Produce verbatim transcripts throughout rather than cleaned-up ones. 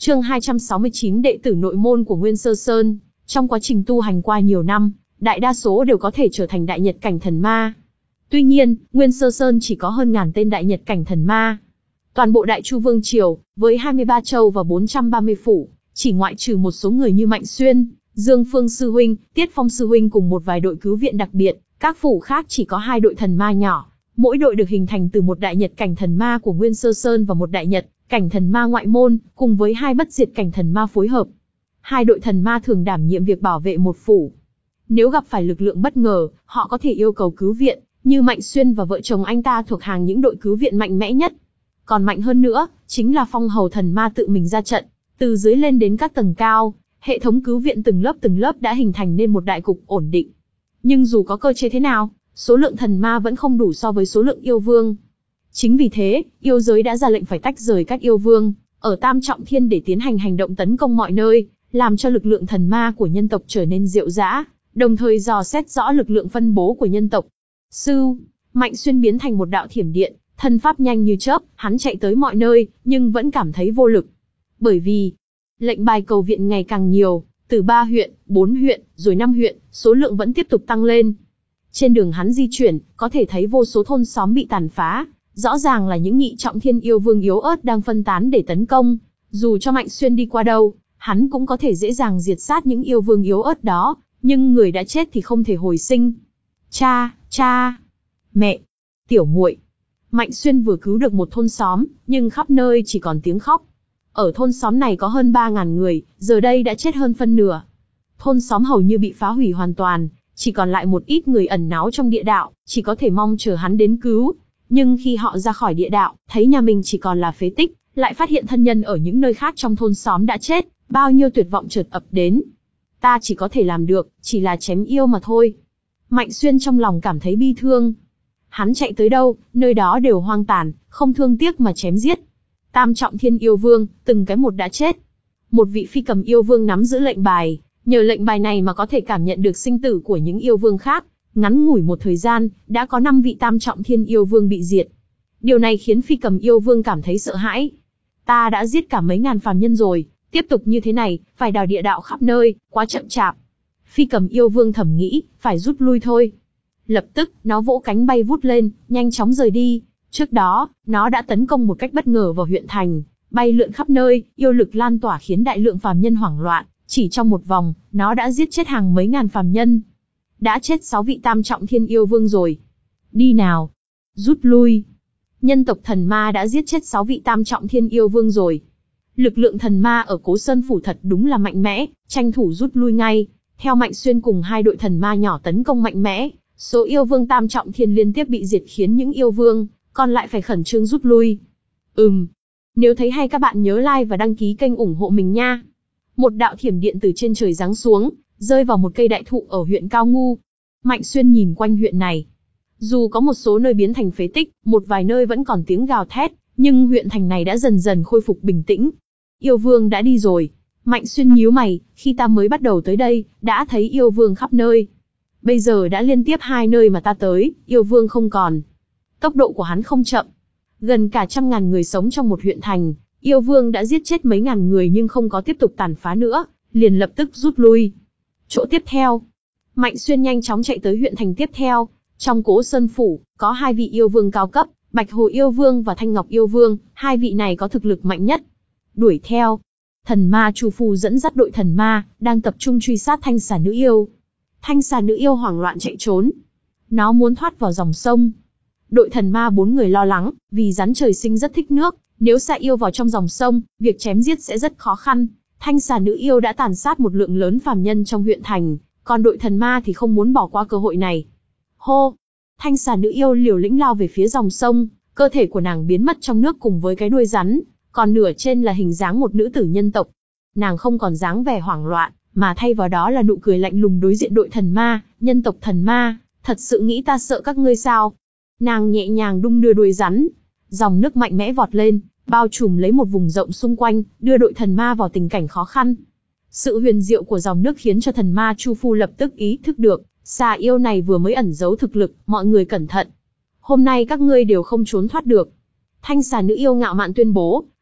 Chương hai trăm sáu mươi chín Đệ tử nội môn của Nguyên Sơ Sơn. Trong quá trình tu hành qua nhiều năm, đại đa số đều có thể trở thành đại nhật cảnh thần ma. Tuy nhiên, Nguyên Sơ Sơn chỉ có hơn ngàn tên đại nhật cảnh thần ma. Toàn bộ Đại Chu Vương Triều, với hai mươi ba châu và bốn trăm ba mươi phủ, chỉ ngoại trừ một số người như Mạnh Xuyên, Dương Phương Sư Huynh, Tiết Phong Sư Huynh cùng một vài đội cứu viện đặc biệt, các phủ khác chỉ có hai đội thần ma nhỏ. Mỗi đội được hình thành từ một đại nhật cảnh thần ma của Nguyên Sơ Sơn và một đại nhật cảnh thần ma ngoại môn, cùng với hai bất diệt cảnh thần ma phối hợp. Hai đội thần ma thường đảm nhiệm việc bảo vệ một phủ. Nếu gặp phải lực lượng bất ngờ, họ có thể yêu cầu cứu viện, như Mạnh Xuyên và vợ chồng anh ta thuộc hàng những đội cứu viện mạnh mẽ nhất. Còn mạnh hơn nữa, chính là Phong Hầu thần ma tự mình ra trận, từ dưới lên đến các tầng cao, hệ thống cứu viện từng lớp từng lớp đã hình thành nên một đại cục ổn định. Nhưng dù có cơ chế thế nào, số lượng thần ma vẫn không đủ so với số lượng yêu vương. Chính vì thế, yêu giới đã ra lệnh phải tách rời các yêu vương ở Tam Trọng Thiên để tiến hành hành động tấn công mọi nơi, làm cho lực lượng thần ma của nhân tộc trở nên rệu rã, đồng thời dò xét rõ lực lượng phân bố của nhân tộc. Sư, Mạnh Xuyên biến thành một đạo thiểm điện, thân pháp nhanh như chớp, hắn chạy tới mọi nơi, nhưng vẫn cảm thấy vô lực. Bởi vì, lệnh bài cầu viện ngày càng nhiều, từ ba huyện, bốn huyện, rồi năm huyện, số lượng vẫn tiếp tục tăng lên. Trên đường hắn di chuyển, có thể thấy vô số thôn xóm bị tàn phá, rõ ràng là những nhị trọng thiên yêu vương yếu ớt đang phân tán để tấn công. Dù cho Mạnh Xuyên đi qua đâu, hắn cũng có thể dễ dàng diệt sát những yêu vương yếu ớt đó, nhưng người đã chết thì không thể hồi sinh. Cha, cha, mẹ, tiểu muội. Mạnh Xuyên vừa cứu được một thôn xóm, nhưng khắp nơi chỉ còn tiếng khóc. Ở thôn xóm này có hơn ba ngàn người, giờ đây đã chết hơn phân nửa. Thôn xóm hầu như bị phá hủy hoàn toàn, chỉ còn lại một ít người ẩn náu trong địa đạo, chỉ có thể mong chờ hắn đến cứu. Nhưng khi họ ra khỏi địa đạo, thấy nhà mình chỉ còn là phế tích, lại phát hiện thân nhân ở những nơi khác trong thôn xóm đã chết, bao nhiêu tuyệt vọng chợt ập đến. Ta chỉ có thể làm được, chỉ là chém yêu mà thôi. Mạnh Xuyên trong lòng cảm thấy bi thương. Hắn chạy tới đâu, nơi đó đều hoang tàn, không thương tiếc mà chém giết. Tam Trọng Thiên yêu vương, từng cái một đã chết. Một vị phi cầm yêu vương nắm giữ lệnh bài, nhờ lệnh bài này mà có thể cảm nhận được sinh tử của những yêu vương khác. Ngắn ngủi một thời gian, đã có năm vị Tam Trọng Thiên yêu vương bị diệt. Điều này khiến phi cầm yêu vương cảm thấy sợ hãi. Ta đã giết cả mấy ngàn phàm nhân rồi, tiếp tục như thế này, phải đào địa đạo khắp nơi, quá chậm chạp. Phi cầm yêu vương thầm nghĩ, phải rút lui thôi. Lập tức, nó vỗ cánh bay vút lên, nhanh chóng rời đi. Trước đó, nó đã tấn công một cách bất ngờ vào huyện thành, bay lượn khắp nơi, yêu lực lan tỏa khiến đại lượng phàm nhân hoảng loạn. Chỉ trong một vòng, nó đã giết chết hàng mấy ngàn phàm nhân. Đã chết sáu vị Tam Trọng Thiên yêu vương rồi. Đi nào. Rút lui. Nhân tộc thần ma đã giết chết sáu vị Tam Trọng Thiên yêu vương rồi. Lực lượng thần ma ở Cố Sơn Phủ thật đúng là mạnh mẽ, tranh thủ rút lui ngay. Theo Mạnh Xuyên cùng hai đội thần ma nhỏ tấn công mạnh mẽ, số yêu vương Tam Trọng Thiên liên tiếp bị diệt khiến những yêu vương còn lại phải khẩn trương rút lui. Ừm. Nếu thấy hay các bạn nhớ like và đăng ký kênh ủng hộ mình nha. Một đạo thiểm điện từ trên trời giáng xuống, rơi vào một cây đại thụ ở huyện Cao Ngu. Mạnh Xuyên nhìn quanh huyện này. Dù có một số nơi biến thành phế tích, một vài nơi vẫn còn tiếng gào thét, nhưng huyện thành này đã dần dần khôi phục bình tĩnh. Yêu vương đã đi rồi. Mạnh Xuyên nhíu mày, khi ta mới bắt đầu tới đây, đã thấy yêu vương khắp nơi. Bây giờ đã liên tiếp hai nơi mà ta tới, yêu vương không còn. Tốc độ của hắn không chậm. Gần cả trăm ngàn người sống trong một huyện thành, yêu vương đã giết chết mấy ngàn người nhưng không có tiếp tục tàn phá nữa, liền lập tức rút lui. Chỗ tiếp theo. Mạnh Xuyên nhanh chóng chạy tới huyện thành tiếp theo. Trong Cố Sơn Phủ, có hai vị yêu vương cao cấp, Bạch Hồ yêu vương và Thanh Ngọc yêu vương, hai vị này có thực lực mạnh nhất. Đuổi theo. Thần ma Chu Phu dẫn dắt đội thần ma, đang tập trung truy sát Thanh Xà nữ yêu. Thanh Xà nữ yêu hoảng loạn chạy trốn. Nó muốn thoát vào dòng sông. Đội thần ma bốn người lo lắng, vì rắn trời sinh rất thích nước, nếu xà yêu vào trong dòng sông, việc chém giết sẽ rất khó khăn. Thanh Xà nữ yêu đã tàn sát một lượng lớn phàm nhân trong huyện thành, còn đội thần ma thì không muốn bỏ qua cơ hội này. Hô! Thanh Xà nữ yêu liều lĩnh lao về phía dòng sông, cơ thể của nàng biến mất trong nước cùng với cái đuôi rắn, còn nửa trên là hình dáng một nữ tử nhân tộc. Nàng không còn dáng vẻ hoảng loạn, mà thay vào đó là nụ cười lạnh lùng đối diện đội thần ma, nhân tộc thần ma, thật sự nghĩ ta sợ các ngươi sao? Nàng nhẹ nhàng đung đưa đuôi rắn, dòng nước mạnh mẽ vọt lên, bao trùm lấy một vùng rộng xung quanh, đưa đội thần ma vào tình cảnh khó khăn. Sự huyền diệu của dòng nước khiến cho thần ma Chu Phu lập tức ý thức được, xà yêu này vừa mới ẩn giấu thực lực, mọi người cẩn thận. Hôm nay các ngươi đều không trốn thoát được. Thanh Xà nữ yêu ngạo mạn tuyên bố,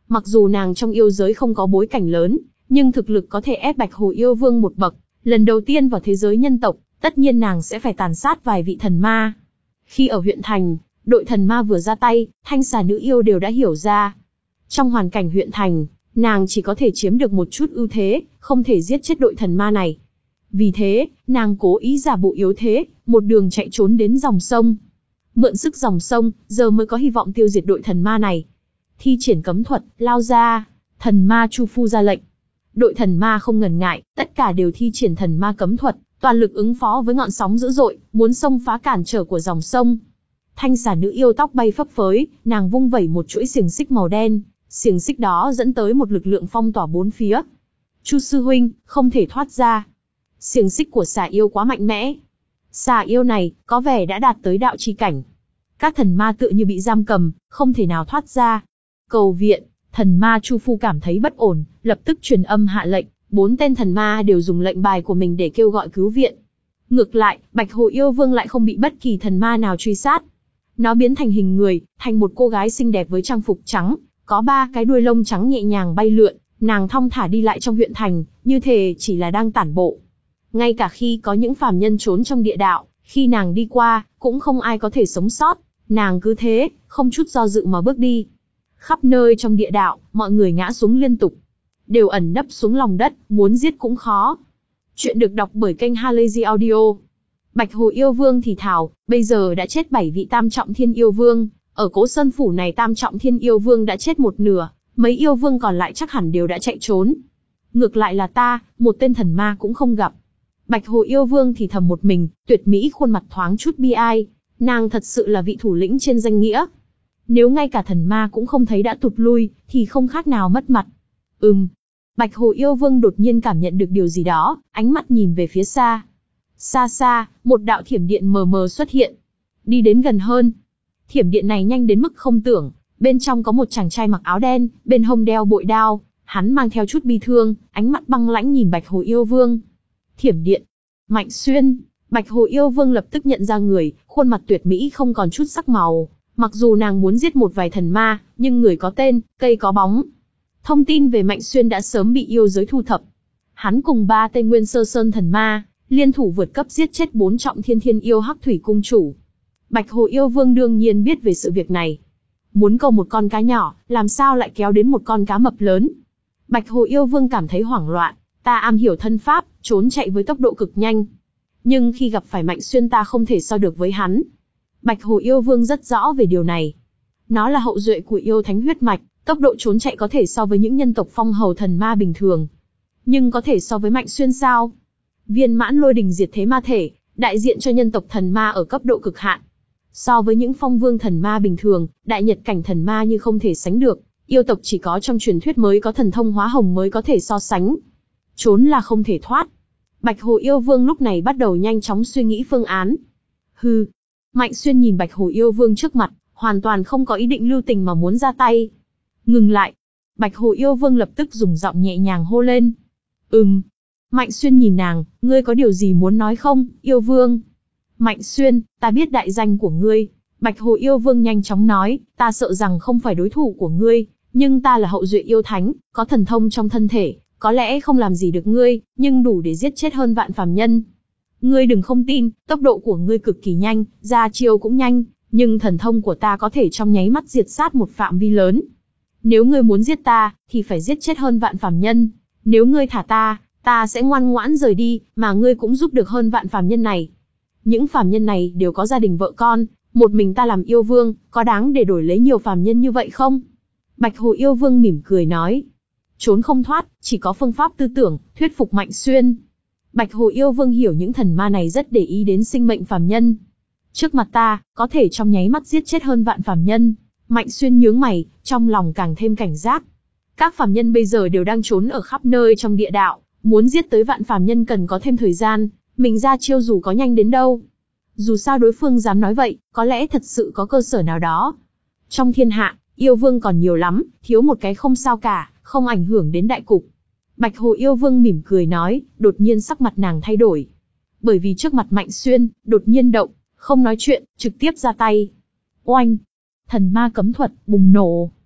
Mặc dù nàng trong yêu giới không có bối cảnh lớn, nhưng thực lực có thể ép Bạch Hồ Yêu Vương một bậc. Lần đầu tiên vào thế giới nhân tộc, tất nhiên nàng sẽ phải tàn sát vài vị thần ma. Khi ở huyện thành, đội thần ma vừa ra tay, Thanh Xà nữ yêu đều đã hiểu ra. Trong hoàn cảnh huyện thành, nàng chỉ có thể chiếm được một chút ưu thế, không thể giết chết đội thần ma này. Vì thế, nàng cố ý giả bộ yếu thế, một đường chạy trốn đến dòng sông. Mượn sức dòng sông, giờ mới có hy vọng tiêu diệt đội thần ma này. Thi triển cấm thuật, lao ra, thần ma Chu Phu ra lệnh. Đội thần ma không ngần ngại, tất cả đều thi triển thần ma cấm thuật, toàn lực ứng phó với ngọn sóng dữ dội, muốn xông phá cản trở của dòng sông. Thanh Xà nữ yêu tóc bay phấp phới, nàng vung vẩy một chuỗi xiềng xích màu đen, xiềng xích đó dẫn tới một lực lượng phong tỏa bốn phía. Chu sư huynh, không thể thoát ra. Xiềng xích của xà yêu quá mạnh mẽ. Xà yêu này, có vẻ đã đạt tới đạo chi cảnh. Các thần ma tựa như bị giam cầm, không thể nào thoát ra. Cầu viện, thần ma Chu Phu cảm thấy bất ổn, lập tức truyền âm hạ lệnh, bốn tên thần ma đều dùng lệnh bài của mình để kêu gọi cứu viện. Ngược lại, Bạch Hồ Yêu Vương lại không bị bất kỳ thần ma nào truy sát. Nó biến thành hình người, thành một cô gái xinh đẹp với trang phục trắng, có ba cái đuôi lông trắng nhẹ nhàng bay lượn, nàng thong thả đi lại trong huyện thành, như thể chỉ là đang tản bộ. Ngay cả khi có những phàm nhân trốn trong địa đạo, khi nàng đi qua, cũng không ai có thể sống sót, nàng cứ thế, không chút do dự mà bước đi. Khắp nơi trong địa đạo, mọi người ngã xuống liên tục, đều ẩn nấp xuống lòng đất, muốn giết cũng khó. Chuyện được đọc bởi kênh Halazy Audio. Bạch Hồ Yêu Vương thì thào, bây giờ đã chết bảy vị tam trọng thiên yêu vương, ở Cố Sơn phủ này tam trọng thiên yêu vương đã chết một nửa, mấy yêu vương còn lại chắc hẳn đều đã chạy trốn. Ngược lại là ta, một tên thần ma cũng không gặp. Bạch Hồ Yêu Vương thì thầm một mình, tuyệt mỹ khuôn mặt thoáng chút bi ai, nàng thật sự là vị thủ lĩnh trên danh nghĩa. Nếu ngay cả thần ma cũng không thấy đã tụt lui, thì không khác nào mất mặt. Ừm. Bạch Hồ Yêu Vương đột nhiên cảm nhận được điều gì đó, ánh mắt nhìn về phía xa. Xa xa, một đạo thiểm điện mờ mờ xuất hiện. Đi đến gần hơn. Thiểm điện này nhanh đến mức không tưởng, bên trong có một chàng trai mặc áo đen, bên hông đeo bội đao, hắn mang theo chút bi thương, ánh mắt băng lãnh nhìn Bạch Hồ Yêu Vương. Thiểm điện. Mạnh Xuyên. Bạch Hồ Yêu Vương lập tức nhận ra người, khuôn mặt tuyệt mỹ không còn chút sắc màu. Mặc dù nàng muốn giết một vài thần ma, nhưng người có tên, cây có bóng. Thông tin về Mạnh Xuyên đã sớm bị yêu giới thu thập. Hắn cùng ba tên Nguyên Sơ Sơn thần ma, liên thủ vượt cấp giết chết bốn trọng thiên thiên yêu Hắc Thủy cung chủ. Bạch Hồ Yêu Vương đương nhiên biết về sự việc này. Muốn câu một con cá nhỏ, làm sao lại kéo đến một con cá mập lớn. Bạch Hồ Yêu Vương cảm thấy hoảng loạn, ta am hiểu thân pháp, trốn chạy với tốc độ cực nhanh. Nhưng khi gặp phải Mạnh Xuyên ta không thể so được với hắn. Bạch Hồ Yêu Vương rất rõ về điều này. Nó là hậu duệ của yêu thánh huyết mạch, tốc độ trốn chạy có thể so với những nhân tộc phong hầu thần ma bình thường. Nhưng có thể so với Mạnh Xuyên sao? Viên mãn lôi đình diệt thế ma thể, đại diện cho nhân tộc thần ma ở cấp độ cực hạn. So với những phong vương thần ma bình thường, đại nhật cảnh thần ma như không thể sánh được, yêu tộc chỉ có trong truyền thuyết mới có thần thông hóa hồng mới có thể so sánh. Trốn là không thể thoát. Bạch Hồ Yêu Vương lúc này bắt đầu nhanh chóng suy nghĩ phương án. Hừ. Mạnh Xuyên nhìn Bạch Hồ Yêu Vương trước mặt, hoàn toàn không có ý định lưu tình mà muốn ra tay. Ngừng lại. Bạch Hồ Yêu Vương lập tức dùng giọng nhẹ nhàng hô lên. Ừm. Mạnh Xuyên nhìn nàng, ngươi có điều gì muốn nói không, Yêu Vương? Mạnh Xuyên, ta biết đại danh của ngươi. Bạch Hồ Yêu Vương nhanh chóng nói, ta sợ rằng không phải đối thủ của ngươi, nhưng ta là hậu duệ yêu thánh, có thần thông trong thân thể, có lẽ không làm gì được ngươi, nhưng đủ để giết chết hơn vạn phàm nhân. Ngươi đừng không tin, tốc độ của ngươi cực kỳ nhanh, ra chiêu cũng nhanh, nhưng thần thông của ta có thể trong nháy mắt diệt sát một phạm vi lớn. Nếu ngươi muốn giết ta, thì phải giết chết hơn vạn phàm nhân. Nếu ngươi thả ta, ta sẽ ngoan ngoãn rời đi, mà ngươi cũng giúp được hơn vạn phàm nhân này. Những phàm nhân này đều có gia đình vợ con, một mình ta làm yêu vương, có đáng để đổi lấy nhiều phàm nhân như vậy không? Bạch Hồ Yêu Vương mỉm cười nói. Trốn không thoát, chỉ có phương pháp tư tưởng, thuyết phục Mạnh Xuyên. Bạch Hồ Yêu Vương hiểu những thần ma này rất để ý đến sinh mệnh phàm nhân. Trước mặt ta, có thể trong nháy mắt giết chết hơn vạn phàm nhân. Mạnh Xuyên nhướng mày, trong lòng càng thêm cảnh giác. Các phàm nhân bây giờ đều đang trốn ở khắp nơi trong địa đạo, muốn giết tới vạn phàm nhân cần có thêm thời gian, mình ra chiêu dù có nhanh đến đâu. Dù sao đối phương dám nói vậy, có lẽ thật sự có cơ sở nào đó. Trong thiên hạ, yêu vương còn nhiều lắm, thiếu một cái không sao cả, không ảnh hưởng đến đại cục. Bạch Hồ Yêu Vương mỉm cười nói, đột nhiên sắc mặt nàng thay đổi. Bởi vì trước mặt Mạnh Xuyên, đột nhiên động, không nói chuyện, trực tiếp ra tay. Oanh! Thần ma cấm thuật, bùng nổ.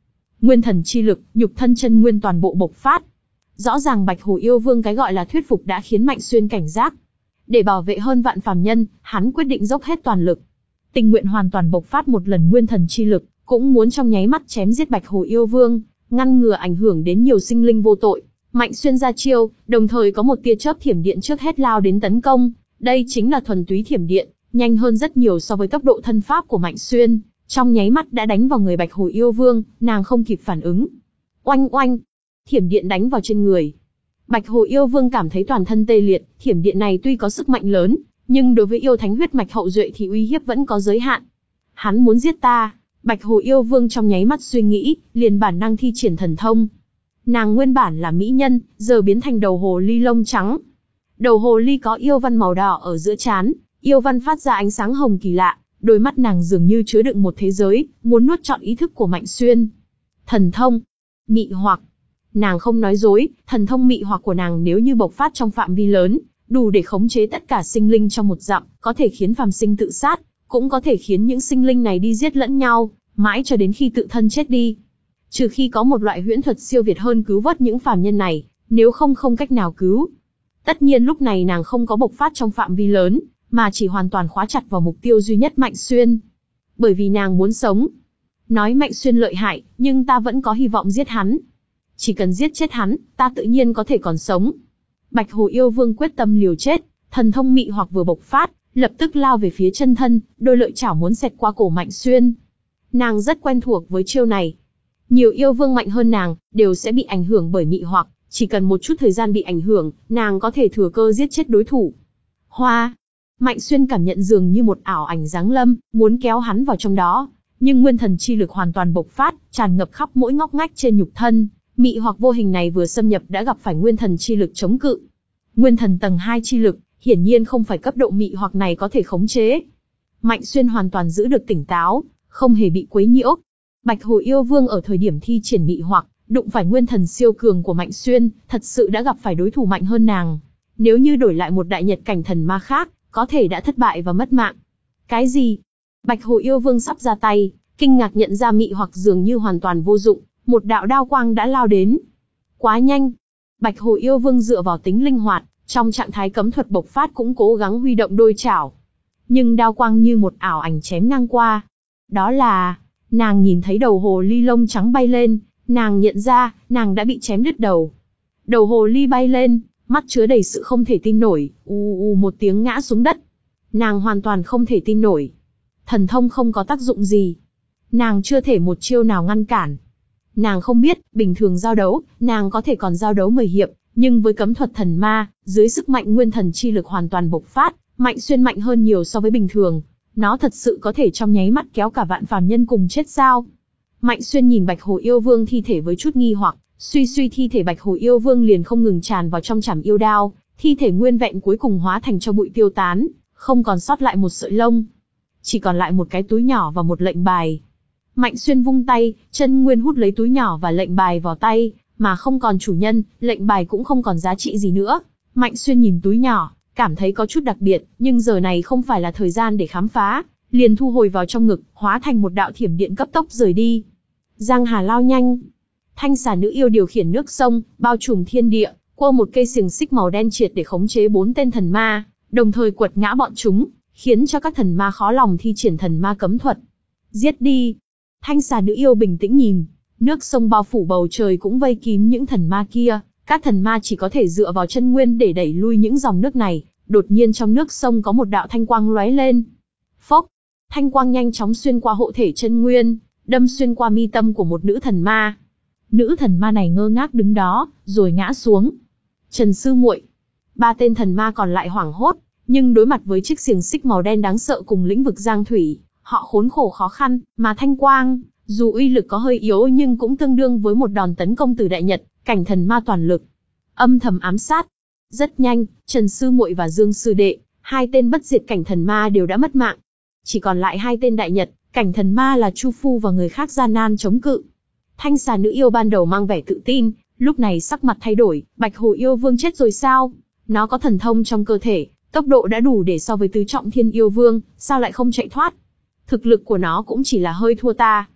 Nguyên thần chi lực, nhục thân chân nguyên toàn bộ bộc phát. Rõ ràng Bạch Hồ Yêu Vương cái gọi là thuyết phục đã khiến Mạnh Xuyên cảnh giác. Để bảo vệ hơn vạn phàm nhân, hắn quyết định dốc hết toàn lực. Tình nguyện hoàn toàn bộc phát một lần nguyên thần chi lực, cũng muốn trong nháy mắt chém giết Bạch Hồ Yêu Vương, ngăn ngừa ảnh hưởng đến nhiều sinh linh vô tội. Mạnh Xuyên ra chiêu, đồng thời có một tia chớp thiểm điện trước hết lao đến tấn công. Đây chính là thuần túy thiểm điện, nhanh hơn rất nhiều so với tốc độ thân pháp của Mạnh Xuyên. Trong nháy mắt đã đánh vào người Bạch Hồ Yêu Vương, nàng không kịp phản ứng. Oanh oanh, thiểm điện đánh vào trên người. Bạch Hồ Yêu Vương cảm thấy toàn thân tê liệt, thiểm điện này tuy có sức mạnh lớn, nhưng đối với yêu thánh huyết mạch hậu duệ thì uy hiếp vẫn có giới hạn. Hắn muốn giết ta. Bạch Hồ Yêu Vương trong nháy mắt suy nghĩ, liền bản năng thi triển thần thông. Nàng nguyên bản là mỹ nhân, giờ biến thành đầu hồ ly lông trắng. Đầu hồ ly có yêu văn màu đỏ ở giữa trán, yêu văn phát ra ánh sáng hồng kỳ lạ, đôi mắt nàng dường như chứa đựng một thế giới, muốn nuốt trọn ý thức của Mạnh Xuyên. Thần thông, mị hoặc. Nàng không nói dối, thần thông mị hoặc của nàng nếu như bộc phát trong phạm vi lớn, đủ để khống chế tất cả sinh linh trong một dặm, có thể khiến phàm sinh tự sát, cũng có thể khiến những sinh linh này đi giết lẫn nhau, mãi cho đến khi tự thân chết đi. Trừ khi có một loại huyễn thuật siêu việt hơn cứu vớt những phàm nhân này, nếu không không cách nào cứu. Tất nhiên lúc này nàng không có bộc phát trong phạm vi lớn, mà chỉ hoàn toàn khóa chặt vào mục tiêu duy nhất Mạnh Xuyên. Bởi vì nàng muốn sống. Nói Mạnh Xuyên lợi hại, nhưng ta vẫn có hy vọng giết hắn. Chỉ cần giết chết hắn, ta tự nhiên có thể còn sống. Bạch Hồ Yêu Vương quyết tâm liều chết, thần thông mị hoặc vừa bộc phát, lập tức lao về phía chân thân, đôi lợi chảo muốn xẹt qua cổ Mạnh Xuyên. Nàng rất quen thuộc với chiêu này. Nhiều yêu vương mạnh hơn nàng, đều sẽ bị ảnh hưởng bởi mị hoặc, chỉ cần một chút thời gian bị ảnh hưởng, nàng có thể thừa cơ giết chết đối thủ. Hoa! Mạnh Xuyên cảm nhận dường như một ảo ảnh giáng lâm, muốn kéo hắn vào trong đó, nhưng nguyên thần chi lực hoàn toàn bộc phát, tràn ngập khắp mỗi ngóc ngách trên nhục thân, mị hoặc vô hình này vừa xâm nhập đã gặp phải nguyên thần chi lực chống cự. Nguyên thần tầng hai chi lực, hiển nhiên không phải cấp độ mị hoặc này có thể khống chế. Mạnh Xuyên hoàn toàn giữ được tỉnh táo, không hề bị quấy nhiễu. Bạch Hồ Yêu Vương ở thời điểm thi triển mị hoặc, đụng phải nguyên thần siêu cường của Mạnh Xuyên, thật sự đã gặp phải đối thủ mạnh hơn nàng. Nếu như đổi lại một đại nhật cảnh thần ma khác, có thể đã thất bại và mất mạng. Cái gì? Bạch Hồ Yêu Vương sắp ra tay, kinh ngạc nhận ra mị hoặc dường như hoàn toàn vô dụng, một đạo đao quang đã lao đến. Quá nhanh. Bạch Hồ Yêu Vương dựa vào tính linh hoạt, trong trạng thái cấm thuật bộc phát cũng cố gắng huy động đôi chảo. Nhưng đao quang như một ảo ảnh chém ngang qua. Đó là... Nàng nhìn thấy đầu hồ ly lông trắng bay lên, nàng nhận ra, nàng đã bị chém đứt đầu. Đầu hồ ly bay lên, mắt chứa đầy sự không thể tin nổi, u u một tiếng ngã xuống đất. Nàng hoàn toàn không thể tin nổi. Thần thông không có tác dụng gì. Nàng chưa thể một chiêu nào ngăn cản. Nàng không biết, bình thường giao đấu, nàng có thể còn giao đấu mười hiệp, nhưng với cấm thuật thần ma, dưới sức mạnh nguyên thần chi lực hoàn toàn bộc phát, Mạnh Xuyên mạnh hơn nhiều so với bình thường. Nó thật sự có thể trong nháy mắt kéo cả vạn phàm nhân cùng chết sao? Mạnh Xuyên nhìn Bạch Hồ Yêu Vương thi thể với chút nghi hoặc, suy suy thi thể Bạch Hồ Yêu Vương liền không ngừng tràn vào trong chảm yêu đao, thi thể nguyên vẹn cuối cùng hóa thành cho bụi tiêu tán, không còn sót lại một sợi lông. Chỉ còn lại một cái túi nhỏ và một lệnh bài. Mạnh Xuyên vung tay, chân nguyên hút lấy túi nhỏ và lệnh bài vào tay, mà không còn chủ nhân, lệnh bài cũng không còn giá trị gì nữa. Mạnh Xuyên nhìn túi nhỏ, cảm thấy có chút đặc biệt, nhưng giờ này không phải là thời gian để khám phá, liền thu hồi vào trong ngực, hóa thành một đạo thiểm điện cấp tốc rời đi. Giang hà lao nhanh. Thanh xà nữ yêu điều khiển nước sông, bao trùm thiên địa, quơ một cây xiềng xích màu đen triệt để khống chế bốn tên thần ma, đồng thời quật ngã bọn chúng, khiến cho các thần ma khó lòng thi triển thần ma cấm thuật. Giết đi. Thanh xà nữ yêu bình tĩnh nhìn, nước sông bao phủ bầu trời cũng vây kín những thần ma kia. Các thần ma chỉ có thể dựa vào chân nguyên để đẩy lui những dòng nước này. Đột nhiên trong nước sông có một đạo thanh quang lóe lên. Phốc, thanh quang nhanh chóng xuyên qua hộ thể chân nguyên, đâm xuyên qua mi tâm của một nữ thần ma. Nữ thần ma này ngơ ngác đứng đó, rồi ngã xuống. Trần sư muội. Ba tên thần ma còn lại hoảng hốt, nhưng đối mặt với chiếc xiềng xích màu đen đáng sợ cùng lĩnh vực giang thủy, họ khốn khổ khó khăn, mà thanh quang, dù uy lực có hơi yếu nhưng cũng tương đương với một đòn tấn công từ đại nhật cảnh thần ma toàn lực. Âm thầm ám sát. Rất nhanh, Trần sư muội và Dương sư đệ, hai tên bất diệt cảnh thần ma đều đã mất mạng. Chỉ còn lại hai tên đại nhật cảnh thần ma là Chu Phu và người khác gian nan chống cự. Thanh xà nữ yêu ban đầu mang vẻ tự tin, lúc này sắc mặt thay đổi. Bạch Hồ Yêu Vương chết rồi sao? Nó có thần thông trong cơ thể, tốc độ đã đủ để so với tứ trọng thiên yêu vương, sao lại không chạy thoát? Thực lực của nó cũng chỉ là hơi thua ta.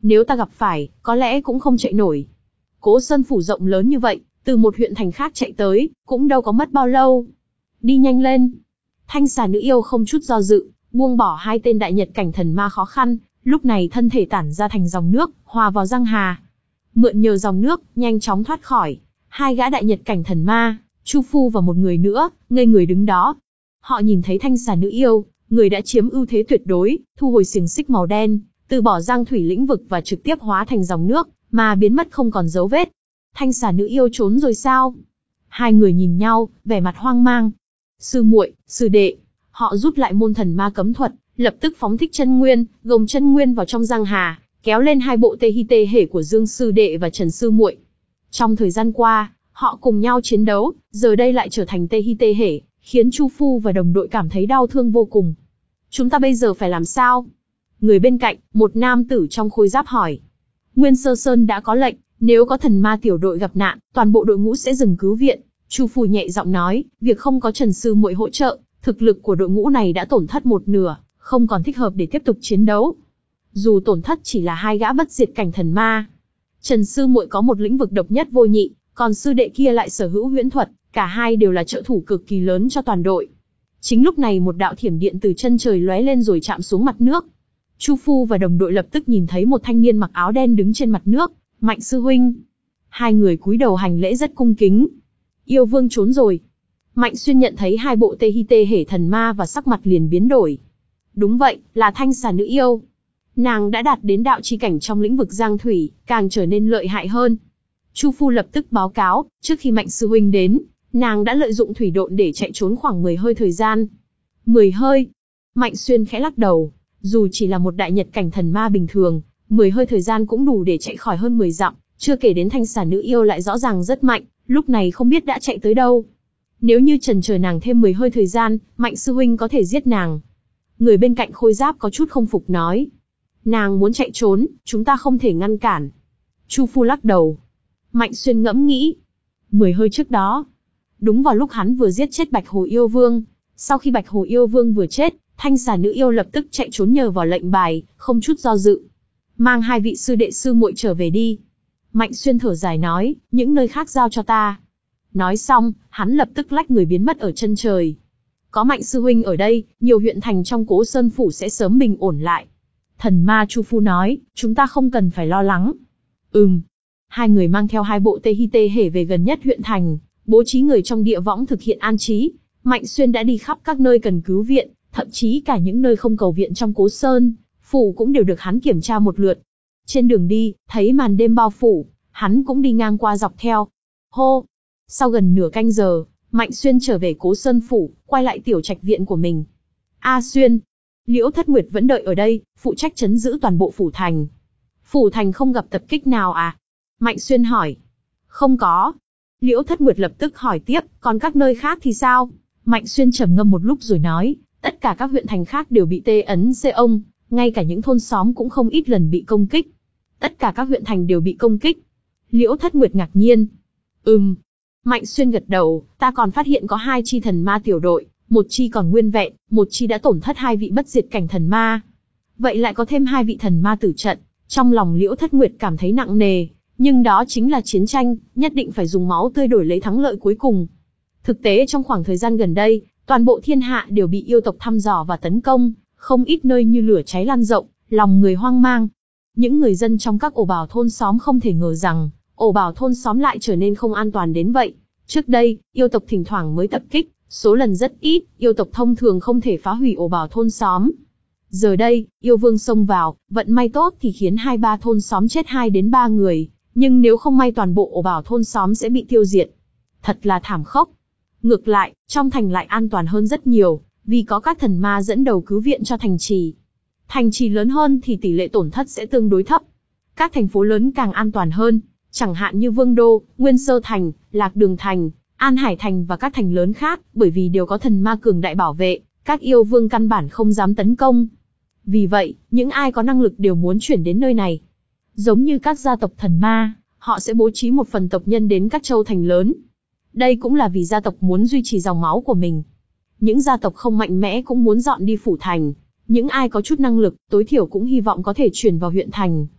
Nếu ta gặp phải, có lẽ cũng không chạy nổi. Cố Sơn phủ rộng lớn như vậy, từ một huyện thành khác chạy tới, cũng đâu có mất bao lâu. Đi nhanh lên. Thanh xà nữ yêu không chút do dự, buông bỏ hai tên đại nhật cảnh thần ma khó khăn, lúc này thân thể tản ra thành dòng nước, hòa vào giang hà. Mượn nhờ dòng nước, nhanh chóng thoát khỏi. Hai gã đại nhật cảnh thần ma, Chu Phu và một người nữa, ngây người đứng đó. Họ nhìn thấy thanh xà nữ yêu, người đã chiếm ưu thế tuyệt đối, thu hồi xiềng xích màu đen, từ bỏ giang thủy lĩnh vực và trực tiếp hóa thành dòng nước, mà biến mất không còn dấu vết. Thanh xà nữ yêu trốn rồi sao? Hai người nhìn nhau, vẻ mặt hoang mang. Sư muội, sư đệ, họ rút lại môn thần ma cấm thuật, lập tức phóng thích chân nguyên, gồng chân nguyên vào trong giang hà, kéo lên hai bộ tê hi tê hể của Dương sư đệ và Trần sư muội. Trong thời gian qua, họ cùng nhau chiến đấu, giờ đây lại trở thành tê hi tê hể, khiến Chu Phu và đồng đội cảm thấy đau thương vô cùng. Chúng ta bây giờ phải làm sao? Người bên cạnh, một nam tử trong khôi giáp hỏi. Nguyên Sơ Sơn đã có lệnh, nếu có thần ma tiểu đội gặp nạn, toàn bộ đội ngũ sẽ dừng cứu viện. Chu Phu nhẹ giọng nói, việc không có Trần sư muội hỗ trợ, thực lực của đội ngũ này đã tổn thất một nửa, không còn thích hợp để tiếp tục chiến đấu. Dù tổn thất chỉ là hai gã bất diệt cảnh thần ma, Trần sư muội có một lĩnh vực độc nhất vô nhị, còn sư đệ kia lại sở hữu huyễn thuật, cả hai đều là trợ thủ cực kỳ lớn cho toàn đội. Chính lúc này một đạo thiểm điện từ chân trời lóe lên rồi chạm xuống mặt nước. Chu Phu và đồng đội lập tức nhìn thấy một thanh niên mặc áo đen đứng trên mặt nước, Mạnh sư huynh. Hai người cúi đầu hành lễ rất cung kính. Yêu vương trốn rồi. Mạnh Xuyên nhận thấy hai bộ tê hi tê hể thần ma và sắc mặt liền biến đổi. Đúng vậy, là thanh xà nữ yêu. Nàng đã đạt đến đạo chi cảnh trong lĩnh vực giang thủy, càng trở nên lợi hại hơn. Chu Phu lập tức báo cáo, trước khi Mạnh sư huynh đến, nàng đã lợi dụng thủy độn để chạy trốn khoảng mười hơi thời gian. mười hơi? Mạnh Xuyên khẽ lắc đầu, dù chỉ là một đại nhật cảnh thần ma bình thường, mười hơi thời gian cũng đủ để chạy khỏi hơn mười dặm, chưa kể đến thanh xà nữ yêu lại rõ ràng rất mạnh, lúc này không biết đã chạy tới đâu. Nếu như trần chờ nàng thêm mười hơi thời gian, Mạnh sư huynh có thể giết nàng. Người bên cạnh khôi giáp có chút không phục nói. Nàng muốn chạy trốn, chúng ta không thể ngăn cản. Chu Phu lắc đầu. Mạnh Xuyên ngẫm nghĩ. Mười hơi trước đó, đúng vào lúc hắn vừa giết chết Bạch Hồ Yêu Vương. Sau khi Bạch Hồ Yêu Vương vừa chết, thanh xà nữ yêu lập tức chạy trốn nhờ vào lệnh bài, không chút do dự. Mang hai vị sư đệ sư muội trở về đi. Mạnh Xuyên thở dài nói, những nơi khác giao cho ta. Nói xong, hắn lập tức lách người biến mất ở chân trời. Có Mạnh sư huynh ở đây, nhiều huyện thành trong Cố Sơn phủ sẽ sớm bình ổn lại. Thần ma Chu Phu nói, chúng ta không cần phải lo lắng. Ừm. Hai người mang theo hai bộ tê hi tê hể về gần nhất huyện thành, bố trí người trong địa võng thực hiện an trí. Mạnh Xuyên đã đi khắp các nơi cần cứu viện, thậm chí cả những nơi không cầu viện trong Cố Sơn phủ cũng đều được hắn kiểm tra một lượt. Trên đường đi, thấy màn đêm bao phủ, hắn cũng đi ngang qua dọc theo. Hô! Sau gần nửa canh giờ, Mạnh Xuyên trở về Cố Sơn phủ, quay lại tiểu trạch viện của mình. A Xuyên! Liễu Thất Nguyệt vẫn đợi ở đây, phụ trách trấn giữ toàn bộ phủ thành. Phủ thành không gặp tập kích nào à? Mạnh Xuyên hỏi. Không có. Liễu Thất Nguyệt lập tức hỏi tiếp, còn các nơi khác thì sao? Mạnh Xuyên trầm ngâm một lúc rồi nói, tất cả các huyện thành khác đều bị tê ấn xê ông, ngay cả những thôn xóm cũng không ít lần bị công kích. Tất cả các huyện thành đều bị công kích. Liễu Thất Nguyệt ngạc nhiên. Ừm. Mạnh Xuyên gật đầu, ta còn phát hiện có hai chi thần ma tiểu đội, một chi còn nguyên vẹn, một chi đã tổn thất hai vị bất diệt cảnh thần ma. Vậy lại có thêm hai vị thần ma tử trận, trong lòng Liễu Thất Nguyệt cảm thấy nặng nề, nhưng đó chính là chiến tranh, nhất định phải dùng máu tươi đổi lấy thắng lợi cuối cùng. Thực tế trong khoảng thời gian gần đây, toàn bộ thiên hạ đều bị yêu tộc thăm dò và tấn công, không ít nơi như lửa cháy lan rộng, lòng người hoang mang. Những người dân trong các ổ bào thôn xóm không thể ngờ rằng, ổ bào thôn xóm lại trở nên không an toàn đến vậy. Trước đây, yêu tộc thỉnh thoảng mới tập kích, số lần rất ít, yêu tộc thông thường không thể phá hủy ổ bào thôn xóm. Giờ đây, yêu vương xông vào, vận may tốt thì khiến hai ba thôn xóm chết hai đến ba người, nhưng nếu không may toàn bộ ổ bào thôn xóm sẽ bị tiêu diệt. Thật là thảm khốc. Ngược lại, trong thành lại an toàn hơn rất nhiều, vì có các thần ma dẫn đầu cứu viện cho thành trì. Thành trì lớn hơn thì tỷ lệ tổn thất sẽ tương đối thấp. Các thành phố lớn càng an toàn hơn, chẳng hạn như Vương Đô, Nguyên Sơ Thành, Lạc Đường Thành, An Hải Thành và các thành lớn khác, bởi vì đều có thần ma cường đại bảo vệ, các yêu vương căn bản không dám tấn công. Vì vậy, những ai có năng lực đều muốn chuyển đến nơi này. Giống như các gia tộc thần ma, họ sẽ bố trí một phần tộc nhân đến các châu thành lớn. Đây cũng là vì gia tộc muốn duy trì dòng máu của mình. Những gia tộc không mạnh mẽ cũng muốn dọn đi phủ thành. Những ai có chút năng lực, tối thiểu cũng hy vọng có thể chuyển vào huyện thành.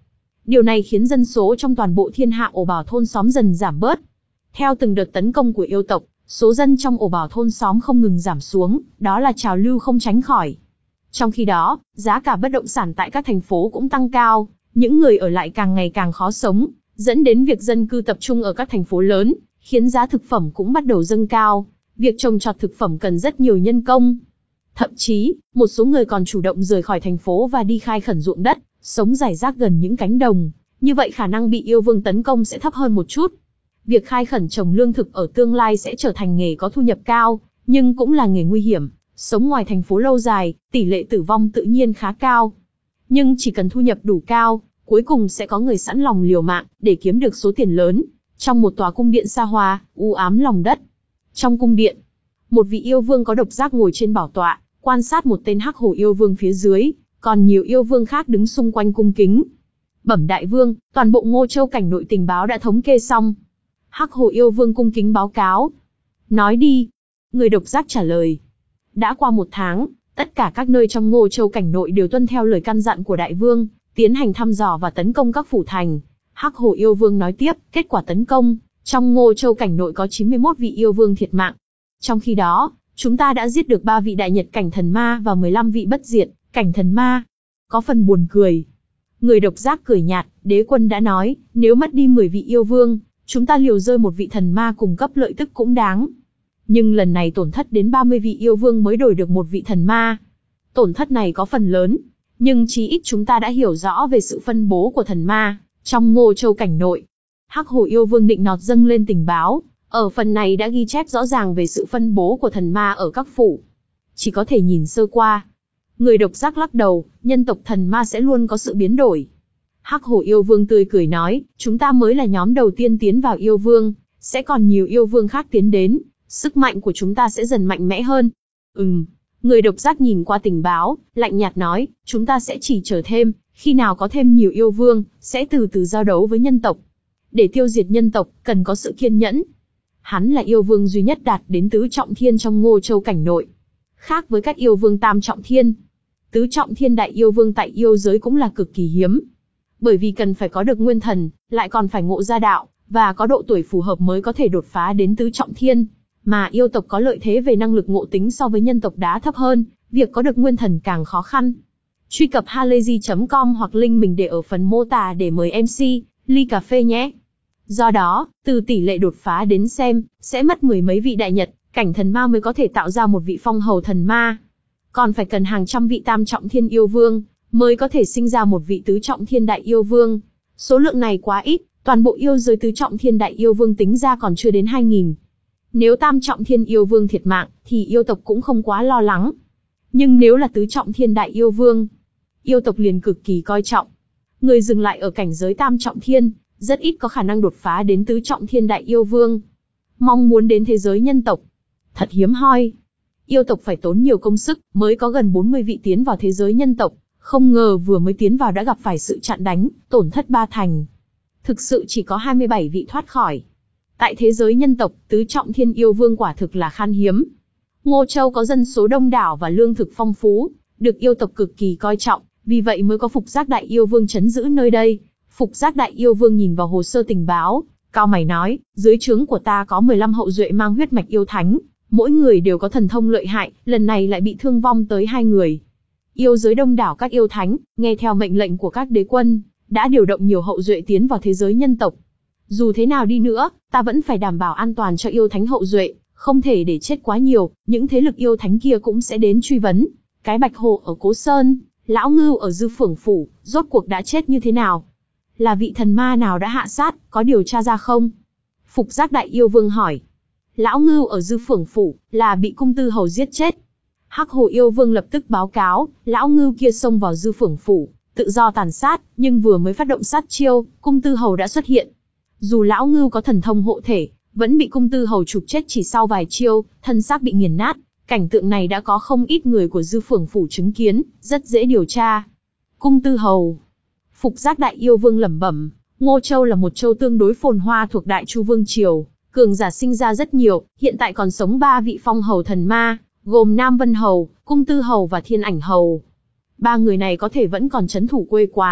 Điều này khiến dân số trong toàn bộ thiên hạ ổ bảo thôn xóm dần giảm bớt. Theo từng đợt tấn công của yêu tộc, số dân trong ổ bảo thôn xóm không ngừng giảm xuống, đó là trào lưu không tránh khỏi. Trong khi đó, giá cả bất động sản tại các thành phố cũng tăng cao, những người ở lại càng ngày càng khó sống, dẫn đến việc dân cư tập trung ở các thành phố lớn, khiến giá thực phẩm cũng bắt đầu dâng cao. Việc trồng trọt thực phẩm cần rất nhiều nhân công. Thậm chí, một số người còn chủ động rời khỏi thành phố và đi khai khẩn ruộng đất, sống rải rác gần những cánh đồng. Như vậy khả năng bị yêu vương tấn công sẽ thấp hơn một chút. Việc khai khẩn trồng lương thực ở tương lai sẽ trở thành nghề có thu nhập cao, nhưng cũng là nghề nguy hiểm. Sống ngoài thành phố lâu dài, tỷ lệ tử vong tự nhiên khá cao. Nhưng chỉ cần thu nhập đủ cao, cuối cùng sẽ có người sẵn lòng liều mạng để kiếm được số tiền lớn. Trong một tòa cung điện xa hoa, u ám lòng đất. Trong cung điện, một vị yêu vương có độc giác ngồi trên bảo tọa, quan sát một tên hắc hổ yêu vương phía dưới, còn nhiều yêu vương khác đứng xung quanh cung kính. Bẩm đại vương, toàn bộ Ngô Châu cảnh nội tình báo đã thống kê xong. Hắc hổ yêu vương cung kính báo cáo. Nói đi. Người độc giác trả lời. Đã qua một tháng, tất cả các nơi trong Ngô Châu cảnh nội đều tuân theo lời căn dặn của đại vương, tiến hành thăm dò và tấn công các phủ thành. Hắc hổ yêu vương nói tiếp, kết quả tấn công, trong Ngô Châu cảnh nội có chín mươi mốt vị yêu vương thiệt mạng. Trong khi đó, chúng ta đã giết được ba vị đại nhật cảnh thần ma và mười lăm vị bất diệt cảnh thần ma. Có phần buồn cười. Người độc giác cười nhạt, đế quân đã nói, nếu mất đi mười vị yêu vương, chúng ta liều rơi một vị thần ma cùng cấp lợi tức cũng đáng. Nhưng lần này tổn thất đến ba mươi vị yêu vương mới đổi được một vị thần ma. Tổn thất này có phần lớn, nhưng chí ít chúng ta đã hiểu rõ về sự phân bố của thần ma trong Ngô Châu cảnh nội. Hắc hổ yêu vương định nọt dâng lên tình báo, ở phần này đã ghi chép rõ ràng về sự phân bố của thần ma ở các phủ. Chỉ có thể nhìn sơ qua. Người độc giác lắc đầu, nhân tộc thần ma sẽ luôn có sự biến đổi. Hắc hổ yêu vương tươi cười nói, chúng ta mới là nhóm đầu tiên tiến vào yêu vương, sẽ còn nhiều yêu vương khác tiến đến, sức mạnh của chúng ta sẽ dần mạnh mẽ hơn. Ừm, người độc giác nhìn qua tình báo, lạnh nhạt nói, chúng ta sẽ chỉ chờ thêm, khi nào có thêm nhiều yêu vương, sẽ từ từ giao đấu với nhân tộc. Để tiêu diệt nhân tộc, cần có sự kiên nhẫn. Hắn là yêu vương duy nhất đạt đến tứ trọng thiên trong Ngô Châu cảnh nội. Khác với các yêu vương tam trọng thiên, tứ trọng thiên đại yêu vương tại yêu giới cũng là cực kỳ hiếm. Bởi vì cần phải có được nguyên thần, lại còn phải ngộ ra đạo, và có độ tuổi phù hợp mới có thể đột phá đến tứ trọng thiên. Mà yêu tộc có lợi thế về năng lực ngộ tính so với nhân tộc đá thấp hơn, việc có được nguyên thần càng khó khăn. Truy cập halayzi chấm com hoặc link mình để ở phần mô tả để mời em xê, ly cà phê nhé. Do đó, từ tỷ lệ đột phá đến xem, sẽ mất mười mấy vị đại nhật cảnh thần ma mới có thể tạo ra một vị phong hầu thần ma. Còn phải cần hàng trăm vị tam trọng thiên yêu vương, mới có thể sinh ra một vị tứ trọng thiên đại yêu vương. Số lượng này quá ít, toàn bộ yêu giới tứ trọng thiên đại yêu vương tính ra còn chưa đến hai nghìn. Nếu tam trọng thiên yêu vương thiệt mạng, thì yêu tộc cũng không quá lo lắng. Nhưng nếu là tứ trọng thiên đại yêu vương, yêu tộc liền cực kỳ coi trọng. Người dừng lại ở cảnh giới tam trọng thiên, rất ít có khả năng đột phá đến tứ trọng thiên đại yêu vương. Mong muốn đến thế giới nhân tộc, thật hiếm hoi. Yêu tộc phải tốn nhiều công sức, mới có gần bốn mươi vị tiến vào thế giới nhân tộc. Không ngờ vừa mới tiến vào đã gặp phải sự chặn đánh, tổn thất ba thành. Thực sự chỉ có hai mươi bảy vị thoát khỏi. Tại thế giới nhân tộc, tứ trọng thiên yêu vương quả thực là khan hiếm. Ngô Châu có dân số đông đảo và lương thực phong phú, được yêu tộc cực kỳ coi trọng, vì vậy mới có Phục Giác Đại Yêu Vương trấn giữ nơi đây. Phục Giác Đại Yêu Vương nhìn vào hồ sơ tình báo, cau mày nói, dưới trướng của ta có mười lăm hậu duệ mang huyết mạch yêu thánh, mỗi người đều có thần thông lợi hại, lần này lại bị thương vong tới hai người. Yêu giới đông đảo các yêu thánh, nghe theo mệnh lệnh của các đế quân, đã điều động nhiều hậu duệ tiến vào thế giới nhân tộc. Dù thế nào đi nữa, ta vẫn phải đảm bảo an toàn cho yêu thánh hậu duệ, không thể để chết quá nhiều, những thế lực yêu thánh kia cũng sẽ đến truy vấn. Cái Bạch Hổ ở Cố Sơn, Lão Ngưu ở Dư Phưởng Phủ, rốt cuộc đã chết như thế nào? Là vị thần ma nào đã hạ sát, có điều tra ra không? Phục Giác Đại Yêu Vương hỏi. Lão Ngưu ở Dư Phưởng Phủ, là bị cung tư hầu giết chết. Hắc Hổ Yêu Vương lập tức báo cáo, Lão Ngưu kia xông vào Dư Phưởng Phủ, tự do tàn sát, nhưng vừa mới phát động sát chiêu, cung tư hầu đã xuất hiện. Dù Lão Ngưu có thần thông hộ thể, vẫn bị cung tư hầu chụp chết chỉ sau vài chiêu, thân xác bị nghiền nát. Cảnh tượng này đã có không ít người của Dư Phưởng Phủ chứng kiến, rất dễ điều tra. Cung tư hầu. Phục Giác Đại Yêu Vương lẩm bẩm, Ngô Châu là một châu tương đối phồn hoa thuộc Đại Chu Vương Triều, cường giả sinh ra rất nhiều, hiện tại còn sống ba vị phong hầu thần ma, gồm Nam Vân Hầu, Cung Tư Hầu và Thiên Ảnh Hầu. Ba người này có thể vẫn còn trấn thủ quê quán,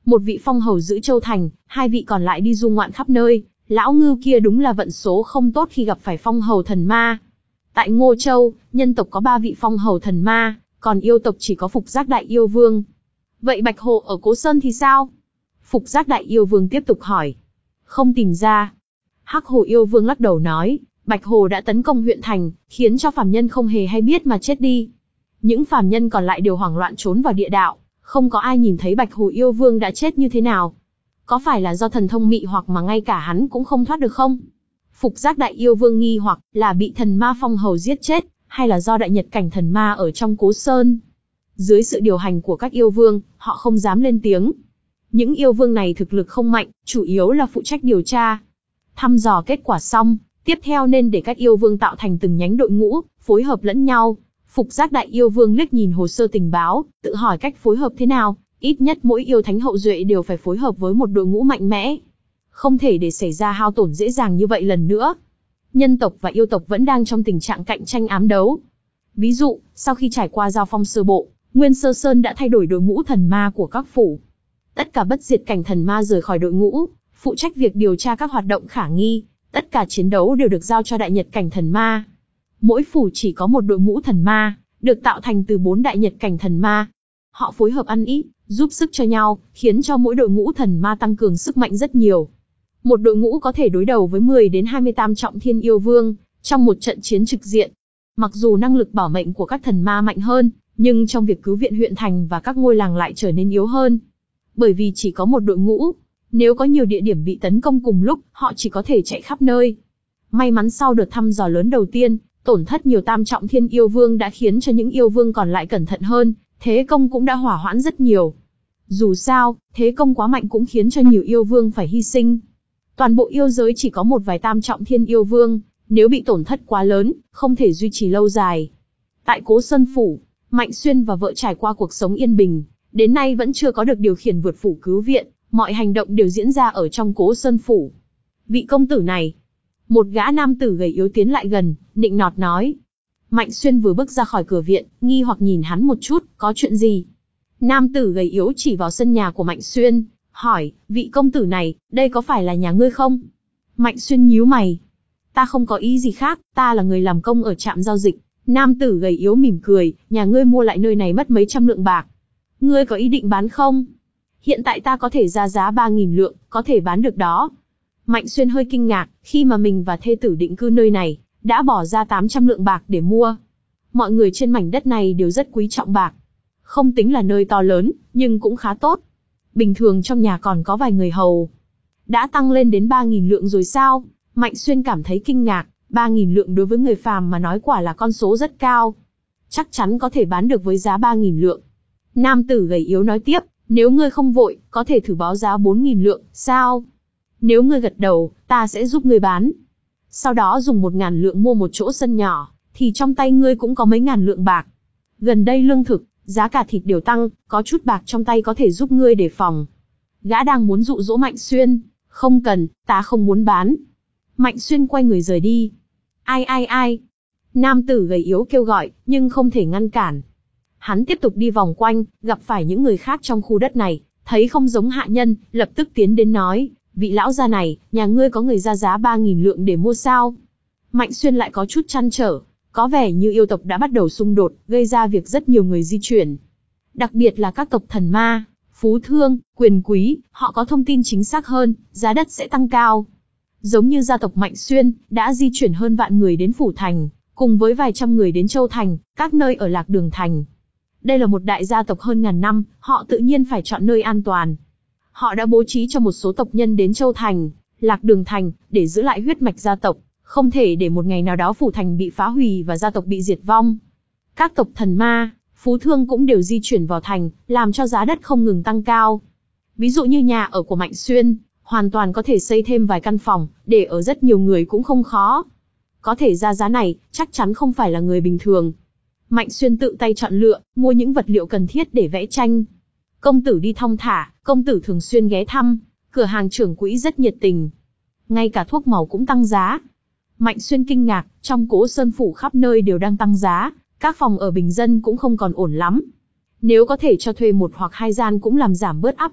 Một vị phong hầu giữ Châu Thành, hai vị còn lại đi du ngoạn khắp nơi. Lão Ngưu kia đúng là vận số không tốt khi gặp phải phong hầu thần ma. Tại Ngô Châu, nhân tộc có ba vị phong hầu thần ma, còn yêu tộc chỉ có Phục Giác Đại Yêu Vương. Vậy Bạch Hồ ở Cố Sơn thì sao? Phục Giác Đại Yêu Vương tiếp tục hỏi. Không tìm ra. Hắc Hồ Yêu Vương lắc đầu nói, Bạch Hồ đã tấn công huyện thành, khiến cho phàm nhân không hề hay biết mà chết đi. Những phàm nhân còn lại đều hoảng loạn trốn vào địa đạo, không có ai nhìn thấy Bạch Hồ Yêu Vương đã chết như thế nào. Có phải là do thần thông mị hoặc mà ngay cả hắn cũng không thoát được không? Phục Giác Đại Yêu Vương nghi hoặc là bị thần ma phong hầu giết chết, hay là do đại nhật cảnh thần ma ở trong Cố Sơn. Dưới sự điều hành của các yêu vương, họ không dám lên tiếng. Những yêu vương này thực lực không mạnh, chủ yếu là phụ trách điều tra. Thăm dò kết quả xong, tiếp theo nên để các yêu vương tạo thành từng nhánh đội ngũ, phối hợp lẫn nhau. Phục Giác Đại Yêu Vương liếc nhìn hồ sơ tình báo, tự hỏi cách phối hợp thế nào. Ít nhất mỗi yêu thánh hậu duệ đều phải phối hợp với một đội ngũ mạnh mẽ. Không thể để xảy ra hao tổn dễ dàng như vậy lần nữa. Nhân tộc và yêu tộc vẫn đang trong tình trạng cạnh tranh ám đấu. Ví dụ, sau khi trải qua giao phong sơ bộ, Nguyên Sơ Sơn đã thay đổi đội ngũ thần ma của các phủ. Tất cả bất diệt cảnh thần ma rời khỏi đội ngũ, phụ trách việc điều tra các hoạt động khả nghi. Tất cả chiến đấu đều được giao cho đại nhật cảnh thần ma. Mỗi phủ chỉ có một đội ngũ thần ma, được tạo thành từ bốn đại nhật cảnh thần ma. Họ phối hợp ăn ý, giúp sức cho nhau, khiến cho mỗi đội ngũ thần ma tăng cường sức mạnh rất nhiều. Một đội ngũ có thể đối đầu với mười đến hai mươi tam trọng thiên yêu vương, trong một trận chiến trực diện. Mặc dù năng lực bảo mệnh của các thần ma mạnh hơn, nhưng trong việc cứu viện huyện thành và các ngôi làng lại trở nên yếu hơn. Bởi vì chỉ có một đội ngũ, nếu có nhiều địa điểm bị tấn công cùng lúc, họ chỉ có thể chạy khắp nơi. May mắn sau đợt thăm dò lớn đầu tiên, tổn thất nhiều tam trọng thiên yêu vương đã khiến cho những yêu vương còn lại cẩn thận hơn, thế công cũng đã hỏa hoãn rất nhiều. Dù sao, thế công quá mạnh cũng khiến cho nhiều yêu vương phải hy sinh. Toàn bộ yêu giới chỉ có một vài tam trọng thiên yêu vương, nếu bị tổn thất quá lớn, không thể duy trì lâu dài. Tại Cố Sơn Phủ, Mạnh Xuyên và vợ trải qua cuộc sống yên bình, đến nay vẫn chưa có được điều khiển vượt phủ cứu viện, mọi hành động đều diễn ra ở trong Cố Sơn Phủ. Vị công tử này, một gã nam tử gầy yếu tiến lại gần, nịnh nọt nói. Mạnh Xuyên vừa bước ra khỏi cửa viện, nghi hoặc nhìn hắn một chút, có chuyện gì? Nam tử gầy yếu chỉ vào sân nhà của Mạnh Xuyên, hỏi, vị công tử này, đây có phải là nhà ngươi không? Mạnh Xuyên nhíu mày. Ta không có ý gì khác, ta là người làm công ở trạm giao dịch. Nam tử gầy yếu mỉm cười, nhà ngươi mua lại nơi này mất mấy trăm lượng bạc. Ngươi có ý định bán không? Hiện tại ta có thể ra giá ba nghìn lượng, có thể bán được đó. Mạnh Xuyên hơi kinh ngạc, khi mà mình và thê tử định cư nơi này, đã bỏ ra tám trăm lượng bạc để mua. Mọi người trên mảnh đất này đều rất quý trọng bạc. Không tính là nơi to lớn, nhưng cũng khá tốt. Bình thường trong nhà còn có vài người hầu. Đã tăng lên đến ba nghìn lượng rồi sao? Mạnh Xuyên cảm thấy kinh ngạc, ba nghìn lượng đối với người phàm mà nói quả là con số rất cao. Chắc chắn có thể bán được với giá ba nghìn lượng. Nam tử gầy yếu nói tiếp, nếu ngươi không vội, có thể thử báo giá bốn nghìn lượng, sao? Nếu ngươi gật đầu, ta sẽ giúp ngươi bán. Sau đó dùng một ngàn lượng mua một chỗ sân nhỏ, thì trong tay ngươi cũng có mấy ngàn lượng bạc. Gần đây lương thực, giá cả thịt đều tăng, có chút bạc trong tay có thể giúp ngươi đề phòng. Gã đang muốn dụ dỗ Mạnh Xuyên, không cần, ta không muốn bán. Mạnh Xuyên quay người rời đi. Ai ai ai? Nam tử gầy yếu kêu gọi, nhưng không thể ngăn cản. Hắn tiếp tục đi vòng quanh, gặp phải những người khác trong khu đất này, thấy không giống hạ nhân, lập tức tiến đến nói, vị lão gia này, nhà ngươi có người ra giá ba nghìn lượng để mua sao? Mạnh Xuyên lại có chút trăn trở, có vẻ như yêu tộc đã bắt đầu xung đột, gây ra việc rất nhiều người di chuyển. Đặc biệt là các tộc thần ma, phú thương, quyền quý, họ có thông tin chính xác hơn, giá đất sẽ tăng cao. Giống như gia tộc Mạnh Xuyên, đã di chuyển hơn vạn người đến Phủ Thành, cùng với vài trăm người đến Châu Thành, các nơi ở Lạc Đường Thành. Đây là một đại gia tộc hơn ngàn năm, họ tự nhiên phải chọn nơi an toàn. Họ đã bố trí cho một số tộc nhân đến Châu Thành, Lạc Đường Thành, để giữ lại huyết mạch gia tộc, không thể để một ngày nào đó Phủ Thành bị phá hủy và gia tộc bị diệt vong. Các tộc thần ma, phú thương cũng đều di chuyển vào thành, làm cho giá đất không ngừng tăng cao. Ví dụ như nhà ở của Mạnh Xuyên, hoàn toàn có thể xây thêm vài căn phòng, để ở rất nhiều người cũng không khó. Có thể ra giá này, chắc chắn không phải là người bình thường. Mạnh Xuyên tự tay chọn lựa, mua những vật liệu cần thiết để vẽ tranh. Công tử đi thong thả, công tử thường xuyên ghé thăm, cửa hàng trưởng quỹ rất nhiệt tình. Ngay cả thuốc màu cũng tăng giá. Mạnh Xuyên kinh ngạc, trong Cố Sơn Phủ khắp nơi đều đang tăng giá, các phòng ở bình dân cũng không còn ổn lắm. Nếu có thể cho thuê một hoặc hai gian cũng làm giảm bớt áp lực,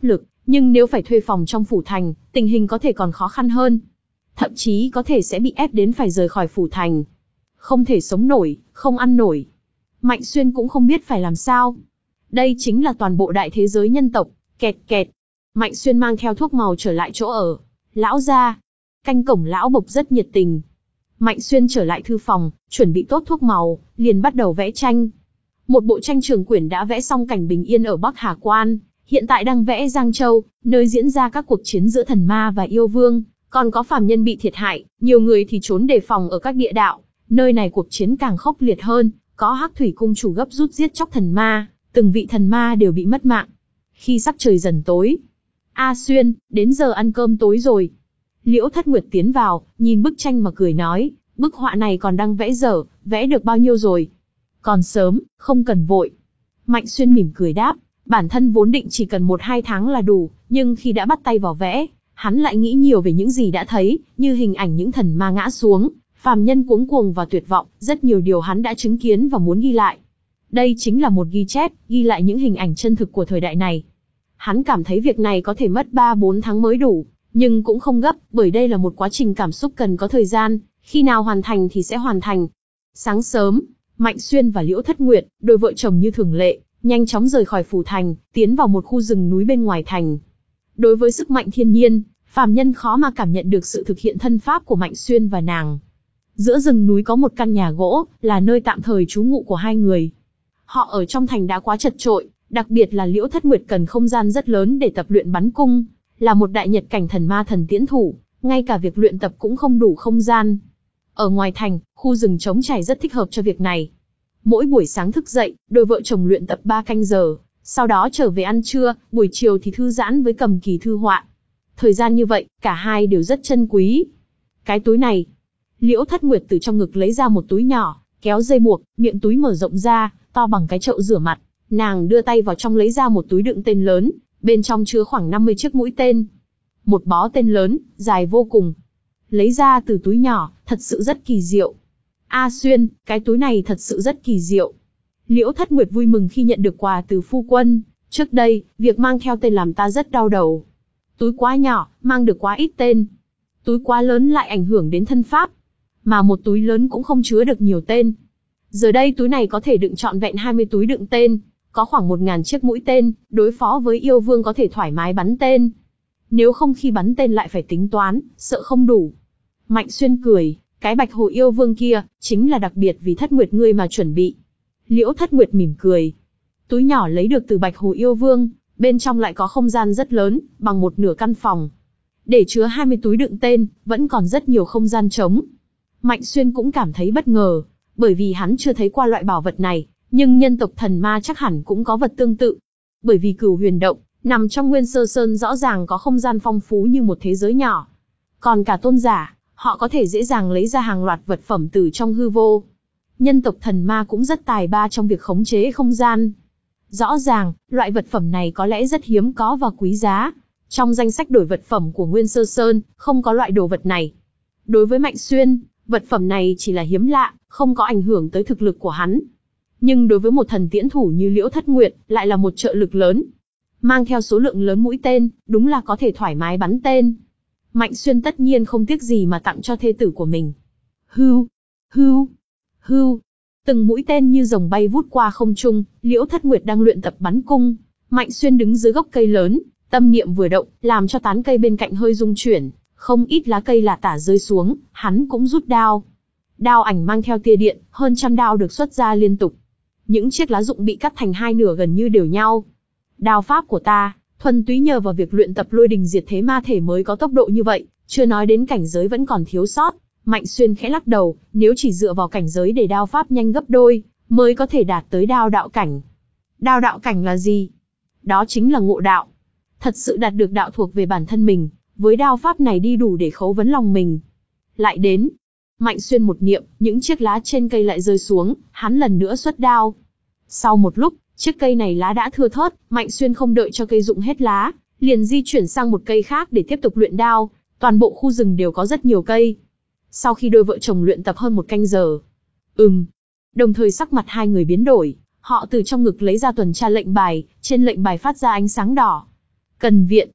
Nhưng nếu phải thuê phòng trong phủ thành, tình hình có thể còn khó khăn hơn. Thậm chí có thể sẽ bị ép đến phải rời khỏi phủ thành. Không thể sống nổi, không ăn nổi. Mạnh Xuyên cũng không biết phải làm sao. Đây chính là toàn bộ đại thế giới nhân tộc, kẹt kẹt. Mạnh Xuyên mang theo thuốc màu trở lại chỗ ở. Lão gia. Canh cổng lão Bộc rất nhiệt tình. Mạnh Xuyên trở lại thư phòng, chuẩn bị tốt thuốc màu, liền bắt đầu vẽ tranh. Một bộ tranh trường quyển đã vẽ xong cảnh bình yên ở Bắc Hà Quan, hiện tại đang vẽ Giang Châu, nơi diễn ra các cuộc chiến giữa thần ma và yêu vương, còn có phàm nhân bị thiệt hại, nhiều người thì trốn đề phòng ở các địa đạo, nơi này cuộc chiến càng khốc liệt hơn, có Hắc Thủy cung chủ gấp rút giết chóc thần ma, từng vị thần ma đều bị mất mạng. Khi sắc trời dần tối, A Xuyên, đến giờ ăn cơm tối rồi. Liễu Thất Nguyệt tiến vào, nhìn bức tranh mà cười nói, bức họa này còn đang vẽ dở, vẽ được bao nhiêu rồi? Còn sớm, không cần vội. Mạnh Xuyên mỉm cười đáp, bản thân vốn định chỉ cần một hai tháng là đủ, nhưng khi đã bắt tay vào vẽ, hắn lại nghĩ nhiều về những gì đã thấy, như hình ảnh những thần ma ngã xuống, phàm nhân cuống cuồng và tuyệt vọng, rất nhiều điều hắn đã chứng kiến và muốn ghi lại. Đây chính là một ghi chép, ghi lại những hình ảnh chân thực của thời đại này. Hắn cảm thấy việc này có thể mất ba bốn tháng mới đủ, nhưng cũng không gấp, bởi đây là một quá trình cảm xúc cần có thời gian, khi nào hoàn thành thì sẽ hoàn thành. Sáng sớm, Mạnh Xuyên và Liễu Thất Nguyệt, đôi vợ chồng như thường lệ, nhanh chóng rời khỏi phủ thành, tiến vào một khu rừng núi bên ngoài thành. Đối với sức mạnh thiên nhiên, phàm nhân khó mà cảm nhận được sự thực hiện thân pháp của Mạnh Xuyên và nàng. Giữa rừng núi có một căn nhà gỗ, là nơi tạm thời trú ngụ của hai người. Họ ở trong thành đã quá chật chội, đặc biệt là Liễu Thất Nguyệt cần không gian rất lớn để tập luyện bắn cung, là một đại nhật cảnh thần ma thần tiễn thủ, ngay cả việc luyện tập cũng không đủ không gian. Ở ngoài thành, khu rừng trống trải rất thích hợp cho việc này. Mỗi buổi sáng thức dậy, đôi vợ chồng luyện tập ba canh giờ, sau đó trở về ăn trưa, buổi chiều thì thư giãn với cầm kỳ thư họa. Thời gian như vậy, cả hai đều rất trân quý. Cái túi này, Liễu Thất Nguyệt từ trong ngực lấy ra một túi nhỏ, kéo dây buộc, miệng túi mở rộng ra, to bằng cái chậu rửa mặt. Nàng đưa tay vào trong lấy ra một túi đựng tên lớn, bên trong chứa khoảng năm mươi chiếc mũi tên. Một bó tên lớn, dài vô cùng. Lấy ra từ túi nhỏ, thật sự rất kỳ diệu. A Xuyên, cái túi này thật sự rất kỳ diệu. Liễu Thất Nguyệt vui mừng khi nhận được quà từ phu quân. Trước đây, việc mang theo tên làm ta rất đau đầu. Túi quá nhỏ, mang được quá ít tên. Túi quá lớn lại ảnh hưởng đến thân pháp. Mà một túi lớn cũng không chứa được nhiều tên. Giờ đây túi này có thể đựng trọn vẹn hai mươi túi đựng tên. Có khoảng một nghìn chiếc mũi tên, đối phó với yêu vương có thể thoải mái bắn tên. Nếu không khi bắn tên lại phải tính toán, sợ không đủ. Mạnh Xuyên cười, cái bạch hồ yêu vương kia, chính là đặc biệt vì Thất Nguyệt ngươi mà chuẩn bị. Liễu Thất Nguyệt mỉm cười. Túi nhỏ lấy được từ bạch hồ yêu vương, bên trong lại có không gian rất lớn, bằng một nửa căn phòng. Để chứa hai mươi túi đựng tên, vẫn còn rất nhiều không gian trống. Mạnh Xuyên cũng cảm thấy bất ngờ, bởi vì hắn chưa thấy qua loại bảo vật này, nhưng nhân tộc thần ma chắc hẳn cũng có vật tương tự. Bởi vì Cửu Huyền Động, nằm trong Nguyên Sơ Sơn rõ ràng có không gian phong phú như một thế giới nhỏ. Còn cả tôn giả, họ có thể dễ dàng lấy ra hàng loạt vật phẩm từ trong hư vô. Nhân tộc thần ma cũng rất tài ba trong việc khống chế không gian. Rõ ràng, loại vật phẩm này có lẽ rất hiếm có và quý giá. Trong danh sách đổi vật phẩm của Nguyên Sơ Sơn, không có loại đồ vật này. Đối với Mạnh Xuyên, vật phẩm này chỉ là hiếm lạ, không có ảnh hưởng tới thực lực của hắn. Nhưng đối với một thần tiễn thủ như Liễu Thất Nguyệt, lại là một trợ lực lớn. Mang theo số lượng lớn mũi tên, đúng là có thể thoải mái bắn tên. Mạnh Xuyên tất nhiên không tiếc gì mà tặng cho thê tử của mình. Hưu, hưu, hưu. Từng mũi tên như rồng bay vút qua không trung, Liễu Thất Nguyệt đang luyện tập bắn cung. Mạnh Xuyên đứng dưới gốc cây lớn, tâm niệm vừa động, làm cho tán cây bên cạnh hơi rung chuyển, không ít lá cây lả tả rơi xuống, hắn cũng rút đao. Đao ảnh mang theo tia điện, hơn trăm đao được xuất ra liên tục. Những chiếc lá rụng bị cắt thành hai nửa gần như đều nhau. Đao pháp của ta, thuần túy nhờ vào việc luyện tập lôi đình diệt thế ma thể mới có tốc độ như vậy, chưa nói đến cảnh giới vẫn còn thiếu sót. Mạnh Xuyên khẽ lắc đầu, nếu chỉ dựa vào cảnh giới để đao pháp nhanh gấp đôi, mới có thể đạt tới đao đạo cảnh. Đao đạo cảnh là gì? Đó chính là ngộ đạo. Thật sự đạt được đạo thuộc về bản thân mình, với đao pháp này đi đủ để khấu vấn lòng mình. Lại đến, Mạnh Xuyên một niệm, những chiếc lá trên cây lại rơi xuống, hắn lần nữa xuất đao. Sau một lúc, chiếc cây này lá đã thưa thớt, Mạnh Xuyên không đợi cho cây rụng hết lá, liền di chuyển sang một cây khác để tiếp tục luyện đao. Toàn bộ khu rừng đều có rất nhiều cây. Sau khi đôi vợ chồng luyện tập hơn một canh giờ, ừm, đồng thời sắc mặt hai người biến đổi, họ từ trong ngực lấy ra tuần tra lệnh bài, trên lệnh bài phát ra ánh sáng đỏ. Cần viện,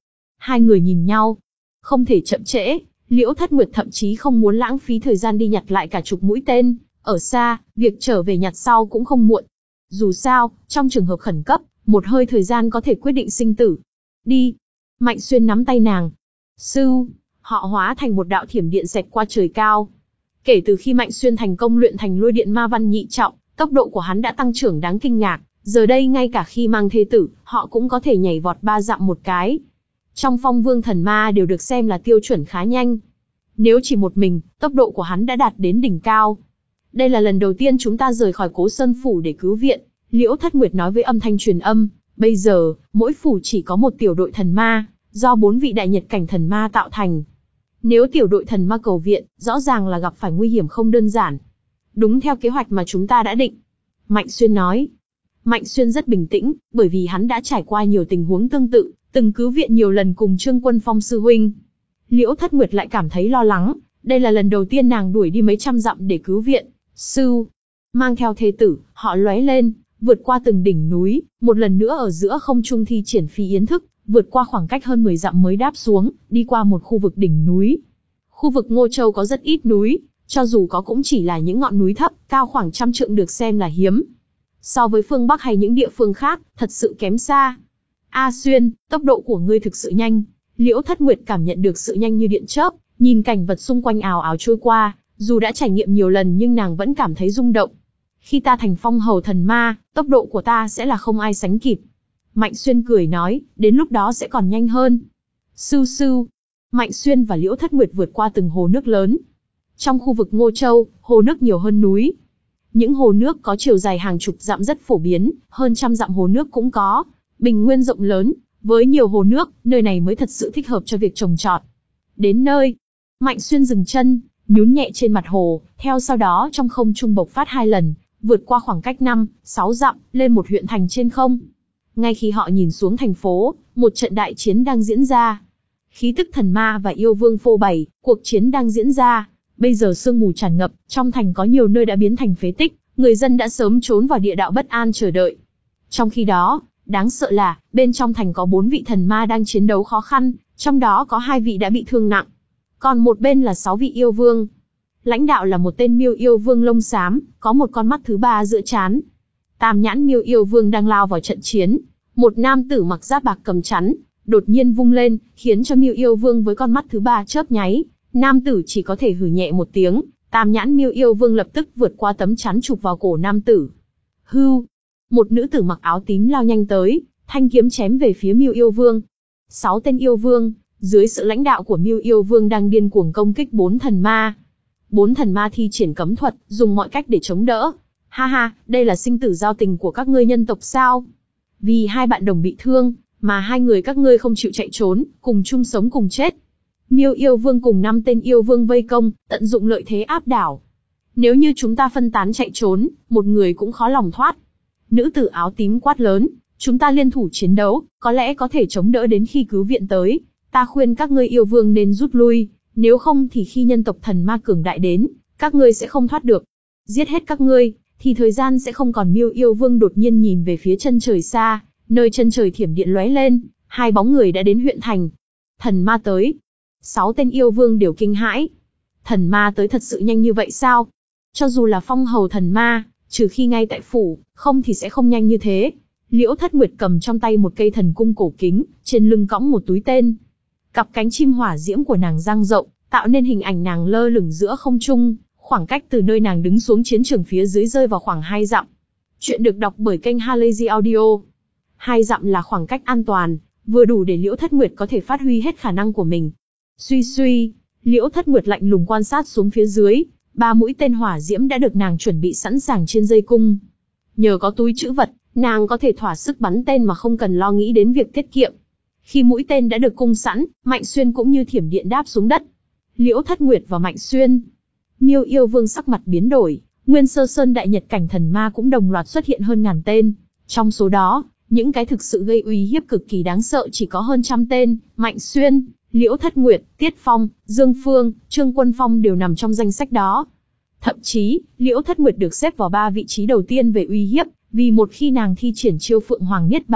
Hai người nhìn nhau. Không thể chậm trễ, Liễu Thất Nguyệt thậm chí không muốn lãng phí thời gian đi nhặt lại cả chục mũi tên. Ở xa, việc trở về nhặt sau cũng không muộn. Dù sao, trong trường hợp khẩn cấp, một hơi thời gian có thể quyết định sinh tử. Đi. Mạnh Xuyên nắm tay nàng. Sưu. Họ hóa thành một đạo thiểm điện xẹt qua trời cao. Kể từ khi Mạnh Xuyên thành công luyện thành lôi điện ma văn nhị trọng, tốc độ của hắn đã tăng trưởng đáng kinh ngạc. Giờ đây ngay cả khi mang thê tử, họ cũng có thể nhảy vọt ba dặm một cái. Trong Phong Vương Thần Ma đều được xem là tiêu chuẩn khá nhanh. Nếu chỉ một mình, tốc độ của hắn đã đạt đến đỉnh cao. Đây là lần đầu tiên chúng ta rời khỏi Cố Sơn Phủ để cứu viện, Liễu Thất Nguyệt nói với âm thanh truyền âm. Bây giờ, mỗi phủ chỉ có một tiểu đội thần ma, do bốn vị đại nhật cảnh thần ma tạo thành. Nếu tiểu đội thần ma cầu viện, rõ ràng là gặp phải nguy hiểm không đơn giản. Đúng theo kế hoạch mà chúng ta đã định. Mạnh Xuyên nói. Mạnh Xuyên rất bình tĩnh, bởi vì hắn đã trải qua nhiều tình huống tương tự, từng cứu viện nhiều lần cùng Trương Quân Phong sư huynh. Liễu Thất Nguyệt lại cảm thấy lo lắng, đây là lần đầu tiên nàng đuổi đi mấy trăm dặm để cứu viện. Sư, mang theo thê tử, họ lóe lên, vượt qua từng đỉnh núi, một lần nữa ở giữa không trung thi triển phi yến thức, vượt qua khoảng cách hơn mười dặm mới đáp xuống, đi qua một khu vực đỉnh núi. Khu vực Ngô Châu có rất ít núi, cho dù có cũng chỉ là những ngọn núi thấp, cao khoảng trăm trượng được xem là hiếm. So với phương Bắc hay những địa phương khác, thật sự kém xa. A Xuyên, tốc độ của ngươi thực sự nhanh. Liễu Thất Nguyệt cảm nhận được sự nhanh như điện chớp, nhìn cảnh vật xung quanh ào ào trôi qua, dù đã trải nghiệm nhiều lần nhưng nàng vẫn cảm thấy rung động. Khi ta thành phong hầu thần ma, tốc độ của ta sẽ là không ai sánh kịp. Mạnh Xuyên cười nói, đến lúc đó sẽ còn nhanh hơn. Sưu sưu. Mạnh Xuyên và Liễu Thất Nguyệt vượt qua từng hồ nước lớn. Trong khu vực Ngô Châu, hồ nước nhiều hơn núi. Những hồ nước có chiều dài hàng chục dặm rất phổ biến, hơn trăm dặm hồ nước cũng có. Bình nguyên rộng lớn, với nhiều hồ nước, nơi này mới thật sự thích hợp cho việc trồng trọt. Đến nơi, Mạnh Xuyên dừng chân, nhún nhẹ trên mặt hồ, theo sau đó trong không trung bộc phát hai lần, vượt qua khoảng cách năm, sáu dặm, lên một huyện thành trên không. Ngay khi họ nhìn xuống thành phố, một trận đại chiến đang diễn ra. Khí tức thần ma và yêu vương phô bày, cuộc chiến đang diễn ra. Bây giờ sương mù tràn ngập, trong thành có nhiều nơi đã biến thành phế tích, người dân đã sớm trốn vào địa đạo bất an chờ đợi. Trong khi đó, đáng sợ là, bên trong thành có bốn vị thần ma đang chiến đấu khó khăn, trong đó có hai vị đã bị thương nặng. Còn một bên là sáu vị yêu vương. Lãnh đạo là một tên miêu yêu vương lông xám, có một con mắt thứ ba giữa trán. Tam nhãn miêu yêu vương đang lao vào trận chiến. Một nam tử mặc giáp bạc cầm chắn, đột nhiên vung lên, khiến cho miêu yêu vương với con mắt thứ ba chớp nháy. Nam tử chỉ có thể hừ nhẹ một tiếng, tam nhãn miêu yêu vương lập tức vượt qua tấm chắn chụp vào cổ nam tử. Hưu! Một nữ tử mặc áo tím lao nhanh tới, thanh kiếm chém về phía miêu yêu vương. Sáu tên yêu vương, dưới sự lãnh đạo của miêu yêu vương đang điên cuồng công kích bốn thần ma. Bốn thần ma thi triển cấm thuật, dùng mọi cách để chống đỡ. Ha ha, đây là sinh tử giao tình của các ngươi nhân tộc sao? Vì hai bạn đồng bị thương, mà hai người các ngươi không chịu chạy trốn, cùng chung sống cùng chết. Miêu yêu vương cùng năm tên yêu vương vây công, tận dụng lợi thế áp đảo. Nếu như chúng ta phân tán chạy trốn, một người cũng khó lòng thoát. Nữ tử áo tím quát lớn, chúng ta liên thủ chiến đấu, có lẽ có thể chống đỡ đến khi cứu viện tới. Ta khuyên các ngươi yêu vương nên rút lui, nếu không thì khi nhân tộc thần ma cường đại đến, các ngươi sẽ không thoát được. Giết hết các ngươi, thì thời gian sẽ không còn. Miêu yêu vương đột nhiên nhìn về phía chân trời xa, nơi chân trời thiểm điện lóe lên, hai bóng người đã đến huyện thành. Thần ma tới. Sáu tên yêu vương đều kinh hãi. Thần ma tới thật sự nhanh như vậy sao? Cho dù là phong hầu thần ma, trừ khi ngay tại phủ, không thì sẽ không nhanh như thế. Liễu Thất Nguyệt cầm trong tay một cây thần cung cổ kính, trên lưng cõng một túi tên. Cặp cánh chim hỏa diễm của nàng dang rộng, tạo nên hình ảnh nàng lơ lửng giữa không trung, khoảng cách từ nơi nàng đứng xuống chiến trường phía dưới rơi vào khoảng hai dặm. Chuyện được đọc bởi kênh Halazy Audio. Hai dặm là khoảng cách an toàn, vừa đủ để Liễu Thất Nguyệt có thể phát huy hết khả năng của mình. Suy suy, Liễu Thất Nguyệt lạnh lùng quan sát xuống phía dưới, ba mũi tên hỏa diễm đã được nàng chuẩn bị sẵn sàng trên dây cung. Nhờ có túi trữ vật, nàng có thể thỏa sức bắn tên mà không cần lo nghĩ đến việc tiết kiệm. Khi mũi tên đã được cung sẵn, Mạnh Xuyên cũng như thiểm điện đáp xuống đất. Liễu Thất Nguyệt và Mạnh Xuyên. Miêu yêu vương sắc mặt biến đổi, Nguyên Sơ Sơn đại nhật cảnh thần ma cũng đồng loạt xuất hiện hơn ngàn tên. Trong số đó, những cái thực sự gây uy hiếp cực kỳ đáng sợ chỉ có hơn trăm tên. Mạnh Xuyên, Liễu Thất Nguyệt, Tiết Phong, Dương Phương, Trương Quân Phong đều nằm trong danh sách đó. Thậm chí, Liễu Thất Nguyệt được xếp vào ba vị trí đầu tiên về uy hiếp, vì một khi nàng thi triển chiêu Phượng Hoàng Niết Bàn,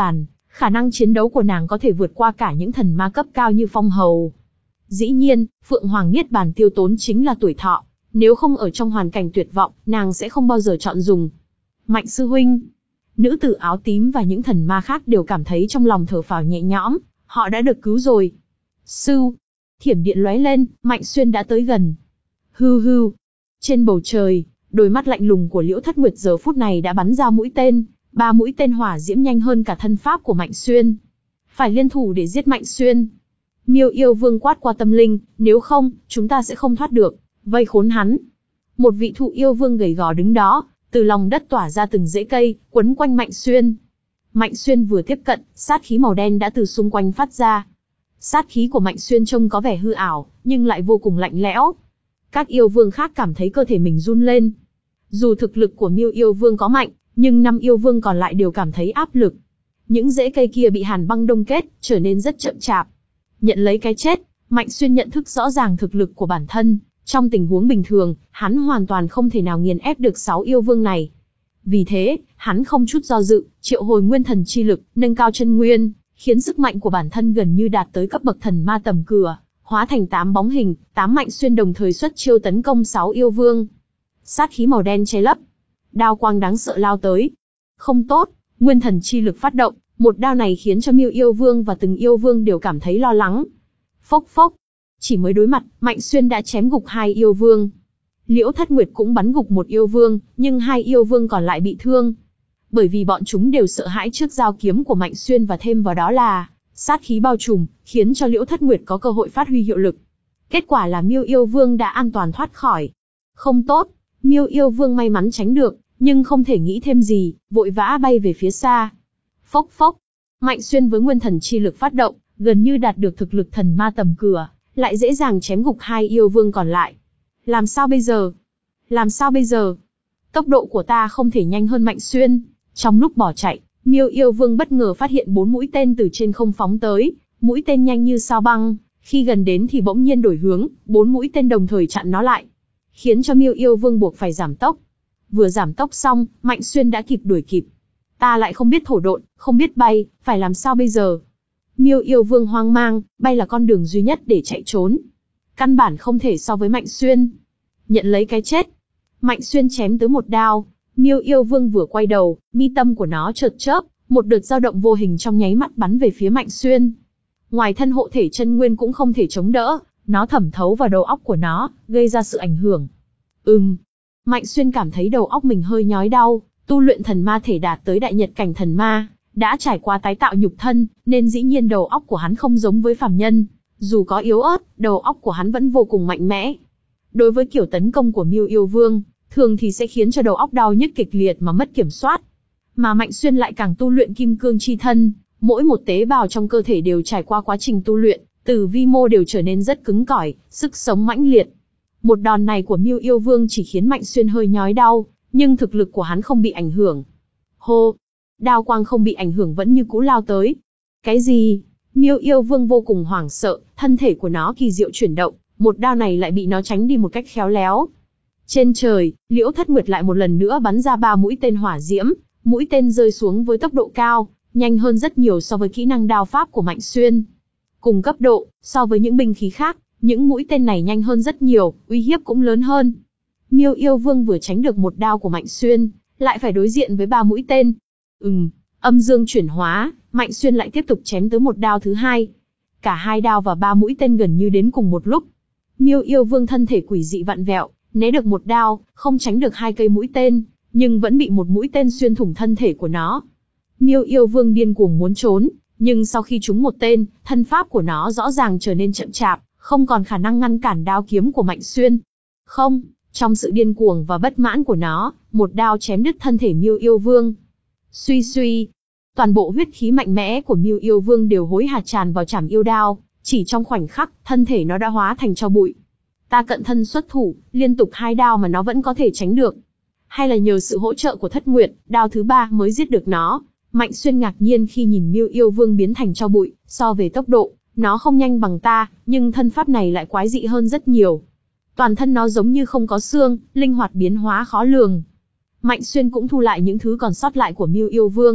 Khả năng chiến đấu của nàng có thể vượt qua cả những thần ma cấp cao như Phong Hầu. Dĩ nhiên, Phượng Hoàng Niết Bàn tiêu tốn chính là tuổi thọ, nếu không ở trong hoàn cảnh tuyệt vọng, nàng sẽ không bao giờ chọn dùng. Mạnh sư huynh, nữ tử áo tím và những thần ma khác đều cảm thấy trong lòng thở phào nhẹ nhõm, họ đã được cứu rồi. Sư, thiểm điện lóe lên, Mạnh Xuyên đã tới gần. Hư hư, trên bầu trời, đôi mắt lạnh lùng của Liễu Thất Nguyệt giờ phút này đã bắn ra mũi tên, ba mũi tên hỏa diễm nhanh hơn cả thân pháp của Mạnh Xuyên. Phải liên thủ để giết Mạnh Xuyên. Miêu Yêu Vương quát qua tâm linh, nếu không, chúng ta sẽ không thoát được, vây khốn hắn. Một vị thụ yêu vương gầy gò đứng đó, từ lòng đất tỏa ra từng rễ cây, quấn quanh Mạnh Xuyên. Mạnh Xuyên vừa tiếp cận, sát khí màu đen đã từ xung quanh phát ra. Sát khí của Mạnh Xuyên trông có vẻ hư ảo, nhưng lại vô cùng lạnh lẽo. Các yêu vương khác cảm thấy cơ thể mình run lên. Dù thực lực của Miêu Yêu Vương có mạnh, nhưng năm yêu vương còn lại đều cảm thấy áp lực. Những rễ cây kia bị hàn băng đông kết, trở nên rất chậm chạp. Nhận lấy cái chết, Mạnh Xuyên nhận thức rõ ràng thực lực của bản thân. Trong tình huống bình thường, hắn hoàn toàn không thể nào nghiền ép được sáu yêu vương này. Vì thế, hắn không chút do dự, triệu hồi nguyên thần chi lực, nâng cao chân nguyên, khiến sức mạnh của bản thân gần như đạt tới cấp bậc thần ma tầm cửa, hóa thành tám bóng hình, tám Mạnh Xuyên đồng thời xuất chiêu tấn công sáu yêu vương. Sát khí màu đen che lấp, đao quang đáng sợ lao tới. Không tốt, nguyên thần chi lực phát động, một đao này khiến cho Miêu Yêu Vương và từng yêu vương đều cảm thấy lo lắng. Phốc phốc, chỉ mới đối mặt, Mạnh Xuyên đã chém gục hai yêu vương. Liễu Thất Nguyệt cũng bắn gục một yêu vương, nhưng hai yêu vương còn lại bị thương. Bởi vì bọn chúng đều sợ hãi trước dao kiếm của Mạnh Xuyên và thêm vào đó là sát khí bao trùm, khiến cho Liễu Thất Nguyệt có cơ hội phát huy hiệu lực. Kết quả là Miêu Yêu Vương đã an toàn thoát khỏi. Không tốt, Miêu Yêu Vương may mắn tránh được, nhưng không thể nghĩ thêm gì, vội vã bay về phía xa. Phốc phốc, Mạnh Xuyên với nguyên thần chi lực phát động, gần như đạt được thực lực thần ma tầm cửa, lại dễ dàng chém gục hai yêu vương còn lại. Làm sao bây giờ? Làm sao bây giờ? Tốc độ của ta không thể nhanh hơn Mạnh Xuyên. Trong lúc bỏ chạy, Miêu Yêu Vương bất ngờ phát hiện bốn mũi tên từ trên không phóng tới, mũi tên nhanh như sao băng, khi gần đến thì bỗng nhiên đổi hướng, bốn mũi tên đồng thời chặn nó lại, khiến cho Miêu Yêu Vương buộc phải giảm tốc. Vừa giảm tốc xong, Mạnh Xuyên đã kịp đuổi kịp. Ta lại không biết thổ độn, không biết bay, phải làm sao bây giờ? Miêu Yêu Vương hoang mang, bay là con đường duy nhất để chạy trốn. Căn bản không thể so với Mạnh Xuyên. Nhận lấy cái chết. Mạnh Xuyên chém tới một đao. Miêu Yêu Vương vừa quay đầu, mi tâm của nó chợt chớp, một đợt dao động vô hình trong nháy mắt bắn về phía Mạnh Xuyên. Ngoài thân hộ thể chân nguyên cũng không thể chống đỡ, nó thẩm thấu vào đầu óc của nó, gây ra sự ảnh hưởng. Ừm. Mạnh Xuyên cảm thấy đầu óc mình hơi nhói đau, tu luyện thần ma thể đạt tới đại nhật cảnh thần ma, đã trải qua tái tạo nhục thân, nên dĩ nhiên đầu óc của hắn không giống với phàm nhân. Dù có yếu ớt, đầu óc của hắn vẫn vô cùng mạnh mẽ. Đối với kiểu tấn công của Miêu Yêu Vương, thường thì sẽ khiến cho đầu óc đau nhức kịch liệt mà mất kiểm soát. Mà Mạnh Xuyên lại càng tu luyện kim cương chi thân, mỗi một tế bào trong cơ thể đều trải qua quá trình tu luyện, từ vi mô đều trở nên rất cứng cỏi, sức sống mãnh liệt. Một đòn này của Miêu Yêu Vương chỉ khiến Mạnh Xuyên hơi nhói đau, nhưng thực lực của hắn không bị ảnh hưởng. Hô! Đao quang không bị ảnh hưởng vẫn như cũ lao tới. Cái gì? Miêu Yêu Vương vô cùng hoảng sợ, thân thể của nó kỳ diệu chuyển động, một đao này lại bị nó tránh đi một cách khéo léo. Trên trời, Liễu Thất Nguyệt lại một lần nữa bắn ra ba mũi tên hỏa diễm, mũi tên rơi xuống với tốc độ cao, nhanh hơn rất nhiều so với kỹ năng đao pháp của Mạnh Xuyên. Cùng cấp độ, so với những binh khí khác, những mũi tên này nhanh hơn rất nhiều, uy hiếp cũng lớn hơn. Miêu Yêu Vương vừa tránh được một đao của Mạnh Xuyên, lại phải đối diện với ba mũi tên. Ừm, âm dương chuyển hóa, Mạnh Xuyên lại tiếp tục chém tới một đao thứ hai. Cả hai đao và ba mũi tên gần như đến cùng một lúc. Miêu Yêu Vương thân thể quỷ dị vặn vẹo, né được một đao, không tránh được hai cây mũi tên, nhưng vẫn bị một mũi tên xuyên thủng thân thể của nó. Miêu Yêu Vương điên cuồng muốn trốn, nhưng sau khi trúng một tên, thân pháp của nó rõ ràng trở nên chậm chạp, không còn khả năng ngăn cản đao kiếm của Mạnh Xuyên. Không, trong sự điên cuồng và bất mãn của nó, một đao chém đứt thân thể Miêu Yêu Vương. Suy suy, toàn bộ huyết khí mạnh mẽ của Miêu Yêu Vương đều hối hả tràn vào chảm yêu đao, chỉ trong khoảnh khắc, thân thể nó đã hóa thành tro bụi. Ta cận thân xuất thủ, liên tục hai đao mà nó vẫn có thể tránh được. Hay là nhờ sự hỗ trợ của Thất Nguyệt, đao thứ ba mới giết được nó. Mạnh Xuyên ngạc nhiên khi nhìn Miêu Yêu Vương biến thành tro bụi, so về tốc độ, nó không nhanh bằng ta, nhưng thân pháp này lại quái dị hơn rất nhiều. Toàn thân nó giống như không có xương, linh hoạt biến hóa khó lường. Mạnh Xuyên cũng thu lại những thứ còn sót lại của Miêu Yêu Vương,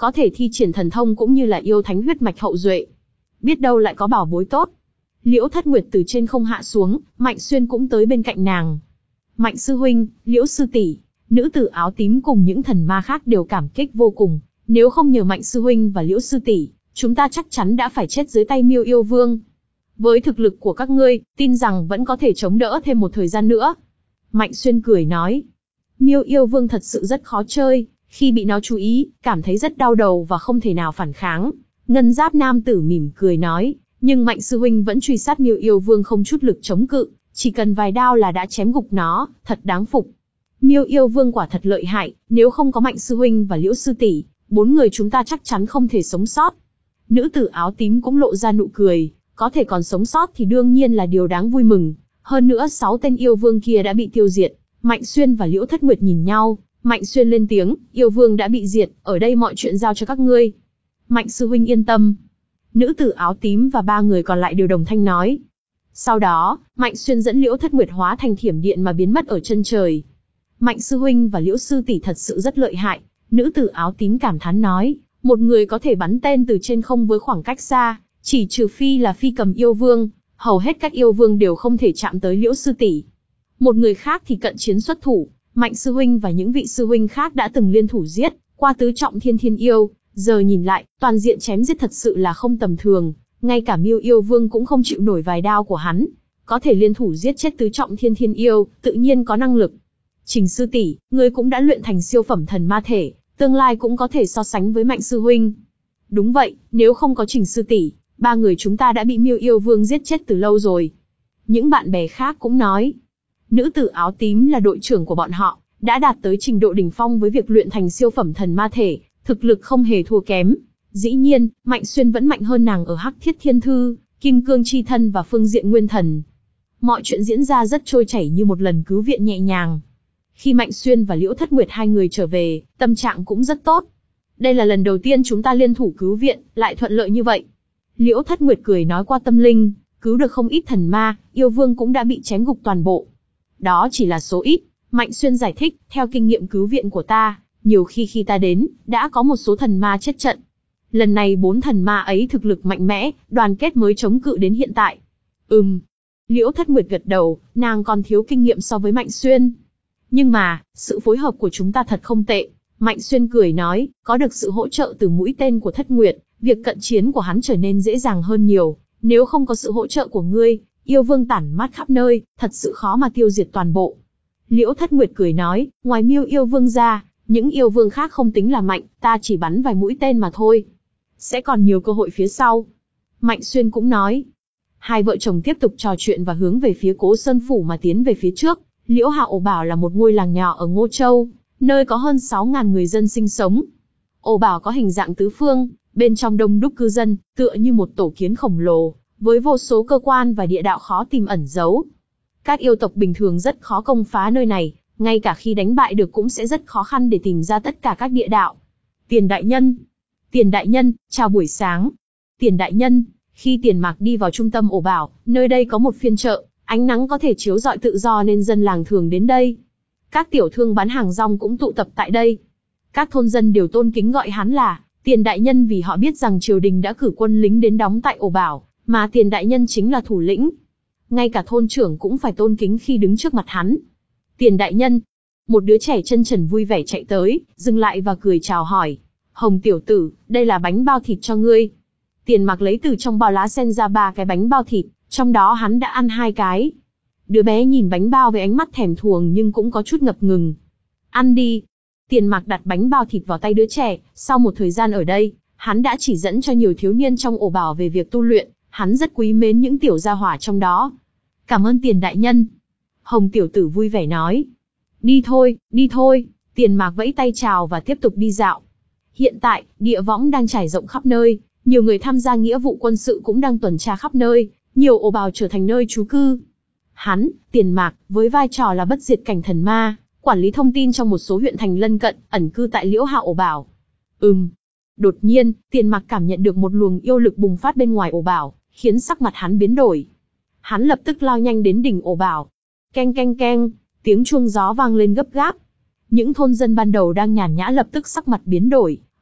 có thể thi triển thần thông cũng như là yêu thánh huyết mạch hậu duệ. Biết đâu lại có bảo bối tốt. Liễu Thất Nguyệt từ trên không hạ xuống, Mạnh Xuyên cũng tới bên cạnh nàng. Mạnh sư huynh, Liễu sư tỷ, nữ tử áo tím cùng những thần ma khác đều cảm kích vô cùng. Nếu không nhờ Mạnh sư huynh và Liễu sư tỷ, chúng ta chắc chắn đã phải chết dưới tay Miêu Yêu Vương. Với thực lực của các ngươi, tin rằng vẫn có thể chống đỡ thêm một thời gian nữa. Mạnh Xuyên cười nói. Miêu Yêu Vương thật sự rất khó chơi, khi bị nó chú ý, cảm thấy rất đau đầu và không thể nào phản kháng. Ngân giáp nam tử mỉm cười nói, nhưng Mạnh sư huynh vẫn truy sát Miêu Yêu Vương không chút lực chống cự, chỉ cần vài đao là đã chém gục nó, thật đáng phục. Miêu Yêu Vương quả thật lợi hại, nếu không có Mạnh sư huynh và Liễu sư tỷ, bốn người chúng ta chắc chắn không thể sống sót. Nữ tử áo tím cũng lộ ra nụ cười, có thể còn sống sót thì đương nhiên là điều đáng vui mừng. Hơn nữa sáu tên yêu vương kia đã bị tiêu diệt. Mạnh Xuyên và Liễu Thất Nguyệt nhìn nhau, Mạnh Xuyên lên tiếng, yêu vương đã bị diệt, ở đây mọi chuyện giao cho các ngươi. Mạnh sư huynh yên tâm. Nữ tử áo tím và ba người còn lại đều đồng thanh nói. Sau đó, Mạnh Xuyên dẫn Liễu Thất Nguyệt hóa thành thiểm điện mà biến mất ở chân trời. Mạnh sư huynh và Liễu sư tỷ thật sự rất lợi hại. Nữ tử áo tím cảm thán nói, một người có thể bắn tên từ trên không với khoảng cách xa, chỉ trừ phi là phi cầm yêu vương, hầu hết các yêu vương đều không thể chạm tới Liễu sư tỷ. Một người khác thì cận chiến xuất thủ, Mạnh sư huynh và những vị sư huynh khác đã từng liên thủ giết qua tứ trọng thiên thiên yêu, giờ nhìn lại, toàn diện chém giết thật sự là không tầm thường, ngay cả Miêu Yêu Vương cũng không chịu nổi vài đao của hắn, có thể liên thủ giết chết tứ trọng thiên thiên yêu, tự nhiên có năng lực. Trình sư tỷ, ngươi cũng đã luyện thành siêu phẩm thần ma thể, tương lai cũng có thể so sánh với Mạnh sư huynh. Đúng vậy, nếu không có Trình sư tỷ, ba người chúng ta đã bị Miêu Yêu Vương giết chết từ lâu rồi. Những bạn bè khác cũng nói. Nữ tử áo tím là đội trưởng của bọn họ, đã đạt tới trình độ đỉnh phong với việc luyện thành siêu phẩm thần ma thể, thực lực không hề thua kém. Dĩ nhiên, Mạnh Xuyên vẫn mạnh hơn nàng ở Hắc Thiết Thiên Thư, Kim Cương Chi Thân và phương diện nguyên thần. Mọi chuyện diễn ra rất trôi chảy như một lần cứu viện nhẹ nhàng. Khi Mạnh Xuyên và Liễu Thất Nguyệt hai người trở về, tâm trạng cũng rất tốt. Đây là lần đầu tiên chúng ta liên thủ cứu viện, lại thuận lợi như vậy. Liễu Thất Nguyệt cười nói qua tâm linh, cứu được không ít thần ma, yêu vương cũng đã bị chém gục toàn bộ. Đó chỉ là số ít, Mạnh Xuyên giải thích, theo kinh nghiệm cứu viện của ta, nhiều khi khi ta đến, đã có một số thần ma chết trận. Lần này bốn thần ma ấy thực lực mạnh mẽ, đoàn kết mới chống cự đến hiện tại. Ừm. Liễu Thất Nguyệt gật đầu, nàng còn thiếu kinh nghiệm so với Mạnh Xuyên. Nhưng mà, sự phối hợp của chúng ta thật không tệ. Mạnh Xuyên cười nói, có được sự hỗ trợ từ mũi tên của Thất Nguyệt, việc cận chiến của hắn trở nên dễ dàng hơn nhiều. Nếu không có sự hỗ trợ của ngươi, yêu vương tản mát khắp nơi, thật sự khó mà tiêu diệt toàn bộ. Liễu Thất Nguyệt cười nói, ngoài Miêu Yêu Vương ra, những yêu vương khác không tính là mạnh, ta chỉ bắn vài mũi tên mà thôi. Sẽ còn nhiều cơ hội phía sau. Mạnh Xuyên cũng nói. Hai vợ chồng tiếp tục trò chuyện và hướng về phía Cố Sơn Phủ mà tiến về phía trước. Liễu Hạ Ổ Bảo là một ngôi làng nhỏ ở Ngô Châu, nơi có hơn sáu nghìn người dân sinh sống. Ổ Bảo có hình dạng tứ phương, bên trong đông đúc cư dân, tựa như một tổ kiến khổng lồ, với vô số cơ quan và địa đạo khó tìm ẩn giấu. Các yêu tộc bình thường rất khó công phá nơi này, ngay cả khi đánh bại được cũng sẽ rất khó khăn để tìm ra tất cả các địa đạo. Tiền đại nhân, Tiền đại nhân, chào buổi sáng. Tiền đại nhân, khi Tiền Mạc đi vào trung tâm Ổ Bảo, nơi đây có một phiên chợ, ánh nắng có thể chiếu rọi tự do nên dân làng thường đến đây. Các tiểu thương bán hàng rong cũng tụ tập tại đây. Các thôn dân đều tôn kính gọi hắn là Tiền đại nhân vì họ biết rằng triều đình đã cử quân lính đến đóng tại Ổ Bảo, mà Tiền đại nhân chính là thủ lĩnh. Ngay cả thôn trưởng cũng phải tôn kính khi đứng trước mặt hắn. Tiền đại nhân, một đứa trẻ chân trần vui vẻ chạy tới, dừng lại và cười chào hỏi. Hồng tiểu tử, đây là bánh bao thịt cho ngươi. Tiền Mạc lấy từ trong bao lá sen ra ba cái bánh bao thịt, trong đó hắn đã ăn hai cái. Đứa bé nhìn bánh bao với ánh mắt thèm thuồng nhưng cũng có chút ngập ngừng. Ăn đi. Tiền Mạc đặt bánh bao thịt vào tay đứa trẻ, sau một thời gian ở đây, hắn đã chỉ dẫn cho nhiều thiếu niên trong Ổ Bảo về việc tu luyện, hắn rất quý mến những tiểu gia hỏa trong đó. Cảm ơn Tiền đại nhân. Hồng tiểu tử vui vẻ nói. Đi thôi, đi thôi. Tiền Mạc vẫy tay chào và tiếp tục đi dạo. Hiện tại, địa võng đang trải rộng khắp nơi, nhiều người tham gia nghĩa vụ quân sự cũng đang tuần tra khắp nơi, nhiều Ổ Bảo trở thành nơi trú cư. Hắn, Tiền Mạc, với vai trò là bất diệt cảnh thần ma, quản lý thông tin trong một số huyện thành lân cận, ẩn cư tại Liễu Hạ Ổ Bảo. Ừm. Đột nhiên, Tiền Mạc cảm nhận được một luồng yêu lực bùng phát bên ngoài Ổ Bảo, khiến sắc mặt hắn biến đổi. Hắn lập tức lao nhanh đến đỉnh Ổ Bảo. Keng keng keng, tiếng chuông gió vang lên gấp gáp. Những thôn dân ban đầu đang nhàn nhã lập tức sắc mặt biến đổi,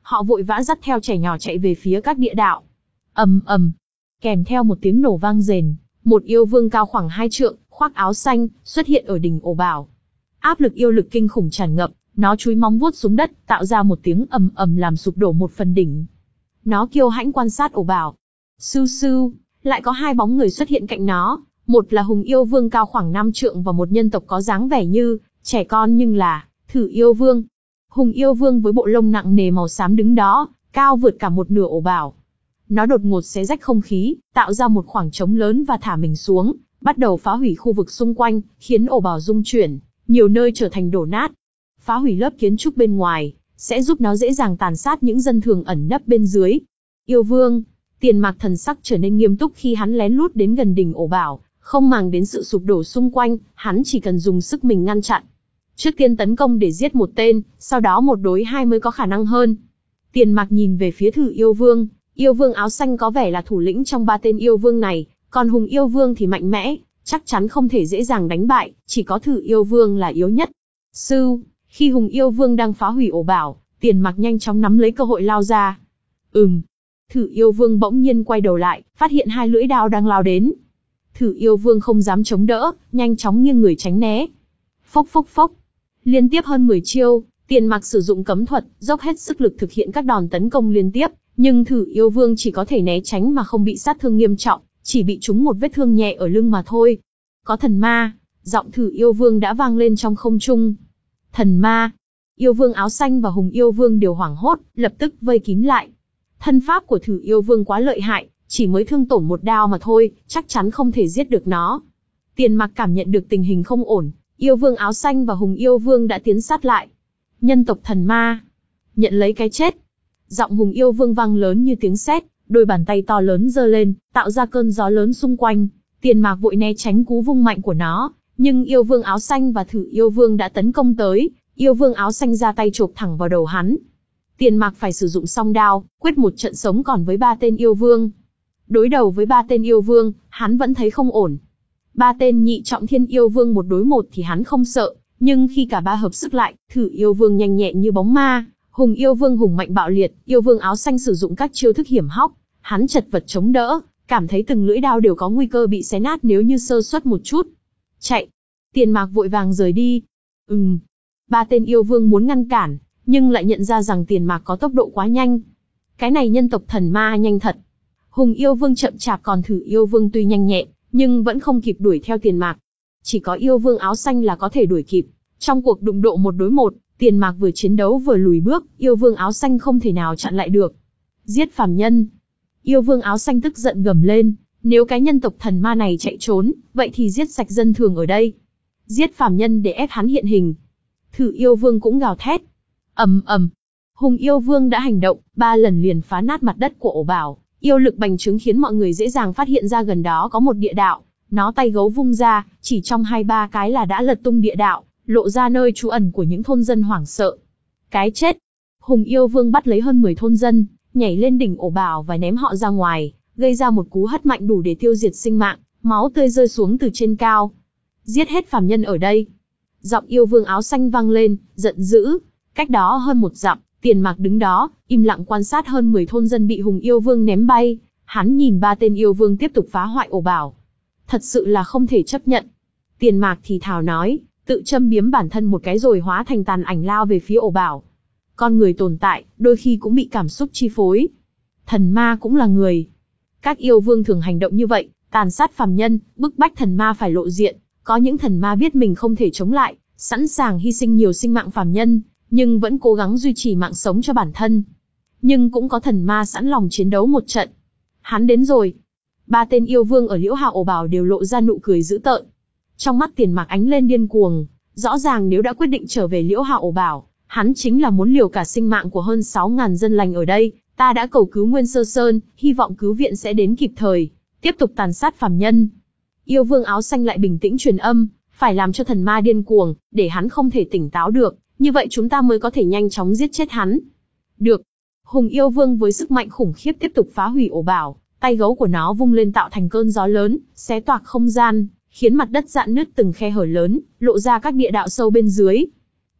họ vội vã dắt theo trẻ nhỏ chạy về phía các địa đạo. Ầm ầm, kèm theo một tiếng nổ vang rền, một yêu vương cao khoảng hai trượng, khoác áo xanh, xuất hiện ở đỉnh ổ bảo. Áp lực yêu lực kinh khủng tràn ngập, nó chúi móng vuốt xuống đất, tạo ra một tiếng ầm ầm làm sụp đổ một phần đỉnh. Nó kiêu hãnh quan sát ổ bảo. Sưu sưu, lại có hai bóng người xuất hiện cạnh nó, một là hùng yêu vương cao khoảng năm trượng và một nhân tộc có dáng vẻ như trẻ con nhưng là Thử yêu vương. Hùng yêu vương với bộ lông nặng nề màu xám đứng đó, cao vượt cả một nửa ổ bảo. Nó đột ngột xé rách không khí, tạo ra một khoảng trống lớn và thả mình xuống, bắt đầu phá hủy khu vực xung quanh, khiến ổ bảo rung chuyển, nhiều nơi trở thành đổ nát. Phá hủy lớp kiến trúc bên ngoài, sẽ giúp nó dễ dàng tàn sát những dân thường ẩn nấp bên dưới. Yêu vương. Tiền Mạc thần sắc trở nên nghiêm túc khi hắn lén lút đến gần đỉnh ổ bảo, không màng đến sự sụp đổ xung quanh, hắn chỉ cần dùng sức mình ngăn chặn. Trước tiên tấn công để giết một tên, sau đó một đối hai mới có khả năng hơn. Tiền Mạc nhìn về phía Thử yêu vương, yêu vương áo xanh có vẻ là thủ lĩnh trong ba tên yêu vương này, còn Hùng yêu vương thì mạnh mẽ, chắc chắn không thể dễ dàng đánh bại, chỉ có Thử yêu vương là yếu nhất. Sưu, khi Hùng yêu vương đang phá hủy ổ bảo, Tiền Mạc nhanh chóng nắm lấy cơ hội lao ra. Ừm. Thử yêu vương bỗng nhiên quay đầu lại, phát hiện hai lưỡi đao đang lao đến. Thử yêu vương không dám chống đỡ, nhanh chóng nghiêng người tránh né. Phốc phốc phốc. Liên tiếp hơn mười chiêu, Tiền Mạc sử dụng cấm thuật, dốc hết sức lực thực hiện các đòn tấn công liên tiếp, nhưng Thử yêu vương chỉ có thể né tránh mà không bị sát thương nghiêm trọng, chỉ bị trúng một vết thương nhẹ ở lưng mà thôi. Có thần ma, giọng Thử yêu vương đã vang lên trong không trung. Thần ma. Yêu vương áo xanh và Hùng yêu vương đều hoảng hốt, lập tức vây kín lại. Thân pháp của Thử yêu vương quá lợi hại, chỉ mới thương tổn một đao mà thôi, chắc chắn không thể giết được nó. Tiền Mạc cảm nhận được tình hình không ổn, yêu vương áo xanh và Hùng yêu vương đã tiến sát lại. Nhân tộc thần ma, nhận lấy cái chết. Giọng Hùng yêu vương vang lớn như tiếng sét, đôi bàn tay to lớn giơ lên, tạo ra cơn gió lớn xung quanh. Tiền Mạc vội né tránh cú vung mạnh của nó, nhưng yêu vương áo xanh và Thử yêu vương đã tấn công tới, yêu vương áo xanh ra tay chộp thẳng vào đầu hắn. Tiền Mạc phải sử dụng song đao, quyết một trận sống còn với ba tên yêu vương. Đối đầu với ba tên yêu vương, hắn vẫn thấy không ổn. Ba tên nhị trọng thiên yêu vương một đối một thì hắn không sợ, nhưng khi cả ba hợp sức lại, Thử yêu vương nhanh nhẹn như bóng ma, Hùng yêu vương hùng mạnh bạo liệt, yêu vương áo xanh sử dụng các chiêu thức hiểm hóc, hắn chật vật chống đỡ, cảm thấy từng lưỡi đao đều có nguy cơ bị xé nát nếu như sơ suất một chút. Chạy! Tiền Mạc vội vàng rời đi. Ừm. Ba tên yêu vương muốn ngăn cản, nhưng lại nhận ra rằng Tiền Mạc có tốc độ quá nhanh. Cái này nhân tộc thần ma nhanh thật. Hùng yêu vương chậm chạp còn Thử yêu vương tuy nhanh nhẹn, nhưng vẫn không kịp đuổi theo Tiền Mạc. Chỉ có yêu vương áo xanh là có thể đuổi kịp. Trong cuộc đụng độ một đối một, Tiền Mạc vừa chiến đấu vừa lùi bước, yêu vương áo xanh không thể nào chặn lại được. Giết phàm nhân! Yêu vương áo xanh tức giận gầm lên, nếu cái nhân tộc thần ma này chạy trốn, vậy thì giết sạch dân thường ở đây. Giết phàm nhân để ép hắn hiện hình. Thử yêu vương cũng gào thét. Ầm ầm. Hùng yêu vương đã hành động, ba lần liền phá nát mặt đất của ổ bảo, yêu lực bành trướng khiến mọi người dễ dàng phát hiện ra gần đó có một địa đạo. Nó tay gấu vung ra, chỉ trong hai ba cái là đã lật tung địa đạo, lộ ra nơi trú ẩn của những thôn dân hoảng sợ. Cái chết. Hùng yêu vương bắt lấy hơn mười thôn dân, nhảy lên đỉnh ổ bảo và ném họ ra ngoài, gây ra một cú hất mạnh đủ để tiêu diệt sinh mạng, máu tươi rơi xuống từ trên cao. Giết hết phàm nhân ở đây. Giọng yêu vương áo xanh vang lên, giận dữ. Cách đó hơn một dặm, Tiền Mạc đứng đó, im lặng quan sát hơn mười thôn dân bị Hùng yêu vương ném bay. Hắn nhìn ba tên yêu vương tiếp tục phá hoại ổ bảo. Thật sự là không thể chấp nhận. Tiền Mạc thì thào nói, tự châm biếm bản thân một cái rồi hóa thành tàn ảnh lao về phía ổ bảo. Con người tồn tại, đôi khi cũng bị cảm xúc chi phối. Thần ma cũng là người. Các yêu vương thường hành động như vậy, tàn sát phàm nhân, bức bách thần ma phải lộ diện. Có những thần ma biết mình không thể chống lại, sẵn sàng hy sinh nhiều sinh mạng phàm nhân, nhưng vẫn cố gắng duy trì mạng sống cho bản thân. Nhưng cũng có thần ma sẵn lòng chiến đấu một trận. Hắn đến rồi. Ba tên yêu vương ở Liễu Hà ổ bảo đều lộ ra nụ cười dữ tợn. Trong mắt Tiền Mạc ánh lên điên cuồng. Rõ ràng nếu đã quyết định trở về Liễu Hà ổ bảo, hắn chính là muốn liều cả sinh mạng của hơn sáu ngàn dân lành ở đây. Ta đã cầu cứu Nguyên Sơ Sơn, hy vọng cứu viện sẽ đến kịp thời, tiếp tục tàn sát phàm nhân. Yêu vương áo xanh lại bình tĩnh truyền âm, phải làm cho thần ma điên cuồng, để hắn không thể tỉnh táo được, như vậy chúng ta mới có thể nhanh chóng giết chết hắn. Được. Hùng yêu vương với sức mạnh khủng khiếp tiếp tục phá hủy ổ bảo, tay gấu của nó vung lên tạo thành cơn gió lớn, xé toạc không gian, khiến mặt đất rạn nứt từng khe hở lớn, lộ ra các địa đạo sâu bên dưới.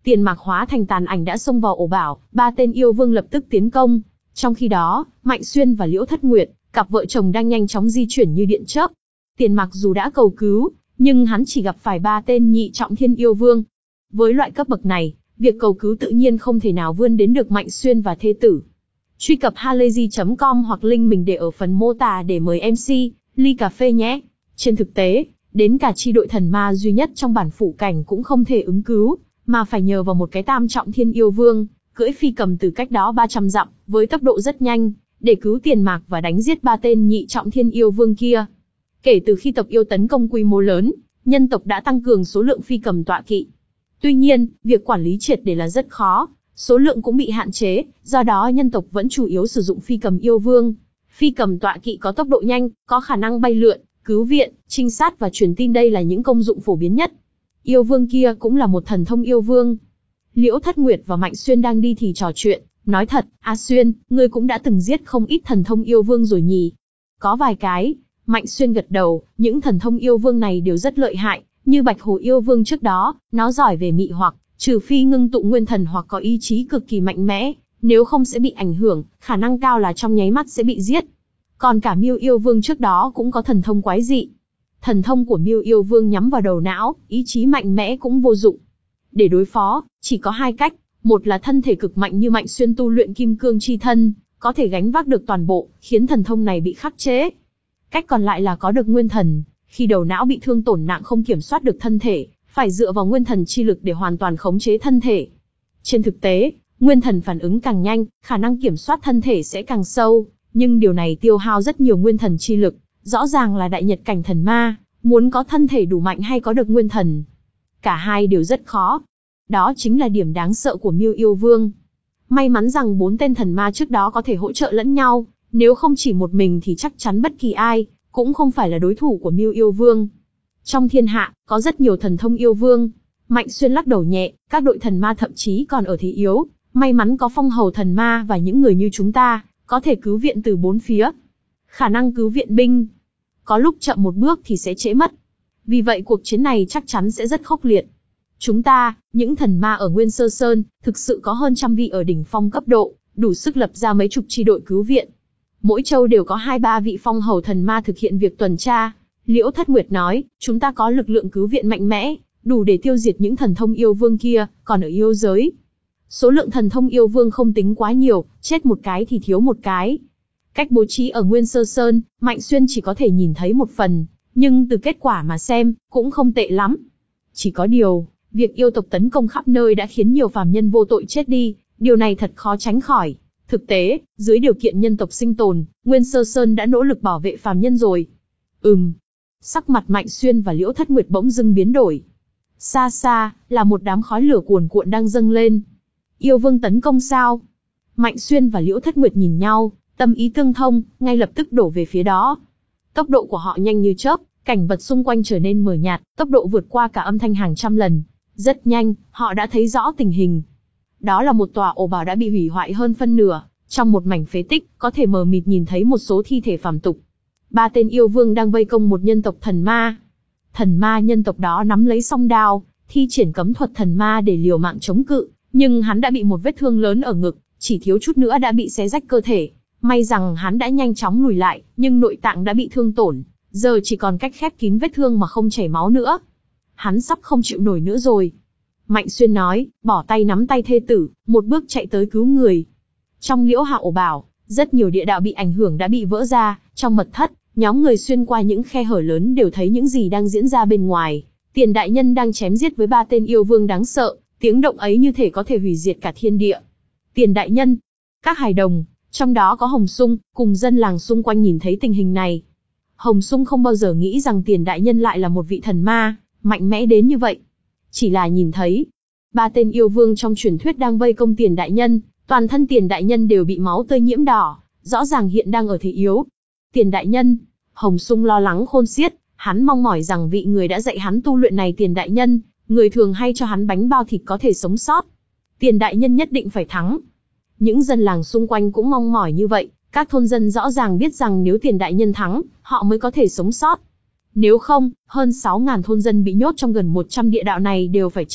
Tiền Mạc hóa thành tàn ảnh đã xông vào ổ bảo, ba tên yêu vương lập tức tiến công. Trong khi đó, Mạnh Xuyên và Liễu Thất Nguyệt, cặp vợ chồng đang nhanh chóng di chuyển như điện chớp. Tiền Mạc dù đã cầu cứu, nhưng hắn chỉ gặp phải ba tên nhị trọng thiên yêu vương. Với loại cấp bậc này, việc cầu cứu tự nhiên không thể nào vươn đến được Mạnh Xuyên và thê tử. Truy cập halayzi chấm com hoặc link mình để ở phần mô tả để mời em xê, ly cà phê nhé. Trên thực tế, đến cả chi đội thần ma duy nhất trong bản phủ cảnh cũng không thể ứng cứu, mà phải nhờ vào một cái tam trọng thiên yêu vương, cưỡi phi cầm từ cách đó ba trăm dặm, với tốc độ rất nhanh, để cứu Tiền Mạc và đánh giết ba tên nhị trọng thiên yêu vương kia. Kể từ khi tộc yêu tấn công quy mô lớn, nhân tộc đã tăng cường số lượng phi cầm tọa kỵ. Tuy nhiên, việc quản lý triệt để là rất khó, số lượng cũng bị hạn chế, do đó nhân tộc vẫn chủ yếu sử dụng phi cầm yêu vương. Phi cầm tọa kỵ có tốc độ nhanh, có khả năng bay lượn, cứu viện, trinh sát và truyền tin, đây là những công dụng phổ biến nhất. Yêu vương kia cũng là một thần thông yêu vương. Liễu Thất Nguyệt và Mạnh Xuyên đang đi thì trò chuyện, nói thật, A Xuyên, ngươi cũng đã từng giết không ít thần thông yêu vương rồi nhỉ? Có vài cái. Mạnh Xuyên gật đầu, những thần thông yêu vương này đều rất lợi hại, như Bạch Hồ yêu vương trước đó, nó giỏi về mị hoặc, trừ phi ngưng tụ nguyên thần hoặc có ý chí cực kỳ mạnh mẽ, nếu không sẽ bị ảnh hưởng, khả năng cao là trong nháy mắt sẽ bị giết. Còn cả Miêu yêu vương trước đó cũng có thần thông quái dị. Thần thông của Miêu yêu vương nhắm vào đầu não, ý chí mạnh mẽ cũng vô dụng. Để đối phó, chỉ có hai cách, một là thân thể cực mạnh như Mạnh Xuyên tu luyện kim cương chi thân, có thể gánh vác được toàn bộ, khiến thần thông này bị khắc chế. Cách còn lại là có được nguyên thần, khi đầu não bị thương tổn nặng không kiểm soát được thân thể, phải dựa vào nguyên thần chi lực để hoàn toàn khống chế thân thể. Trên thực tế, nguyên thần phản ứng càng nhanh, khả năng kiểm soát thân thể sẽ càng sâu, nhưng điều này tiêu hao rất nhiều nguyên thần chi lực, rõ ràng là đại nhật cảnh thần ma, muốn có thân thể đủ mạnh hay có được nguyên thần. Cả hai đều rất khó. Đó chính là điểm đáng sợ của Miêu yêu vương. May mắn rằng bốn tên thần ma trước đó có thể hỗ trợ lẫn nhau, nếu không chỉ một mình thì chắc chắn bất kỳ ai cũng không phải là đối thủ của Miêu yêu vương. Trong thiên hạ, có rất nhiều thần thông yêu vương. Mạnh Xuyên lắc đầu nhẹ, các đội thần ma thậm chí còn ở thế yếu, may mắn có phong hầu thần ma và những người như chúng ta, có thể cứu viện từ bốn phía. Khả năng cứu viện binh, có lúc chậm một bước thì sẽ trễ mất. Vì vậy cuộc chiến này chắc chắn sẽ rất khốc liệt. Chúng ta, những thần ma ở Nguyên Sơ Sơn, thực sự có hơn trăm vị ở đỉnh phong cấp độ, đủ sức lập ra mấy chục chi đội cứu viện. Mỗi châu đều có hai ba vị phong hầu thần ma thực hiện việc tuần tra. Liễu Thất Nguyệt nói, chúng ta có lực lượng cứu viện mạnh mẽ, đủ để tiêu diệt những thần thông yêu vương kia, còn ở yêu giới. Số lượng thần thông yêu vương không tính quá nhiều, chết một cái thì thiếu một cái. Cách bố trí ở Nguyên Sơ Sơn, Mạnh Xuyên chỉ có thể nhìn thấy một phần, nhưng từ kết quả mà xem, cũng không tệ lắm. Chỉ có điều, việc yêu tộc tấn công khắp nơi đã khiến nhiều phàm nhân vô tội chết đi, điều này thật khó tránh khỏi. Thực tế, dưới điều kiện nhân tộc sinh tồn, Nguyên Sơ Sơn đã nỗ lực bảo vệ phàm nhân rồi. Ừm. Sắc mặt Mạnh Xuyên và Liễu Thất Nguyệt bỗng dưng biến đổi. Xa xa, là một đám khói lửa cuồn cuộn đang dâng lên. Yêu vương tấn công sao? Mạnh Xuyên và Liễu Thất Nguyệt nhìn nhau, tâm ý tương thông, ngay lập tức đổ về phía đó. Tốc độ của họ nhanh như chớp, cảnh vật xung quanh trở nên mờ nhạt, tốc độ vượt qua cả âm thanh hàng trăm lần. Rất nhanh, họ đã thấy rõ tình hình. Đó là một tòa ổ bảo đã bị hủy hoại hơn phân nửa, trong một mảnh phế tích, có thể mờ mịt nhìn thấy một số thi thể phàm tục. Ba tên yêu vương đang vây công một nhân tộc thần ma. Thần ma nhân tộc đó nắm lấy song đao, thi triển cấm thuật thần ma để liều mạng chống cự, nhưng hắn đã bị một vết thương lớn ở ngực, chỉ thiếu chút nữa đã bị xé rách cơ thể. May rằng hắn đã nhanh chóng lùi lại, nhưng nội tạng đã bị thương tổn, giờ chỉ còn cách khép kín vết thương mà không chảy máu nữa. Hắn sắp không chịu nổi nữa rồi. Mạnh Xuyên nói, bỏ tay nắm tay thê tử, một bước chạy tới cứu người. Trong Liễu Hạ ổ bảo, rất nhiều địa đạo bị ảnh hưởng đã bị vỡ ra, trong mật thất, nhóm người xuyên qua những khe hở lớn đều thấy những gì đang diễn ra bên ngoài. Tiền đại nhân đang chém giết với ba tên yêu vương đáng sợ, tiếng động ấy như thể có thể hủy diệt cả thiên địa. Tiền đại nhân, các hài đồng, trong đó có Hồng Sung, cùng dân làng xung quanh nhìn thấy tình hình này. Hồng Sung không bao giờ nghĩ rằng Tiền đại nhân lại là một vị thần ma, mạnh mẽ đến như vậy. Chỉ là nhìn thấy, ba tên yêu vương trong truyền thuyết đang vây công Tiền đại nhân, toàn thân Tiền đại nhân đều bị máu tươi nhiễm đỏ, rõ ràng hiện đang ở thế yếu. Tiền đại nhân, Hồng Sung lo lắng khôn xiết, hắn mong mỏi rằng vị người đã dạy hắn tu luyện này Tiền đại nhân, người thường hay cho hắn bánh bao thịt có thể sống sót. Tiền đại nhân nhất định phải thắng. Những dân làng xung quanh cũng mong mỏi như vậy, các thôn dân rõ ràng biết rằng nếu Tiền đại nhân thắng, họ mới có thể sống sót. Nếu không, hơn sáu ngàn thôn dân bị nhốt trong gần một trăm địa đạo này đều phải chết,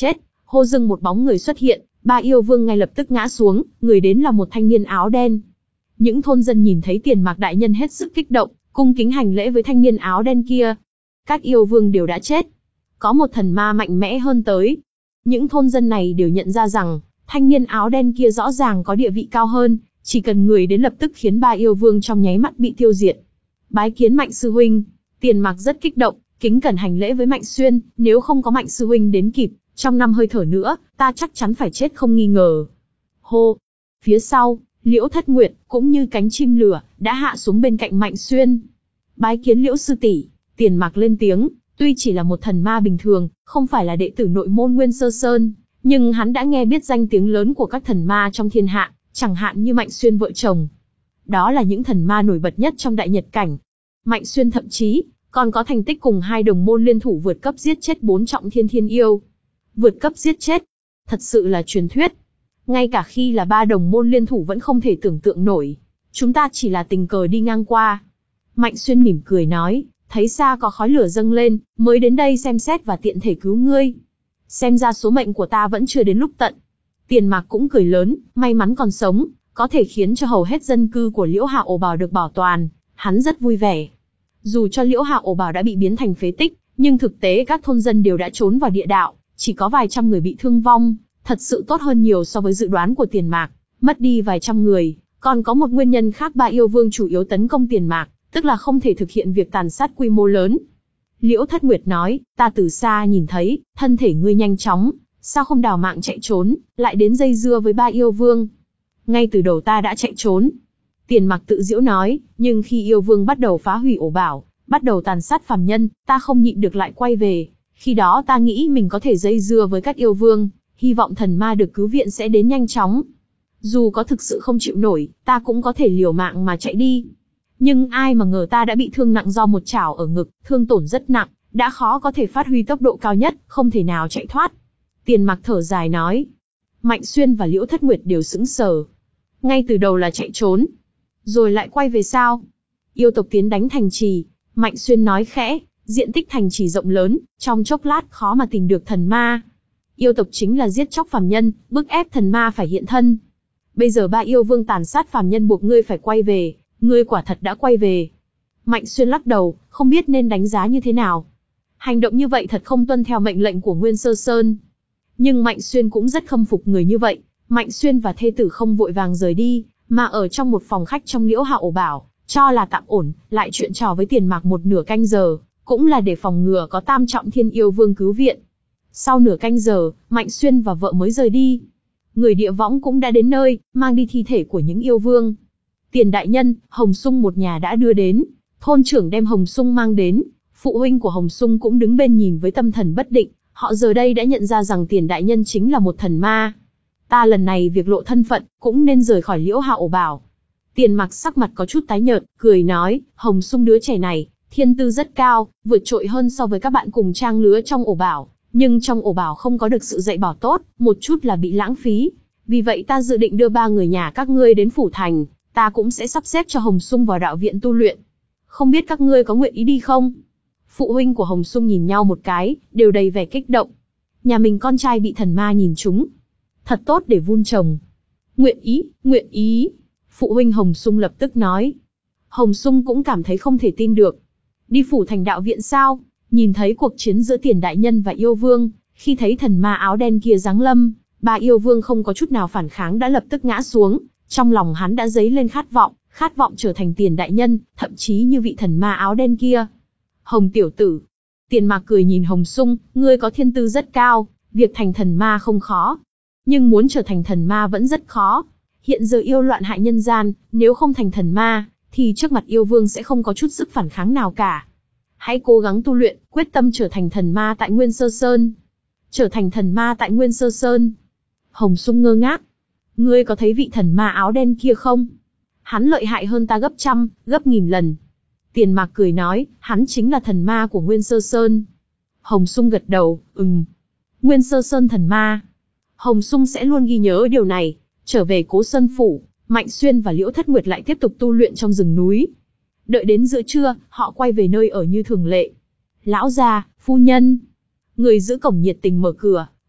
hô dưng một bóng người xuất hiện, ba yêu vương ngay lập tức ngã xuống, người đến là một thanh niên áo đen. Những thôn dân nhìn thấy Tiền Mạc đại nhân hết sức kích động, cung kính hành lễ với thanh niên áo đen kia. Các yêu vương đều đã chết. Có một thần ma mạnh mẽ hơn tới. Những thôn dân này đều nhận ra rằng, thanh niên áo đen kia rõ ràng có địa vị cao hơn, chỉ cần người đến lập tức khiến ba yêu vương trong nháy mắt bị tiêu diệt. Bái kiến Mạnh sư huynh. Tiền Mạc rất kích động, kính cẩn hành lễ với Mạnh Xuyên, nếu không có Mạnh sư huynh đến kịp, trong năm hơi thở nữa, ta chắc chắn phải chết không nghi ngờ. Hô! Phía sau, Liễu Thất Nguyệt, cũng như cánh chim lửa, đã hạ xuống bên cạnh Mạnh Xuyên. Bái kiến Liễu sư tỷ. Tiền Mạc lên tiếng, tuy chỉ là một thần ma bình thường, không phải là đệ tử nội môn Nguyên Sơ Sơn, nhưng hắn đã nghe biết danh tiếng lớn của các thần ma trong thiên hạ, chẳng hạn như Mạnh Xuyên vợ chồng. Đó là những thần ma nổi bật nhất trong đại nhật cảnh. Mạnh Xuyên thậm chí còn có thành tích cùng hai đồng môn liên thủ vượt cấp giết chết bốn trọng thiên thiên yêu. Vượt cấp giết chết, thật sự là truyền thuyết. Ngay cả khi là ba đồng môn liên thủ vẫn không thể tưởng tượng nổi. Chúng ta chỉ là tình cờ đi ngang qua. Mạnh Xuyên mỉm cười nói, thấy xa có khói lửa dâng lên, mới đến đây xem xét và tiện thể cứu ngươi. Xem ra số mệnh của ta vẫn chưa đến lúc tận. Tiền Mạc cũng cười lớn, may mắn còn sống, có thể khiến cho hầu hết dân cư của Liễu Hạ Ổ Bảo được bảo toàn, hắn rất vui vẻ. Dù cho Liễu Hạ Ổ Bảo đã bị biến thành phế tích, nhưng thực tế các thôn dân đều đã trốn vào địa đạo, chỉ có vài trăm người bị thương vong, thật sự tốt hơn nhiều so với dự đoán của Tiền Mạc. Mất đi vài trăm người, còn có một nguyên nhân khác, ba yêu vương chủ yếu tấn công Tiền Mạc, tức là không thể thực hiện việc tàn sát quy mô lớn. Liễu Thất Nguyệt nói, ta từ xa nhìn thấy, thân thể ngươi nhanh chóng, sao không đào mạng chạy trốn, lại đến dây dưa với ba yêu vương. Ngay từ đầu ta đã chạy trốn. Tiền Mạc tự giễu nói, nhưng khi yêu vương bắt đầu phá hủy ổ bảo, bắt đầu tàn sát phàm nhân, ta không nhịn được lại quay về. Khi đó ta nghĩ mình có thể dây dưa với các yêu vương, hy vọng thần ma được cứu viện sẽ đến nhanh chóng. Dù có thực sự không chịu nổi, ta cũng có thể liều mạng mà chạy đi. Nhưng ai mà ngờ ta đã bị thương nặng do một chảo ở ngực, thương tổn rất nặng, đã khó có thể phát huy tốc độ cao nhất, không thể nào chạy thoát. Tiền Mạc thở dài nói. Mạnh Xuyên và Liễu Thất Nguyệt đều sững sờ. Ngay từ đầu là chạy trốn, rồi lại quay về sao? Yêu tộc tiến đánh thành trì, Mạnh Xuyên nói khẽ, diện tích thành trì rộng lớn, trong chốc lát khó mà tìm được thần ma. Yêu tộc chính là giết chóc phàm nhân, bức ép thần ma phải hiện thân. Bây giờ ba yêu vương tàn sát phàm nhân buộc ngươi phải quay về, ngươi quả thật đã quay về. Mạnh Xuyên lắc đầu, không biết nên đánh giá như thế nào. Hành động như vậy thật không tuân theo mệnh lệnh của Nguyên Sơ Sơn. Nhưng Mạnh Xuyên cũng rất khâm phục người như vậy. Mạnh Xuyên và thê tử không vội vàng rời đi, mà ở trong một phòng khách trong Liễu Hạ Ổ Bảo, cho là tạm ổn, lại chuyện trò với Tiền Mạc một nửa canh giờ, cũng là để phòng ngừa có tam trọng thiên yêu vương cứu viện. Sau nửa canh giờ, Mạnh Xuyên và vợ mới rời đi. Người địa võng cũng đã đến nơi, mang đi thi thể của những yêu vương. Tiền đại nhân, Hồng Sung một nhà đã đưa đến, thôn trưởng đem Hồng Sung mang đến, phụ huynh của Hồng Sung cũng đứng bên nhìn với tâm thần bất định, họ giờ đây đã nhận ra rằng Tiền đại nhân chính là một thần ma. Ta lần này việc lộ thân phận, cũng nên rời khỏi Liễu Hạ Ổ Bảo. Tiền Mạc sắc mặt có chút tái nhợt, cười nói, Hồng Sung đứa trẻ này, thiên tư rất cao, vượt trội hơn so với các bạn cùng trang lứa trong ổ bảo, nhưng trong ổ bảo không có được sự dạy bảo tốt, một chút là bị lãng phí. Vì vậy ta dự định đưa ba người nhà các ngươi đến phủ thành, ta cũng sẽ sắp xếp cho Hồng Sung vào đạo viện tu luyện. Không biết các ngươi có nguyện ý đi không? Phụ huynh của Hồng Sung nhìn nhau một cái, đều đầy vẻ kích động. Nhà mình con trai bị thần ma nhìn trúng, thật tốt để vun trồng. Nguyện ý, nguyện ý. Phụ huynh Hồng Sung lập tức nói. Hồng Sung cũng cảm thấy không thể tin được. Đi phủ thành đạo viện sao? Nhìn thấy cuộc chiến giữa Tiền đại nhân và yêu vương, khi thấy thần ma áo đen kia giáng lâm, ba yêu vương không có chút nào phản kháng đã lập tức ngã xuống. Trong lòng hắn đã dấy lên khát vọng, khát vọng trở thành Tiền đại nhân, thậm chí như vị thần ma áo đen kia. Hồng tiểu tử. Tiền Mạc cười nhìn Hồng Sung, ngươi có thiên tư rất cao, việc thành thần ma không khó. Nhưng muốn trở thành thần ma vẫn rất khó. Hiện giờ yêu loạn hại nhân gian, nếu không thành thần ma, thì trước mặt yêu vương sẽ không có chút sức phản kháng nào cả. Hãy cố gắng tu luyện, quyết tâm trở thành thần ma tại Nguyên Sơ Sơn. Trở thành thần ma tại Nguyên Sơ Sơn. Hồng Sung ngơ ngác. Ngươi có thấy vị thần ma áo đen kia không? Hắn lợi hại hơn ta gấp trăm, gấp nghìn lần. Tiền Mạc cười nói, hắn chính là thần ma của Nguyên Sơ Sơn. Hồng Sung gật đầu, ừm. Nguyên Sơ Sơn thần ma. Hồng Sung sẽ luôn ghi nhớ điều này. Trở về Cố Sơn phủ, Mạnh Xuyên và Liễu Thất Nguyệt lại tiếp tục tu luyện trong rừng núi. Đợi đến giữa trưa, họ quay về nơi ở như thường lệ. Lão gia, phu nhân. Người giữ cổng nhiệt tình mở cửa,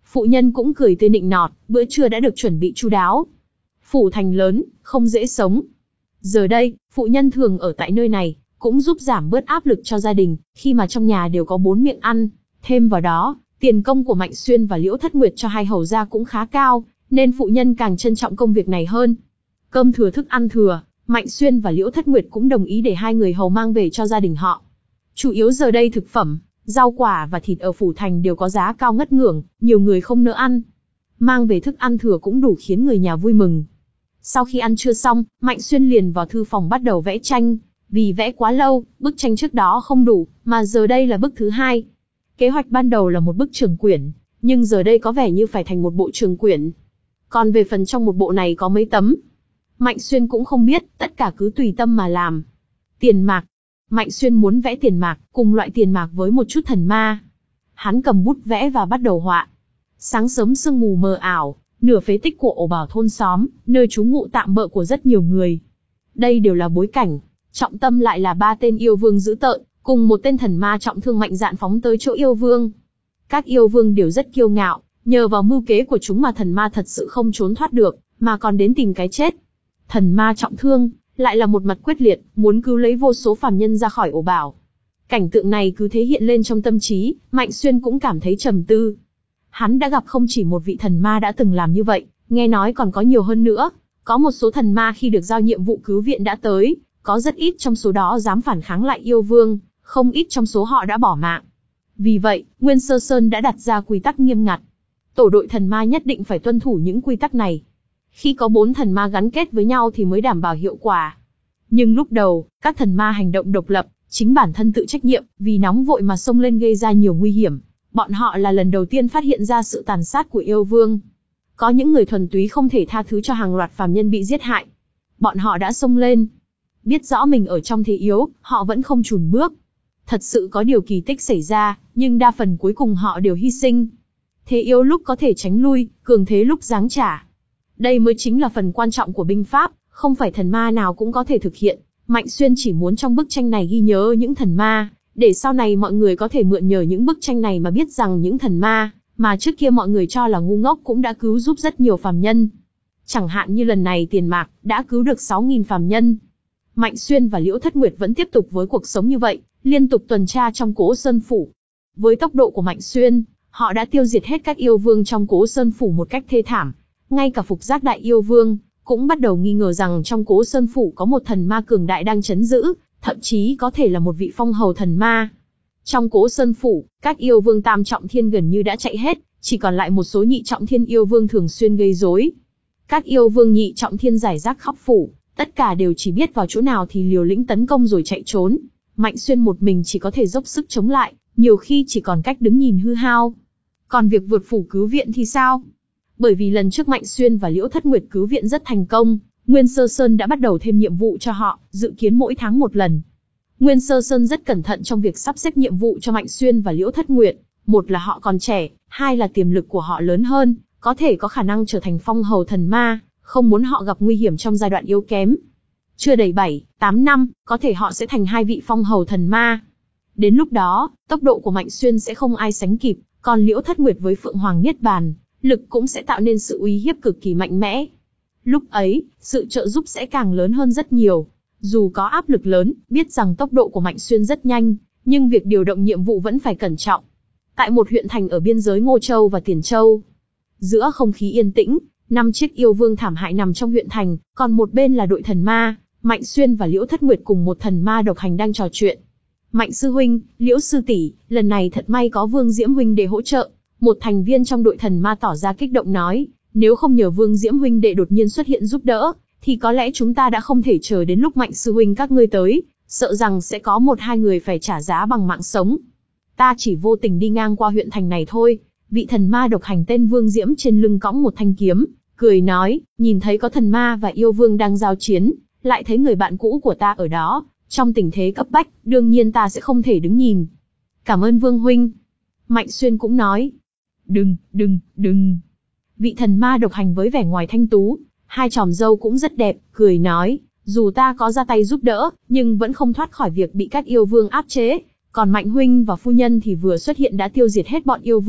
Phụ nhân cũng cười tươi nịnh nọt, bữa trưa đã được chuẩn bị chu đáo. Phủ thành lớn, không dễ sống. Giờ đây, phụ nhân thường ở tại nơi này, cũng giúp giảm bớt áp lực cho gia đình, khi mà trong nhà đều có bốn miệng ăn. Thêm vào đó, tiền công của Mạnh Xuyên và Liễu Thất Nguyệt cho hai hầu gia cũng khá cao, nên phụ nhân càng trân trọng công việc này hơn. Cơm thừa thức ăn thừa, Mạnh Xuyên và Liễu Thất Nguyệt cũng đồng ý để hai người hầu mang về cho gia đình họ. Chủ yếu giờ đây thực phẩm, rau quả và thịt ở phủ thành đều có giá cao ngất ngưởng, nhiều người không nỡ ăn. Mang về thức ăn thừa cũng đủ khiến người nhà vui mừng. Sau khi ăn trưa xong, Mạnh Xuyên liền vào thư phòng bắt đầu vẽ tranh. Vì vẽ quá lâu, bức tranh trước đó không đủ, mà giờ đây là bức thứ hai. Kế hoạch ban đầu là một bức trường quyển, nhưng giờ đây có vẻ như phải thành một bộ trường quyển. Còn về phần trong một bộ này có mấy tấm, Mạnh Xuyên cũng không biết, tất cả cứ tùy tâm mà làm. Tiền mạc. Mạnh Xuyên muốn vẽ tiền mạc, cùng loại tiền mạc với một chút thần ma. Hắn cầm bút vẽ và bắt đầu họa. Sáng sớm sương mù mờ ảo, nửa phế tích của ổ bảo thôn xóm, nơi trú ngụ tạm bợ của rất nhiều người. Đây đều là bối cảnh, trọng tâm lại là ba tên yêu vương dữ tợn, cùng một tên thần ma trọng thương mạnh dạn phóng tới chỗ yêu vương. Các yêu vương đều rất kiêu ngạo, nhờ vào mưu kế của chúng mà thần ma thật sự không trốn thoát được, mà còn đến tìm cái chết. Thần ma trọng thương, lại là một mặt quyết liệt, muốn cứu lấy vô số phàm nhân ra khỏi ổ bảo. Cảnh tượng này cứ thế hiện lên trong tâm trí, Mạnh Xuyên cũng cảm thấy trầm tư. Hắn đã gặp không chỉ một vị thần ma đã từng làm như vậy, nghe nói còn có nhiều hơn nữa. Có một số thần ma khi được giao nhiệm vụ cứu viện đã tới, có rất ít trong số đó dám phản kháng lại yêu vương, không ít trong số họ đã bỏ mạng. Vì vậy, Nguyên Sơ Sơn đã đặt ra quy tắc nghiêm ngặt. Tổ đội thần ma nhất định phải tuân thủ những quy tắc này. Khi có bốn thần ma gắn kết với nhau thì mới đảm bảo hiệu quả. Nhưng lúc đầu, các thần ma hành động độc lập, chính bản thân tự trách nhiệm, vì nóng vội mà xông lên gây ra nhiều nguy hiểm. Bọn họ là lần đầu tiên phát hiện ra sự tàn sát của yêu vương. Có những người thuần túy không thể tha thứ cho hàng loạt phàm nhân bị giết hại. Bọn họ đã xông lên. Biết rõ mình ở trong thế yếu, họ vẫn không chùn bước. Thật sự có điều kỳ tích xảy ra, nhưng đa phần cuối cùng họ đều hy sinh. Thế yếu lúc có thể tránh lui, cường thế lúc giáng trả. Đây mới chính là phần quan trọng của binh pháp, không phải thần ma nào cũng có thể thực hiện. Mạnh Xuyên chỉ muốn trong bức tranh này ghi nhớ những thần ma, để sau này mọi người có thể mượn nhờ những bức tranh này mà biết rằng những thần ma, mà trước kia mọi người cho là ngu ngốc cũng đã cứu giúp rất nhiều phàm nhân. Chẳng hạn như lần này tiền mạc, đã cứu được sáu nghìn phàm nhân. Mạnh Xuyên và Liễu Thất Nguyệt vẫn tiếp tục với cuộc sống như vậy, liên tục tuần tra trong Cố Sơn Phủ. Với tốc độ của Mạnh Xuyên, họ đã tiêu diệt hết các yêu vương trong Cố Sơn Phủ một cách thê thảm. Ngay cả Phục Giác Đại Yêu Vương cũng bắt đầu nghi ngờ rằng trong Cố Sơn Phủ có một thần ma cường đại đang trấn giữ, thậm chí có thể là một vị phong hầu thần ma. Trong Cố Sơn Phủ, các yêu vương tam trọng thiên gần như đã chạy hết, chỉ còn lại một số nhị trọng thiên yêu vương thường xuyên gây rối. Các yêu vương nhị trọng thiên rải rác khắp phủ, tất cả đều chỉ biết vào chỗ nào thì liều lĩnh tấn công rồi chạy trốn. Mạnh Xuyên một mình chỉ có thể dốc sức chống lại, nhiều khi chỉ còn cách đứng nhìn hư hao. Còn việc vượt phủ cứu viện thì sao? Bởi vì lần trước Mạnh Xuyên và Liễu Thất Nguyệt cứu viện rất thành công, Nguyên Sơ Sơn đã bắt đầu thêm nhiệm vụ cho họ, dự kiến mỗi tháng một lần. Nguyên Sơ Sơn rất cẩn thận trong việc sắp xếp nhiệm vụ cho Mạnh Xuyên và Liễu Thất Nguyệt. Một là họ còn trẻ, hai là tiềm lực của họ lớn hơn, có thể có khả năng trở thành phong hầu thần ma, không muốn họ gặp nguy hiểm trong giai đoạn yếu kém. Chưa đầy bảy, tám năm, có thể họ sẽ thành hai vị phong hầu thần ma. Đến lúc đó, tốc độ của Mạnh Xuyên sẽ không ai sánh kịp, còn Liễu Thất Nguyệt với Phượng Hoàng Niết Bàn, lực cũng sẽ tạo nên sự uy hiếp cực kỳ mạnh mẽ. Lúc ấy, sự trợ giúp sẽ càng lớn hơn rất nhiều. Dù có áp lực lớn, biết rằng tốc độ của Mạnh Xuyên rất nhanh, nhưng việc điều động nhiệm vụ vẫn phải cẩn trọng. Tại một huyện thành ở biên giới Ngô Châu và Tiền Châu, giữa không khí yên tĩnh, năm chiếc yêu vương thảm hại nằm trong huyện thành, còn một bên là đội thần ma, Mạnh Xuyên và Liễu Thất Nguyệt cùng một thần ma độc hành đang trò chuyện. Mạnh sư huynh, Liễu sư tỷ, lần này thật may có Vương Diễm huynh đệ hỗ trợ. Một thành viên trong đội thần ma tỏ ra kích động nói, nếu không nhờ Vương Diễm huynh đệ đột nhiên xuất hiện giúp đỡ, thì có lẽ chúng ta đã không thể chờ đến lúc Mạnh sư huynh các ngươi tới, sợ rằng sẽ có một hai người phải trả giá bằng mạng sống. Ta chỉ vô tình đi ngang qua huyện thành này thôi. Vị thần ma độc hành tên Vương Diễm trên lưng cõng một thanh kiếm, cười nói, nhìn thấy có thần ma và yêu vương đang giao chiến, lại thấy người bạn cũ của ta ở đó, trong tình thế cấp bách, đương nhiên ta sẽ không thể đứng nhìn. Cảm ơn Vương huynh. Mạnh Xuyên cũng nói, đừng, đừng, đừng. Vị thần ma độc hành với vẻ ngoài thanh tú, hai tròm râu cũng rất đẹp, cười nói, dù ta có ra tay giúp đỡ, nhưng vẫn không thoát khỏi việc bị các yêu vương áp chế. Còn Mạnh huynh và phu nhân thì vừa xuất hiện đã tiêu diệt hết bọn yêu vương,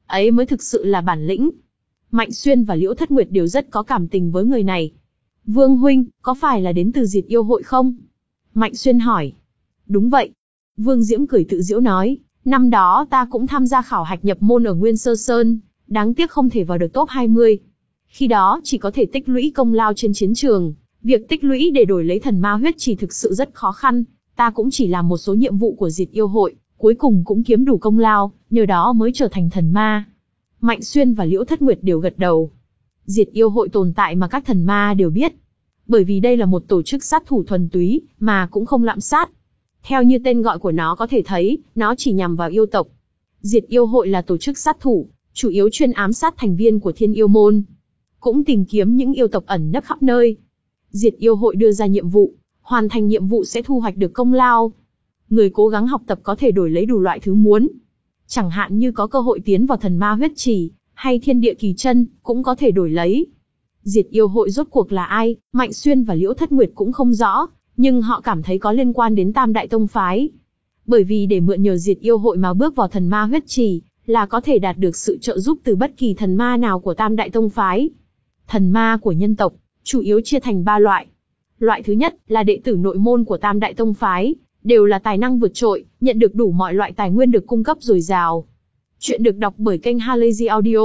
Ấy mới thực sự là bản lĩnh. Mạnh Xuyên và Liễu Thất Nguyệt đều rất có cảm tình với người này. Vương huynh, có phải là đến từ Diệt Yêu hội không? Mạnh Xuyên hỏi. Đúng vậy. Vương Diễm cười tự giễu nói, năm đó ta cũng tham gia khảo hạch nhập môn ở Nguyên Sơ Sơn, đáng tiếc không thể vào được top hai mươi. Khi đó chỉ có thể tích lũy công lao trên chiến trường, việc tích lũy để đổi lấy thần ma huyết chỉ thực sự rất khó khăn, ta cũng chỉ làm một số nhiệm vụ của Diệt Yêu hội, cuối cùng cũng kiếm đủ công lao, nhờ đó mới trở thành thần ma. Mạnh Xuyên và Liễu Thất Nguyệt đều gật đầu. Diệt Yêu hội tồn tại mà các thần ma đều biết, bởi vì đây là một tổ chức sát thủ thuần túy, mà cũng không lạm sát. Theo như tên gọi của nó có thể thấy, nó chỉ nhằm vào yêu tộc. Diệt Yêu hội là tổ chức sát thủ, chủ yếu chuyên ám sát thành viên của Thiên Yêu môn, cũng tìm kiếm những yêu tộc ẩn nấp khắp nơi. Diệt Yêu hội đưa ra nhiệm vụ, hoàn thành nhiệm vụ sẽ thu hoạch được công lao. Người cố gắng học tập có thể đổi lấy đủ loại thứ muốn. Chẳng hạn như có cơ hội tiến vào thần ma huyết trì, hay thiên địa kỳ chân, cũng có thể đổi lấy. Diệt Yêu hội rốt cuộc là ai, Mạnh Xuyên và Liễu Thất Nguyệt cũng không rõ, nhưng họ cảm thấy có liên quan đến Tam Đại Tông Phái. Bởi vì để mượn nhờ Diệt Yêu hội mà bước vào thần ma huyết trì, là có thể đạt được sự trợ giúp từ bất kỳ thần ma nào của Tam Đại Tông Phái. Thần ma của nhân tộc, chủ yếu chia thành ba loại. Loại thứ nhất là đệ tử nội môn của Tam Đại Tông Phái, đều là tài năng vượt trội, nhận được đủ mọi loại tài nguyên được cung cấp dồi dào. Chuyện được đọc bởi kênh Halazy Audio.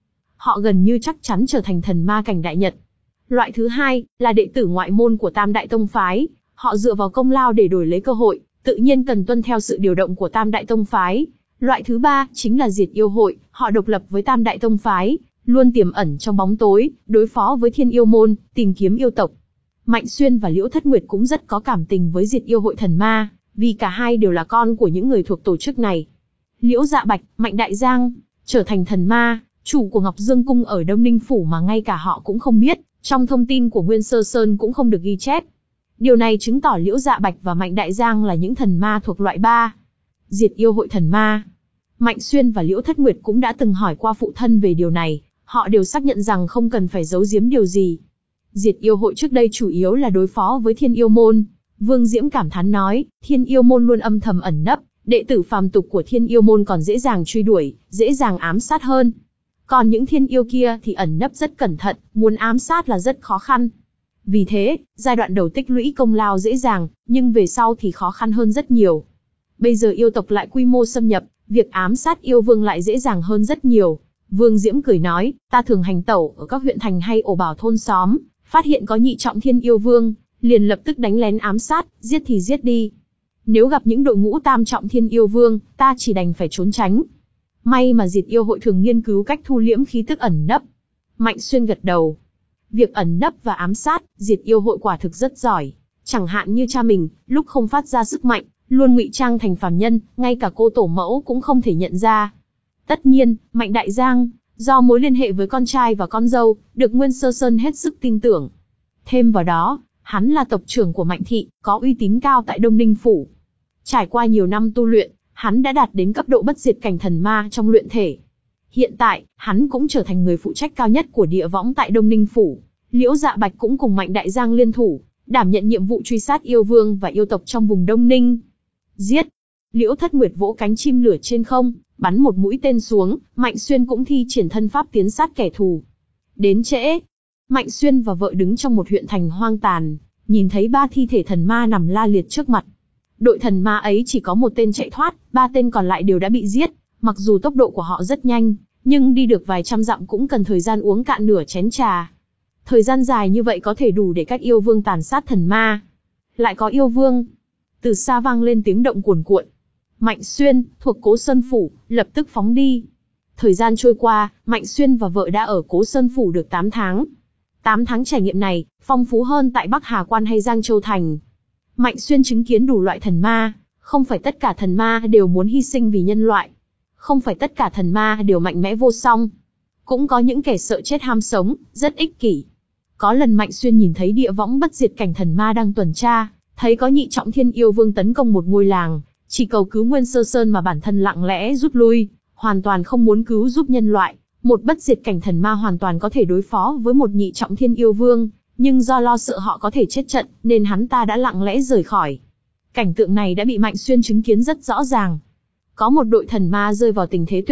Họ gần như chắc chắn trở thành thần ma cảnh đại nhật. Loại thứ hai là đệ tử ngoại môn của Tam Đại Tông Phái, họ dựa vào công lao để đổi lấy cơ hội, tự nhiên cần tuân theo sự điều động của Tam Đại Tông Phái. Loại thứ ba chính là Diệt Yêu hội, họ độc lập với Tam Đại Tông Phái, luôn tiềm ẩn trong bóng tối, đối phó với Thiên Yêu môn, tìm kiếm yêu tộc. Mạnh Xuyên và Liễu Thất Nguyệt cũng rất có cảm tình với Diệt Yêu hội thần ma, vì cả hai đều là con của những người thuộc tổ chức này. Liễu Dạ Bạch, Mạnh Đại Giang, trở thành thần ma, chủ của Ngọc Dương Cung ở Đông Ninh Phủ mà ngay cả họ cũng không biết, trong thông tin của Nguyên Sơ Sơn cũng không được ghi chép. Điều này chứng tỏ Liễu Dạ Bạch và Mạnh Đại Giang là những thần ma thuộc loại ba. Diệt Yêu hội thần ma. Mạnh Xuyên và Liễu Thất Nguyệt cũng đã từng hỏi qua phụ thân về điều này, họ đều xác nhận rằng không cần phải giấu giếm điều gì. Diệt Yêu hội trước đây chủ yếu là đối phó với Thiên Yêu môn. Vương Diễm cảm thán nói, Thiên Yêu môn luôn âm thầm ẩn nấp, đệ tử phàm tục của Thiên Yêu môn còn dễ dàng truy đuổi, dễ dàng ám sát hơn. Còn những thiên yêu kia thì ẩn nấp rất cẩn thận, muốn ám sát là rất khó khăn. Vì thế, giai đoạn đầu tích lũy công lao dễ dàng, nhưng về sau thì khó khăn hơn rất nhiều. Bây giờ yêu tộc lại quy mô xâm nhập, việc ám sát yêu vương lại dễ dàng hơn rất nhiều. Vương Diễm cười nói, ta thường hành tẩu ở các huyện thành hay ổ bảo thôn xóm, phát hiện có nhị trọng thiên yêu vương, liền lập tức đánh lén ám sát, giết thì giết đi. Nếu gặp những đội ngũ tam trọng thiên yêu vương, ta chỉ đành phải trốn tránh. May mà Diệt Yêu hội thường nghiên cứu cách thu liễm khí tức ẩn nấp. Mạnh Xuyên gật đầu. Việc ẩn nấp và ám sát, Diệt Yêu hội quả thực rất giỏi. Chẳng hạn như cha mình, lúc không phát ra sức mạnh, luôn ngụy trang thành phàm nhân, ngay cả cô tổ mẫu cũng không thể nhận ra. Tất nhiên, Mạnh Đại Giang, do mối liên hệ với con trai và con dâu, được Nguyên Sơ Sơn hết sức tin tưởng. Thêm vào đó, hắn là tộc trưởng của Mạnh thị, có uy tín cao tại Đông Ninh Phủ. Trải qua nhiều năm tu luyện, hắn đã đạt đến cấp độ bất diệt cảnh thần ma trong luyện thể. Hiện tại, hắn cũng trở thành người phụ trách cao nhất của địa võng tại Đông Ninh Phủ. Liễu Dạ Bạch cũng cùng Mạnh Đại Giang liên thủ, đảm nhận nhiệm vụ truy sát yêu vương và yêu tộc trong vùng Đông Ninh. Giết! Liễu Thất Nguyệt vỗ cánh chim lửa trên không, bắn một mũi tên xuống, Mạnh Xuyên cũng thi triển thân pháp tiến sát kẻ thù. Đến trễ, Mạnh Xuyên và vợ đứng trong một huyện thành hoang tàn, nhìn thấy ba thi thể thần ma nằm la liệt trước mặt. Đội thần ma ấy chỉ có một tên chạy thoát, ba tên còn lại đều đã bị giết. Mặc dù tốc độ của họ rất nhanh, nhưng đi được vài trăm dặm cũng cần thời gian uống cạn nửa chén trà. Thời gian dài như vậy có thể đủ để các yêu vương tàn sát thần ma. Lại có yêu vương. Từ xa vang lên tiếng động cuồn cuộn. Mạnh Xuyên, thuộc Cố Sơn Phủ, lập tức phóng đi. Thời gian trôi qua, Mạnh Xuyên và vợ đã ở Cố Sơn Phủ được tám tháng. tám tháng trải nghiệm này, phong phú hơn tại Bắc Hà Quan hay Giang Châu Thành. Mạnh Xuyên chứng kiến đủ loại thần ma, không phải tất cả thần ma đều muốn hy sinh vì nhân loại. Không phải tất cả thần ma đều mạnh mẽ vô song. Cũng có những kẻ sợ chết ham sống, rất ích kỷ. Có lần Mạnh Xuyên nhìn thấy địa võng bất diệt cảnh thần ma đang tuần tra, thấy có nhị trọng thiên yêu vương tấn công một ngôi làng, chỉ cầu cứu Nguyên Sơ Sơn mà bản thân lặng lẽ rút lui, hoàn toàn không muốn cứu giúp nhân loại. Một bất diệt cảnh thần ma hoàn toàn có thể đối phó với một nhị trọng thiên yêu vương, nhưng do lo sợ họ có thể chết trận, nên hắn ta đã lặng lẽ rời khỏi. Cảnh tượng này đã bị Mạnh Xuyên chứng kiến rất rõ ràng. Có một đội thần ma rơi vào tình thế tuyệt vọng,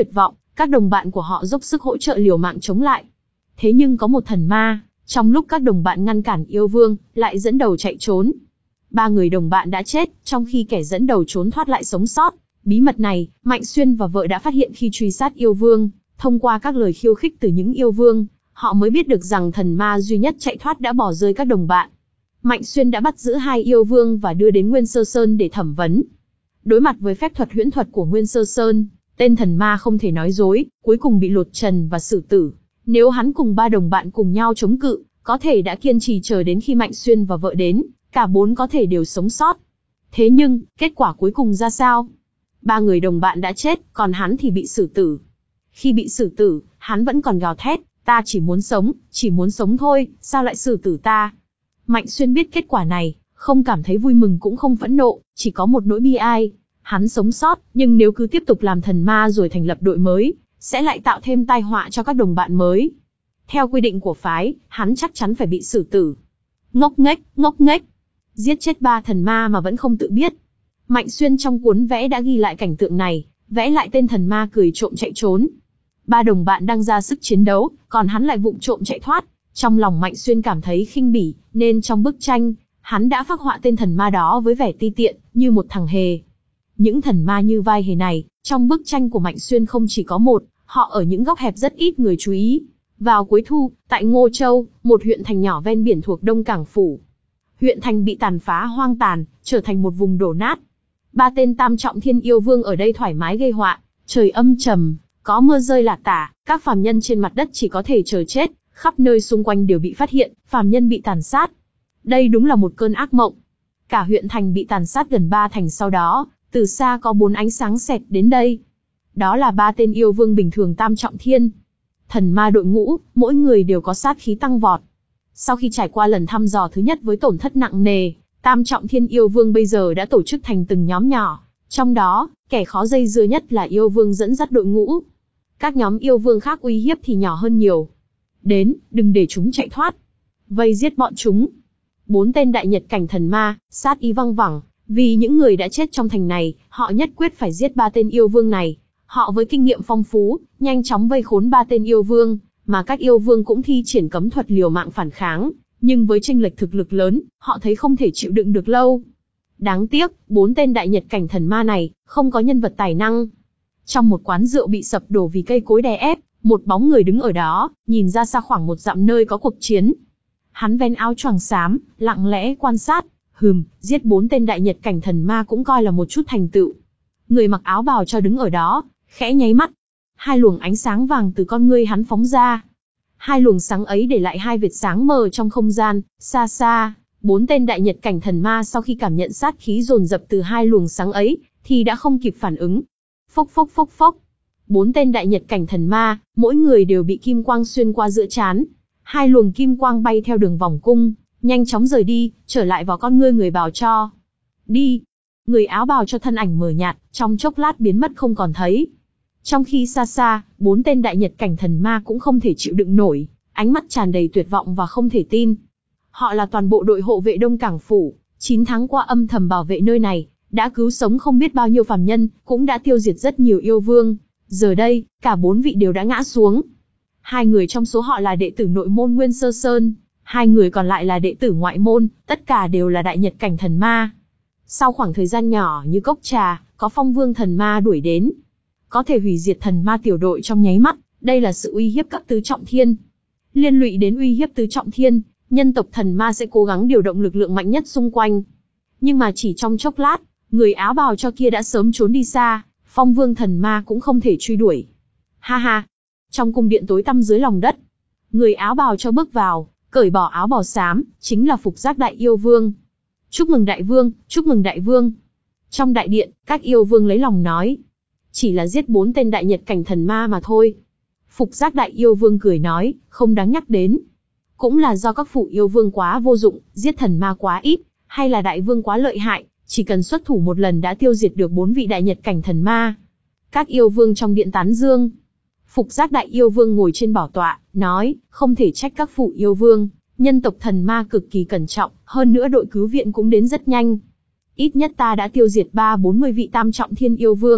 Các đồng bạn của họ dốc sức hỗ trợ liều mạng chống lại. Thế nhưng có một thần ma, trong lúc các đồng bạn ngăn cản yêu vương, lại dẫn đầu chạy trốn. Ba người đồng bạn đã chết, trong khi kẻ dẫn đầu trốn thoát lại sống sót. Bí mật này, Mạnh Xuyên và vợ đã phát hiện khi truy sát yêu vương. Thông qua các lời khiêu khích từ những yêu vương, họ mới biết được rằng thần ma duy nhất chạy thoát đã bỏ rơi các đồng bạn. Mạnh Xuyên đã bắt giữ hai yêu vương và đưa đến Nguyên Sơ Sơn để thẩm vấn. Đối mặt với phép thuật huyễn thuật của Nguyên Sơ Sơn, tên thần ma không thể nói dối, cuối cùng bị lột trần và xử tử. Nếu hắn cùng ba đồng bạn cùng nhau chống cự, có thể đã kiên trì chờ đến khi Mạnh Xuyên và vợ đến, cả bốn có thể đều sống sót. Thế nhưng, kết quả cuối cùng ra sao? Ba người đồng bạn đã chết, còn hắn thì bị xử tử. Khi bị xử tử, hắn vẫn còn gào thét, ta chỉ muốn sống, chỉ muốn sống thôi, sao lại xử tử ta? Mạnh Xuyên biết kết quả này, không cảm thấy vui mừng cũng không phẫn nộ, chỉ có một nỗi bi ai. Hắn sống sót, nhưng nếu cứ tiếp tục làm thần ma rồi thành lập đội mới, sẽ lại tạo thêm tai họa cho các đồng bạn mới. Theo quy định của phái, hắn chắc chắn phải bị xử tử. Ngốc nghếch, ngốc nghếch. Giết chết ba thần ma mà vẫn không tự biết. Mạnh Xuyên trong cuốn vẽ đã ghi lại cảnh tượng này, vẽ lại tên thần ma cười trộm chạy trốn. Ba đồng bạn đang ra sức chiến đấu, còn hắn lại vụng trộm chạy thoát. Trong lòng Mạnh Xuyên cảm thấy khinh bỉ, nên trong bức tranh, hắn đã phác họa tên thần ma đó với vẻ ti tiện, như một thằng hề. Những thần ma như vai hề này, trong bức tranh của Mạnh Xuyên không chỉ có một, họ ở những góc hẹp rất ít người chú ý. Vào cuối thu, tại Ngô Châu, một huyện thành nhỏ ven biển thuộc Đông Cảng Phủ. Huyện thành bị tàn phá hoang tàn, trở thành một vùng đổ nát. Ba tên tam trọng thiên yêu vương ở đây thoải mái gây họa, trời âm trầm, có mưa rơi lả tả, các phàm nhân trên mặt đất chỉ có thể chờ chết, khắp nơi xung quanh đều bị phát hiện, phàm nhân bị tàn sát. Đây đúng là một cơn ác mộng. Cả huyện thành bị tàn sát gần ba thành sau đó, từ xa có bốn ánh sáng xẹt đến đây. Đó là ba tên yêu vương bình thường tam trọng thiên. Thần ma đội ngũ, mỗi người đều có sát khí tăng vọt. Sau khi trải qua lần thăm dò thứ nhất với tổn thất nặng nề, tam trọng thiên yêu vương bây giờ đã tổ chức thành từng nhóm nhỏ. Trong đó, kẻ khó dây dưa nhất là yêu vương dẫn dắt đội ngũ. Các nhóm yêu vương khác uy hiếp thì nhỏ hơn nhiều. Đến, đừng để chúng chạy thoát. Vây giết bọn chúng. Bốn tên đại nhật cảnh thần ma, sát ý văng vẳng. Vì những người đã chết trong thành này, họ nhất quyết phải giết ba tên yêu vương này. Họ với kinh nghiệm phong phú, nhanh chóng vây khốn ba tên yêu vương, mà các yêu vương cũng thi triển cấm thuật liều mạng phản kháng. Nhưng với chênh lệch thực lực lớn, họ thấy không thể chịu đựng được lâu. Đáng tiếc, bốn tên đại nhật cảnh thần ma này, không có nhân vật tài năng. Trong một quán rượu bị sập đổ vì cây cối đè ép, một bóng người đứng ở đó, nhìn ra xa khoảng một dặm nơi có cuộc chiến. Hắn vén áo choàng xám, lặng lẽ quan sát. Hừm, giết bốn tên đại nhật cảnh thần ma cũng coi là một chút thành tựu. Người mặc áo bào cho đứng ở đó, khẽ nháy mắt. Hai luồng ánh sáng vàng từ con ngươi hắn phóng ra. Hai luồng sáng ấy để lại hai vệt sáng mờ trong không gian, xa xa. Bốn tên đại nhật cảnh thần ma sau khi cảm nhận sát khí dồn dập từ hai luồng sáng ấy, thì đã không kịp phản ứng. Phốc phốc phốc phốc. Bốn tên đại nhật cảnh thần ma, mỗi người đều bị kim quang xuyên qua giữa trán. Hai luồng kim quang bay theo đường vòng cung, nhanh chóng rời đi, trở lại vào con ngươi người bào cho. Đi. Người áo bào cho thân ảnh mờ nhạt, trong chốc lát biến mất không còn thấy. Trong khi xa xa, bốn tên đại nhật cảnh thần ma cũng không thể chịu đựng nổi, ánh mắt tràn đầy tuyệt vọng và không thể tin. Họ là toàn bộ đội hộ vệ Đông Cảng Phủ, chín tháng qua âm thầm bảo vệ nơi này, đã cứu sống không biết bao nhiêu phàm nhân, cũng đã tiêu diệt rất nhiều yêu vương. Giờ đây, cả bốn vị đều đã ngã xuống. Hai người trong số họ là đệ tử nội môn Nguyên Sơ Sơn, hai người còn lại là đệ tử ngoại môn, tất cả đều là đại nhật cảnh thần ma. Sau khoảng thời gian nhỏ như cốc trà, có phong vương thần ma đuổi đến. Có thể hủy diệt thần ma tiểu đội trong nháy mắt, đây là sự uy hiếp cấp tứ trọng thiên. Liên lụy đến uy hiếp tứ trọng thiên, nhân tộc thần ma sẽ cố gắng điều động lực lượng mạnh nhất xung quanh. Nhưng mà chỉ trong chốc lát, người áo bào cho kia đã sớm trốn đi xa, phong vương thần ma cũng không thể truy đuổi. Ha ha! Trong cung điện tối tăm dưới lòng đất, người áo bào cho bước vào, cởi bỏ áo bào xám, chính là Phục Giác Đại Yêu Vương. Chúc mừng đại vương, chúc mừng đại vương. Trong đại điện, các yêu vương lấy lòng nói. Chỉ là giết bốn tên đại nhật cảnh thần ma mà thôi. Phục Giác Đại Yêu Vương cười nói, không đáng nhắc đến. Cũng là do các phụ yêu vương quá vô dụng, giết thần ma quá ít, hay là đại vương quá lợi hại, chỉ cần xuất thủ một lần đã tiêu diệt được bốn vị đại nhật cảnh thần ma. Các yêu vương trong điện tán dương. Phục Giác Đại Yêu Vương ngồi trên bảo tọa, nói, không thể trách các phụ yêu vương, nhân tộc thần ma cực kỳ cẩn trọng, hơn nữa đội cứu viện cũng đến rất nhanh. Ít nhất ta đã tiêu diệt ba bốn mươi vị tam trọng thiên yêu vương,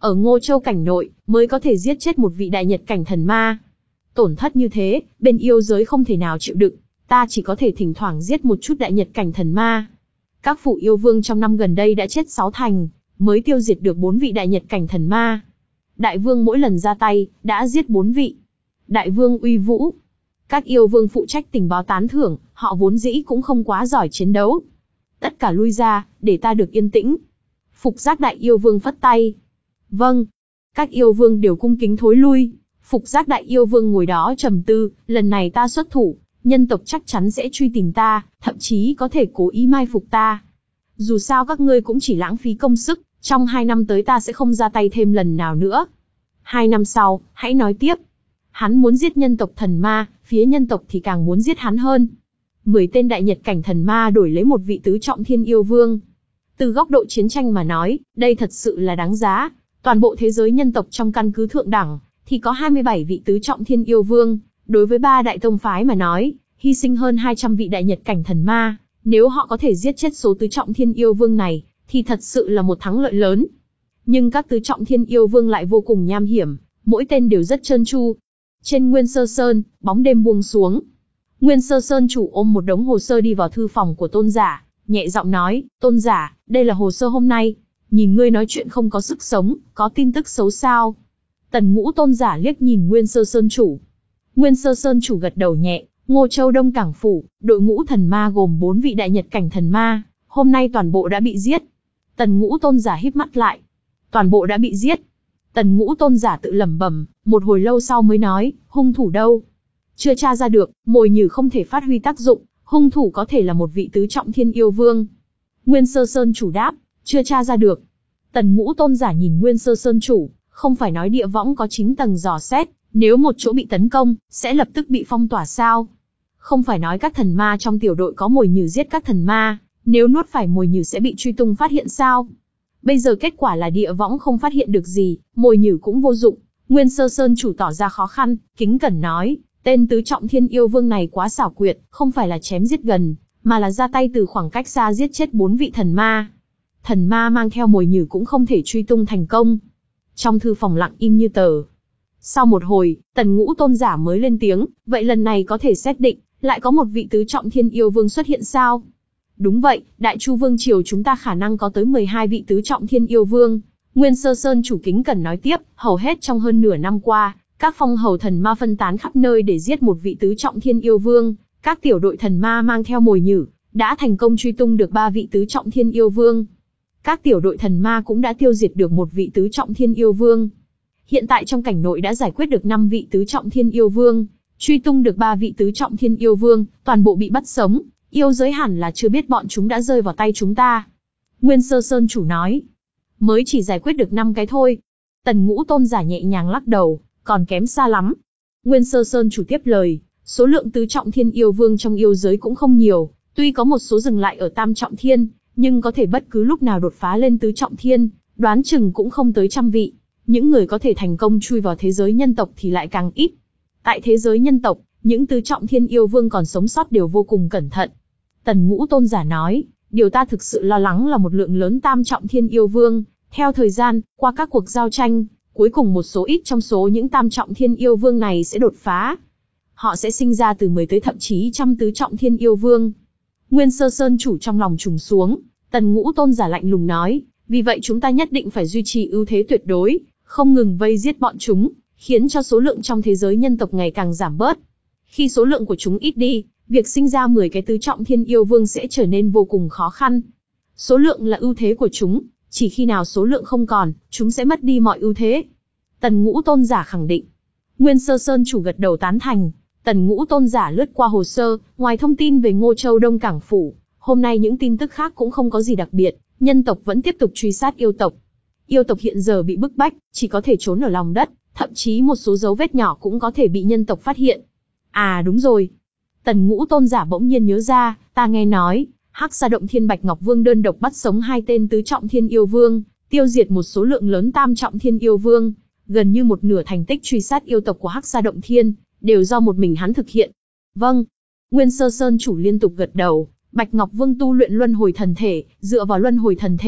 ở Ngô Châu cảnh nội, mới có thể giết chết một vị đại nhật cảnh thần ma. Tổn thất như thế, bên yêu giới không thể nào chịu đựng, ta chỉ có thể thỉnh thoảng giết một chút đại nhật cảnh thần ma. Các phủ yêu vương trong năm gần đây đã chết sáu thành, mới tiêu diệt được bốn vị đại nhật cảnh thần ma. Đại vương mỗi lần ra tay, đã giết bốn vị. Đại vương uy vũ. Các yêu vương phụ trách tình báo tán thưởng, họ vốn dĩ cũng không quá giỏi chiến đấu. Tất cả lui ra, để ta được yên tĩnh. Phục Giác đại yêu vương phất tay. Vâng. Các yêu vương đều cung kính thối lui. Phục Giác đại yêu vương ngồi đó trầm tư, lần này ta xuất thủ, nhân tộc chắc chắn sẽ truy tìm ta, thậm chí có thể cố ý mai phục ta. Dù sao các ngươi cũng chỉ lãng phí công sức, trong hai năm tới ta sẽ không ra tay thêm lần nào nữa. Hai năm sau, hãy nói tiếp. Hắn muốn giết nhân tộc thần ma, phía nhân tộc thì càng muốn giết hắn hơn. Mười tên đại nhật cảnh thần ma đổi lấy một vị tứ trọng thiên yêu vương. Từ góc độ chiến tranh mà nói, đây thật sự là đáng giá. Toàn bộ thế giới nhân tộc trong căn cứ thượng đẳng, thì có hai mươi bảy vị tứ trọng thiên yêu vương. Đối với ba đại tông phái mà nói, hy sinh hơn hai trăm vị đại nhật cảnh thần ma, nếu họ có thể giết chết số tứ trọng thiên yêu vương này, thì thật sự là một thắng lợi lớn. Nhưng các tứ trọng thiên yêu vương lại vô cùng nham hiểm, mỗi tên đều rất trơn tru. Trên Nguyên Sơ Sơn, bóng đêm buông xuống. Nguyên Sơ Sơn chủ ôm một đống hồ sơ đi vào thư phòng của Tôn giả, nhẹ giọng nói, Tôn giả, đây là hồ sơ hôm nay. Nhìn ngươi nói chuyện không có sức sống, có tin tức xấu sao? Tần Ngũ Tôn giả liếc nhìn Nguyên Sơ Sơn chủ. Nguyên Sơ Sơn chủ gật đầu nhẹ, Ngô Châu Đông Cảng Phủ, đội ngũ thần ma gồm bốn vị đại nhật cảnh thần ma, hôm nay toàn bộ đã bị giết. Tần Ngũ Tôn giả híp mắt lại. Toàn bộ đã bị giết. Tần Ngũ Tôn giả tự lẩm bẩm, một hồi lâu sau mới nói, hung thủ đâu? Chưa tra ra được, mồi nhử không thể phát huy tác dụng, hung thủ có thể là một vị tứ trọng thiên yêu vương. Nguyên Sơ Sơn chủ đáp, chưa tra ra được. Tần Ngũ Tôn giả nhìn Nguyên Sơ Sơn chủ, không phải nói địa võng có chín tầng dò xét, nếu một chỗ bị tấn công, sẽ lập tức bị phong tỏa sao? Không phải nói các thần ma trong tiểu đội có mồi nhử giết các thần ma, nếu nuốt phải mồi nhử sẽ bị truy tung phát hiện sao? Bây giờ kết quả là địa võng không phát hiện được gì, mồi nhử cũng vô dụng. Nguyên Sơ Sơn chủ tỏ ra khó khăn, kính cẩn nói, tên tứ trọng thiên yêu vương này quá xảo quyệt, không phải là chém giết gần, mà là ra tay từ khoảng cách xa giết chết bốn vị thần ma. Thần ma mang theo mồi nhử cũng không thể truy tung thành công. Trong thư phòng lặng im như tờ. Sau một hồi, Tần Ngũ Tôn giả mới lên tiếng, vậy lần này có thể xác định, lại có một vị tứ trọng thiên yêu vương xuất hiện sao? Đúng vậy, Đại Chu Vương Triều chúng ta khả năng có tới mười hai vị tứ trọng thiên yêu vương. Nguyên Sơ Sơn chủ kính cẩn nói tiếp, hầu hết trong hơn nửa năm qua, các phong hầu thần ma phân tán khắp nơi để giết một vị tứ trọng thiên yêu vương. Các tiểu đội thần ma mang theo mồi nhử, đã thành công truy tung được ba vị tứ trọng thiên yêu vương. Các tiểu đội thần ma cũng đã tiêu diệt được một vị tứ trọng thiên yêu vương. Hiện tại trong cảnh nội đã giải quyết được năm vị tứ trọng thiên yêu vương, truy tung được ba vị tứ trọng thiên yêu vương, toàn bộ bị bắt sống. Yêu giới hẳn là chưa biết bọn chúng đã rơi vào tay chúng ta. Nguyên Sơ Sơn chủ nói. Mới chỉ giải quyết được năm cái thôi. Tần Ngũ Tôn giả nhẹ nhàng lắc đầu, còn kém xa lắm. Nguyên Sơ Sơn chủ tiếp lời, số lượng tứ trọng thiên yêu vương trong yêu giới cũng không nhiều, tuy có một số dừng lại ở tam trọng thiên, nhưng có thể bất cứ lúc nào đột phá lên tứ trọng thiên, đoán chừng cũng không tới trăm vị. Những người có thể thành công chui vào thế giới nhân tộc thì lại càng ít. Tại thế giới nhân tộc, những tứ trọng thiên yêu vương còn sống sót đều vô cùng cẩn thận. Tần Ngũ Tôn giả nói, điều ta thực sự lo lắng là một lượng lớn tam trọng thiên yêu vương. Theo thời gian, qua các cuộc giao tranh, cuối cùng một số ít trong số những tam trọng thiên yêu vương này sẽ đột phá. Họ sẽ sinh ra từ mười tới thậm chí trăm tứ trọng thiên yêu vương. Nguyên Sơ Sơn chủ trong lòng trùng xuống, Tần Ngũ Tôn giả lạnh lùng nói, vì vậy chúng ta nhất định phải duy trì ưu thế tuyệt đối, không ngừng vây giết bọn chúng, khiến cho số lượng trong thế giới nhân tộc ngày càng giảm bớt. Khi số lượng của chúng ít đi, việc sinh ra mười cái tứ trọng thiên yêu vương sẽ trở nên vô cùng khó khăn. Số lượng là ưu thế của chúng, chỉ khi nào số lượng không còn, chúng sẽ mất đi mọi ưu thế. Tần Ngũ Tôn giả khẳng định. Nguyên Sơ Sơn chủ gật đầu tán thành. Tần Ngũ Tôn giả lướt qua hồ sơ, ngoài thông tin về Ngô Châu Đông Cảng Phủ, hôm nay những tin tức khác cũng không có gì đặc biệt, nhân tộc vẫn tiếp tục truy sát yêu tộc. Yêu tộc hiện giờ bị bức bách, chỉ có thể trốn ở lòng đất, thậm chí một số dấu vết nhỏ cũng có thể bị nhân tộc phát hiện. À đúng rồi. Tần Ngũ Tôn giả bỗng nhiên nhớ ra, ta nghe nói, Hắc Sa Động Thiên Bạch Ngọc Vương đơn độc bắt sống hai tên tứ trọng thiên yêu vương, tiêu diệt một số lượng lớn tam trọng thiên yêu vương, gần như một nửa thành tích truy sát yêu tộc của Hắc Sa Động Thiên đều do một mình hắn thực hiện. Vâng. Nguyên Sơ Sơn chủ liên tục gật đầu. Bạch Ngọc Vương tu luyện luân hồi thần thể, dựa vào luân hồi thần thể,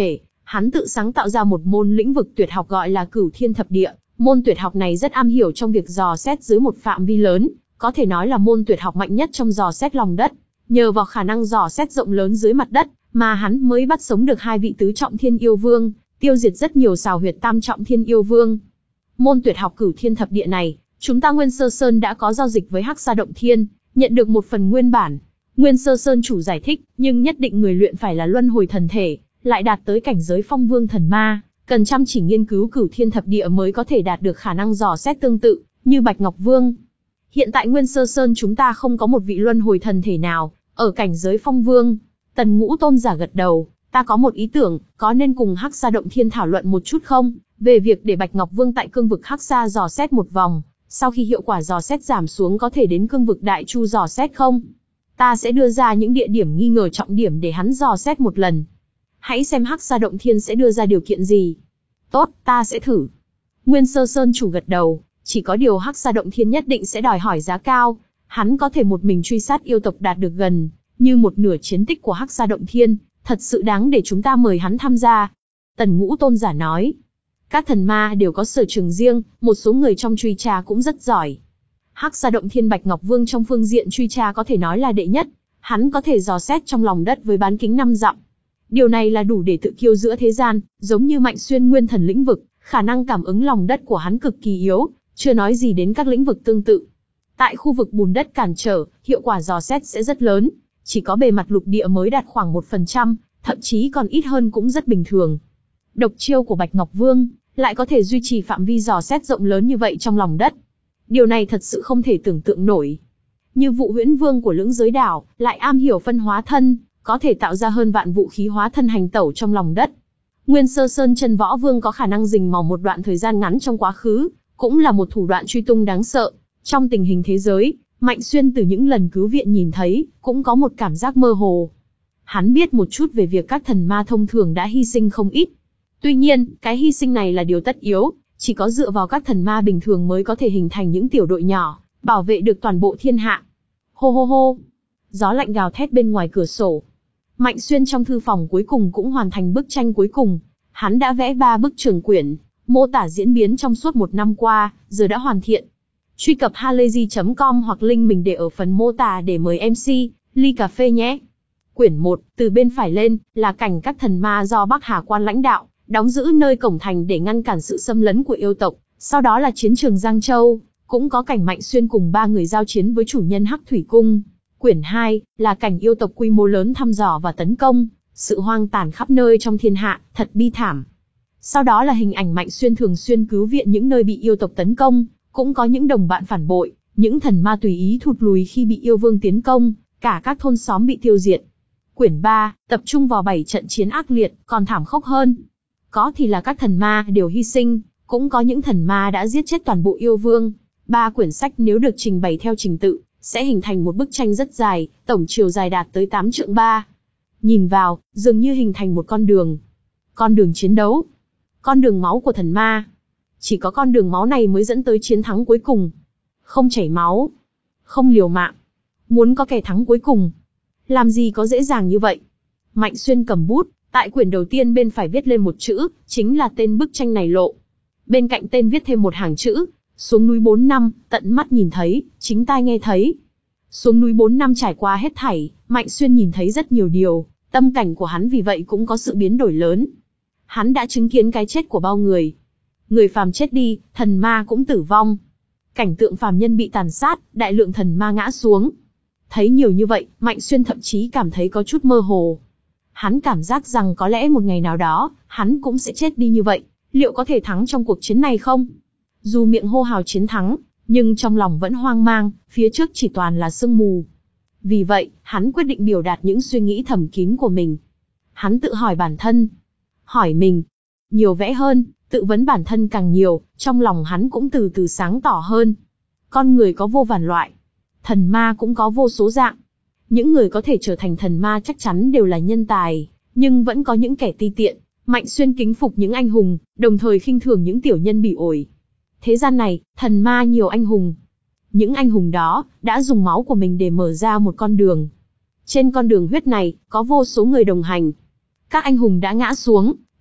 Hắn tự sáng tạo ra một môn lĩnh vực tuyệt học gọi là Cửu Thiên Thập Địa. Môn tuyệt học này rất am hiểu trong việc dò xét dưới một phạm vi lớn, có thể nói là môn tuyệt học mạnh nhất trong dò xét lòng đất. Nhờ vào khả năng dò xét rộng lớn dưới mặt đất, mà hắn mới bắt sống được hai vị tứ trọng thiên yêu vương, tiêu diệt rất nhiều xào huyệt tam trọng thiên yêu vương. Môn tuyệt học Cửu Thiên Thập Địa này, chúng ta Nguyên Sơ Sơn đã có giao dịch với Hắc Sa Động Thiên, nhận được một phần nguyên bản. Nguyên Sơ Sơn chủ giải thích, nhưng nhất định người luyện phải là luân hồi thần thể, lại đạt tới cảnh giới phong vương thần ma, cần chăm chỉ nghiên cứu Cửu Thiên Thập Địa mới có thể đạt được khả năng dò xét tương tự như Bạch Ngọc Vương. Hiện tại Nguyên Sơ Sơn chúng ta không có một vị luân hồi thần thể nào ở cảnh giới phong vương. Tần Ngũ Tôn giả gật đầu, ta có một ý tưởng, có nên cùng Hắc Sa Động Thiên thảo luận một chút không, về việc để Bạch Ngọc Vương tại cương vực Hắc Sa dò xét một vòng, sau khi hiệu quả dò xét giảm xuống có thể đến cương vực Đại Chu dò xét không? Ta sẽ đưa ra những địa điểm nghi ngờ trọng điểm để hắn dò xét một lần. Hãy xem Hắc Sa Động Thiên sẽ đưa ra điều kiện gì. Tốt, ta sẽ thử. Nguyên Sơ Sơn chủ gật đầu, chỉ có điều Hắc Sa Động Thiên nhất định sẽ đòi hỏi giá cao. Hắn có thể một mình truy sát yêu tộc đạt được gần như một nửa chiến tích của Hắc Sa Động Thiên, thật sự đáng để chúng ta mời hắn tham gia. Tần Ngũ Tôn giả nói, các thần ma đều có sở trường riêng, một số người trong truy tra cũng rất giỏi. Hắc Sa Động Thiên Bạch Ngọc Vương trong phương diện truy tra có thể nói là đệ nhất, hắn có thể dò xét trong lòng đất với bán kính năm dặm. Điều này là đủ để tự kiêu giữa thế gian, giống như Mạnh Xuyên Nguyên Thần lĩnh vực, khả năng cảm ứng lòng đất của hắn cực kỳ yếu, chưa nói gì đến các lĩnh vực tương tự. Tại khu vực bùn đất cản trở, hiệu quả dò xét sẽ rất lớn, chỉ có bề mặt lục địa mới đạt khoảng một phần trăm, thậm chí còn ít hơn cũng rất bình thường. Độc chiêu của Bạch Ngọc Vương lại có thể duy trì phạm vi dò xét rộng lớn như vậy trong lòng đất. Điều này thật sự không thể tưởng tượng nổi. Như Vụ Huyễn Vương của Lưỡng Giới Đảo, lại am hiểu phân hóa thân, có thể tạo ra hơn vạn vũ khí hóa thân hành tẩu trong lòng đất. Nguyên Sơ Sơn Chân Võ Vương có khả năng rình mò một đoạn thời gian ngắn trong quá khứ, cũng là một thủ đoạn truy tung đáng sợ. Trong tình hình thế giới, Mạnh Xuyên từ những lần cứu viện nhìn thấy, cũng có một cảm giác mơ hồ. Hắn biết một chút về việc các thần ma thông thường đã hy sinh không ít. Tuy nhiên, cái hy sinh này là điều tất yếu, chỉ có dựa vào các thần ma bình thường mới có thể hình thành những tiểu đội nhỏ, bảo vệ được toàn bộ thiên hạ. Hô hô hô, gió lạnh gào thét bên ngoài cửa sổ. Mạnh Xuyên trong thư phòng cuối cùng cũng hoàn thành bức tranh cuối cùng. Hắn đã vẽ ba bức trường quyển, mô tả diễn biến trong suốt một năm qua, giờ đã hoàn thiện. Truy cập halayzi chấm com hoặc link mình để ở phần mô tả để mời em xê, ly cà phê nhé. Quyển một, từ bên phải lên, là cảnh các thần ma do Bắc Hà Quan lãnh đạo, đóng giữ nơi cổng thành để ngăn cản sự xâm lấn của yêu tộc. Sau đó là chiến trường Giang Châu, cũng có cảnh Mạnh Xuyên cùng ba người giao chiến với chủ nhân Hắc Thủy Cung. Quyển hai, là cảnh yêu tộc quy mô lớn thăm dò và tấn công, sự hoang tàn khắp nơi trong thiên hạ, thật bi thảm. Sau đó là hình ảnh Mạnh Xuyên thường xuyên cứu viện những nơi bị yêu tộc tấn công, cũng có những đồng bạn phản bội, những thần ma tùy ý thụt lùi khi bị yêu vương tiến công, cả các thôn xóm bị tiêu diệt. Quyển ba, tập trung vào bảy trận chiến ác liệt, còn thảm khốc hơn. Có thì là các thần ma đều hy sinh, cũng có những thần ma đã giết chết toàn bộ yêu vương. Ba quyển sách nếu được trình bày theo trình tự, sẽ hình thành một bức tranh rất dài, tổng chiều dài đạt tới tám trượng ba. Nhìn vào, dường như hình thành một con đường. Con đường chiến đấu. Con đường máu của thần ma. Chỉ có con đường máu này mới dẫn tới chiến thắng cuối cùng. Không chảy máu. Không liều mạng. Muốn có kẻ thắng cuối cùng. Làm gì có dễ dàng như vậy. Mạnh Xuyên cầm bút, tại quyển đầu tiên bên phải viết lên một chữ, chính là tên bức tranh này lộ. Bên cạnh tên viết thêm một hàng chữ, xuống núi bốn năm, tận mắt nhìn thấy, chính tai nghe thấy. Xuống núi bốn năm trải qua hết thảy, Mạnh Xuyên nhìn thấy rất nhiều điều, tâm cảnh của hắn vì vậy cũng có sự biến đổi lớn. Hắn đã chứng kiến cái chết của bao người. Người phàm chết đi, thần ma cũng tử vong. Cảnh tượng phàm nhân bị tàn sát, đại lượng thần ma ngã xuống. Thấy nhiều như vậy, Mạnh Xuyên thậm chí cảm thấy có chút mơ hồ. Hắn cảm giác rằng có lẽ một ngày nào đó, hắn cũng sẽ chết đi như vậy. Liệu có thể thắng trong cuộc chiến này không? Dù miệng hô hào chiến thắng, nhưng trong lòng vẫn hoang mang, phía trước chỉ toàn là sương mù. Vì vậy, hắn quyết định biểu đạt những suy nghĩ thầm kín của mình. Hắn tự hỏi bản thân. Hỏi mình. Nhiều vẽ hơn, tự vấn bản thân càng nhiều, trong lòng hắn cũng từ từ sáng tỏ hơn. Con người có vô vàn loại. Thần ma cũng có vô số dạng. Những người có thể trở thành thần ma chắc chắn đều là nhân tài, nhưng vẫn có những kẻ ti tiện. Mạnh Xuyên kính phục những anh hùng, đồng thời khinh thường những tiểu nhân bỉ ổi. Thế gian này, thần ma nhiều anh hùng. Những anh hùng đó, đã dùng máu của mình để mở ra một con đường. Trên con đường huyết này, có vô số người đồng hành. Các anh hùng đã ngã xuống,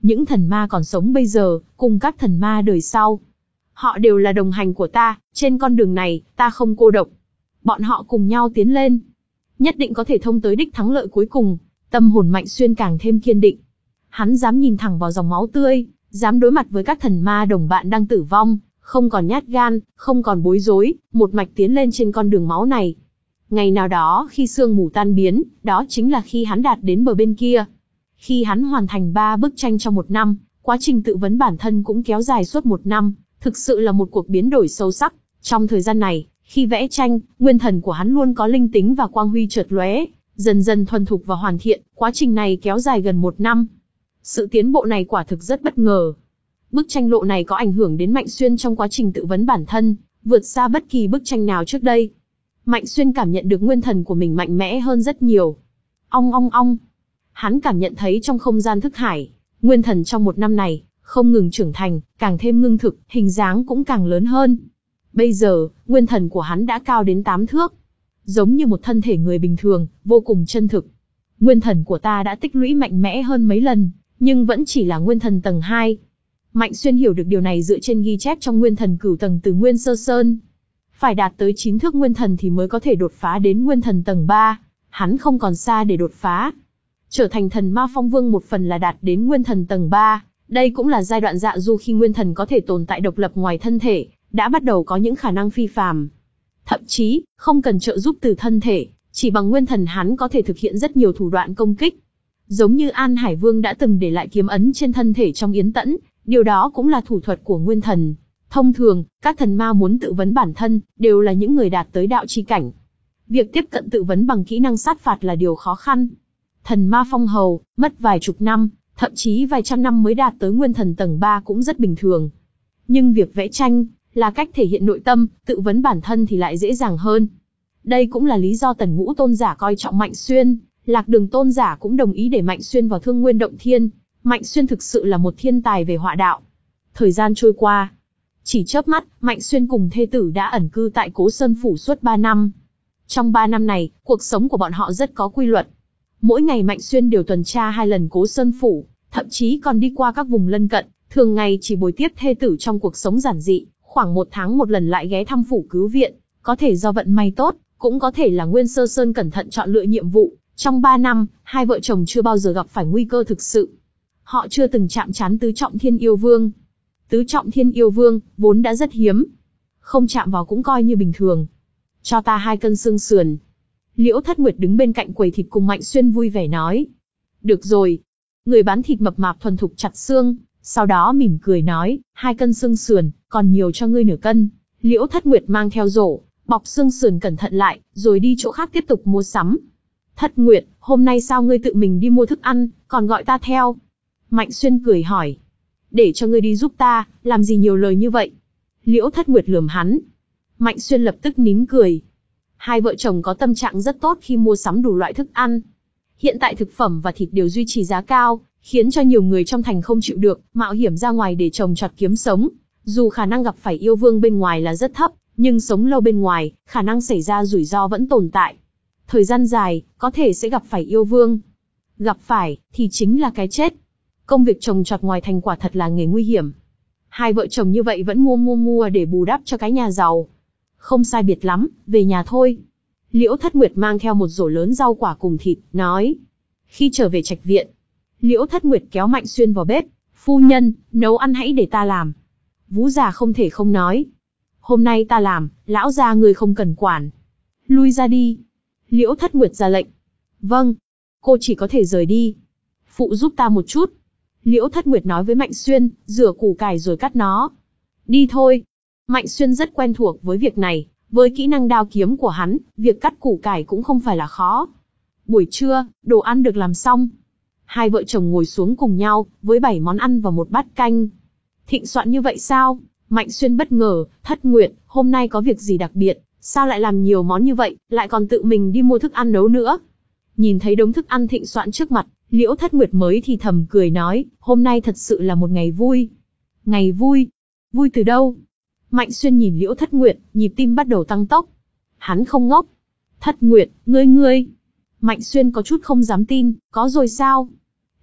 Những thần ma còn sống bây giờ, cùng các thần ma đời sau. Họ đều là đồng hành của ta, trên con đường này, ta không cô độc. Bọn họ cùng nhau tiến lên. Nhất định có thể thông tới đích thắng lợi cuối cùng. Tâm hồn Mạnh Xuyên càng thêm kiên định. Hắn dám nhìn thẳng vào dòng máu tươi, dám đối mặt với các thần ma đồng bạn đang tử vong, không còn nhát gan, không còn bối rối, một mạch tiến lên trên con đường máu này. Ngày nào đó khi sương mù tan biến, đó chính là khi hắn đạt đến bờ bên kia. Khi hắn hoàn thành ba bức tranh trong một năm, quá trình tự vấn bản thân cũng kéo dài suốt một năm, thực sự là một cuộc biến đổi sâu sắc. Trong thời gian này, khi vẽ tranh, nguyên thần của hắn luôn có linh tính và quang huy chợt lóe, dần dần thuần thục và hoàn thiện, quá trình này kéo dài gần một năm. Sự tiến bộ này quả thực rất bất ngờ. Bức tranh lộ này có ảnh hưởng đến Mạnh Xuyên trong quá trình tự vấn bản thân, vượt xa bất kỳ bức tranh nào trước đây. Mạnh Xuyên cảm nhận được nguyên thần của mình mạnh mẽ hơn rất nhiều. Ong ong ong. Hắn cảm nhận thấy trong không gian thức hải, nguyên thần trong một năm này, không ngừng trưởng thành, càng thêm ngưng thực, hình dáng cũng càng lớn hơn. Bây giờ, nguyên thần của hắn đã cao đến tám thước. Giống như một thân thể người bình thường, vô cùng chân thực. Nguyên thần của ta đã tích lũy mạnh mẽ hơn mấy lần, nhưng vẫn chỉ là nguyên thần tầng hai. Mạnh Xuyên hiểu được điều này dựa trên ghi chép trong nguyên thần cửu tầng từ Nguyên Sơ Sơn. Phải đạt tới chín thước nguyên thần thì mới có thể đột phá đến nguyên thần tầng ba, hắn không còn xa để đột phá. Trở thành thần ma phong vương một phần là đạt đến nguyên thần tầng ba, đây cũng là giai đoạn dạ du khi nguyên thần có thể tồn tại độc lập ngoài thân thể, đã bắt đầu có những khả năng phi phàm. Thậm chí, không cần trợ giúp từ thân thể, chỉ bằng nguyên thần hắn có thể thực hiện rất nhiều thủ đoạn công kích. Giống như An Hải Vương đã từng để lại kiếm ấn trên thân thể trong Yến Tẫn, điều đó cũng là thủ thuật của nguyên thần. Thông thường, các thần ma muốn tự vấn bản thân, đều là những người đạt tới đạo chi cảnh. Việc tiếp cận tự vấn bằng kỹ năng sát phạt là điều khó khăn. Thần ma phong hầu, mất vài chục năm, thậm chí vài trăm năm mới đạt tới nguyên thần tầng ba cũng rất bình thường. Nhưng việc vẽ tranh, là cách thể hiện nội tâm, tự vấn bản thân thì lại dễ dàng hơn. Đây cũng là lý do Tần Ngũ Tôn giả coi trọng Mạnh Xuyên, Lạc Đường Tôn giả cũng đồng ý để Mạnh Xuyên vào Thương Nguyên Động Thiên. Mạnh Xuyên thực sự là một thiên tài về họa đạo. Thời gian trôi qua, chỉ chớp mắt, Mạnh Xuyên cùng thê tử đã ẩn cư tại Cố Sơn Phủ suốt ba năm. Trong ba năm này, cuộc sống của bọn họ rất có quy luật. Mỗi ngày Mạnh Xuyên đều tuần tra hai lần Cố Sơn Phủ, thậm chí còn đi qua các vùng lân cận, thường ngày chỉ bồi tiếp thê tử trong cuộc sống giản dị, khoảng một tháng một lần lại ghé thăm phủ cứu viện, có thể do vận may tốt, cũng có thể là Nguyên Sơ Sơn cẩn thận chọn lựa nhiệm vụ. Trong ba năm, hai vợ chồng chưa bao giờ gặp phải nguy cơ thực sự. Họ chưa từng chạm trán Tứ Trọng Thiên Yêu Vương. Tứ Trọng Thiên Yêu Vương, vốn đã rất hiếm. Không chạm vào cũng coi như bình thường. Cho ta hai cân xương sườn. Liễu Thất Nguyệt đứng bên cạnh quầy thịt cùng Mạnh Xuyên vui vẻ nói. Được rồi. Người bán thịt mập mạp thuần thục chặt xương, sau đó mỉm cười nói, hai cân xương sườn, còn nhiều cho ngươi nửa cân. Liễu Thất Nguyệt mang theo rổ, bọc xương sườn cẩn thận lại, rồi đi chỗ khác tiếp tục mua sắm. Thất Nguyệt, hôm nay sao ngươi tự mình đi mua thức ăn, còn gọi ta theo? Mạnh Xuyên cười hỏi. Để cho ngươi đi giúp ta, làm gì nhiều lời như vậy? Liễu Thất Nguyệt lườm hắn. Mạnh Xuyên lập tức nín cười. Hai vợ chồng có tâm trạng rất tốt khi mua sắm đủ loại thức ăn. Hiện tại thực phẩm và thịt đều duy trì giá cao, khiến cho nhiều người trong thành không chịu được, mạo hiểm ra ngoài để trồng trọt kiếm sống. Dù khả năng gặp phải yêu vương bên ngoài là rất thấp, nhưng sống lâu bên ngoài, khả năng xảy ra rủi ro vẫn tồn tại. Thời gian dài, có thể sẽ gặp phải yêu vương. Gặp phải, thì chính là cái chết. Công việc trồng trọt ngoài thành quả thật là nghề nguy hiểm. Hai vợ chồng như vậy vẫn mua mua mua để bù đắp cho cái nhà giàu. Không sai biệt lắm, về nhà thôi. Liễu Thất Nguyệt mang theo một rổ lớn rau quả cùng thịt, nói. Khi trở về trạch viện, Liễu Thất Nguyệt kéo Mạnh Xuyên vào bếp. Phu nhân, nấu ăn hãy để ta làm. Vú già không thể không nói. Hôm nay ta làm, lão già người không cần quản. Lui ra đi. Liễu Thất Nguyệt ra lệnh. Vâng. Cô chỉ có thể rời đi. Phụ giúp ta một chút. Liễu Thất Nguyệt nói với Mạnh Xuyên, rửa củ cải rồi cắt nó. Đi thôi. Mạnh Xuyên rất quen thuộc với việc này, với kỹ năng đao kiếm của hắn, việc cắt củ cải cũng không phải là khó. Buổi trưa, đồ ăn được làm xong. Hai vợ chồng ngồi xuống cùng nhau, với bảy món ăn và một bát canh. Thịnh soạn như vậy sao? Mạnh Xuyên bất ngờ, Thất Nguyệt, hôm nay có việc gì đặc biệt, sao lại làm nhiều món như vậy, lại còn tự mình đi mua thức ăn nấu nữa? Nhìn thấy đống thức ăn thịnh soạn trước mặt, Liễu Thất Nguyệt mới thì thầm cười nói, hôm nay thật sự là một ngày vui. Ngày vui? Vui từ đâu? Mạnh Xuyên nhìn Liễu Thất Nguyệt, nhịp tim bắt đầu tăng tốc. Hắn không ngốc. Thất Nguyệt, ngươi ngươi. Mạnh Xuyên có chút không dám tin, có rồi sao?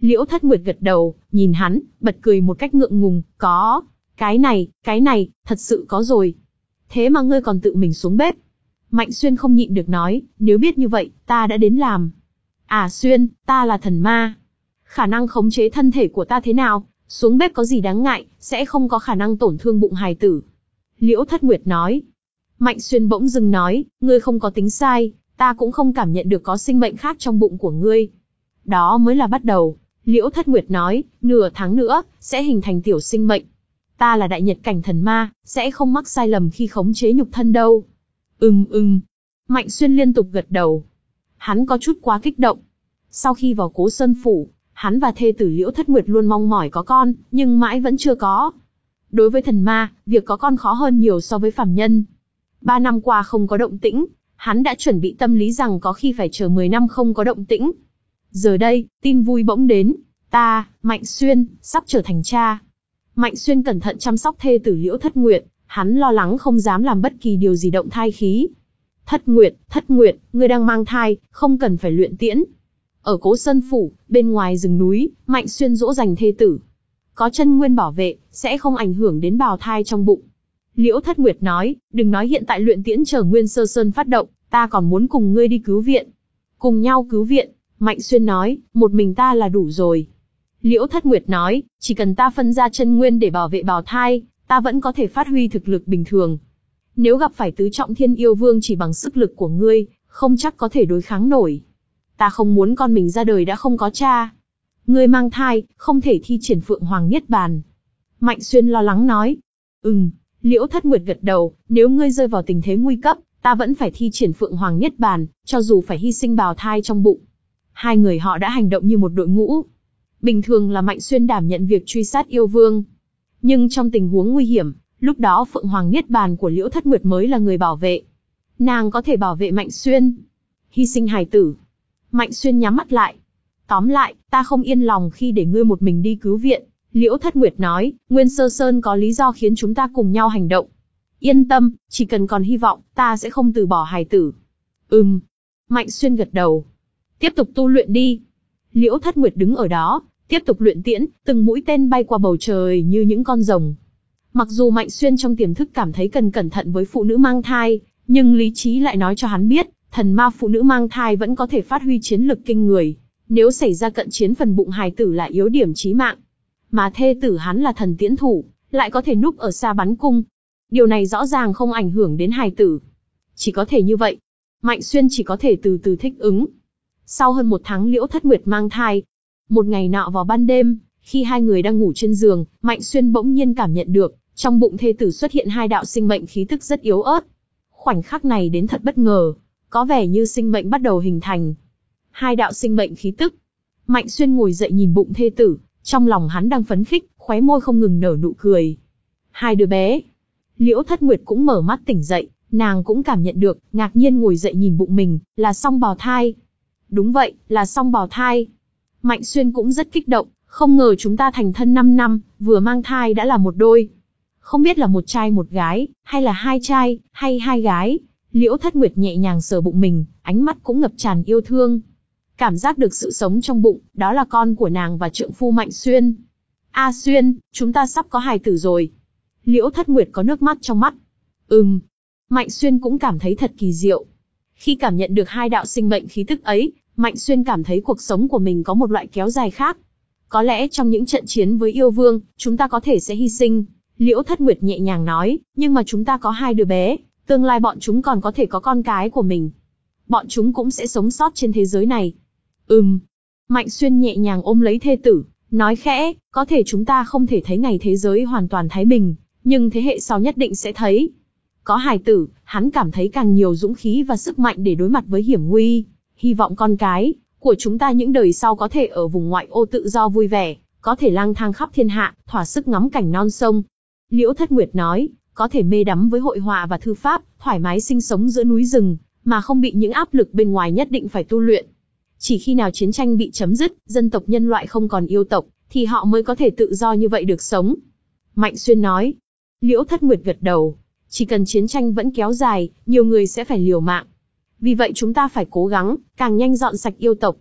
Liễu Thất Nguyệt gật đầu, nhìn hắn, bật cười một cách ngượng ngùng, có, cái này, cái này, thật sự có rồi. Thế mà ngươi còn tự mình xuống bếp. Mạnh Xuyên không nhịn được nói, nếu biết như vậy, ta đã đến làm. À Xuyên, ta là thần ma. Khả năng khống chế thân thể của ta thế nào, xuống bếp có gì đáng ngại, sẽ không có khả năng tổn thương bụng hài tử. Liễu Thất Nguyệt nói. Mạnh Xuyên bỗng dưng nói, ngươi không có tính sai, ta cũng không cảm nhận được có sinh mệnh khác trong bụng của ngươi. Đó mới là bắt đầu. Liễu Thất Nguyệt nói, nửa tháng nữa, sẽ hình thành tiểu sinh mệnh. Ta là đại nhật cảnh thần ma, sẽ không mắc sai lầm khi khống chế nhục thân đâu. Ừm ừm. Mạnh Xuyên liên tục gật đầu. Hắn có chút quá kích động. Sau khi vào Cố Sơn Phủ, hắn và thê tử Liễu Thất Nguyệt luôn mong mỏi có con, nhưng mãi vẫn chưa có. Đối với thần ma, việc có con khó hơn nhiều so với phàm nhân. Ba năm qua không có động tĩnh, hắn đã chuẩn bị tâm lý rằng có khi phải chờ mười năm không có động tĩnh. Giờ đây, tin vui bỗng đến, ta, Mạnh Xuyên, sắp trở thành cha. Mạnh Xuyên cẩn thận chăm sóc thê tử Liễu Thất Nguyệt, hắn lo lắng không dám làm bất kỳ điều gì động thai khí. Thất Nguyệt, Thất Nguyệt, ngươi đang mang thai, không cần phải luyện tiễn. Ở Cố Sơn Phủ, bên ngoài rừng núi, Mạnh Xuyên dỗ dành thê tử. Có chân nguyên bảo vệ, sẽ không ảnh hưởng đến bào thai trong bụng. Liễu Thất Nguyệt nói, đừng nói hiện tại luyện tiễn chờ Nguyên Sơ Sơn phát động, ta còn muốn cùng ngươi đi cứu viện. Cùng nhau cứu viện, Mạnh Xuyên nói, một mình ta là đủ rồi. Liễu Thất Nguyệt nói, chỉ cần ta phân ra chân nguyên để bảo vệ bào thai, ta vẫn có thể phát huy thực lực bình thường. Nếu gặp phải tứ trọng thiên yêu vương chỉ bằng sức lực của ngươi, không chắc có thể đối kháng nổi. Ta không muốn con mình ra đời đã không có cha. Ngươi mang thai, không thể thi triển Phượng Hoàng Niết Bàn. Mạnh Xuyên lo lắng nói. Ừm, Liễu Thất Nguyệt gật đầu, nếu ngươi rơi vào tình thế nguy cấp, ta vẫn phải thi triển Phượng Hoàng Niết Bàn, cho dù phải hy sinh bào thai trong bụng. Hai người họ đã hành động như một đội ngũ. Bình thường là Mạnh Xuyên đảm nhận việc truy sát yêu vương. Nhưng trong tình huống nguy hiểm, lúc đó Phượng Hoàng Niết Bàn của Liễu Thất Nguyệt mới là người bảo vệ. Nàng có thể bảo vệ Mạnh Xuyên. Hy sinh hài tử. Mạnh Xuyên nhắm mắt lại. Tóm lại, ta không yên lòng khi để ngươi một mình đi cứu viện. Liễu Thất Nguyệt nói, Nguyên Sơ Sơn có lý do khiến chúng ta cùng nhau hành động. Yên tâm, chỉ cần còn hy vọng, ta sẽ không từ bỏ hài tử. Ừm. Mạnh Xuyên gật đầu. Tiếp tục tu luyện đi. Liễu Thất Nguyệt đứng ở đó, tiếp tục luyện tiễn, từng mũi tên bay qua bầu trời như những con rồng. Mặc dù Mạnh Xuyên trong tiềm thức cảm thấy cần cẩn thận với phụ nữ mang thai, nhưng lý trí lại nói cho hắn biết, thần ma phụ nữ mang thai vẫn có thể phát huy chiến lực kinh người. Nếu xảy ra cận chiến phần bụng hài tử là yếu điểm chí mạng. Mà thê tử hắn là thần tiễn thủ, lại có thể núp ở xa bắn cung. Điều này rõ ràng không ảnh hưởng đến hài tử. Chỉ có thể như vậy. Mạnh Xuyên chỉ có thể từ từ thích ứng. Sau hơn một tháng Liễu Thất Nguyệt mang thai. Một ngày nọ vào ban đêm, khi hai người đang ngủ trên giường, Mạnh Xuyên bỗng nhiên cảm nhận được, trong bụng thê tử xuất hiện hai đạo sinh mệnh khí tức rất yếu ớt. Khoảnh khắc này đến thật bất ngờ, có vẻ như sinh mệnh bắt đầu hình thành. Hai đạo sinh mệnh khí tức. Mạnh Xuyên ngồi dậy nhìn bụng thê tử, trong lòng hắn đang phấn khích, khóe môi không ngừng nở nụ cười. Hai đứa bé. Liễu Thất Nguyệt cũng mở mắt tỉnh dậy, nàng cũng cảm nhận được, ngạc nhiên ngồi dậy nhìn bụng mình, là song bào thai. Đúng vậy, là song bào thai. Mạnh Xuyên cũng rất kích động, không ngờ chúng ta thành thân năm năm, vừa mang thai đã là một đôi. Không biết là một trai một gái, hay là hai trai, hay hai gái. Liễu Thất Nguyệt nhẹ nhàng sờ bụng mình, ánh mắt cũng ngập tràn yêu thương. Cảm giác được sự sống trong bụng, đó là con của nàng và trượng phu Mạnh Xuyên. A Xuyên, chúng ta sắp có hài tử rồi. Liễu Thất Nguyệt có nước mắt trong mắt. Ừm. Mạnh Xuyên cũng cảm thấy thật kỳ diệu. Khi cảm nhận được hai đạo sinh mệnh khí tức ấy, Mạnh Xuyên cảm thấy cuộc sống của mình có một loại kéo dài khác. Có lẽ trong những trận chiến với yêu vương, chúng ta có thể sẽ hy sinh. Liễu Thất Nguyệt nhẹ nhàng nói, nhưng mà chúng ta có hai đứa bé, tương lai bọn chúng còn có thể có con cái của mình. Bọn chúng cũng sẽ sống sót trên thế giới này. Ừm. Mạnh Xuyên nhẹ nhàng ôm lấy thê tử, nói khẽ, có thể chúng ta không thể thấy ngày thế giới hoàn toàn thái bình, nhưng thế hệ sau nhất định sẽ thấy. Có hài tử, hắn cảm thấy càng nhiều dũng khí và sức mạnh để đối mặt với hiểm nguy. Hy vọng con cái của chúng ta những đời sau có thể ở vùng ngoại ô tự do vui vẻ, có thể lang thang khắp thiên hạ, thỏa sức ngắm cảnh non sông. Liễu Thất Nguyệt nói, có thể mê đắm với hội họa và thư pháp, thoải mái sinh sống giữa núi rừng, mà không bị những áp lực bên ngoài nhất định phải tu luyện. Chỉ khi nào chiến tranh bị chấm dứt, dân tộc nhân loại không còn yêu tộc, thì họ mới có thể tự do như vậy được sống. Mạnh Xuyên nói. Liễu Thất Nguyệt gật đầu. Chỉ cần chiến tranh vẫn kéo dài, nhiều người sẽ phải liều mạng. Vì vậy chúng ta phải cố gắng, càng nhanh dọn sạch yêu tộc.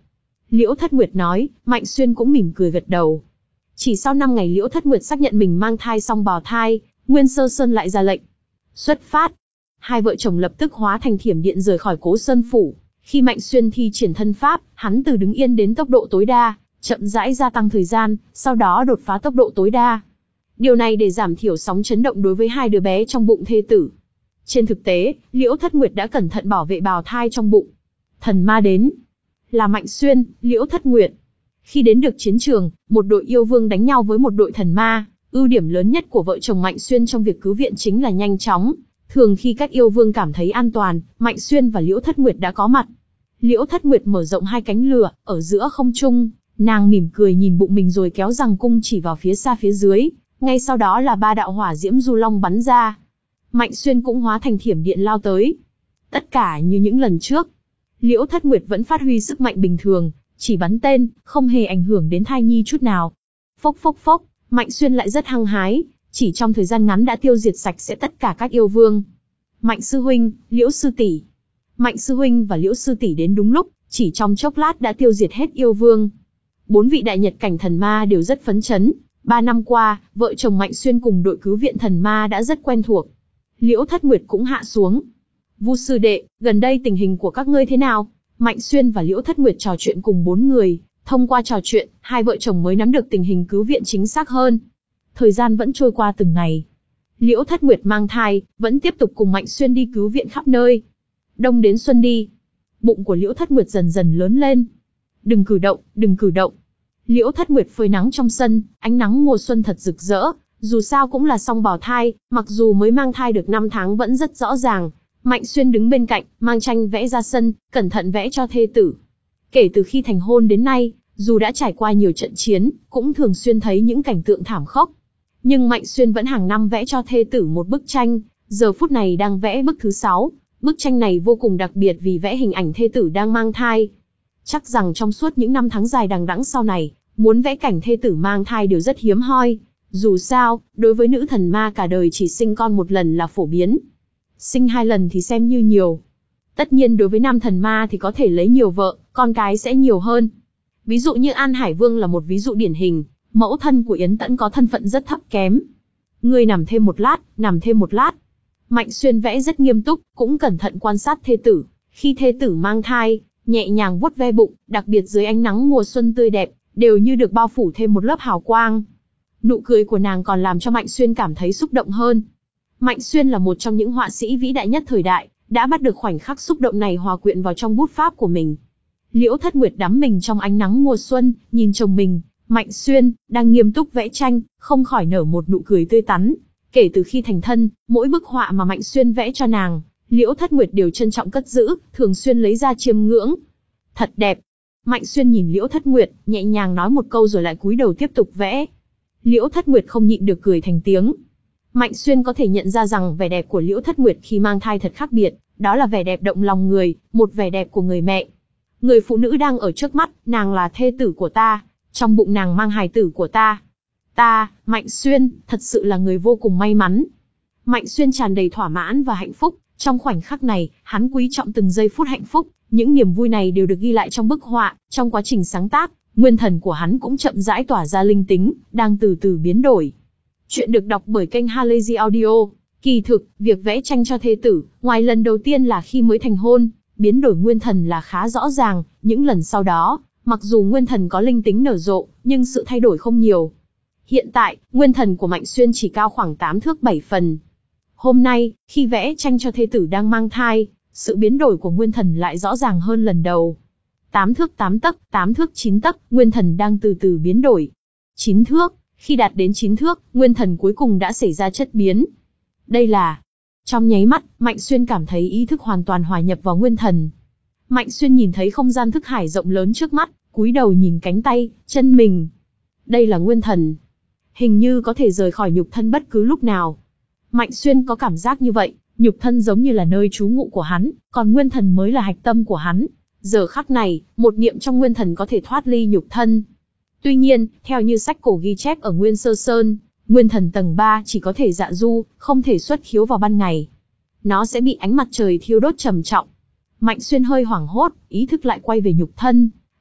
Liễu Thất Nguyệt nói, Mạnh Xuyên cũng mỉm cười gật đầu. Chỉ sau năm ngày Liễu Thất Nguyệt xác nhận mình mang thai song bào thai, Nguyên Sơ Sơn lại ra lệnh. Xuất phát. Hai vợ chồng lập tức hóa thành thiểm điện rời khỏi Cố Sơn phủ. Khi Mạnh Xuyên thi triển thân pháp, hắn từ đứng yên đến tốc độ tối đa, chậm rãi gia tăng thời gian, sau đó đột phá tốc độ tối đa. Điều này để giảm thiểu sóng chấn động đối với hai đứa bé trong bụng thê tử. Trên thực tế, Liễu Thất Nguyệt đã cẩn thận bảo vệ bào thai trong bụng. Thần ma đến. Là Mạnh Xuyên, Liễu Thất Nguyệt. Khi đến được chiến trường, một đội yêu vương đánh nhau với một đội thần ma. Ưu điểm lớn nhất của vợ chồng Mạnh Xuyên trong việc cứu viện chính là nhanh chóng. Thường khi các yêu vương cảm thấy an toàn, Mạnh Xuyên và Liễu Thất Nguyệt đã có mặt. Liễu Thất Nguyệt mở rộng hai cánh lửa, ở giữa không trung, nàng mỉm cười nhìn bụng mình rồi kéo giằng cung chỉ vào phía xa phía dưới. Ngay sau đó là ba đạo hỏa diễm du long bắn ra. Mạnh Xuyên cũng hóa thành thiểm điện lao tới. Tất cả như những lần trước. Liễu Thất Nguyệt vẫn phát huy sức mạnh bình thường, chỉ bắn tên, không hề ảnh hưởng đến thai nhi chút nào. Phốc phốc phốc, Mạnh Xuyên lại rất hăng hái, chỉ trong thời gian ngắn đã tiêu diệt sạch sẽ tất cả các yêu vương. Mạnh sư huynh, Liễu sư tỷ. Mạnh sư huynh và Liễu sư tỷ đến đúng lúc, chỉ trong chốc lát đã tiêu diệt hết yêu vương. Bốn vị đại nhật cảnh thần ma đều rất phấn chấn. Ba năm qua, vợ chồng Mạnh Xuyên cùng đội cứu viện thần ma đã rất quen thuộc. Liễu Thất Nguyệt cũng hạ xuống. Vu sư đệ, gần đây tình hình của các ngươi thế nào? Mạnh Xuyên và Liễu Thất Nguyệt trò chuyện cùng bốn người. Thông qua trò chuyện, hai vợ chồng mới nắm được tình hình cứu viện chính xác hơn. Thời gian vẫn trôi qua từng ngày. Liễu Thất Nguyệt mang thai, vẫn tiếp tục cùng Mạnh Xuyên đi cứu viện khắp nơi. Đông đến xuân đi. Bụng của Liễu Thất Nguyệt dần dần lớn lên. Đừng cử động, đừng cử động. Liễu Thất Nguyệt phơi nắng trong sân, ánh nắng mùa xuân thật rực rỡ. Dù sao cũng là song bào thai, mặc dù mới mang thai được năm tháng vẫn rất rõ ràng. Mạnh Xuyên đứng bên cạnh, mang tranh vẽ ra sân, cẩn thận vẽ cho thê tử. Kể từ khi thành hôn đến nay, dù đã trải qua nhiều trận chiến, cũng thường xuyên thấy những cảnh tượng thảm khốc. Nhưng Mạnh Xuyên vẫn hàng năm vẽ cho thê tử một bức tranh, giờ phút này đang vẽ bức thứ sáu. Bức tranh này vô cùng đặc biệt vì vẽ hình ảnh thê tử đang mang thai. Chắc rằng trong suốt những năm tháng dài đằng đẵng sau này, muốn vẽ cảnh thê tử mang thai đều rất hiếm hoi. Dù sao, đối với nữ thần ma cả đời chỉ sinh con một lần là phổ biến. Sinh hai lần thì xem như nhiều. Tất nhiên đối với nam thần ma thì có thể lấy nhiều vợ, con cái sẽ nhiều hơn. Ví dụ như An Hải Vương là một ví dụ điển hình, mẫu thân của Yến Tẫn có thân phận rất thấp kém. Ngươi nằm thêm một lát, nằm thêm một lát. Mạnh Xuyên vẽ rất nghiêm túc, cũng cẩn thận quan sát thê tử. Khi thê tử mang thai, nhẹ nhàng vuốt ve bụng, đặc biệt dưới ánh nắng mùa xuân tươi đẹp, đều như được bao phủ thêm một lớp hào quang. Nụ cười của nàng còn làm cho Mạnh Xuyên cảm thấy xúc động hơn. Mạnh Xuyên là một trong những họa sĩ vĩ đại nhất thời đại, đã bắt được khoảnh khắc xúc động này hòa quyện vào trong bút pháp của mình. Liễu Thất Nguyệt đắm mình trong ánh nắng mùa xuân, nhìn chồng mình, Mạnh Xuyên, đang nghiêm túc vẽ tranh, không khỏi nở một nụ cười tươi tắn. Kể từ khi thành thân, mỗi bức họa mà Mạnh Xuyên vẽ cho nàng, Liễu Thất Nguyệt đều trân trọng cất giữ, thường xuyên lấy ra chiêm ngưỡng. Thật đẹp. Mạnh Xuyên nhìn Liễu Thất Nguyệt, nhẹ nhàng nói một câu rồi lại cúi đầu tiếp tục vẽ. Liễu Thất Nguyệt không nhịn được cười thành tiếng. Mạnh Xuyên có thể nhận ra rằng vẻ đẹp của Liễu Thất Nguyệt khi mang thai thật khác biệt, đó là vẻ đẹp động lòng người, một vẻ đẹp của người mẹ. Người phụ nữ đang ở trước mắt, nàng là thê tử của ta, trong bụng nàng mang hài tử của ta. Ta, Mạnh Xuyên, thật sự là người vô cùng may mắn. Mạnh Xuyên tràn đầy thỏa mãn và hạnh phúc, trong khoảnh khắc này, hắn quý trọng từng giây phút hạnh phúc, những niềm vui này đều được ghi lại trong bức họa, trong quá trình sáng tác, nguyên thần của hắn cũng chậm rãi tỏa ra linh tính, đang từ từ biến đổi. Chuyện được đọc bởi kênh Halazy Audio. Kỳ thực, việc vẽ tranh cho thê tử, ngoài lần đầu tiên là khi mới thành hôn, biến đổi nguyên thần là khá rõ ràng, những lần sau đó, mặc dù nguyên thần có linh tính nở rộ, nhưng sự thay đổi không nhiều. Hiện tại, nguyên thần của Mạnh Xuyên chỉ cao khoảng tám thước bảy phần. Hôm nay, khi vẽ tranh cho thê tử đang mang thai, sự biến đổi của nguyên thần lại rõ ràng hơn lần đầu. tám thước tám tấc, tám thước chín tấc, nguyên thần đang từ từ biến đổi. chín thước, khi đạt đến chín thước, nguyên thần cuối cùng đã xảy ra chất biến. Đây là... Trong nháy mắt, Mạnh Xuyên cảm thấy ý thức hoàn toàn hòa nhập vào nguyên thần. Mạnh Xuyên nhìn thấy không gian thức hải rộng lớn trước mắt, cúi đầu nhìn cánh tay, chân mình. Đây là nguyên thần. Hình như có thể rời khỏi nhục thân bất cứ lúc nào. Mạnh Xuyên có cảm giác như vậy, nhục thân giống như là nơi trú ngụ của hắn, còn nguyên thần mới là hạch tâm của hắn. Giờ khắc này, một niệm trong nguyên thần có thể thoát ly nhục thân. Tuy nhiên, theo như sách cổ ghi chép ở Nguyên Sơ Sơn, nguyên thần tầng ba chỉ có thể dạ du, không thể xuất khiếu vào ban ngày. Nó sẽ bị ánh mặt trời thiêu đốt trầm trọng. Mạnh Xuyên hơi hoảng hốt, ý thức lại quay về nhục thân.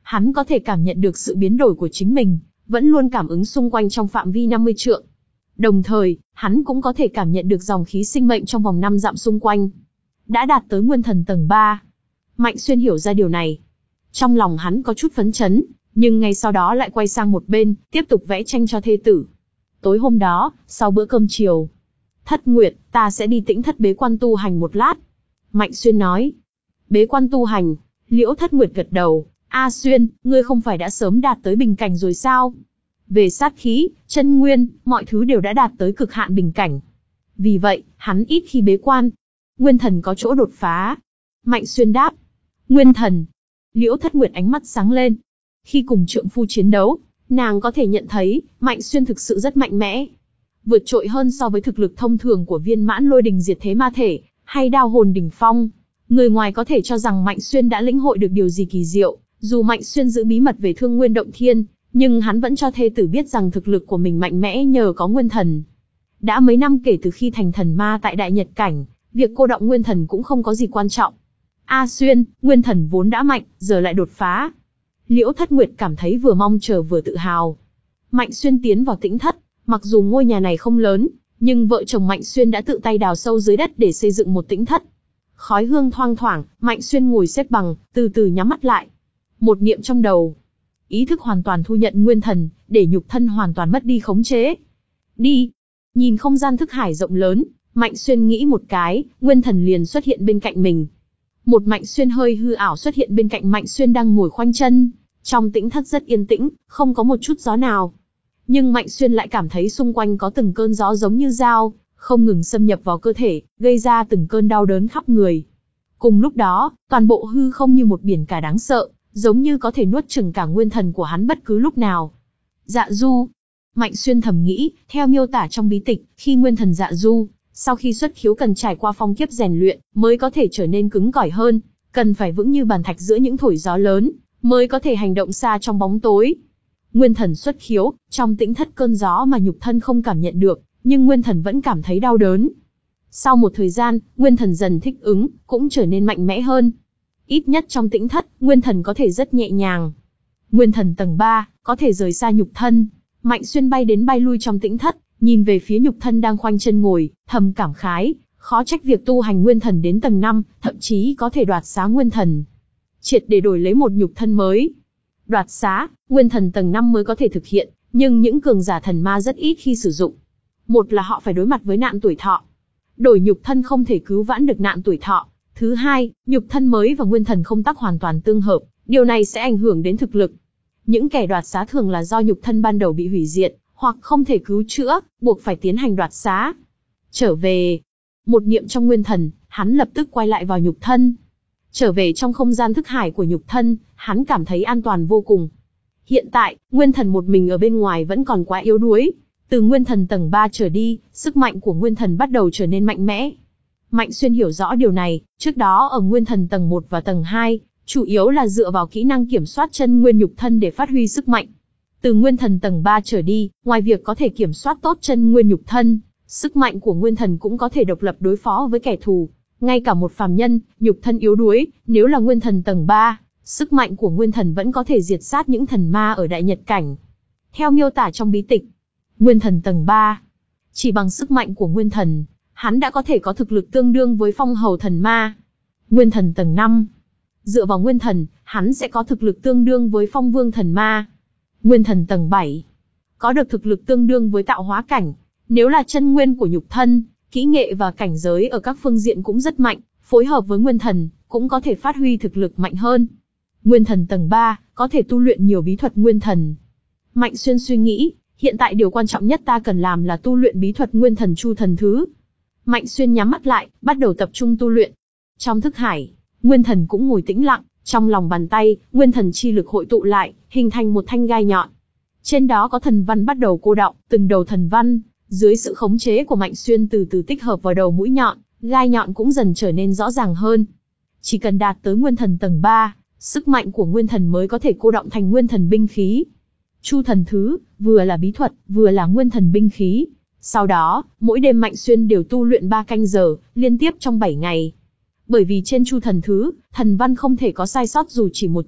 Hắn có thể cảm nhận được sự biến đổi của chính mình, vẫn luôn cảm ứng xung quanh trong phạm vi năm mươi trượng. Đồng thời, hắn cũng có thể cảm nhận được dòng khí sinh mệnh trong vòng năm dặm xung quanh. Đã đạt tới nguyên thần tầng ba. Mạnh Xuyên hiểu ra điều này. Trong lòng hắn có chút phấn chấn, nhưng ngay sau đó lại quay sang một bên, tiếp tục vẽ tranh cho thê tử. Tối hôm đó, sau bữa cơm chiều, Thất Nguyệt, ta sẽ đi Tĩnh Thất bế quan tu hành một lát. Mạnh Xuyên nói. Bế quan tu hành, Liễu Thất Nguyệt gật đầu. A Xuyên, ngươi không phải đã sớm đạt tới bình cảnh rồi sao? Về sát khí, chân nguyên, mọi thứ đều đã đạt tới cực hạn bình cảnh. Vì vậy, hắn ít khi bế quan. Nguyên thần có chỗ đột phá. Mạnh Xuyên đáp. Nguyên thần. Liễu Thất Nguyệt ánh mắt sáng lên. Khi cùng trượng phu chiến đấu, nàng có thể nhận thấy, Mạnh Xuyên thực sự rất mạnh mẽ. Vượt trội hơn so với thực lực thông thường của viên mãn lôi đình diệt thế ma thể, hay đao hồn đỉnh phong. Người ngoài có thể cho rằng Mạnh Xuyên đã lĩnh hội được điều gì kỳ diệu, dù Mạnh Xuyên giữ bí mật về Thương Nguyên Động Thiên, nhưng hắn vẫn cho thê tử biết rằng thực lực của mình mạnh mẽ nhờ có nguyên thần. Đã mấy năm kể từ khi thành thần ma tại Đại Nhật Cảnh, việc cô động nguyên thần cũng không có gì quan trọng. A Xuyên, nguyên thần vốn đã mạnh, giờ lại đột phá. Liễu Thất Nguyệt cảm thấy vừa mong chờ vừa tự hào. Mạnh Xuyên tiến vào Tĩnh Thất, mặc dù ngôi nhà này không lớn, nhưng vợ chồng Mạnh Xuyên đã tự tay đào sâu dưới đất để xây dựng một Tĩnh Thất. Khói hương thoang thoảng, Mạnh Xuyên ngồi xếp bằng, từ từ nhắm mắt lại. Một niệm trong đầu. Ý thức hoàn toàn thu nhận nguyên thần, để nhục thân hoàn toàn mất đi khống chế. Đi. Nhìn không gian thức hải rộng lớn, Mạnh Xuyên nghĩ một cái, nguyên thần liền xuất hiện bên cạnh mình. Một Mạnh Xuyên hơi hư ảo xuất hiện bên cạnh Mạnh Xuyên đang ngồi khoanh chân. Trong Tĩnh Thất rất yên tĩnh, không có một chút gió nào. Nhưng Mạnh Xuyên lại cảm thấy xung quanh có từng cơn gió giống như dao, không ngừng xâm nhập vào cơ thể, gây ra từng cơn đau đớn khắp người. Cùng lúc đó, toàn bộ hư không như một biển cả đáng sợ, giống như có thể nuốt chửng cả nguyên thần của hắn bất cứ lúc nào. Dạ du. Mạnh Xuyên thầm nghĩ, theo miêu tả trong bí tịch, khi nguyên thần dạ du, sau khi xuất khiếu cần trải qua phong kiếp rèn luyện, mới có thể trở nên cứng cỏi hơn, cần phải vững như bàn thạch giữa những thổi gió lớn, mới có thể hành động xa trong bóng tối. Nguyên thần xuất khiếu, trong Tĩnh Thất cơn gió mà nhục thân không cảm nhận được, nhưng nguyên thần vẫn cảm thấy đau đớn. Sau một thời gian, nguyên thần dần thích ứng, cũng trở nên mạnh mẽ hơn. Ít nhất trong Tĩnh Thất, nguyên thần có thể rất nhẹ nhàng. Nguyên thần tầng ba, có thể rời xa nhục thân. Mạnh Xuyên bay đến bay lui trong Tĩnh Thất, nhìn về phía nhục thân đang khoanh chân ngồi, thầm cảm khái, khó trách việc tu hành nguyên thần đến tầng năm, thậm chí có thể đoạt xá nguyên thần. Triệt để đổi lấy một nhục thân mới. Đoạt xá, nguyên thần tầng năm mới có thể thực hiện, nhưng những cường giả thần ma rất ít khi sử dụng. Một là họ phải đối mặt với nạn tuổi thọ. Đổi nhục thân không thể cứu vãn được nạn tuổi thọ. Thứ hai, nhục thân mới và nguyên thần không tác hoàn toàn tương hợp, điều này sẽ ảnh hưởng đến thực lực. Những kẻ đoạt xá thường là do nhục thân ban đầu bị hủy diệt, hoặc không thể cứu chữa, buộc phải tiến hành đoạt xá. Trở về. Một niệm trong nguyên thần, hắn lập tức quay lại vào nhục thân. Trở về trong không gian thức hải của nhục thân, hắn cảm thấy an toàn vô cùng. Hiện tại, nguyên thần một mình ở bên ngoài vẫn còn quá yếu đuối. Từ nguyên thần tầng ba trở đi, sức mạnh của nguyên thần bắt đầu trở nên mạnh mẽ. Mạnh Xuyên hiểu rõ điều này, trước đó ở nguyên thần tầng một và tầng hai, chủ yếu là dựa vào kỹ năng kiểm soát chân nguyên nhục thân để phát huy sức mạnh. Từ nguyên thần tầng ba trở đi, ngoài việc có thể kiểm soát tốt chân nguyên nhục thân, sức mạnh của nguyên thần cũng có thể độc lập đối phó với kẻ thù. Ngay cả một phàm nhân, nhục thân yếu đuối, nếu là nguyên thần tầng ba, sức mạnh của nguyên thần vẫn có thể diệt sát những thần ma ở Đại Nhật Cảnh. Theo miêu tả trong bí tịch, nguyên thần tầng ba, chỉ bằng sức mạnh của nguyên thần, hắn đã có thể có thực lực tương đương với phong hầu thần ma. Nguyên thần tầng năm, dựa vào nguyên thần, hắn sẽ có thực lực tương đương với phong vương thần ma. Nguyên thần tầng bảy, có được thực lực tương đương với tạo hóa cảnh. Nếu là chân nguyên của nhục thân, kỹ nghệ và cảnh giới ở các phương diện cũng rất mạnh, phối hợp với nguyên thần, cũng có thể phát huy thực lực mạnh hơn. Nguyên thần tầng ba, có thể tu luyện nhiều bí thuật nguyên thần. Mạnh Xuyên suy nghĩ, hiện tại điều quan trọng nhất ta cần làm là tu luyện bí thuật nguyên thần chu thần thứ. Mạnh Xuyên nhắm mắt lại, bắt đầu tập trung tu luyện. Trong thức hải, nguyên thần cũng ngồi tĩnh lặng, trong lòng bàn tay, nguyên thần chi lực hội tụ lại, hình thành một thanh gai nhọn. Trên đó có thần văn bắt đầu cô đọng, từng đầu thần văn, dưới sự khống chế của Mạnh Xuyên từ từ tích hợp vào đầu mũi nhọn, gai nhọn cũng dần trở nên rõ ràng hơn. Chỉ cần đạt tới nguyên thần tầng ba, sức mạnh của nguyên thần mới có thể cô đọng thành nguyên thần binh khí. Chu thần thứ, vừa là bí thuật, vừa là nguyên thần binh khí. Sau đó, mỗi đêm Mạnh Xuyên đều tu luyện ba canh giờ, liên tiếp trong bảy ngày. Bởi vì trên chu thần thứ, thần văn không thể có sai sót dù chỉ một chút,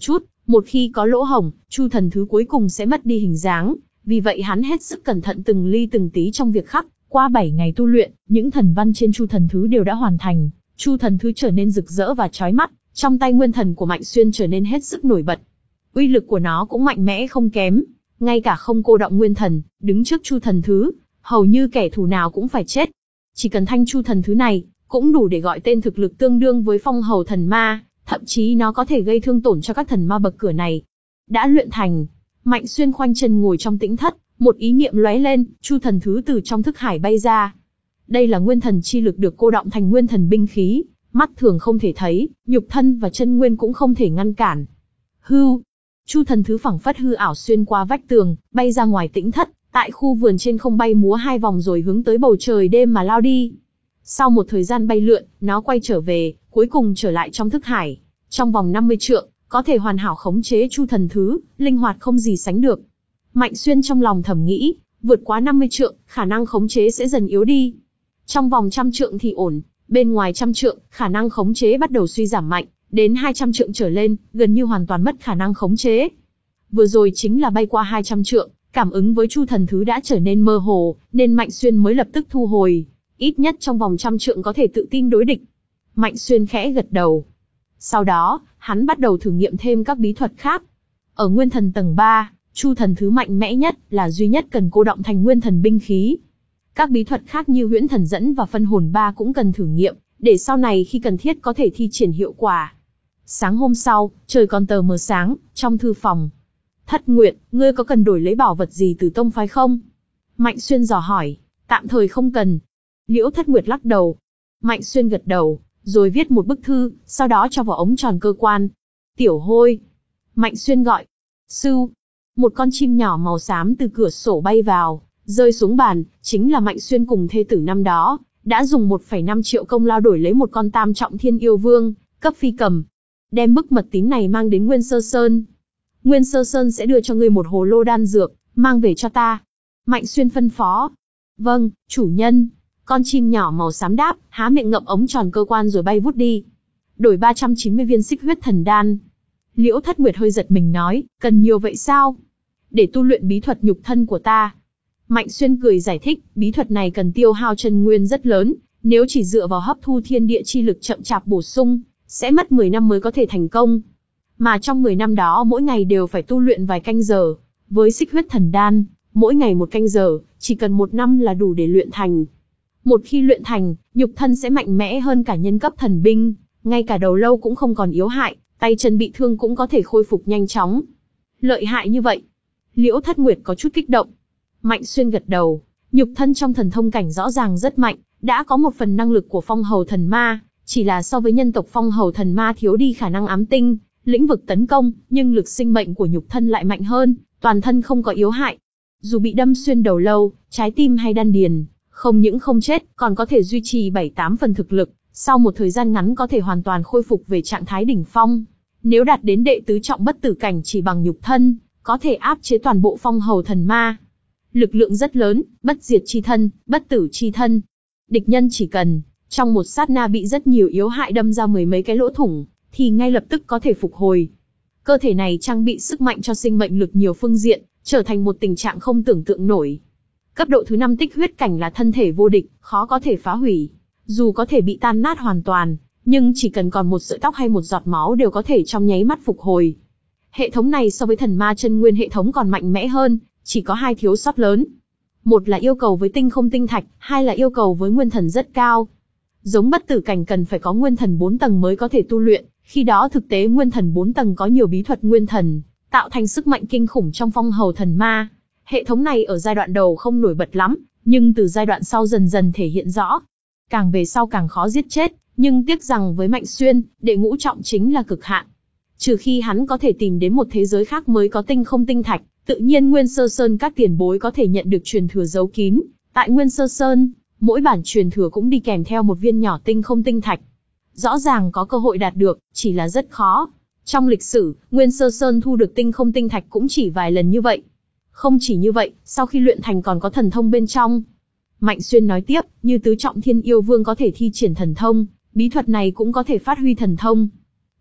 Một khi có lỗ hổng, Chu thần thứ cuối cùng sẽ mất đi hình dáng, vì vậy hắn hết sức cẩn thận từng ly từng tí trong việc khắc. Qua bảy ngày tu luyện, những thần văn trên Chu thần thứ đều đã hoàn thành, Chu thần thứ trở nên rực rỡ và chói mắt, trong tay nguyên thần của Mạnh Xuyên trở nên hết sức nổi bật. Uy lực của nó cũng mạnh mẽ không kém, ngay cả không cô động nguyên thần, đứng trước Chu thần thứ, hầu như kẻ thù nào cũng phải chết. Chỉ cần thanh Chu thần thứ này, cũng đủ để gọi tên thực lực tương đương với phong hầu thần ma, thậm chí nó có thể gây thương tổn cho các thần ma bậc cửa này. Đã luyện thành, Mạnh Xuyên khoanh chân ngồi trong tĩnh thất, một ý niệm lóe lên, Chu thần thứ từ trong thức hải bay ra. Đây là nguyên thần chi lực được cô động thành nguyên thần binh khí, mắt thường không thể thấy, nhục thân và chân nguyên cũng không thể ngăn cản. Hưu, Chu thần thứ phẳng phất hư ảo xuyên qua vách tường, bay ra ngoài tĩnh thất, tại khu vườn trên không bay múa hai vòng rồi hướng tới bầu trời đêm mà lao đi. Sau một thời gian bay lượn, nó quay trở về, cuối cùng trở lại trong thức hải. Trong vòng năm mươi trượng, có thể hoàn hảo khống chế Chu thần thứ, linh hoạt không gì sánh được. Mạnh Xuyên trong lòng thầm nghĩ, vượt quá năm mươi trượng, khả năng khống chế sẽ dần yếu đi. Trong vòng trăm trượng thì ổn, bên ngoài trăm trượng, khả năng khống chế bắt đầu suy giảm mạnh, đến hai trăm trượng trở lên, gần như hoàn toàn mất khả năng khống chế. Vừa rồi chính là bay qua hai trăm trượng, cảm ứng với Chu thần thứ đã trở nên mơ hồ, nên Mạnh Xuyên mới lập tức thu hồi. Ít nhất trong vòng trăm trượng có thể tự tin đối địch. Mạnh Xuyên khẽ gật đầu. Sau đó, hắn bắt đầu thử nghiệm thêm các bí thuật khác. Ở nguyên thần tầng ba, Chu thần thứ mạnh mẽ nhất, là duy nhất cần cô động thành nguyên thần binh khí. Các bí thuật khác như huyễn thần dẫn và phân hồn ba cũng cần thử nghiệm, để sau này khi cần thiết có thể thi triển hiệu quả. Sáng hôm sau, trời còn tờ mờ sáng, trong thư phòng. Thất Nguyệt, ngươi có cần đổi lấy bảo vật gì từ tông phái không? Mạnh Xuyên dò hỏi. Tạm thời không cần. Liễu Thất Nguyệt lắc đầu. Mạnh Xuyên gật đầu, rồi viết một bức thư, sau đó cho vào ống tròn cơ quan. Tiểu Hôi. Mạnh Xuyên gọi. Sưu. Một con chim nhỏ màu xám từ cửa sổ bay vào, rơi xuống bàn, chính là Mạnh Xuyên cùng thê tử năm đó, đã dùng một phẩy năm triệu công lao đổi lấy một con tam trọng thiên yêu vương, cấp phi cầm. Đem bức mật tín này mang đến Nguyên Sơ Sơn. Nguyên Sơ Sơn sẽ đưa cho ngươi một hồ lô đan dược, mang về cho ta. Mạnh Xuyên phân phó. Vâng, chủ nhân. Con chim nhỏ màu xám đáp, há miệng ngậm ống tròn cơ quan rồi bay vút đi. Đổi ba trăm chín mươi viên xích huyết thần đan. Liễu Thất Nguyệt hơi giật mình nói, cần nhiều vậy sao? Để tu luyện bí thuật nhục thân của ta. Mạnh Xuyên cười giải thích, bí thuật này cần tiêu hao chân nguyên rất lớn, nếu chỉ dựa vào hấp thu thiên địa chi lực chậm chạp bổ sung, sẽ mất mười năm mới có thể thành công. Mà trong mười năm đó mỗi ngày đều phải tu luyện vài canh giờ. Với xích huyết thần đan, mỗi ngày một canh giờ, chỉ cần một năm là đủ để luyện thành. Một khi luyện thành, nhục thân sẽ mạnh mẽ hơn cả nhân cấp thần binh, ngay cả đầu lâu cũng không còn yếu hại, tay chân bị thương cũng có thể khôi phục nhanh chóng. Lợi hại như vậy. Liễu Thất Nguyệt có chút kích động. Mạnh Xuyên gật đầu, nhục thân trong thần thông cảnh rõ ràng rất mạnh, đã có một phần năng lực của phong hầu thần ma, chỉ là so với nhân tộc phong hầu thần ma thiếu đi khả năng ám tinh, lĩnh vực tấn công, nhưng lực sinh mệnh của nhục thân lại mạnh hơn, toàn thân không có yếu hại. Dù bị đâm xuyên đầu lâu, trái tim hay đan điền, không những không chết, còn có thể duy trì bảy tám phần thực lực, sau một thời gian ngắn có thể hoàn toàn khôi phục về trạng thái đỉnh phong. Nếu đạt đến đệ tứ trọng bất tử cảnh chỉ bằng nhục thân, có thể áp chế toàn bộ phong hầu thần ma. Lực lượng rất lớn, bất diệt chi thân, bất tử chi thân. Địch nhân chỉ cần, trong một sát na bị rất nhiều yếu hại đâm ra mười mấy cái lỗ thủng, thì ngay lập tức có thể phục hồi. Cơ thể này trang bị sức mạnh cho sinh mệnh lực nhiều phương diện, trở thành một tình trạng không tưởng tượng nổi. Cấp độ thứ năm tích huyết cảnh là thân thể vô địch, khó có thể phá hủy. Dù có thể bị tan nát hoàn toàn, nhưng chỉ cần còn một sợi tóc hay một giọt máu đều có thể trong nháy mắt phục hồi. Hệ thống này so với thần ma chân nguyên hệ thống còn mạnh mẽ hơn, chỉ có hai thiếu sót lớn. Một là yêu cầu với tinh không tinh thạch, hai là yêu cầu với nguyên thần rất cao. Giống bất tử cảnh cần phải có nguyên thần bốn tầng mới có thể tu luyện, khi đó thực tế nguyên thần bốn tầng có nhiều bí thuật nguyên thần, tạo thành sức mạnh kinh khủng trong phong hầu thần ma. Hệ thống này ở giai đoạn đầu không nổi bật lắm, nhưng từ giai đoạn sau dần dần thể hiện rõ. Càng về sau càng khó giết chết, nhưng tiếc rằng với Mạnh Xuyên, đệ ngũ trọng chính là cực hạn. Trừ khi hắn có thể tìm đến một thế giới khác mới có tinh không tinh thạch, tự nhiên Nguyên Sơ Sơn các tiền bối có thể nhận được truyền thừa giấu kín. Tại Nguyên Sơ Sơn, mỗi bản truyền thừa cũng đi kèm theo một viên nhỏ tinh không tinh thạch. Rõ ràng có cơ hội đạt được, chỉ là rất khó. Trong lịch sử, Nguyên Sơ Sơn thu được tinh không tinh thạch cũng chỉ vài lần như vậy. Không chỉ như vậy, sau khi luyện thành còn có thần thông bên trong. Mạnh Xuyên nói tiếp, như tứ trọng thiên yêu vương có thể thi triển thần thông, bí thuật này cũng có thể phát huy thần thông.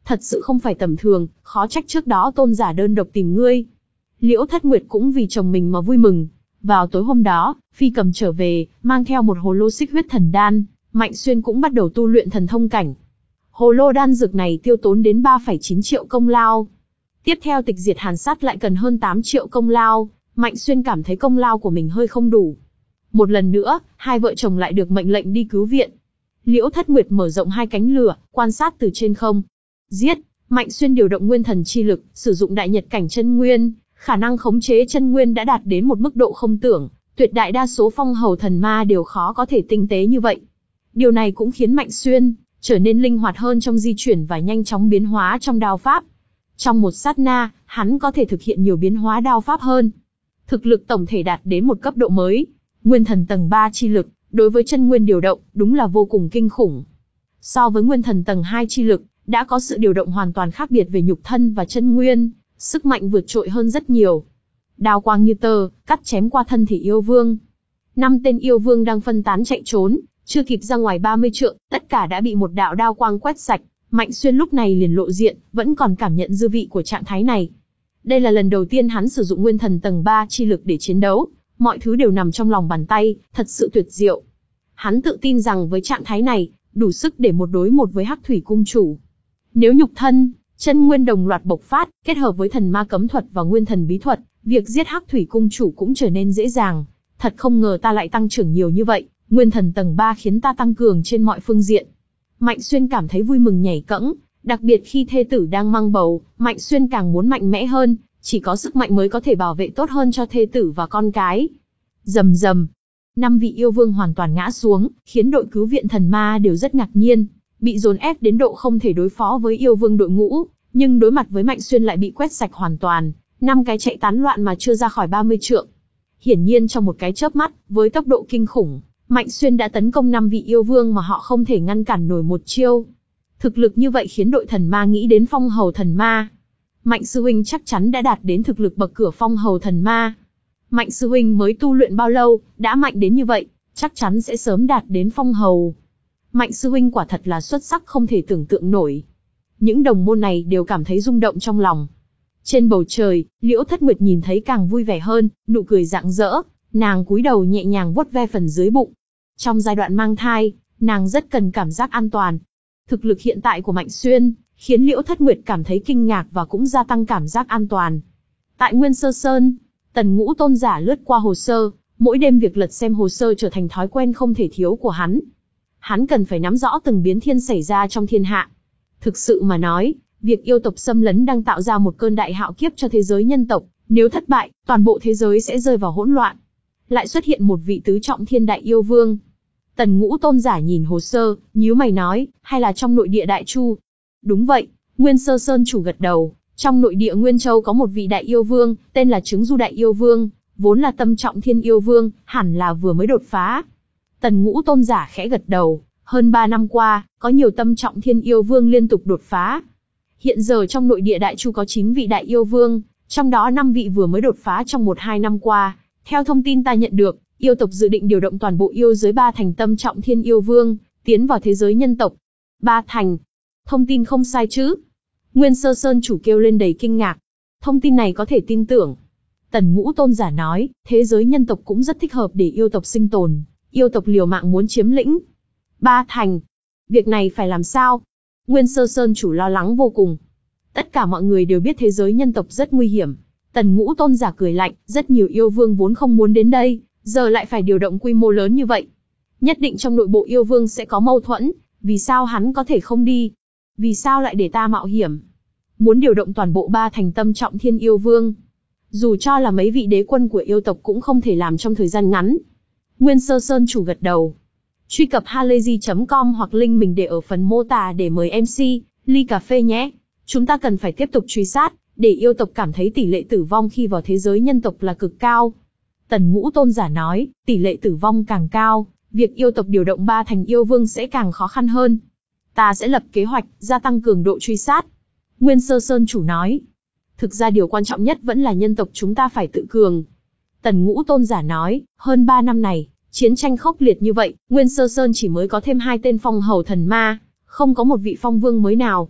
Thật sự không phải tầm thường, khó trách trước đó tôn giả đơn độc tìm ngươi. Liễu Thất Nguyệt cũng vì chồng mình mà vui mừng. Vào tối hôm đó, Phi Cầm trở về, mang theo một hồ lô xích huyết thần đan, Mạnh Xuyên cũng bắt đầu tu luyện thần thông cảnh. Hồ lô đan dược này tiêu tốn đến ba phẩy chín triệu công lao. Tiếp theo tịch diệt hàn sát lại cần hơn tám triệu công lao, Mạnh Xuyên cảm thấy công lao của mình hơi không đủ. Một lần nữa, hai vợ chồng lại được mệnh lệnh đi cứu viện. Liễu Thất Nguyệt mở rộng hai cánh lửa, quan sát từ trên không. Giết, Mạnh Xuyên điều động nguyên thần chi lực, sử dụng đại nhật cảnh chân nguyên, khả năng khống chế chân nguyên đã đạt đến một mức độ không tưởng, tuyệt đại đa số phong hầu thần ma đều khó có thể tinh tế như vậy. Điều này cũng khiến Mạnh Xuyên trở nên linh hoạt hơn trong di chuyển và nhanh chóng biến hóa trong đao pháp. Trong một sát na, hắn có thể thực hiện nhiều biến hóa đao pháp hơn. Thực lực tổng thể đạt đến một cấp độ mới. Nguyên thần tầng ba chi lực, đối với chân nguyên điều động, đúng là vô cùng kinh khủng. So với nguyên thần tầng hai chi lực, đã có sự điều động hoàn toàn khác biệt về nhục thân và chân nguyên, sức mạnh vượt trội hơn rất nhiều. Đao quang như tơ, cắt chém qua thân thể yêu vương. Năm tên yêu vương đang phân tán chạy trốn, chưa kịp ra ngoài ba mươi trượng, tất cả đã bị một đạo đao quang quét sạch. Mạnh Xuyên lúc này liền lộ diện, vẫn còn cảm nhận dư vị của trạng thái này. Đây là lần đầu tiên hắn sử dụng nguyên thần tầng ba chi lực để chiến đấu, mọi thứ đều nằm trong lòng bàn tay, thật sự tuyệt diệu. Hắn tự tin rằng với trạng thái này, đủ sức để một đối một với Hắc Thủy Cung chủ. Nếu nhục thân, chân nguyên đồng loạt bộc phát, kết hợp với thần ma cấm thuật và nguyên thần bí thuật, việc giết Hắc Thủy Cung chủ cũng trở nên dễ dàng. Thật không ngờ ta lại tăng trưởng nhiều như vậy, nguyên thần tầng ba khiến ta tăng cường trên mọi phương diện. Mạnh Xuyên cảm thấy vui mừng nhảy cẫng, đặc biệt khi thê tử đang mang bầu, Mạnh Xuyên càng muốn mạnh mẽ hơn, chỉ có sức mạnh mới có thể bảo vệ tốt hơn cho thê tử và con cái. Rầm rầm, năm vị yêu vương hoàn toàn ngã xuống, khiến đội cứu viện thần ma đều rất ngạc nhiên, bị dồn ép đến độ không thể đối phó với yêu vương đội ngũ, nhưng đối mặt với Mạnh Xuyên lại bị quét sạch hoàn toàn, năm cái chạy tán loạn mà chưa ra khỏi ba mươi trượng. Hiển nhiên trong một cái chớp mắt, với tốc độ kinh khủng, Mạnh Xuyên đã tấn công năm vị yêu vương mà họ không thể ngăn cản nổi một chiêu. Thực lực như vậy khiến đội thần ma nghĩ đến phong hầu thần ma. Mạnh sư huynh chắc chắn đã đạt đến thực lực bậc cửa phong hầu thần ma. Mạnh sư huynh mới tu luyện bao lâu, đã mạnh đến như vậy, chắc chắn sẽ sớm đạt đến phong hầu. Mạnh sư huynh quả thật là xuất sắc không thể tưởng tượng nổi. Những đồng môn này đều cảm thấy rung động trong lòng. Trên bầu trời, Liễu Thất Nguyệt nhìn thấy càng vui vẻ hơn, nụ cười rạng rỡ, nàng cúi đầu nhẹ nhàng vuốt ve phần dưới bụng. Trong giai đoạn mang thai, nàng rất cần cảm giác an toàn. Thực lực hiện tại của Mạnh Xuyên, khiến Liễu Thất Nguyệt cảm thấy kinh ngạc và cũng gia tăng cảm giác an toàn. Tại Nguyên Sơ Sơn, Tần Ngũ tôn giả lướt qua hồ sơ, mỗi đêm việc lật xem hồ sơ trở thành thói quen không thể thiếu của hắn. Hắn cần phải nắm rõ từng biến thiên xảy ra trong thiên hạ. Thực sự mà nói, việc yêu tộc xâm lấn đang tạo ra một cơn đại hạo kiếp cho thế giới nhân tộc, nếu thất bại, toàn bộ thế giới sẽ rơi vào hỗn loạn. Lại xuất hiện một vị tứ trọng thiên đại yêu vương. Tần Ngũ tôn giả nhìn hồ sơ, nhíu mày nói, hay là trong nội địa Đại Chu? Đúng vậy, Nguyên Sơ Sơn chủ gật đầu, trong nội địa Nguyên Châu có một vị đại yêu vương, tên là Trứng Du đại yêu vương, vốn là tâm trọng thiên yêu vương, hẳn là vừa mới đột phá. Tần Ngũ tôn giả khẽ gật đầu, hơn ba năm qua, có nhiều tâm trọng thiên yêu vương liên tục đột phá. Hiện giờ trong nội địa Đại Chu có chín vị đại yêu vương, trong đó năm vị vừa mới đột phá trong một hai năm qua. Theo thông tin ta nhận được, yêu tộc dự định điều động toàn bộ yêu giới ba thành tâm trọng thiên yêu vương, tiến vào thế giới nhân tộc. Ba thành. Thông tin không sai chứ? Nguyên Sơ Sơn chủ kêu lên đầy kinh ngạc. Thông tin này có thể tin tưởng. Tần Ngũ tôn giả nói, thế giới nhân tộc cũng rất thích hợp để yêu tộc sinh tồn. Yêu tộc liều mạng muốn chiếm lĩnh. Ba thành. Việc này phải làm sao? Nguyên Sơ Sơn chủ lo lắng vô cùng. Tất cả mọi người đều biết thế giới nhân tộc rất nguy hiểm. Tần Ngũ tôn giả cười lạnh, rất nhiều yêu vương vốn không muốn đến đây, giờ lại phải điều động quy mô lớn như vậy. Nhất định trong nội bộ yêu vương sẽ có mâu thuẫn, vì sao hắn có thể không đi? Vì sao lại để ta mạo hiểm? Muốn điều động toàn bộ ba thành tâm trọng thiên yêu vương. Dù cho là mấy vị đế quân của yêu tộc cũng không thể làm trong thời gian ngắn. Nguyên Sơ Sơn chủ gật đầu. Truy cập halayzi chấm com hoặc link mình để ở phần mô tả để mời em xê, ly cà phê nhé. Chúng ta cần phải tiếp tục truy sát, để yêu tộc cảm thấy tỷ lệ tử vong khi vào thế giới nhân tộc là cực cao. Tần Ngũ tôn giả nói, tỷ lệ tử vong càng cao, việc yêu tộc điều động ba thành yêu vương sẽ càng khó khăn hơn. Ta sẽ lập kế hoạch, gia tăng cường độ truy sát. Nguyên Sơ Sơn chủ nói. Thực ra điều quan trọng nhất vẫn là nhân tộc chúng ta phải tự cường. Tần Ngũ tôn giả nói, hơn ba năm này, chiến tranh khốc liệt như vậy, Nguyên Sơ Sơn chỉ mới có thêm hai tên phong hầu thần ma, không có một vị phong vương mới nào.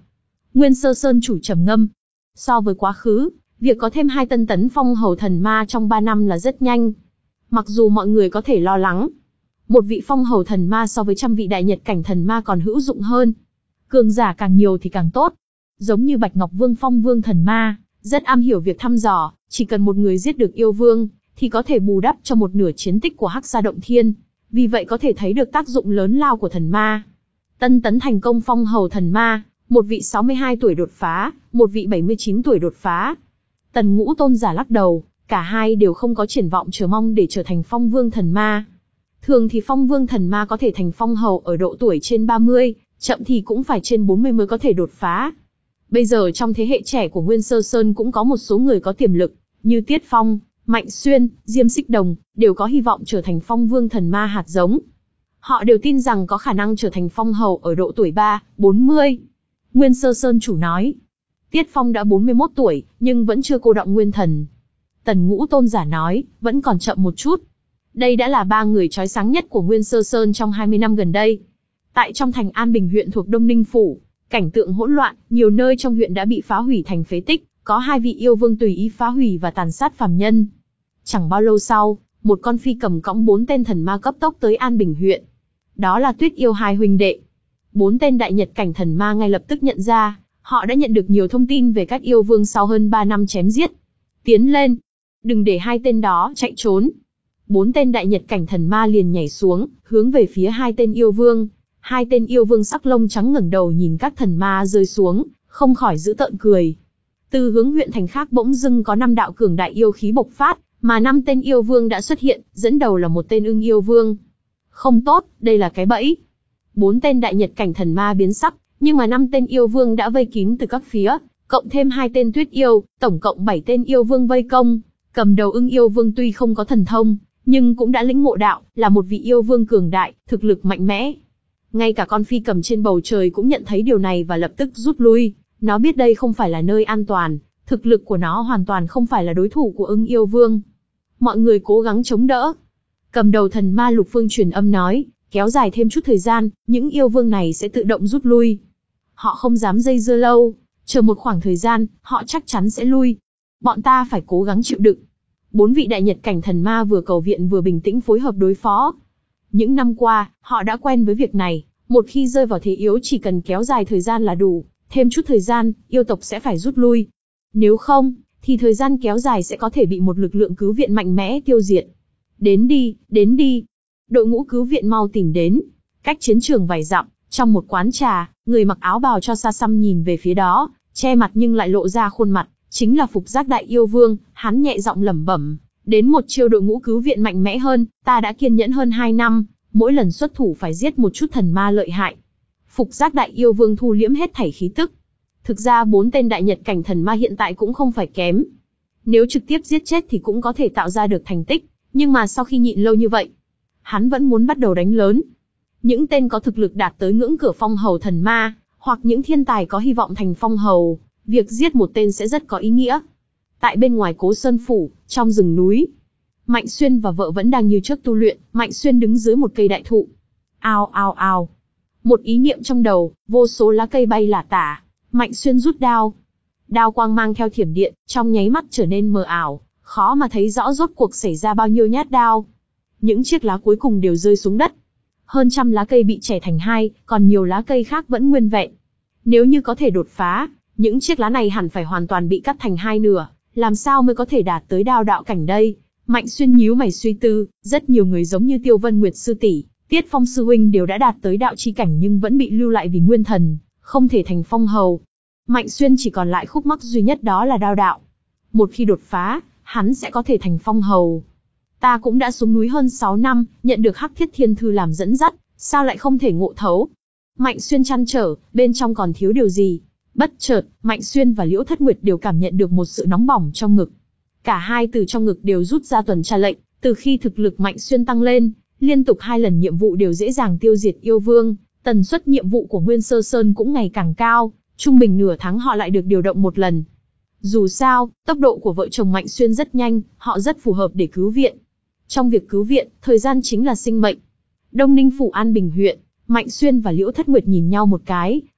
Nguyên Sơ Sơn chủ trầm ngâm. So với quá khứ, việc có thêm hai tân tấn phong hầu thần ma trong ba năm là rất nhanh. Mặc dù mọi người có thể lo lắng, một vị phong hầu thần ma so với trăm vị đại nhật cảnh thần ma còn hữu dụng hơn. Cường giả càng nhiều thì càng tốt. Giống như Bạch Ngọc Vương Phong Vương thần ma, rất am hiểu việc thăm dò, chỉ cần một người giết được yêu vương, thì có thể bù đắp cho một nửa chiến tích của Hắc Sa Động Thiên. Vì vậy có thể thấy được tác dụng lớn lao của thần ma. Tân tấn thành công phong hầu thần ma, một vị sáu mươi hai tuổi đột phá, một vị bảy mươi chín tuổi đột phá. Tần Ngũ tôn giả lắc đầu, cả hai đều không có triển vọng chờ mong để trở thành phong vương thần ma. Thường thì phong vương thần ma có thể thành phong hầu ở độ tuổi trên ba mươi, chậm thì cũng phải trên bốn mươi mới có thể đột phá. Bây giờ trong thế hệ trẻ của Nguyên Sơ Sơn cũng có một số người có tiềm lực, như Tiết Phong, Mạnh Xuyên, Diêm Xích Đồng, đều có hy vọng trở thành phong vương thần ma hạt giống. Họ đều tin rằng có khả năng trở thành phong hầu ở độ tuổi ba, bốn mươi. Nguyên Sơ Sơn chủ nói. Tiết Phong đã bốn mươi mốt tuổi, nhưng vẫn chưa cô đọng nguyên thần. Tần Ngũ tôn giả nói, vẫn còn chậm một chút. Đây đã là ba người chói sáng nhất của Nguyên Sơ Sơn trong hai mươi năm gần đây. Tại trong thành An Bình huyện thuộc Đông Ninh Phủ, cảnh tượng hỗn loạn, nhiều nơi trong huyện đã bị phá hủy thành phế tích, có hai vị yêu vương tùy ý phá hủy và tàn sát phàm nhân. Chẳng bao lâu sau, một con phi cầm cõng bốn tên thần ma cấp tốc tới An Bình huyện. Đó là Tuyết Yêu hai huynh đệ. Bốn tên đại nhật cảnh thần ma ngay lập tức nhận ra, họ đã nhận được nhiều thông tin về các yêu vương sau hơn ba năm chém giết. Tiến lên, đừng để hai tên đó chạy trốn. Bốn tên đại nhật cảnh thần ma liền nhảy xuống, hướng về phía hai tên yêu vương. Hai tên yêu vương sắc lông trắng ngẩng đầu nhìn các thần ma rơi xuống, không khỏi giễu tợn cười. Từ hướng huyện thành khác bỗng dưng có năm đạo cường đại yêu khí bộc phát, mà năm tên yêu vương đã xuất hiện, dẫn đầu là một tên ưng yêu vương. Không tốt, đây là cái bẫy. Bốn tên đại nhật cảnh thần ma biến sắc, nhưng mà năm tên yêu vương đã vây kín từ các phía, cộng thêm hai tên tuyết yêu, tổng cộng bảy tên yêu vương vây công. Cầm đầu ưng yêu vương tuy không có thần thông, nhưng cũng đã lĩnh ngộ đạo, là một vị yêu vương cường đại, thực lực mạnh mẽ. Ngay cả con phi cầm trên bầu trời cũng nhận thấy điều này và lập tức rút lui. Nó biết đây không phải là nơi an toàn, thực lực của nó hoàn toàn không phải là đối thủ của ưng yêu vương. Mọi người cố gắng chống đỡ. Cầm đầu thần ma Lục Phương truyền âm nói, kéo dài thêm chút thời gian, những yêu vương này sẽ tự động rút lui. Họ không dám dây dưa lâu, chờ một khoảng thời gian, họ chắc chắn sẽ lui. Bọn ta phải cố gắng chịu đựng. Bốn vị đại nhật cảnh thần ma vừa cầu viện vừa bình tĩnh phối hợp đối phó. Những năm qua, họ đã quen với việc này, một khi rơi vào thế yếu chỉ cần kéo dài thời gian là đủ, thêm chút thời gian, yêu tộc sẽ phải rút lui. Nếu không, thì thời gian kéo dài sẽ có thể bị một lực lượng cứu viện mạnh mẽ tiêu diệt. Đến đi, đến đi. Đội ngũ cứu viện mau tìm đến. Cách chiến trường vài dặm, trong một quán trà, người mặc áo bào cho xa xăm nhìn về phía đó, che mặt nhưng lại lộ ra khuôn mặt, chính là Phục Giác Đại Yêu Vương. Hắn nhẹ giọng lẩm bẩm, đến một chiêu đội ngũ cứu viện mạnh mẽ hơn, ta đã kiên nhẫn hơn hai năm, mỗi lần xuất thủ phải giết một chút thần ma lợi hại. Phục Giác Đại Yêu Vương thu liễm hết thảy khí tức. Thực ra bốn tên đại nhật cảnh thần ma hiện tại cũng không phải kém. Nếu trực tiếp giết chết thì cũng có thể tạo ra được thành tích, nhưng mà sau khi nhịn lâu như vậy, hắn vẫn muốn bắt đầu đánh lớn. Những tên có thực lực đạt tới ngưỡng cửa phong hầu thần ma, hoặc những thiên tài có hy vọng thành phong hầu, việc giết một tên sẽ rất có ý nghĩa. Tại bên ngoài Cố Sơn Phủ, trong rừng núi, Mạnh Xuyên và vợ vẫn đang như trước tu luyện. Mạnh Xuyên đứng dưới một cây đại thụ. Ao ao ao. Một ý niệm trong đầu, vô số lá cây bay lả tả. Mạnh Xuyên rút đao. Đao quang mang theo thiểm điện, trong nháy mắt trở nên mờ ảo, khó mà thấy rõ rốt cuộc xảy ra bao nhiêu nhát đao. Những chiếc lá cuối cùng đều rơi xuống đất. Hơn trăm lá cây bị chẻ thành hai, còn nhiều lá cây khác vẫn nguyên vẹn. Nếu như có thể đột phá, những chiếc lá này hẳn phải hoàn toàn bị cắt thành hai nửa, làm sao mới có thể đạt tới đao đạo cảnh đây? Mạnh Xuyên nhíu mày suy tư, rất nhiều người giống như Tiêu Vân Nguyệt sư tỷ, Tiết Phong sư huynh đều đã đạt tới đạo chi cảnh nhưng vẫn bị lưu lại vì nguyên thần, không thể thành phong hầu. Mạnh Xuyên chỉ còn lại khúc mắc duy nhất, đó là đao đạo. Một khi đột phá, hắn sẽ có thể thành phong hầu. Ta cũng đã xuống núi hơn sáu năm, nhận được Hắc Thiết Thiên Thư làm dẫn dắt, sao lại không thể ngộ thấu? Mạnh Xuyên trăn trở, bên trong còn thiếu điều gì? Bất chợt, Mạnh Xuyên và Liễu Thất Nguyệt đều cảm nhận được một sự nóng bỏng trong ngực. Cả hai từ trong ngực đều rút ra tuần tra lệnh. Từ khi thực lực Mạnh Xuyên tăng lên, liên tục hai lần nhiệm vụ đều dễ dàng tiêu diệt yêu vương, tần suất nhiệm vụ của Nguyên Sơ Sơn cũng ngày càng cao, trung bình nửa tháng họ lại được điều động một lần. Dù sao, tốc độ của vợ chồng Mạnh Xuyên rất nhanh, họ rất phù hợp để cứu viện. Trong việc cứu viện, thời gian chính là sinh mệnh. Đông Ninh Phủ An Bình huyện, Mạnh Xuyên và Liễu Thất Nguyệt nhìn nhau một cái,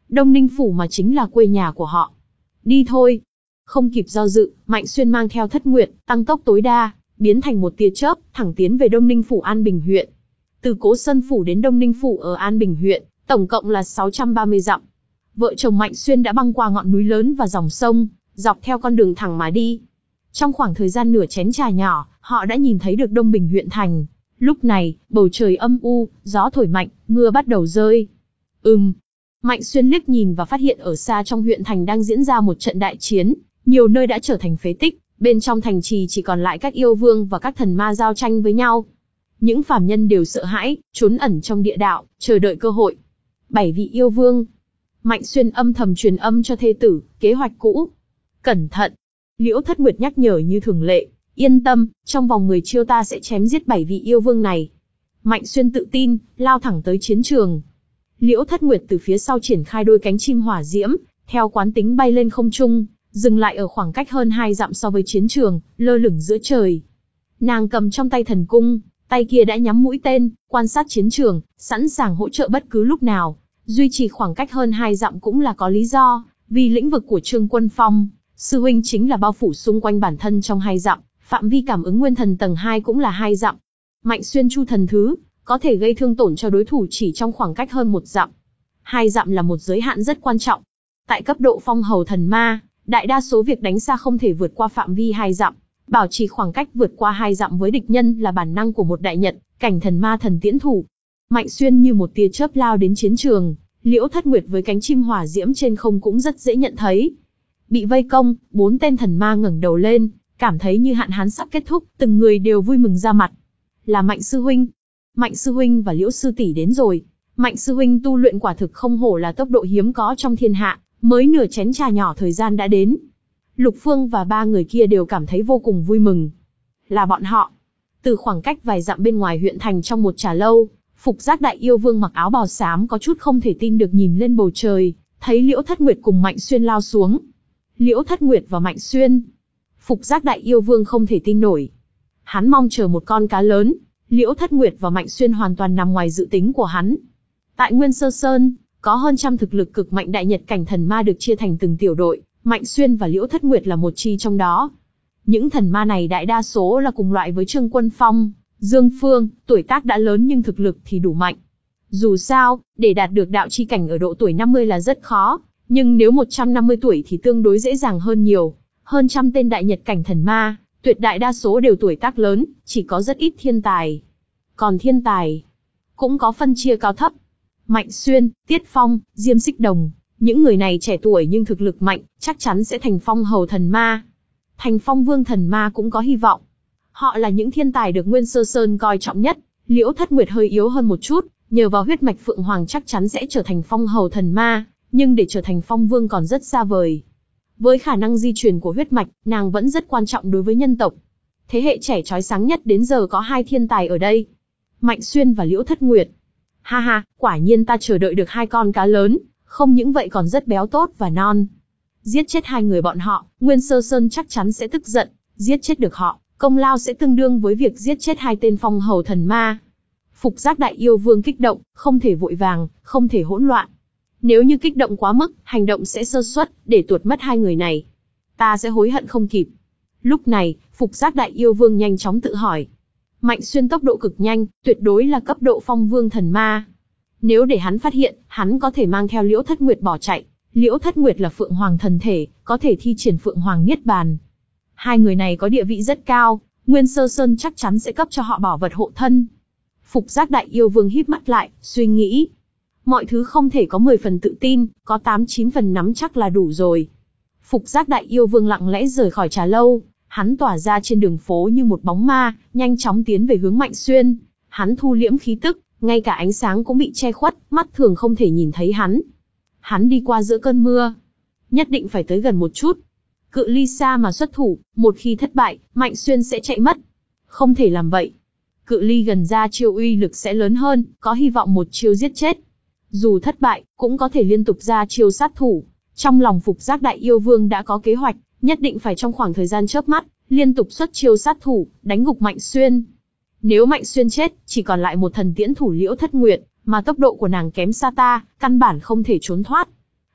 Đông Ninh Phủ mà chính là quê nhà của họ. Đi thôi. Không kịp do dự, Mạnh Xuyên mang theo Thất Nguyệt, tăng tốc tối đa, biến thành một tia chớp, thẳng tiến về Đông Ninh Phủ An Bình huyện. Từ Cố Sơn Phủ đến Đông Ninh Phủ ở An Bình huyện, tổng cộng là sáu trăm ba mươi dặm. Vợ chồng Mạnh Xuyên đã băng qua ngọn núi lớn và dòng sông, dọc theo con đường thẳng mà đi. Trong khoảng thời gian nửa chén trà nhỏ, họ đã nhìn thấy được Đông Bình huyện thành. Lúc này, bầu trời âm u, gió thổi mạnh, mưa bắt đầu rơi. Ừm. Mạnh Xuyên liếc nhìn và phát hiện ở xa trong huyện thành đang diễn ra một trận đại chiến, nhiều nơi đã trở thành phế tích, bên trong thành trì chỉ còn lại các yêu vương và các thần ma giao tranh với nhau. Những phàm nhân đều sợ hãi, trốn ẩn trong địa đạo, chờ đợi cơ hội. Bảy vị yêu vương. Mạnh Xuyên âm thầm truyền âm cho thê tử, kế hoạch cũ. Cẩn thận. Liễu Thất Nguyệt nhắc nhở như thường lệ, yên tâm, trong vòng mười chiêu ta sẽ chém giết bảy vị yêu vương này. Mạnh Xuyên tự tin, lao thẳng tới chiến trường. Liễu Thất Nguyệt từ phía sau triển khai đôi cánh chim hỏa diễm, theo quán tính bay lên không trung, dừng lại ở khoảng cách hơn hai dặm so với chiến trường, lơ lửng giữa trời. Nàng cầm trong tay thần cung, tay kia đã nhắm mũi tên, quan sát chiến trường, sẵn sàng hỗ trợ bất cứ lúc nào. Duy trì khoảng cách hơn hai dặm cũng là có lý do, vì lĩnh vực của Trương Quân Phong, sư huynh chính là bao phủ xung quanh bản thân trong hai dặm, phạm vi cảm ứng nguyên thần tầng hai cũng là hai dặm. Mạnh Xuyên chu thần thứ, có thể gây thương tổn cho đối thủ chỉ trong khoảng cách hơn một dặm. Hai dặm là một giới hạn rất quan trọng. Tại cấp độ phong hầu thần ma, đại đa số việc đánh xa không thể vượt qua phạm vi hai dặm. Bảo trì khoảng cách vượt qua hai dặm với địch nhân là bản năng của một đại nhật, cảnh thần ma thần tiễn thủ. Mạnh Xuyên như một tia chớp lao đến chiến trường, Liễu Thất Nguyệt với cánh chim hỏa diễm trên không cũng rất dễ nhận thấy. Bị vây công, bốn tên thần ma ngẩng đầu lên, cảm thấy như hạn hán sắp kết thúc, từng người đều vui mừng ra mặt. Là Mạnh sư huynh. Mạnh sư huynh và Liễu sư tỷ đến rồi. Mạnh sư huynh tu luyện quả thực không hổ là tốc độ hiếm có trong thiên hạ, mới nửa chén trà nhỏ thời gian đã đến. Lục Phương và ba người kia đều cảm thấy vô cùng vui mừng. Là bọn họ. Từ khoảng cách vài dặm bên ngoài huyện thành trong một trà lâu, Phục Giác Đại Yêu Vương mặc áo bào xám có chút không thể tin được nhìn lên bầu trời, thấy Liễu Thất Nguyệt cùng Mạnh Xuyên lao xuống. Liễu Thất Nguyệt và Mạnh Xuyên. Phục Giác Đại Yêu Vương không thể tin nổi. Hắn mong chờ một con cá lớn, Liễu Thất Nguyệt và Mạnh Xuyên hoàn toàn nằm ngoài dự tính của hắn. Tại Nguyên Sơ Sơn, có hơn trăm thực lực cực mạnh đại nhật cảnh thần ma được chia thành từng tiểu đội, Mạnh Xuyên và Liễu Thất Nguyệt là một chi trong đó. Những thần ma này đại đa số là cùng loại với Trương Quân Phong, Dương Phương, tuổi tác đã lớn nhưng thực lực thì đủ mạnh. Dù sao, để đạt được đạo chi cảnh ở độ tuổi năm mươi là rất khó, nhưng nếu một trăm năm mươi tuổi thì tương đối dễ dàng hơn nhiều. Hơn trăm tên đại nhật cảnh thần ma, tuyệt đại đa số đều tuổi tác lớn, chỉ có rất ít thiên tài. Còn thiên tài, cũng có phân chia cao thấp. Mạnh Xuyên, Tiết Phong, Diêm Xích Đồng, những người này trẻ tuổi nhưng thực lực mạnh, chắc chắn sẽ thành phong hầu thần ma. Thành phong vương thần ma cũng có hy vọng. Họ là những thiên tài được Nguyên Sơ Sơn coi trọng nhất. Liễu Thất Nguyệt hơi yếu hơn một chút, nhờ vào huyết mạch Phượng Hoàng chắc chắn sẽ trở thành phong hầu thần ma, nhưng để trở thành phong vương còn rất xa vời. Với khả năng di truyền của huyết mạch, nàng vẫn rất quan trọng đối với nhân tộc. Thế hệ trẻ chói sáng nhất đến giờ có hai thiên tài ở đây. Mạnh Xuyên và Liễu Thất Nguyệt. Ha ha, quả nhiên ta chờ đợi được hai con cá lớn, không những vậy còn rất béo tốt và non. Giết chết hai người bọn họ, Nguyên Sơ Sơn chắc chắn sẽ tức giận, giết chết được họ, công lao sẽ tương đương với việc giết chết hai tên phong hầu thần ma. Phục Giác Đại Yêu Vương kích động, không thể vội vàng, không thể hỗn loạn. Nếu như kích động quá mức, hành động sẽ sơ suất, để tuột mất hai người này. Ta sẽ hối hận không kịp. Lúc này, Phục Giác Đại Yêu Vương nhanh chóng tự hỏi. Mạnh Xuyên tốc độ cực nhanh, tuyệt đối là cấp độ phong vương thần ma. Nếu để hắn phát hiện, hắn có thể mang theo Liễu Thất Nguyệt bỏ chạy. Liễu Thất Nguyệt là Phượng Hoàng thần thể, có thể thi triển Phượng Hoàng Niết Bàn. Hai người này có địa vị rất cao, Nguyên Sơ Sơn chắc chắn sẽ cấp cho họ bảo vật hộ thân. Phục Giác Đại Yêu Vương híp mắt lại, suy nghĩ. Mọi thứ không thể có mười phần tự tin, có tám chín phần nắm chắc là đủ rồi. Phục Giác Đại Yêu Vương lặng lẽ rời khỏi trà lâu, hắn tỏa ra trên đường phố như một bóng ma, nhanh chóng tiến về hướng Mạnh Xuyên. Hắn thu liễm khí tức, ngay cả ánh sáng cũng bị che khuất, mắt thường không thể nhìn thấy hắn. Hắn đi qua giữa cơn mưa, nhất định phải tới gần một chút. Cự ly xa mà xuất thủ, một khi thất bại, Mạnh Xuyên sẽ chạy mất. Không thể làm vậy. Cự ly gần ra chiêu uy lực sẽ lớn hơn, có hy vọng một chiêu giết chết. Dù thất bại, cũng có thể liên tục ra chiêu sát thủ. Trong lòng Phục Giác Đại Yêu Vương đã có kế hoạch, nhất định phải trong khoảng thời gian chớp mắt, liên tục xuất chiêu sát thủ, đánh gục Mạnh Xuyên. Nếu Mạnh Xuyên chết, chỉ còn lại một thần tiễn thủ Liễu Thất Nguyệt, mà tốc độ của nàng kém xa ta, căn bản không thể trốn thoát.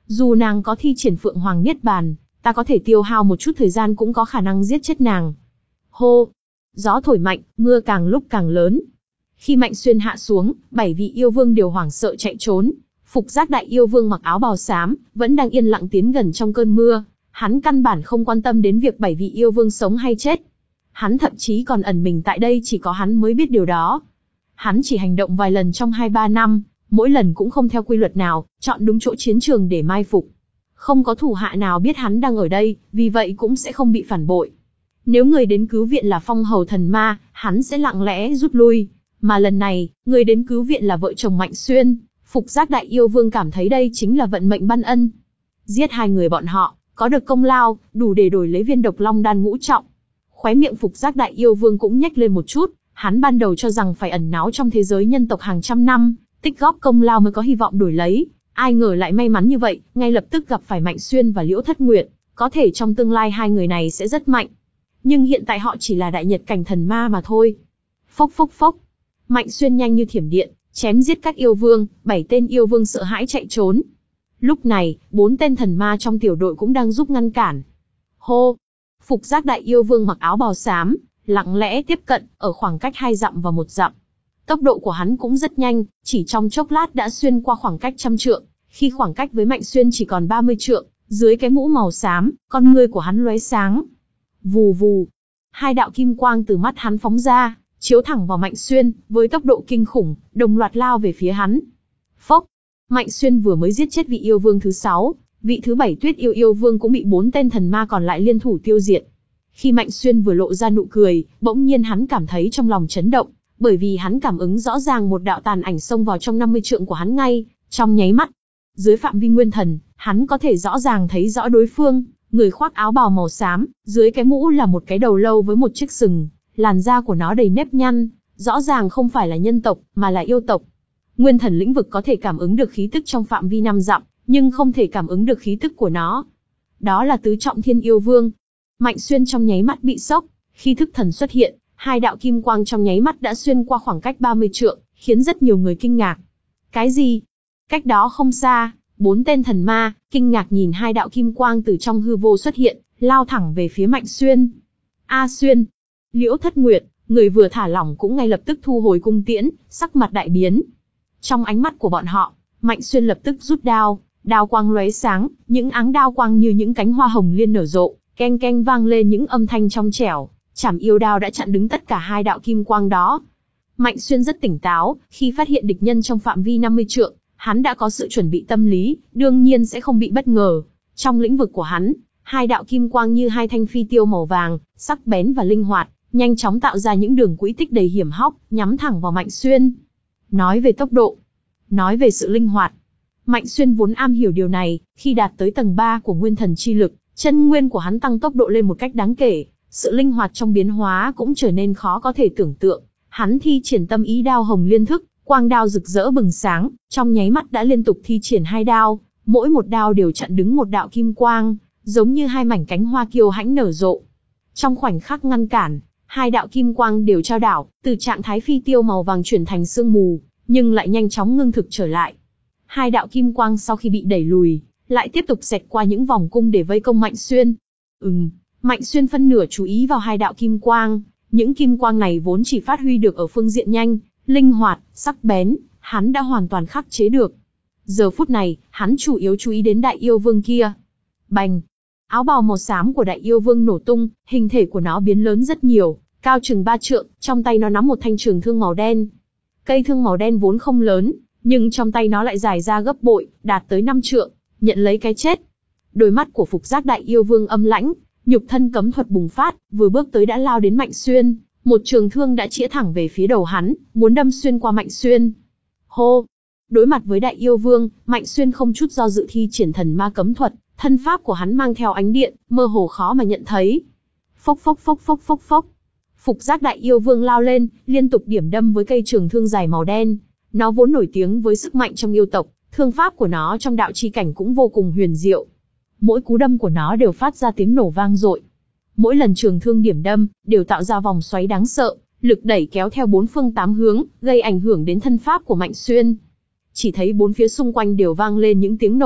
Dù nàng có thi triển Phượng Hoàng Niết Bàn, ta có thể tiêu hao một chút thời gian cũng có khả năng giết chết nàng. Hô! Gió thổi mạnh, mưa càng lúc càng lớn. Khi Mạnh Xuyên hạ xuống, bảy vị yêu vương đều hoảng sợ chạy trốn. Phục Giác Đại Yêu Vương mặc áo bào xám, vẫn đang yên lặng tiến gần trong cơn mưa. Hắn căn bản không quan tâm đến việc bảy vị yêu vương sống hay chết. Hắn thậm chí còn ẩn mình tại đây, chỉ có hắn mới biết điều đó. Hắn chỉ hành động vài lần trong hai ba năm, mỗi lần cũng không theo quy luật nào, chọn đúng chỗ chiến trường để mai phục. Không có thủ hạ nào biết hắn đang ở đây, vì vậy cũng sẽ không bị phản bội. Nếu người đến cứu viện là Phong Hầu Thần Ma, hắn sẽ lặng lẽ rút lui. Mà lần này, người đến cứu viện là vợ chồng Mạnh Xuyên. Phục Giác Đại Yêu Vương cảm thấy đây chính là vận mệnh ban ân. Giết hai người bọn họ, có được công lao, đủ để đổi lấy viên độc long đan ngũ trọng. Khóe miệng Phục Giác Đại Yêu Vương cũng nhếch lên một chút, hắn ban đầu cho rằng phải ẩn náu trong thế giới nhân tộc hàng trăm năm, tích góp công lao mới có hy vọng đổi lấy. Ai ngờ lại may mắn như vậy, ngay lập tức gặp phải Mạnh Xuyên và Liễu Thất Nguyệt, có thể trong tương lai hai người này sẽ rất mạnh. Nhưng hiện tại họ chỉ là đại nhật cảnh thần ma mà thôi. Phốc phốc phốc. Mạnh Xuyên nhanh như thiểm điện, chém giết các yêu vương, bảy tên yêu vương sợ hãi chạy trốn. Lúc này, bốn tên thần ma trong tiểu đội cũng đang giúp ngăn cản. Hô! Phục Giác Đại Yêu Vương mặc áo bào xám, lặng lẽ tiếp cận, ở khoảng cách hai dặm và một dặm. Tốc độ của hắn cũng rất nhanh, chỉ trong chốc lát đã xuyên qua khoảng cách trăm trượng, khi khoảng cách với Mạnh Xuyên chỉ còn ba mươi trượng, dưới cái mũ màu xám, con ngươi của hắn lóe sáng. Vù vù, hai đạo kim quang từ mắt hắn phóng ra, chiếu thẳng vào Mạnh Xuyên, với tốc độ kinh khủng, đồng loạt lao về phía hắn. Phốc, Mạnh Xuyên vừa mới giết chết vị yêu vương thứ sáu, vị thứ bảy Tuyết Yêu Yêu Vương cũng bị bốn tên thần ma còn lại liên thủ tiêu diệt. Khi Mạnh Xuyên vừa lộ ra nụ cười, bỗng nhiên hắn cảm thấy trong lòng chấn động, bởi vì hắn cảm ứng rõ ràng một đạo tàn ảnh xông vào trong năm mươi trượng của hắn ngay, trong nháy mắt. Dưới phạm vi nguyên thần, hắn có thể rõ ràng thấy rõ đối phương, người khoác áo bào màu xám, dưới cái mũ là một cái đầu lâu với một chiếc sừng, làn da của nó đầy nếp nhăn, rõ ràng không phải là nhân tộc, mà là yêu tộc. Nguyên thần lĩnh vực có thể cảm ứng được khí tức trong phạm vi năm dặm, nhưng không thể cảm ứng được khí tức của nó. Đó là tứ trọng thiên yêu vương. Mạnh Xuyên trong nháy mắt bị sốc, khi thức thần xuất hiện, hai đạo kim quang trong nháy mắt đã xuyên qua khoảng cách ba mươi trượng, khiến rất nhiều người kinh ngạc. Cái gì? Cách đó không xa, bốn tên thần ma, kinh ngạc nhìn hai đạo kim quang từ trong hư vô xuất hiện, lao thẳng về phía Mạnh Xuyên. A Xuyên! Liễu Thất Nguyệt, người vừa thả lỏng cũng ngay lập tức thu hồi cung tiễn, sắc mặt đại biến. Trong ánh mắt của bọn họ, Mạnh Xuyên lập tức rút đao, đao quang lóe sáng, những áng đao quang như những cánh hoa hồng liên nở rộ, keng keng vang lên những âm thanh trong trẻo. Chảm yêu đao đã chặn đứng tất cả hai đạo kim quang đó. Mạnh Xuyên rất tỉnh táo, khi phát hiện địch nhân trong phạm vi năm mươi trượng, hắn đã có sự chuẩn bị tâm lý, đương nhiên sẽ không bị bất ngờ. Trong lĩnh vực của hắn, hai đạo kim quang như hai thanh phi tiêu màu vàng, sắc bén và linh hoạt, nhanh chóng tạo ra những đường quỹ tích đầy hiểm hóc, nhắm thẳng vào Mạnh Xuyên. Nói về tốc độ, nói về sự linh hoạt, Mạnh Xuyên vốn am hiểu điều này, khi đạt tới tầng ba của nguyên thần chi lực, chân nguyên của hắn tăng tốc độ lên một cách đáng kể, sự linh hoạt trong biến hóa cũng trở nên khó có thể tưởng tượng. Hắn thi triển tâm ý đao hồng liên thức, quang đao rực rỡ bừng sáng, trong nháy mắt đã liên tục thi triển hai đao, mỗi một đao đều chặn đứng một đạo kim quang, giống như hai mảnh cánh hoa kiêu hãnh nở rộ. Trong khoảnh khắc ngăn cản, hai đạo kim quang đều trao đảo, từ trạng thái phi tiêu màu vàng chuyển thành sương mù, nhưng lại nhanh chóng ngưng thực trở lại. Hai đạo kim quang sau khi bị đẩy lùi, lại tiếp tục xẹt qua những vòng cung để vây công Mạnh Xuyên. Ừm, Mạnh Xuyên phân nửa chú ý vào hai đạo kim quang, những kim quang này vốn chỉ phát huy được ở phương diện nhanh, linh hoạt, sắc bén, hắn đã hoàn toàn khắc chế được. Giờ phút này, hắn chủ yếu chú ý đến đại yêu vương kia. Bành! Áo bào màu xám của đại yêu vương nổ tung, hình thể của nó biến lớn rất nhiều, cao chừng ba trượng, trong tay nó nắm một thanh trường thương màu đen. Cây thương màu đen vốn không lớn, nhưng trong tay nó lại dài ra gấp bội, đạt tới năm trượng, nhận lấy cái chết. Đôi mắt của Phục Giác Đại Yêu Vương âm lãnh, nhục thân cấm thuật bùng phát, vừa bước tới đã lao đến Mạnh Xuyên, một trường thương đã chĩa thẳng về phía đầu hắn, muốn đâm xuyên qua Mạnh Xuyên. Hô! Đối mặt với Đại Yêu Vương, Mạnh Xuyên không chút do dự thi triển thần ma cấm thuật, thân pháp của hắn mang theo ánh điện, mơ hồ khó mà nhận thấy. Phốc phốc phốc phốc phốc phốc. Phục Giác Đại Yêu Vương lao lên, liên tục điểm đâm với cây trường thương dài màu đen. Nó vốn nổi tiếng với sức mạnh trong yêu tộc, thương pháp của nó trong đạo chi cảnh cũng vô cùng huyền diệu. Mỗi cú đâm của nó đều phát ra tiếng nổ vang dội. Mỗi lần trường thương điểm đâm, đều tạo ra vòng xoáy đáng sợ, lực đẩy kéo theo bốn phương tám hướng, gây ảnh hưởng đến thân pháp của Mạnh Xuyên. Chỉ thấy bốn phía xung quanh đều vang lên những tiếng nổ,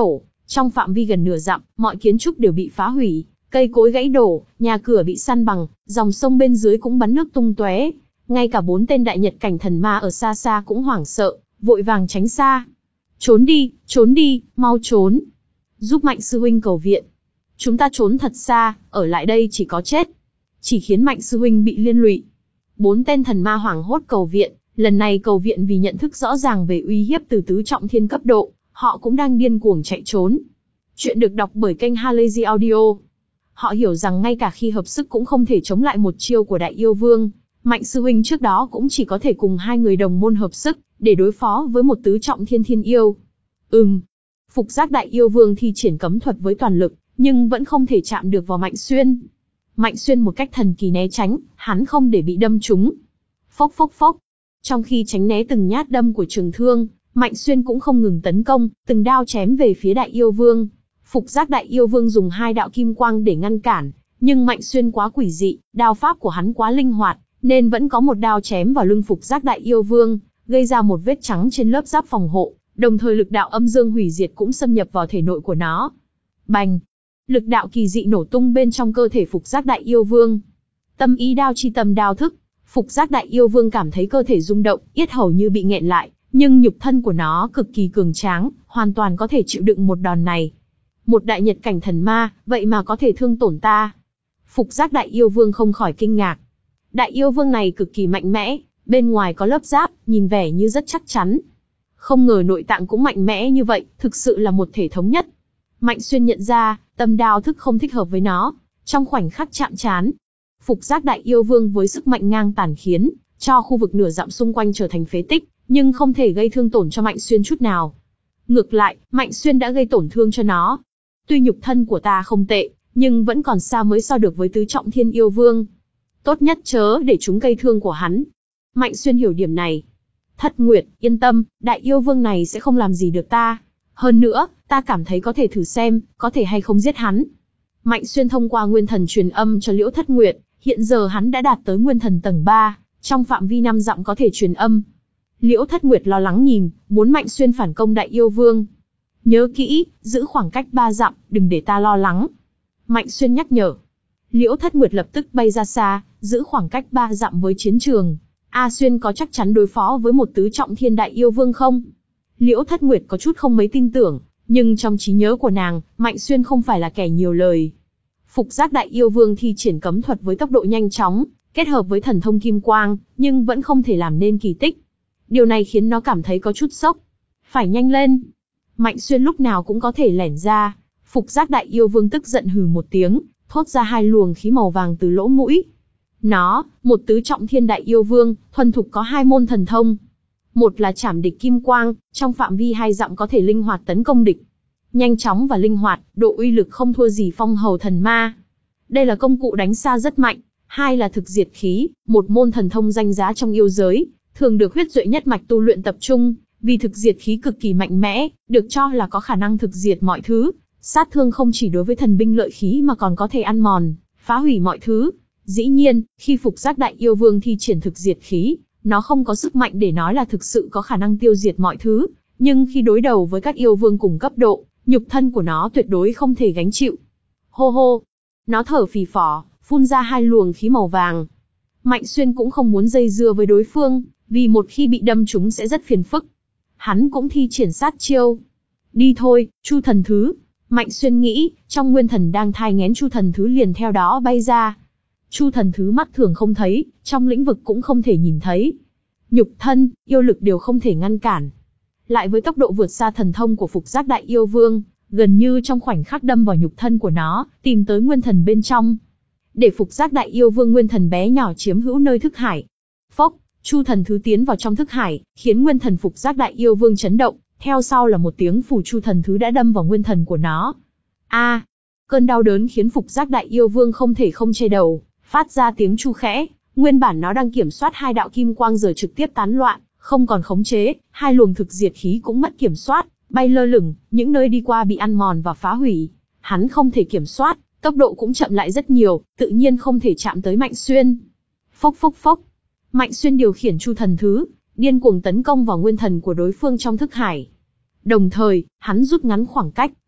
Trong phạm vi gần nửa dặm, mọi kiến trúc đều bị phá hủy, cây cối gãy đổ, nhà cửa bị san bằng, dòng sông bên dưới cũng bắn nước tung tóe. Ngay cả bốn tên đại nhật cảnh thần ma ở xa xa cũng hoảng sợ, vội vàng tránh xa. Trốn đi, trốn đi, mau trốn. Giúp Mạnh sư huynh cầu viện. Chúng ta trốn thật xa, ở lại đây chỉ có chết. Chỉ khiến Mạnh sư huynh bị liên lụy. Bốn tên thần ma hoảng hốt cầu viện, lần này cầu viện vì nhận thức rõ ràng về uy hiếp từ tứ trọng thiên cấp độ, họ cũng đang điên cuồng chạy trốn. Chuyện được đọc bởi kênh Halazy Audio. Họ hiểu rằng ngay cả khi hợp sức cũng không thể chống lại một chiêu của Đại Yêu Vương. Mạnh sư huynh trước đó cũng chỉ có thể cùng hai người đồng môn hợp sức, để đối phó với một tứ trọng thiên thiên yêu. Ừm. Phục giác Đại Yêu Vương thi triển cấm thuật với toàn lực, nhưng vẫn không thể chạm được vào Mạnh Xuyên. Mạnh Xuyên một cách thần kỳ né tránh, hắn không để bị đâm trúng. Phốc phốc phốc. Trong khi tránh né từng nhát đâm của trường thương, Mạnh Xuyên cũng không ngừng tấn công, từng đao chém về phía Đại Yêu Vương. Phục giác Đại Yêu Vương dùng hai đạo kim quang để ngăn cản, nhưng Mạnh Xuyên quá quỷ dị, đao pháp của hắn quá linh hoạt, nên vẫn có một đao chém vào lưng Phục giác Đại Yêu Vương, gây ra một vết trắng trên lớp giáp phòng hộ, đồng thời lực đạo âm dương hủy diệt cũng xâm nhập vào thể nội của nó. Bành! Lực đạo kỳ dị nổ tung bên trong cơ thể Phục giác Đại Yêu Vương. Tâm ý đao chi tâm đao thức, Phục giác Đại Yêu Vương cảm thấy cơ thể rung động, yết hầu như bị nghẹn lại, nhưng nhục thân của nó cực kỳ cường tráng, hoàn toàn có thể chịu đựng một đòn này. Một đại nhật cảnh thần ma, vậy mà có thể thương tổn ta. Phục giác Đại Yêu Vương không khỏi kinh ngạc. Đại Yêu Vương này cực kỳ mạnh mẽ, bên ngoài có lớp giáp, nhìn vẻ như rất chắc chắn. Không ngờ nội tạng cũng mạnh mẽ như vậy, thực sự là một thể thống nhất. Mạnh Xuyên nhận ra, tâm đao thức không thích hợp với nó, trong khoảnh khắc chạm trán. Phục giác Đại Yêu Vương với sức mạnh ngang tàn khiến cho khu vực nửa dặm xung quanh trở thành phế tích, nhưng không thể gây thương tổn cho Mạnh Xuyên chút nào. Ngược lại, Mạnh Xuyên đã gây tổn thương cho nó. Tuy nhục thân của ta không tệ, nhưng vẫn còn xa mới so được với tứ trọng thiên yêu vương. Tốt nhất chớ để chúng gây thương của hắn. Mạnh Xuyên hiểu điểm này. Thất Nguyệt, yên tâm, Đại Yêu Vương này sẽ không làm gì được ta. Hơn nữa, ta cảm thấy có thể thử xem, có thể hay không giết hắn. Mạnh Xuyên thông qua nguyên thần truyền âm cho Liễu Thất Nguyệt, hiện giờ hắn đã đạt tới nguyên thần tầng ba, trong phạm vi năm dặm có thể truyền âm. Liễu Thất Nguyệt lo lắng nhìn, muốn Mạnh Xuyên phản công Đại Yêu Vương. Nhớ kỹ, giữ khoảng cách ba dặm, đừng để ta lo lắng. Mạnh Xuyên nhắc nhở. Liễu Thất Nguyệt lập tức bay ra xa, giữ khoảng cách ba dặm với chiến trường. A Xuyên có chắc chắn đối phó với một tứ trọng thiên Đại Yêu Vương không? Liễu Thất Nguyệt có chút không mấy tin tưởng, nhưng trong trí nhớ của nàng, Mạnh Xuyên không phải là kẻ nhiều lời. Phục giác Đại Yêu Vương thi triển cấm thuật với tốc độ nhanh chóng, kết hợp với thần thông kim quang, nhưng vẫn không thể làm nên kỳ tích. Điều này khiến nó cảm thấy có chút sốc. Phải nhanh lên. Mạnh Xuyên lúc nào cũng có thể lẻn ra. Phục giác Đại Yêu Vương tức giận hừ một tiếng, thốt ra hai luồng khí màu vàng từ lỗ mũi. Nó, một tứ trọng thiên Đại Yêu Vương, thuần thục có hai môn thần thông. Một là chảm địch kim quang, trong phạm vi hai dặm có thể linh hoạt tấn công địch. Nhanh chóng và linh hoạt, độ uy lực không thua gì phong hầu thần ma. Đây là công cụ đánh xa rất mạnh. Hai là thực diệt khí, một môn thần thông danh giá trong yêu giới, thường được huyết duệ nhất mạch tu luyện tập trung, vì thực diệt khí cực kỳ mạnh mẽ, được cho là có khả năng thực diệt mọi thứ, sát thương không chỉ đối với thần binh lợi khí mà còn có thể ăn mòn, phá hủy mọi thứ. Dĩ nhiên, khi Phục giác Đại Yêu Vương thi triển thực diệt khí, nó không có sức mạnh để nói là thực sự có khả năng tiêu diệt mọi thứ, nhưng khi đối đầu với các yêu vương cùng cấp độ, nhục thân của nó tuyệt đối không thể gánh chịu. Hô hô, nó thở phì phò, phun ra hai luồng khí màu vàng. Mạnh Xuyên cũng không muốn dây dưa với đối phương, vì một khi bị đâm trúng sẽ rất phiền phức. Hắn cũng thi triển sát chiêu. Đi thôi, Chu Thần Thứ. Mạnh Xuyên nghĩ, trong nguyên thần đang thai nghén Chu Thần Thứ liền theo đó bay ra. Chu Thần Thứ mắt thường không thấy, trong lĩnh vực cũng không thể nhìn thấy. Nhục thân, yêu lực đều không thể ngăn cản. Lại với tốc độ vượt xa thần thông của Phục giác Đại Yêu Vương, gần như trong khoảnh khắc đâm vào nhục thân của nó, tìm tới nguyên thần bên trong. Để Phục giác Đại Yêu Vương nguyên thần bé nhỏ chiếm hữu nơi thức hải. Phốc, Chu Thần Thứ tiến vào trong thức hải, khiến nguyên thần Phục giác Đại Yêu Vương chấn động, theo sau là một tiếng phù Chu Thần Thứ đã đâm vào nguyên thần của nó. A, à, cơn đau đớn khiến Phục giác Đại Yêu Vương không thể không che đầu, phát ra tiếng chu khẽ. Nguyên bản nó đang kiểm soát hai đạo kim quang giờ trực tiếp tán loạn, không còn khống chế, hai luồng thực diệt khí cũng mất kiểm soát, bay lơ lửng, những nơi đi qua bị ăn mòn và phá hủy. Hắn không thể kiểm soát, tốc độ cũng chậm lại rất nhiều, tự nhiên không thể chạm tới Mạnh Xuyên. Phốc phốc phốc. Mạnh Xuyên điều khiển Chu Thần Thứ, điên cuồng tấn công vào nguyên thần của đối phương trong thức hải. Đồng thời, hắn rút ngắn khoảng cách,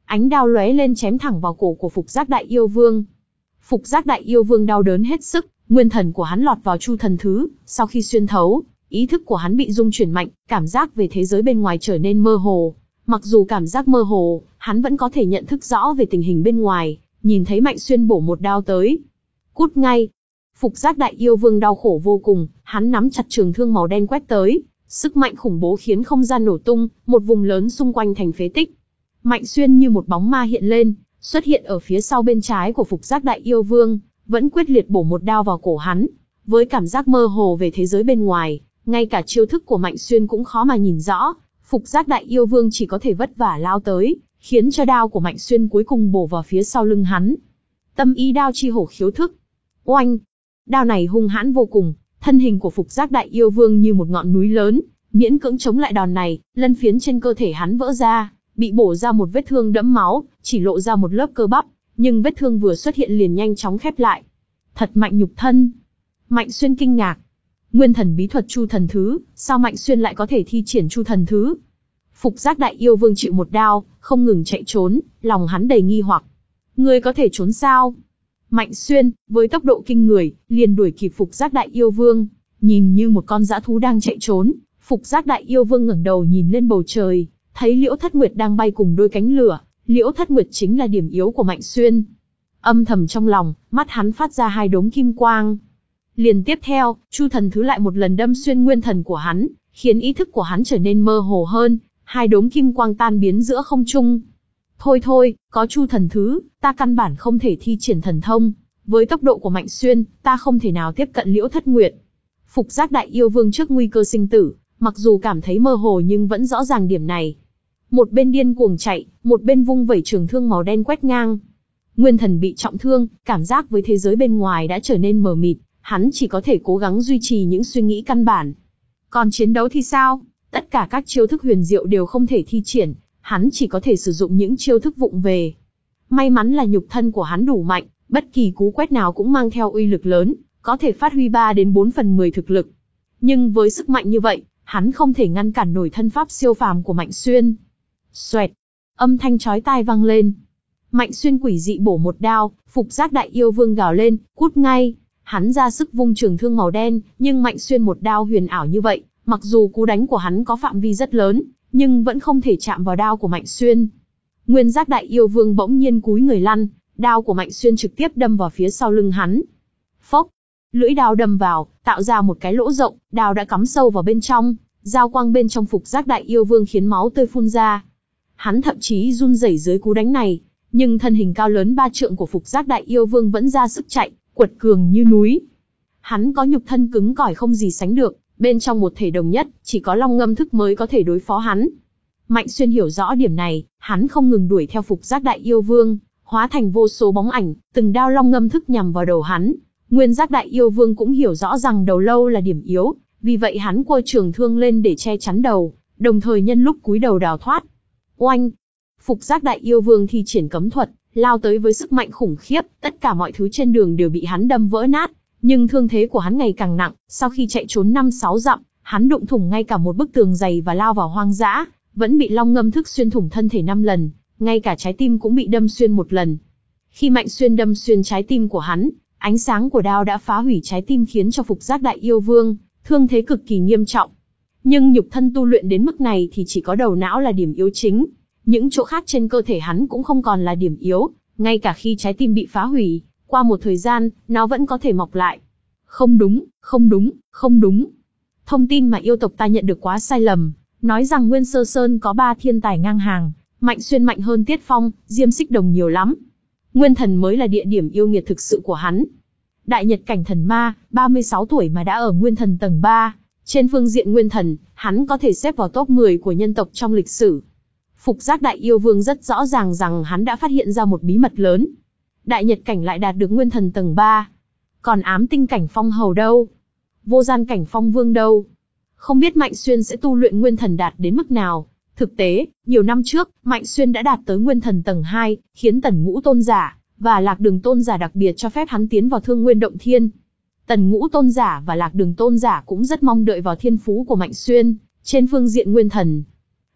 Ánh đao lóe lên chém thẳng vào cổ của Phục Giác Đại Yêu Vương. Phục Giác Đại Yêu Vương đau đớn hết sức, nguyên thần của hắn lọt vào Chu Thần Thứ, sau khi xuyên thấu, ý thức của hắn bị rung chuyển mạnh, cảm giác về thế giới bên ngoài trở nên mơ hồ. Mặc dù cảm giác mơ hồ, hắn vẫn có thể nhận thức rõ về tình hình bên ngoài, nhìn thấy Mạnh Xuyên bổ một đao tới. Cút ngay! Phục Giác Đại Yêu Vương đau khổ vô cùng, hắn nắm chặt trường thương màu đen quét tới, sức mạnh khủng bố khiến không gian nổ tung, một vùng lớn xung quanh thành phế tích. Mạnh Xuyên như một bóng ma hiện lên, xuất hiện ở phía sau bên trái của Phục Giác Đại Yêu Vương, vẫn quyết liệt bổ một đao vào cổ hắn. Với cảm giác mơ hồ về thế giới bên ngoài, ngay cả chiêu thức của Mạnh Xuyên cũng khó mà nhìn rõ, Phục Giác Đại Yêu Vương chỉ có thể vất vả lao tới, khiến cho đao của Mạnh Xuyên cuối cùng bổ vào phía sau lưng hắn. Tâm ý đao chi hổ khiếu thức. Oanh! Đao này hung hãn vô cùng, thân hình của Phục Giác Đại Yêu Vương như một ngọn núi lớn, miễn cưỡng chống lại đòn này, lân phiến trên cơ thể hắn vỡ ra, bị bổ ra một vết thương đẫm máu, chỉ lộ ra một lớp cơ bắp, nhưng vết thương vừa xuất hiện liền nhanh chóng khép lại. Thật mạnh nhục thân! Mạnh Xuyên kinh ngạc. Nguyên thần bí thuật Chu Thần Thứ, sao Mạnh Xuyên lại có thể thi triển Chu Thần Thứ? Phục Giác Đại Yêu Vương chịu một đao, không ngừng chạy trốn, lòng hắn đầy nghi hoặc. Ngươi có thể trốn sao? Mạnh Xuyên, với tốc độ kinh người, liền đuổi kịp Phục Giác Đại Yêu Vương, nhìn như một con dã thú đang chạy trốn. Phục Giác Đại Yêu Vương ngẩng đầu nhìn lên bầu trời, thấy Liễu Thất Nguyệt đang bay cùng đôi cánh lửa, Liễu Thất Nguyệt chính là điểm yếu của Mạnh Xuyên. Âm thầm trong lòng, mắt hắn phát ra hai đốm kim quang. Liền tiếp theo, Chu Thần Thứ lại một lần đâm xuyên nguyên thần của hắn, khiến ý thức của hắn trở nên mơ hồ hơn, hai đốm kim quang tan biến giữa không trung. Thôi thôi, có Chu Thần Thứ, ta căn bản không thể thi triển thần thông, với tốc độ của Mạnh Xuyên, ta không thể nào tiếp cận Liễu Thất Nguyệt. Phục Giác Đại Yêu Vương trước nguy cơ sinh tử, mặc dù cảm thấy mơ hồ nhưng vẫn rõ ràng điểm này. Một bên điên cuồng chạy, một bên vung vẩy trường thương màu đen quét ngang. Nguyên thần bị trọng thương, cảm giác với thế giới bên ngoài đã trở nên mờ mịt, hắn chỉ có thể cố gắng duy trì những suy nghĩ căn bản. Còn chiến đấu thì sao? Tất cả các chiêu thức huyền diệu đều không thể thi triển, hắn chỉ có thể sử dụng những chiêu thức vụng về. May mắn là nhục thân của hắn đủ mạnh, bất kỳ cú quét nào cũng mang theo uy lực lớn, có thể phát huy ba đến bốn phần mười thực lực. Nhưng với sức mạnh như vậy, hắn không thể ngăn cản nổi thân pháp siêu phàm của Mạnh Xuyên. Xoẹt! Âm thanh chói tai vang lên. Mạnh Xuyên quỷ dị bổ một đao, Phục Giác Đại Yêu Vương gào lên, cút ngay! Hắn ra sức vung trường thương màu đen, nhưng Mạnh Xuyên một đao huyền ảo như vậy, mặc dù cú đánh của hắn có phạm vi rất lớn, nhưng vẫn không thể chạm vào đao của Mạnh Xuyên. Nguyên Giác Đại Yêu Vương bỗng nhiên cúi người lăn, đao của Mạnh Xuyên trực tiếp đâm vào phía sau lưng hắn. Phốc! Lưỡi đao đâm vào, tạo ra một cái lỗ rộng, đao đã cắm sâu vào bên trong, giao quang bên trong Phục Giác Đại Yêu Vương khiến máu tươi phun ra. Hắn thậm chí run rẩy dưới cú đánh này, nhưng thân hình cao lớn ba trượng của Phục Giác Đại Yêu Vương vẫn ra sức chạy, quật cường như núi. Hắn có nhục thân cứng cỏi không gì sánh được, bên trong một thể đồng nhất, chỉ có Long Ngâm Thức mới có thể đối phó hắn. Mạnh Xuyên hiểu rõ điểm này, hắn không ngừng đuổi theo Phục Giác Đại Yêu Vương, hóa thành vô số bóng ảnh, từng đao Long Ngâm Thức nhằm vào đầu hắn. Nguyên Giác Đại Yêu Vương cũng hiểu rõ rằng đầu lâu là điểm yếu, vì vậy hắn quơ trường thương lên để che chắn đầu, đồng thời nhân lúc cúi đầu đào thoát. Oanh! Phục Giác Đại Yêu Vương thi triển cấm thuật, lao tới với sức mạnh khủng khiếp, tất cả mọi thứ trên đường đều bị hắn đâm vỡ nát, nhưng thương thế của hắn ngày càng nặng, sau khi chạy trốn năm sáu dặm, hắn đụng thủng ngay cả một bức tường dày và lao vào hoang dã, vẫn bị Long Ngâm Thức xuyên thủng thân thể năm lần, ngay cả trái tim cũng bị đâm xuyên một lần. Khi Mạnh Xuyên đâm xuyên trái tim của hắn, ánh sáng của đao đã phá hủy trái tim khiến cho Phục Giác Đại Yêu Vương thương thế cực kỳ nghiêm trọng. Nhưng nhục thân tu luyện đến mức này thì chỉ có đầu não là điểm yếu chính. Những chỗ khác trên cơ thể hắn cũng không còn là điểm yếu, ngay cả khi trái tim bị phá hủy, qua một thời gian, nó vẫn có thể mọc lại. Không đúng, không đúng, không đúng. Thông tin mà yêu tộc ta nhận được quá sai lầm, nói rằng Nguyên Sơ Sơn có ba thiên tài ngang hàng, Mạnh Xuyên mạnh hơn Tiết Phong, Diêm Xích Đồng nhiều lắm. Nguyên Thần mới là địa điểm yêu nghiệt thực sự của hắn. Đại Nhật cảnh thần ma, ba mươi sáu tuổi mà đã ở Nguyên Thần tầng ba, trên phương diện Nguyên Thần, hắn có thể xếp vào top mười của nhân tộc trong lịch sử. Phục Giác Đại Yêu Vương rất rõ ràng rằng hắn đã phát hiện ra một bí mật lớn. Đại Nhật cảnh lại đạt được Nguyên Thần tầng ba. Còn Ám Tinh cảnh Phong Hầu đâu? Vô Gian cảnh Phong Vương đâu? Không biết Mạnh Xuyên sẽ tu luyện Nguyên Thần đạt đến mức nào. Thực tế, nhiều năm trước, Mạnh Xuyên đã đạt tới Nguyên Thần tầng hai, khiến Tần Ngũ Tôn Giả và Lạc Đường Tôn Giả đặc biệt cho phép hắn tiến vào Thương Nguyên Động Thiên. Tần Ngũ Tôn Giả và Lạc Đường Tôn Giả cũng rất mong đợi vào thiên phú của Mạnh Xuyên, trên phương diện Nguyên Thần.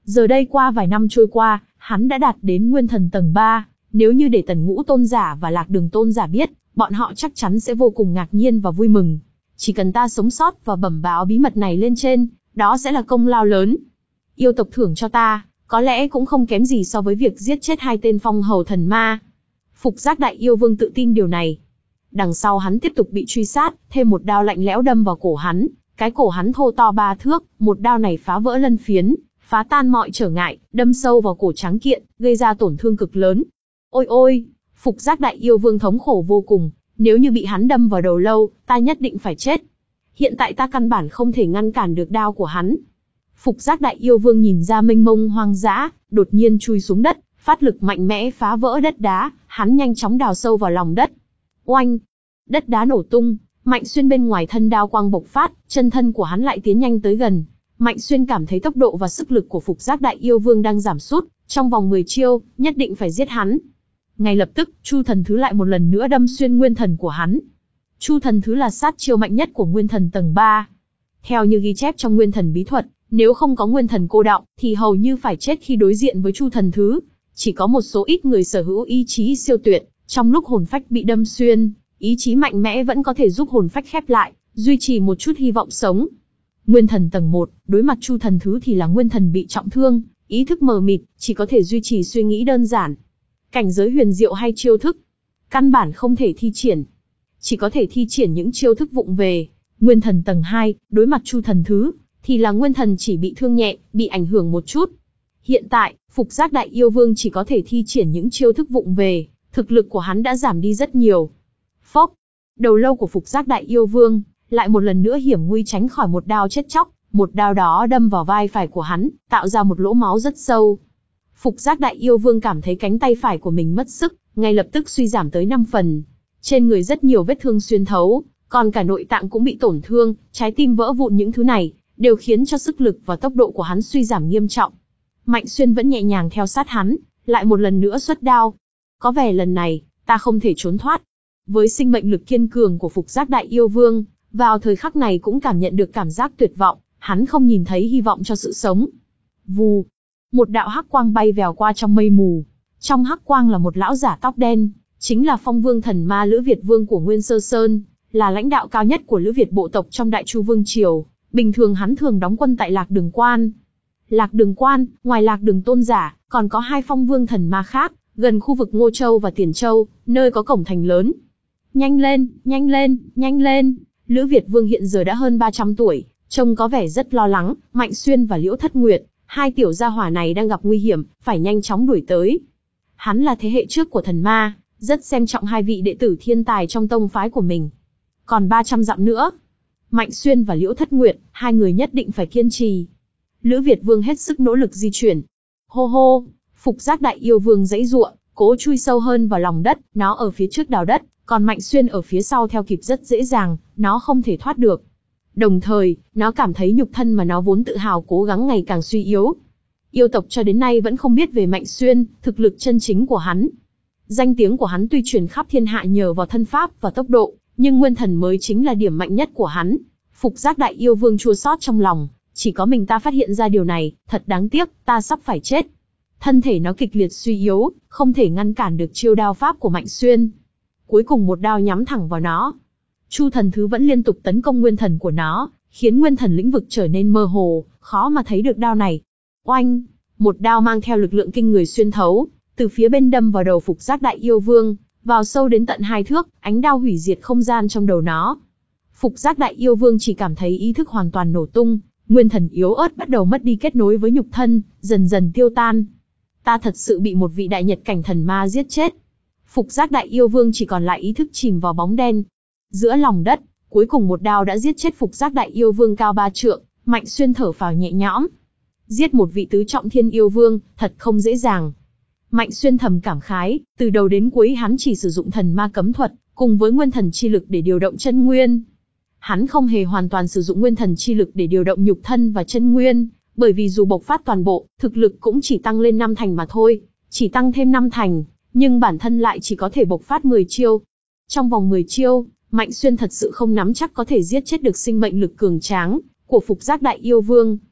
Giờ đây qua vài năm trôi qua, hắn đã đạt đến nguyên thần tầng ba, nếu như để Tần Ngũ tôn giả và Lạc Đường tôn giả biết, bọn họ chắc chắn sẽ vô cùng ngạc nhiên và vui mừng. Chỉ cần ta sống sót và bẩm báo bí mật này lên trên, đó sẽ là công lao lớn. Yêu tộc thưởng cho ta, có lẽ cũng không kém gì so với việc giết chết hai tên phong hầu thần ma. Phục Giác Đại Yêu Vương tự tin điều này. Đằng sau hắn tiếp tục bị truy sát, thêm một đao lạnh lẽo đâm vào cổ hắn. Cái cổ hắn thô to ba thước, một đao này phá vỡ lân phiến, phá tan mọi trở ngại, đâm sâu vào cổ tráng kiện, gây ra tổn thương cực lớn. Ôi ôi, Phục Giác Đại Yêu Vương thống khổ vô cùng, nếu như bị hắn đâm vào đầu lâu, ta nhất định phải chết. Hiện tại ta căn bản không thể ngăn cản được đao của hắn. Phục Giác Đại Yêu Vương nhìn ra mênh mông hoang dã, đột nhiên chui xuống đất, phát lực mạnh mẽ phá vỡ đất đá, hắn nhanh chóng đào sâu vào lòng đất. Oanh! Đất đá nổ tung, Mạnh Xuyên bên ngoài thân đao quang bộc phát, chân thân của hắn lại tiến nhanh tới gần. Mạnh Xuyên cảm thấy tốc độ và sức lực của Phục Giác Đại Yêu Vương đang giảm sút, trong vòng mười chiêu, nhất định phải giết hắn. Ngay lập tức, Chu Thần Thứ lại một lần nữa đâm xuyên nguyên thần của hắn. Chu Thần Thứ là sát chiêu mạnh nhất của nguyên thần tầng ba. Theo như ghi chép trong nguyên thần bí thuật, nếu không có nguyên thần cô đọng, thì hầu như phải chết khi đối diện với Chu Thần Thứ. Chỉ có một số ít người sở hữu ý chí siêu tuyệt, trong lúc hồn phách bị đâm xuyên, ý chí mạnh mẽ vẫn có thể giúp hồn phách khép lại, duy trì một chút hy vọng sống. Nguyên thần tầng một, đối mặt Chu Thần Thứ thì là nguyên thần bị trọng thương, ý thức mờ mịt, chỉ có thể duy trì suy nghĩ đơn giản. Cảnh giới huyền diệu hay chiêu thức, căn bản không thể thi triển. Chỉ có thể thi triển những chiêu thức vụng về. Nguyên thần tầng hai, đối mặt Chu Thần Thứ, thì là nguyên thần chỉ bị thương nhẹ, bị ảnh hưởng một chút. Hiện tại, Phục Giác Đại Yêu Vương chỉ có thể thi triển những chiêu thức vụng về, thực lực của hắn đã giảm đi rất nhiều. Phốc, đầu lâu của Phục Giác Đại Yêu Vương, lại một lần nữa hiểm nguy tránh khỏi một đao chết chóc, một đao đó đâm vào vai phải của hắn, tạo ra một lỗ máu rất sâu. Phục Giác Đại Yêu Vương cảm thấy cánh tay phải của mình mất sức, ngay lập tức suy giảm tới năm phần. Trên người rất nhiều vết thương xuyên thấu, còn cả nội tạng cũng bị tổn thương, trái tim vỡ vụn, những thứ này đều khiến cho sức lực và tốc độ của hắn suy giảm nghiêm trọng. Mạnh Xuyên vẫn nhẹ nhàng theo sát hắn, lại một lần nữa xuất đao. Có vẻ lần này, ta không thể trốn thoát. Với sinh mệnh lực kiên cường của Phục Giác Đại Yêu Vương, vào thời khắc này cũng cảm nhận được cảm giác tuyệt vọng, hắn không nhìn thấy hy vọng cho sự sống. Vù, một đạo hắc quang bay vèo qua trong mây mù. Trong hắc quang là một lão giả tóc đen, chính là Phong Vương Thần Ma Lữ Việt Vương của Nguyên Sơ Sơn, là lãnh đạo cao nhất của Lữ Việt bộ tộc trong Đại Chu Vương triều. Bình thường hắn thường đóng quân tại Lạc Đường Quan. Lạc Đường Quan, ngoài Lạc Đường tôn giả, còn có hai Phong Vương Thần Ma khác, gần khu vực Ngô Châu và Tiền Châu, nơi có cổng thành lớn. Nhanh lên, nhanh lên, nhanh lên! Lữ Việt Vương hiện giờ đã hơn ba trăm tuổi, trông có vẻ rất lo lắng. Mạnh Xuyên và Liễu Thất Nguyệt, hai tiểu gia hỏa này đang gặp nguy hiểm, phải nhanh chóng đuổi tới. Hắn là thế hệ trước của thần ma, rất xem trọng hai vị đệ tử thiên tài trong tông phái của mình. Còn ba trăm dặm nữa. Mạnh Xuyên và Liễu Thất Nguyệt, hai người nhất định phải kiên trì. Lữ Việt Vương hết sức nỗ lực di chuyển. Hô hô, Phục Giác Đại Yêu Vương giãy giụa, cố chui sâu hơn vào lòng đất, nó ở phía trước đào đất, còn Mạnh Xuyên ở phía sau theo kịp rất dễ dàng, nó không thể thoát được. Đồng thời, nó cảm thấy nhục thân mà nó vốn tự hào cố gắng ngày càng suy yếu. Yêu tộc cho đến nay vẫn không biết về Mạnh Xuyên, thực lực chân chính của hắn. Danh tiếng của hắn tuy truyền khắp thiên hạ nhờ vào thân pháp và tốc độ, nhưng nguyên thần mới chính là điểm mạnh nhất của hắn. Phục Giác Đại Yêu Vương chua xót trong lòng, chỉ có mình ta phát hiện ra điều này, thật đáng tiếc, ta sắp phải chết. Thân thể nó kịch liệt suy yếu, không thể ngăn cản được chiêu đao pháp của Mạnh Xuyên. Cuối cùng một đao nhắm thẳng vào nó. Chu Thần Thứ vẫn liên tục tấn công nguyên thần của nó, khiến nguyên thần lĩnh vực trở nên mơ hồ, khó mà thấy được đao này. Oanh! Một đao mang theo lực lượng kinh người xuyên thấu, từ phía bên đâm vào đầu Phục Giác Đại Yêu Vương, vào sâu đến tận hai thước, ánh đao hủy diệt không gian trong đầu nó. Phục Giác Đại Yêu Vương chỉ cảm thấy ý thức hoàn toàn nổ tung, nguyên thần yếu ớt bắt đầu mất đi kết nối với nhục thân, dần dần tiêu tan. Ta thật sự bị một vị đại nhật cảnh thần ma giết chết. Phục Giác Đại Yêu Vương chỉ còn lại ý thức chìm vào bóng đen. Giữa lòng đất, cuối cùng một đao đã giết chết Phục Giác Đại Yêu Vương cao ba trượng, Mạnh Xuyên thở phào nhẹ nhõm. Giết một vị tứ trọng thiên yêu vương, thật không dễ dàng. Mạnh Xuyên thầm cảm khái, từ đầu đến cuối hắn chỉ sử dụng thần ma cấm thuật, cùng với nguyên thần chi lực để điều động chân nguyên. Hắn không hề hoàn toàn sử dụng nguyên thần chi lực để điều động nhục thân và chân nguyên, bởi vì dù bộc phát toàn bộ, thực lực cũng chỉ tăng lên năm thành mà thôi, chỉ tăng thêm năm thành, nhưng bản thân lại chỉ có thể bộc phát mười chiêu. Trong vòng mười chiêu, Mạnh Xuyên thật sự không nắm chắc có thể giết chết được sinh mệnh lực cường tráng của Phục Giác Đại Yêu Vương.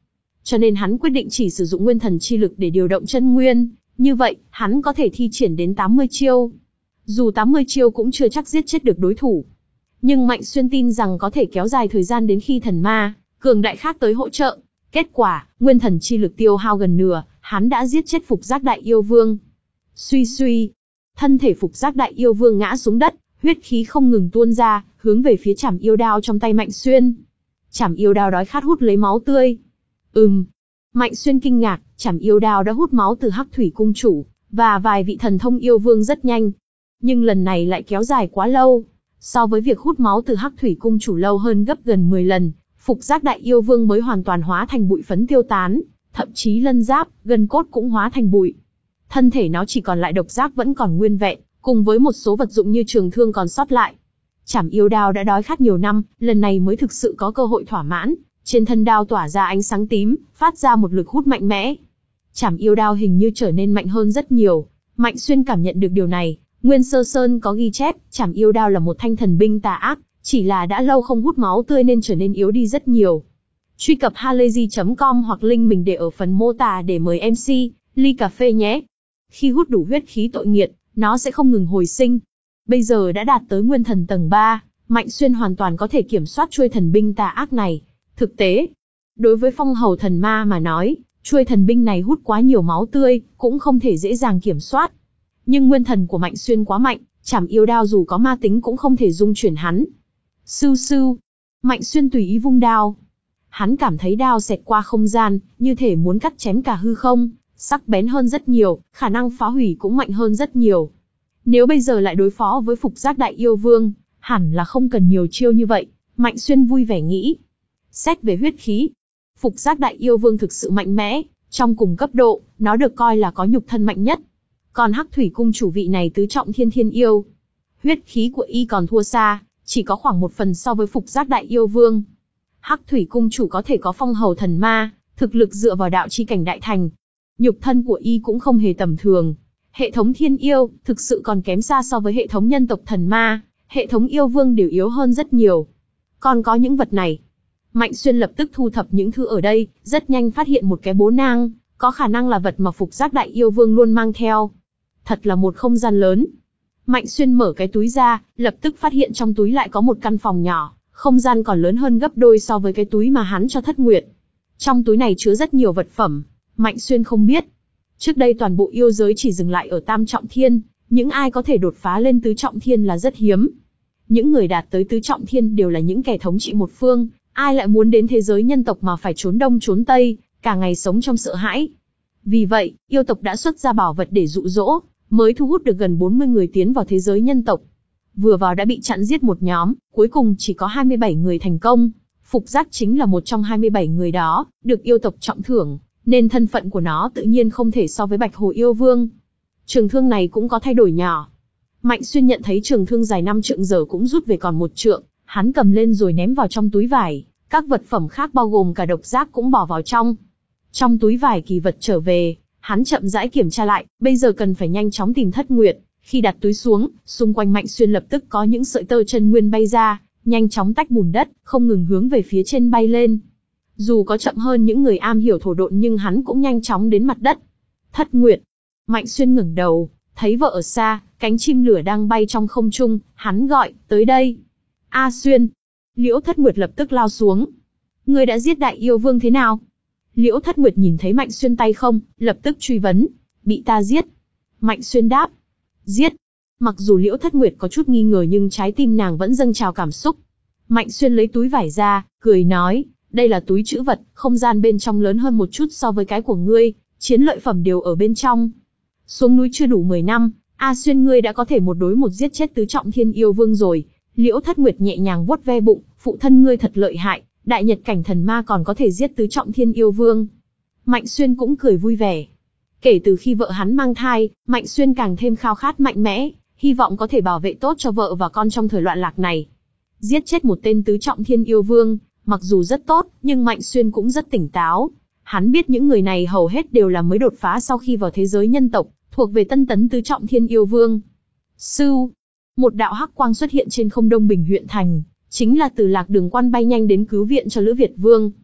cho nên hắn quyết định chỉ sử dụng nguyên thần chi lực để điều động chân nguyên, như vậy, hắn có thể thi triển đến tám mươi chiêu. Dù tám mươi chiêu cũng chưa chắc giết chết được đối thủ. Nhưng Mạnh Xuyên tin rằng có thể kéo dài thời gian đến khi thần ma cường đại khác tới hỗ trợ. Kết quả, nguyên thần chi lực tiêu hao gần nửa, hắn đã giết chết Phục Giác Đại Yêu Vương. Suy suy, thân thể Phục Giác Đại Yêu Vương ngã xuống đất, huyết khí không ngừng tuôn ra, hướng về phía chảm yêu đao trong tay Mạnh Xuyên. Chảm yêu đao đói khát hút lấy máu tươi. Ừm. Mạnh Xuyên kinh ngạc, chảm yêu đao đã hút máu từ Hắc Thủy Cung Chủ và vài vị thần thông yêu vương rất nhanh. Nhưng lần này lại kéo dài quá lâu. So với việc hút máu từ Hắc Thủy Cung Chủ lâu hơn gấp gần mười lần, Phục Giác Đại Yêu Vương mới hoàn toàn hóa thành bụi phấn tiêu tán, thậm chí lân giáp, gân cốt cũng hóa thành bụi. Thân thể nó chỉ còn lại độc giác vẫn còn nguyên vẹn, cùng với một số vật dụng như trường thương còn sót lại. Chảm yêu đao đã đói khát nhiều năm, lần này mới thực sự có cơ hội thỏa mãn. Trên thân đao tỏa ra ánh sáng tím, phát ra một lực hút mạnh mẽ. Chảm yêu đao hình như trở nên mạnh hơn rất nhiều. Mạnh Xuyên cảm nhận được điều này. Nguyên Sơ Sơn có ghi chép, chảm yêu đao là một thanh thần binh tà ác, chỉ là đã lâu không hút máu tươi nên trở nên yếu đi rất nhiều. Truy cập halayzi chấm com hoặc link mình để ở phần mô tả để mời em xê, ly cà phê nhé. Khi hút đủ huyết khí tội nghiệt, nó sẽ không ngừng hồi sinh. Bây giờ đã đạt tới nguyên thần tầng ba, Mạnh Xuyên hoàn toàn có thể kiểm soát chuôi thần binh tà ác này. Thực tế, đối với phong hầu thần ma mà nói, chuôi thần binh này hút quá nhiều máu tươi, cũng không thể dễ dàng kiểm soát. Nhưng nguyên thần của Mạnh Xuyên quá mạnh, chảm yêu đao dù có ma tính cũng không thể dung chuyển hắn. Sưu sưu, Mạnh Xuyên tùy ý vung đao. Hắn cảm thấy đao xẹt qua không gian, như thể muốn cắt chém cả hư không, sắc bén hơn rất nhiều, khả năng phá hủy cũng mạnh hơn rất nhiều. Nếu bây giờ lại đối phó với Phục Giác Đại Yêu Vương, hẳn là không cần nhiều chiêu như vậy, Mạnh Xuyên vui vẻ nghĩ. Xét về huyết khí, Phục Giác Đại Yêu Vương thực sự mạnh mẽ, trong cùng cấp độ, nó được coi là có nhục thân mạnh nhất. Còn Hắc Thủy Cung Chủ vị này tứ trọng thiên thiên yêu. Huyết khí của y còn thua xa, chỉ có khoảng một phần so với Phục Giác Đại Yêu Vương. Hắc Thủy Cung Chủ có thể có phong hầu thần ma, thực lực dựa vào đạo chi cảnh đại thành. Nhục thân của y cũng không hề tầm thường. Hệ thống thiên yêu, thực sự còn kém xa so với hệ thống nhân tộc thần ma, hệ thống yêu vương đều yếu hơn rất nhiều. Còn có những vật này. Mạnh Xuyên lập tức thu thập những thứ ở đây, rất nhanh phát hiện một cái bố nang, có khả năng là vật mà Phục Giác Đại Yêu Vương luôn mang theo. Thật là một không gian lớn. Mạnh Xuyên mở cái túi ra, lập tức phát hiện trong túi lại có một căn phòng nhỏ, không gian còn lớn hơn gấp đôi so với cái túi mà hắn cho Thất Nguyệt. Trong túi này chứa rất nhiều vật phẩm, Mạnh Xuyên không biết. Trước đây toàn bộ yêu giới chỉ dừng lại ở tam trọng thiên, những ai có thể đột phá lên tứ trọng thiên là rất hiếm. Những người đạt tới tứ trọng thiên đều là những kẻ thống trị một phương, ai lại muốn đến thế giới nhân tộc mà phải trốn đông trốn tây, cả ngày sống trong sợ hãi. Vì vậy, yêu tộc đã xuất ra bảo vật để dụ dỗ, mới thu hút được gần bốn mươi người tiến vào thế giới nhân tộc. Vừa vào đã bị chặn giết một nhóm, cuối cùng chỉ có hai mươi bảy người thành công. Phục Giác chính là một trong hai mươi bảy người đó, được yêu tộc trọng thưởng, nên thân phận của nó tự nhiên không thể so với Bạch Hồ Yêu Vương. Trường thương này cũng có thay đổi nhỏ. Mạnh Xuyên nhận thấy trường thương dài năm trượng giờ cũng rút về còn một trượng, hắn cầm lên rồi ném vào trong túi vải, các vật phẩm khác bao gồm cả độc giác cũng bỏ vào trong. Trong túi vải kỳ vật trở về, hắn chậm rãi kiểm tra lại, bây giờ cần phải nhanh chóng tìm Thất Nguyệt. Khi đặt túi xuống, xung quanh Mạnh Xuyên lập tức có những sợi tơ chân nguyên bay ra, nhanh chóng tách bùn đất, không ngừng hướng về phía trên bay lên. Dù có chậm hơn những người am hiểu thổ độn nhưng hắn cũng nhanh chóng đến mặt đất. Thất Nguyệt. Mạnh Xuyên ngẩng đầu, thấy vợ ở xa, cánh chim lửa đang bay trong không trung, hắn gọi, tới đây. A Xuyên. Liễu Thất Nguyệt lập tức lao xuống. Ngươi đã giết Đại Yêu Vương thế nào? Liễu Thất Nguyệt nhìn thấy Mạnh Xuyên tay không, lập tức truy vấn. Bị ta giết. Mạnh Xuyên đáp. Giết. Mặc dù Liễu Thất Nguyệt có chút nghi ngờ nhưng trái tim nàng vẫn dâng trào cảm xúc. Mạnh Xuyên lấy túi vải ra, cười nói, đây là túi trữ vật, không gian bên trong lớn hơn một chút so với cái của ngươi, chiến lợi phẩm đều ở bên trong. Xuống núi chưa đủ mười năm, A Xuyên ngươi đã có thể một đối một giết chết tứ trọng thiên yêu vương rồi. Liễu Thất Nguyệt nhẹ nhàng vuốt ve bụng, phụ thân ngươi thật lợi hại, đại nhật cảnh thần ma còn có thể giết tứ trọng thiên yêu vương. Mạnh Xuyên cũng cười vui vẻ. Kể từ khi vợ hắn mang thai, Mạnh Xuyên càng thêm khao khát mạnh mẽ, hy vọng có thể bảo vệ tốt cho vợ và con trong thời loạn lạc này. Giết chết một tên tứ trọng thiên yêu vương, mặc dù rất tốt, nhưng Mạnh Xuyên cũng rất tỉnh táo. Hắn biết những người này hầu hết đều là mới đột phá sau khi vào thế giới nhân tộc, thuộc về tân tấn tứ trọng thiên yêu vương. Sưu, một đạo hắc quang xuất hiện trên không Đông Bình huyện thành, chính là từ Lạc Đường Quan bay nhanh đến cứu viện cho Lữ Việt Vương.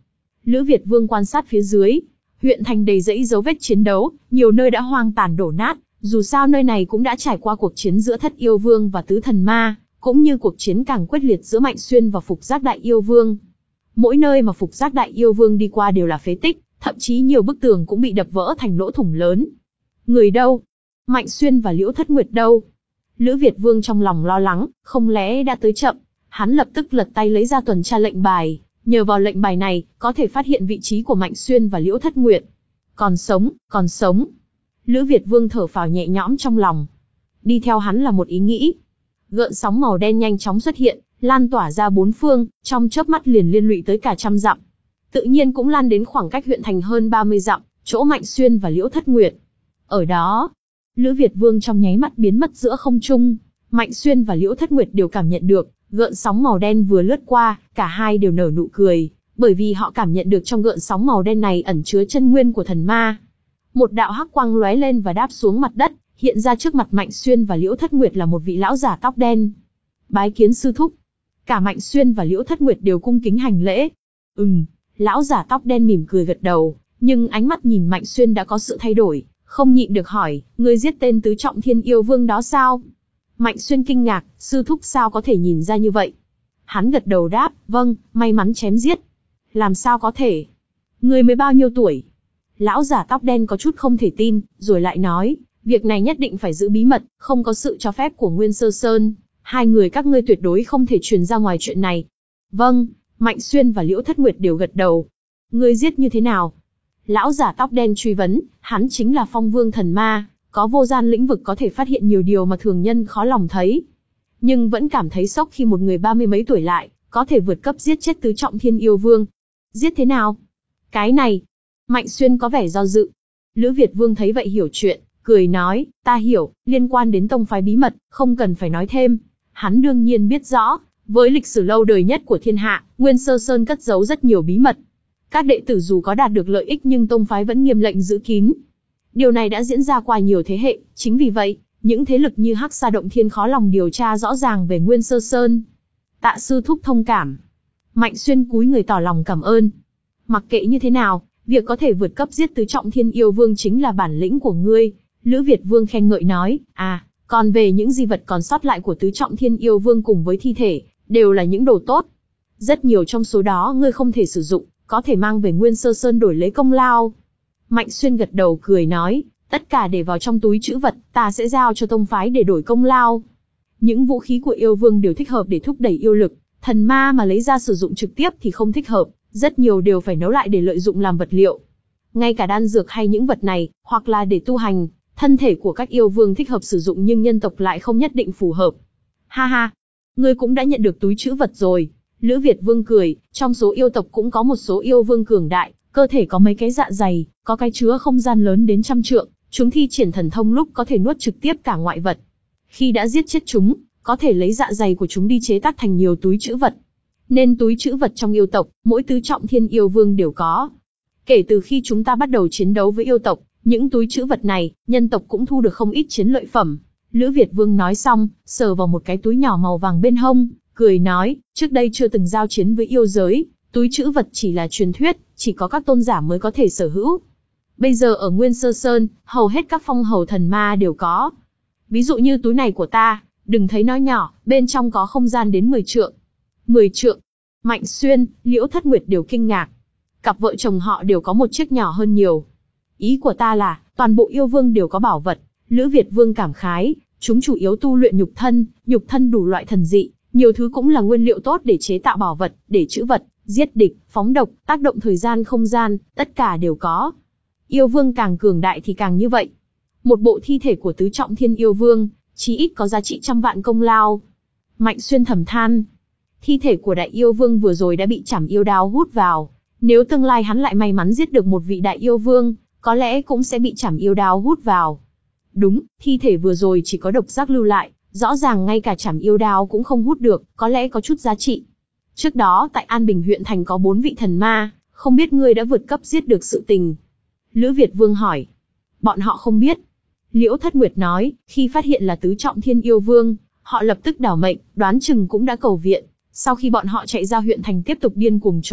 Lữ Việt Vương quan sát phía dưới, huyện thành đầy rẫy dấu vết chiến đấu, nhiều nơi đã hoang tàn đổ nát, dù sao nơi này cũng đã trải qua cuộc chiến giữa Thất Yêu Vương và Tứ Thần Ma, cũng như cuộc chiến càng quyết liệt giữa Mạnh Xuyên và Phục Giác Đại Yêu Vương. Mỗi nơi mà Phục Giác Đại Yêu Vương đi qua đều là phế tích, thậm chí nhiều bức tường cũng bị đập vỡ thành lỗ thủng lớn. Người đâu? Mạnh Xuyên và Liễu Thất Nguyệt đâu? Lữ Việt Vương trong lòng lo lắng, không lẽ đã tới chậm. Hắn lập tức lật tay lấy ra tuần tra lệnh bài, nhờ vào lệnh bài này, có thể phát hiện vị trí của Mạnh Xuyên và Liễu Thất Nguyệt. Còn sống, còn sống. Lữ Việt Vương thở phào nhẹ nhõm trong lòng. Đi theo hắn là một ý nghĩ. Gợn sóng màu đen nhanh chóng xuất hiện, lan tỏa ra bốn phương, trong chớp mắt liền liên lụy tới cả trăm dặm. Tự nhiên cũng lan đến khoảng cách huyện thành hơn ba mươi dặm, chỗ Mạnh Xuyên và Liễu Thất Nguyệt. Ở đó, Lữ Việt Vương trong nháy mắt biến mất giữa không trung. Mạnh Xuyên và Liễu Thất Nguyệt đều cảm nhận được, gợn sóng màu đen vừa lướt qua, cả hai đều nở nụ cười, bởi vì họ cảm nhận được trong gợn sóng màu đen này ẩn chứa chân nguyên của thần ma. Một đạo hắc quang lóe lên và đáp xuống mặt đất, hiện ra trước mặt Mạnh Xuyên và Liễu Thất Nguyệt là một vị lão giả tóc đen. Bái kiến sư thúc. Cả Mạnh Xuyên và Liễu Thất Nguyệt đều cung kính hành lễ. Ừm, lão giả tóc đen mỉm cười gật đầu, nhưng ánh mắt nhìn Mạnh Xuyên đã có sự thay đổi, không nhịn được hỏi, ngươi giết tên tứ trọng thiên yêu vương đó sao? Mạnh Xuyên kinh ngạc, sư thúc sao có thể nhìn ra như vậy? Hắn gật đầu đáp, vâng, may mắn chém giết. Làm sao có thể? Ngươi mới bao nhiêu tuổi? Lão giả tóc đen có chút không thể tin, rồi lại nói, việc này nhất định phải giữ bí mật, không có sự cho phép của Nguyên Sơ Sơn. Hai người các ngươi tuyệt đối không thể truyền ra ngoài chuyện này. Vâng, Mạnh Xuyên và Liễu Thất Nguyệt đều gật đầu. Ngươi giết như thế nào? Lão giả tóc đen truy vấn, hắn chính là Phong Vương thần ma, có vô gian lĩnh vực có thể phát hiện nhiều điều mà thường nhân khó lòng thấy. Nhưng vẫn cảm thấy sốc khi một người ba mươi mấy tuổi lại, có thể vượt cấp giết chết tứ trọng thiên yêu vương. Giết thế nào? Cái này, Mạnh Xuyên có vẻ do dự. Lữ Việt Vương thấy vậy hiểu chuyện, cười nói, ta hiểu, liên quan đến tông phái bí mật, không cần phải nói thêm. Hắn đương nhiên biết rõ, với lịch sử lâu đời nhất của thiên hạ, Nguyên Sơ Sơn cất giấu rất nhiều bí mật. Các đệ tử dù có đạt được lợi ích nhưng tông phái vẫn nghiêm lệnh giữ kín. Điều này đã diễn ra qua nhiều thế hệ, chính vì vậy, những thế lực như Hắc Sa Động Thiên khó lòng điều tra rõ ràng về Nguyên Sơ Sơn. Tạ sư thúc thông cảm. Mạnh Xuyên cúi người tỏ lòng cảm ơn. Mặc kệ như thế nào, việc có thể vượt cấp giết tứ trọng thiên yêu vương chính là bản lĩnh của ngươi. Lữ Việt Vương khen ngợi nói, à, còn về những di vật còn sót lại của tứ trọng thiên yêu vương cùng với thi thể, đều là những đồ tốt. Rất nhiều trong số đó ngươi không thể sử dụng, có thể mang về Nguyên Sơ Sơn đổi lấy công lao. Mạnh Xuyên gật đầu cười nói, tất cả để vào trong túi trữ vật, ta sẽ giao cho tông phái để đổi công lao. Những vũ khí của yêu vương đều thích hợp để thúc đẩy yêu lực, thần ma mà lấy ra sử dụng trực tiếp thì không thích hợp, rất nhiều đều phải nấu lại để lợi dụng làm vật liệu. Ngay cả đan dược hay những vật này, hoặc là để tu hành, thân thể của các yêu vương thích hợp sử dụng nhưng nhân tộc lại không nhất định phù hợp. Ha ha, ngươi cũng đã nhận được túi trữ vật rồi. Lữ Việt Vương cười, trong số yêu tộc cũng có một số yêu vương cường đại, cơ thể có mấy cái dạ dày, có cái chứa không gian lớn đến trăm trượng, chúng thi triển thần thông lúc có thể nuốt trực tiếp cả ngoại vật. Khi đã giết chết chúng, có thể lấy dạ dày của chúng đi chế tác thành nhiều túi trữ vật. Nên túi trữ vật trong yêu tộc, mỗi tứ trọng thiên yêu vương đều có. Kể từ khi chúng ta bắt đầu chiến đấu với yêu tộc, những túi trữ vật này, nhân tộc cũng thu được không ít chiến lợi phẩm. Lữ Việt Vương nói xong, sờ vào một cái túi nhỏ màu vàng bên hông, cười nói, trước đây chưa từng giao chiến với yêu giới, túi trữ vật chỉ là truyền thuyết, chỉ có các tôn giả mới có thể sở hữu. Bây giờ ở Nguyên Sơ Sơn, hầu hết các phong hầu thần ma đều có. Ví dụ như túi này của ta, đừng thấy nó nhỏ, bên trong có không gian đến mười trượng. mười trượng. Mạnh Xuyên, Liễu Thất Nguyệt đều kinh ngạc. Cặp vợ chồng họ đều có một chiếc nhỏ hơn nhiều. Ý của ta là, toàn bộ yêu vương đều có bảo vật. Lữ Việt Vương cảm khái, chúng chủ yếu tu luyện nhục thân, nhục thân đủ loại thần dị, nhiều thứ cũng là nguyên liệu tốt để chế tạo bảo vật, để trữ vật, giết địch, phóng độc, tác động thời gian không gian, tất cả đều có. Yêu vương càng cường đại thì càng như vậy. Một bộ thi thể của tứ trọng thiên yêu vương, chí ít có giá trị trăm vạn công lao. Mạnh Xuyên thầm than, thi thể của đại yêu vương vừa rồi đã bị chảm yêu đao hút vào. Nếu tương lai hắn lại may mắn giết được một vị đại yêu vương, có lẽ cũng sẽ bị chảm yêu đao hút vào. Đúng, thi thể vừa rồi chỉ có độc giác lưu lại, rõ ràng ngay cả chảm yêu đao cũng không hút được, có lẽ có chút giá trị. Trước đó tại An Bình huyện thành có bốn vị thần ma, không biết ngươi đã vượt cấp giết được sự tình. Lữ Việt Vương hỏi. Bọn họ không biết. Liễu Thất Nguyệt nói, khi phát hiện là tứ trọng thiên yêu vương, họ lập tức đảo mệnh, đoán chừng cũng đã cầu viện. Sau khi bọn họ chạy ra huyện thành tiếp tục điên cuồng trốn,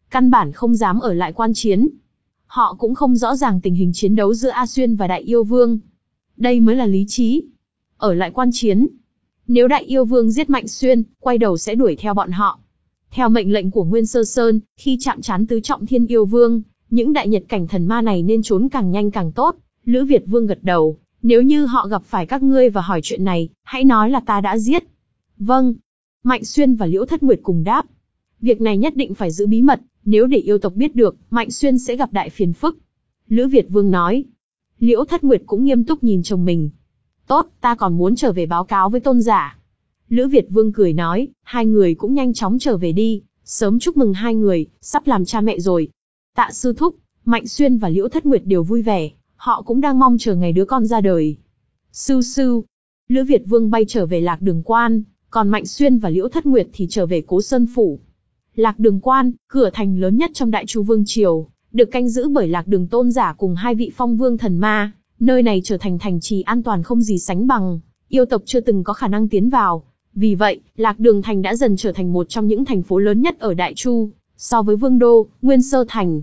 căn bản không dám ở lại quan chiến. Họ cũng không rõ ràng tình hình chiến đấu giữa A Xuyên và Đại Yêu Vương. Đây mới là lý trí. Ở lại quan chiến. Nếu Đại Yêu Vương giết Mạnh Xuyên, quay đầu sẽ đuổi theo bọn họ. Theo mệnh lệnh của Nguyên Sơ Sơn, khi chạm trán tứ trọng thiên yêu vương, những đại nhật cảnh thần ma này nên trốn càng nhanh càng tốt. Lữ Việt Vương gật đầu. Nếu như họ gặp phải các ngươi và hỏi chuyện này, hãy nói là ta đã giết. Vâng. Mạnh Xuyên và Liễu Thất Nguyệt cùng đáp. Việc này nhất định phải giữ bí mật, nếu để yêu tộc biết được, Mạnh Xuyên sẽ gặp đại phiền phức. Lữ Việt Vương nói. Liễu Thất Nguyệt cũng nghiêm túc nhìn chồng mình. Tốt, ta còn muốn trở về báo cáo với tôn giả. Lữ Việt Vương cười nói, hai người cũng nhanh chóng trở về đi, sớm chúc mừng hai người, sắp làm cha mẹ rồi. Tạ sư thúc, Mạnh Xuyên và Liễu Thất Nguyệt đều vui vẻ, họ cũng đang mong chờ ngày đứa con ra đời. Sư sư, Lữ Việt Vương bay trở về Lạc Đường Quan, còn Mạnh Xuyên và Liễu Thất Nguyệt thì trở về Cố Sơn Phủ. Lạc Đường Quan, cửa thành lớn nhất trong Đại Chu Vương Triều, được canh giữ bởi Lạc Đường Tôn giả cùng hai vị phong vương thần ma, nơi này trở thành thành trì an toàn không gì sánh bằng, yêu tộc chưa từng có khả năng tiến vào. Vì vậy, Lạc Đường Thành đã dần trở thành một trong những thành phố lớn nhất ở Đại Chu, so với Vương Đô, Nguyên Sơ Thành.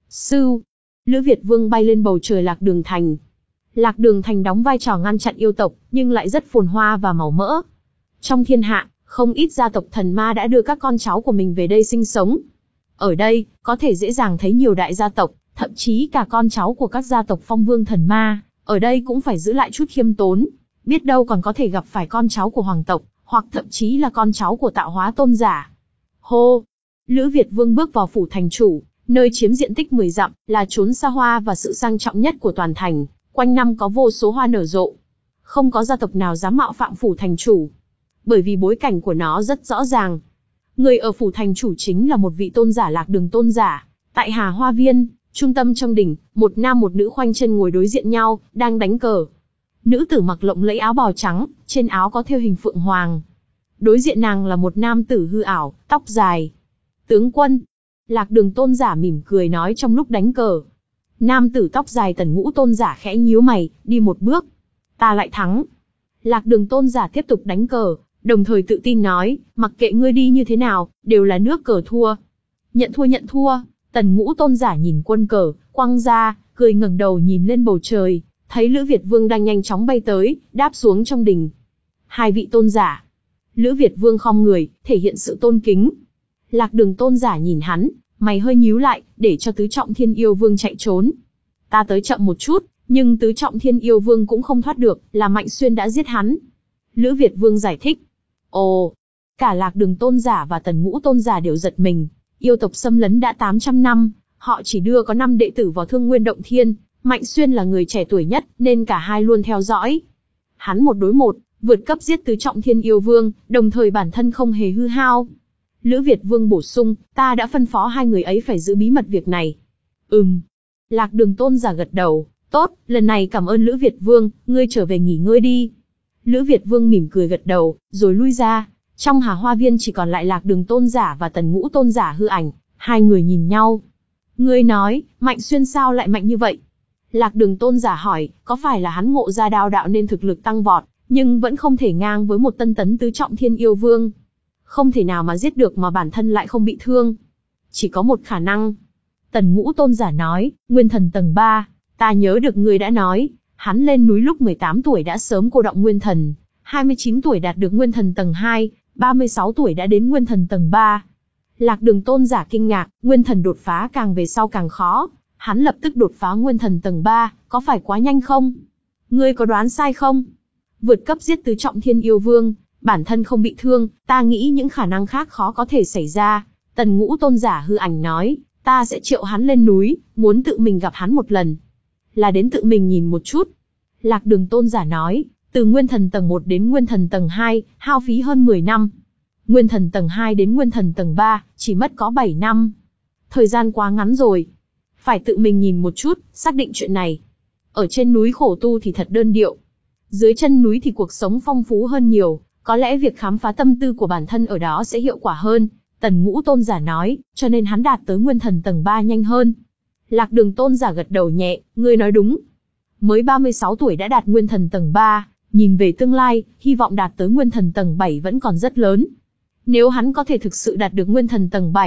Sư, Lữ Việt Vương bay lên bầu trời Lạc Đường Thành. Lạc Đường Thành đóng vai trò ngăn chặn yêu tộc, nhưng lại rất phồn hoa và màu mỡ. Trong thiên hạ, không ít gia tộc thần ma đã đưa các con cháu của mình về đây sinh sống. Ở đây, có thể dễ dàng thấy nhiều đại gia tộc, thậm chí cả con cháu của các gia tộc phong vương thần ma, ở đây cũng phải giữ lại chút khiêm tốn. Biết đâu còn có thể gặp phải con cháu của hoàng tộc, hoặc thậm chí là con cháu của tạo hóa tôn giả. Hô! Lữ Việt Vương bước vào phủ thành chủ, nơi chiếm diện tích mười dặm, là chốn xa hoa và sự sang trọng nhất của toàn thành, quanh năm có vô số hoa nở rộ. Không có gia tộc nào dám mạo phạm phủ thành chủ, bởi vì bối cảnh của nó rất rõ ràng. Người ở phủ thành chủ chính là một vị tôn giả Lạc Đường tôn giả. Tại Hà Hoa Viên, trung tâm trong đỉnh, một nam một nữ khoanh chân ngồi đối diện nhau, đang đánh cờ. Nữ tử mặc lộng lẫy áo bào trắng, trên áo có thêu hình phượng hoàng. Đối diện nàng là một nam tử hư ảo, tóc dài. Tướng quân. Lạc Đường tôn giả mỉm cười nói trong lúc đánh cờ. Nam tử tóc dài Tần Ngũ tôn giả khẽ nhíu mày, đi một bước. Ta lại thắng. Lạc Đường tôn giả tiếp tục đánh cờ, đồng thời tự tin nói, mặc kệ ngươi đi như thế nào, đều là nước cờ thua. Nhận thua nhận thua. Tần Ngũ tôn giả nhìn quân cờ, quăng ra, cười ngẩng đầu nhìn lên bầu trời, thấy Lữ Việt Vương đang nhanh chóng bay tới, đáp xuống trong đình. Hai vị tôn giả. Lữ Việt Vương khom người, thể hiện sự tôn kính. Lạc Đường tôn giả nhìn hắn, mày hơi nhíu lại, để cho tứ trọng thiên yêu vương chạy trốn. Ta tới chậm một chút, nhưng tứ trọng thiên yêu vương cũng không thoát được, là Mạnh Xuyên đã giết hắn. Lữ Việt Vương giải thích. Ồ, cả Lạc Đường tôn giả và Tần Ngũ tôn giả đều giật mình. Yêu tộc xâm lấn đã tám trăm năm, họ chỉ đưa có năm đệ tử vào Thương Nguyên Động Thiên. Mạnh Xuyên là người trẻ tuổi nhất, nên cả hai luôn theo dõi. Hắn một đối một, vượt cấp giết tứ trọng thiên yêu vương, đồng thời bản thân không hề hư hao. Lữ Việt Vương bổ sung, ta đã phân phó hai người ấy phải giữ bí mật việc này. Ừm. Lạc Đường tôn giả gật đầu, tốt, lần này cảm ơn Lữ Việt Vương, ngươi trở về nghỉ ngơi đi. Lữ Việt Vương mỉm cười gật đầu, rồi lui ra. Trong Hà Hoa Viên chỉ còn lại Lạc Đường tôn giả và Tần Ngũ tôn giả hư ảnh, hai người nhìn nhau. Ngươi nói, Mạnh Xuyên sao lại mạnh như vậy? Lạc Đường tôn giả hỏi, có phải là hắn ngộ ra đao đạo nên thực lực tăng vọt, nhưng vẫn không thể ngang với một tân tấn tứ trọng thiên yêu vương. Không thể nào mà giết được mà bản thân lại không bị thương. Chỉ có một khả năng. Tần Ngũ tôn giả nói, nguyên thần tầng ba, ta nhớ được ngươi đã nói, hắn lên núi lúc mười tám tuổi đã sớm cô đọng nguyên thần, hai mươi chín tuổi đạt được nguyên thần tầng hai, ba mươi sáu tuổi đã đến nguyên thần tầng ba. Lạc Đường tôn giả kinh ngạc, nguyên thần đột phá càng về sau càng khó, hắn lập tức đột phá nguyên thần tầng ba, có phải quá nhanh không? Ngươi có đoán sai không? Vượt cấp giết tứ trọng thiên yêu vương, bản thân không bị thương, ta nghĩ những khả năng khác khó có thể xảy ra. Tần Ngũ tôn giả hư ảnh nói, ta sẽ triệu hắn lên núi, muốn tự mình gặp hắn một lần. Là đến tự mình nhìn một chút. Lạc Đường tôn giả nói, từ nguyên thần tầng một đến nguyên thần tầng hai, hao phí hơn mười năm. Nguyên thần tầng hai đến nguyên thần tầng ba, chỉ mất có bảy năm. Thời gian quá ngắn rồi. Phải tự mình nhìn một chút, xác định chuyện này. Ở trên núi khổ tu thì thật đơn điệu. Dưới chân núi thì cuộc sống phong phú hơn nhiều, có lẽ việc khám phá tâm tư của bản thân ở đó sẽ hiệu quả hơn. Tần Ngũ tôn giả nói, cho nên hắn đạt tới nguyên thần tầng ba nhanh hơn. Lạc Đường tôn giả gật đầu nhẹ, ngươi nói đúng. Mới ba mươi sáu tuổi đã đạt nguyên thần tầng ba, nhìn về tương lai, hy vọng đạt tới nguyên thần tầng bảy vẫn còn rất lớn. Nếu hắn có thể thực sự đạt được nguyên thần tầng bảy,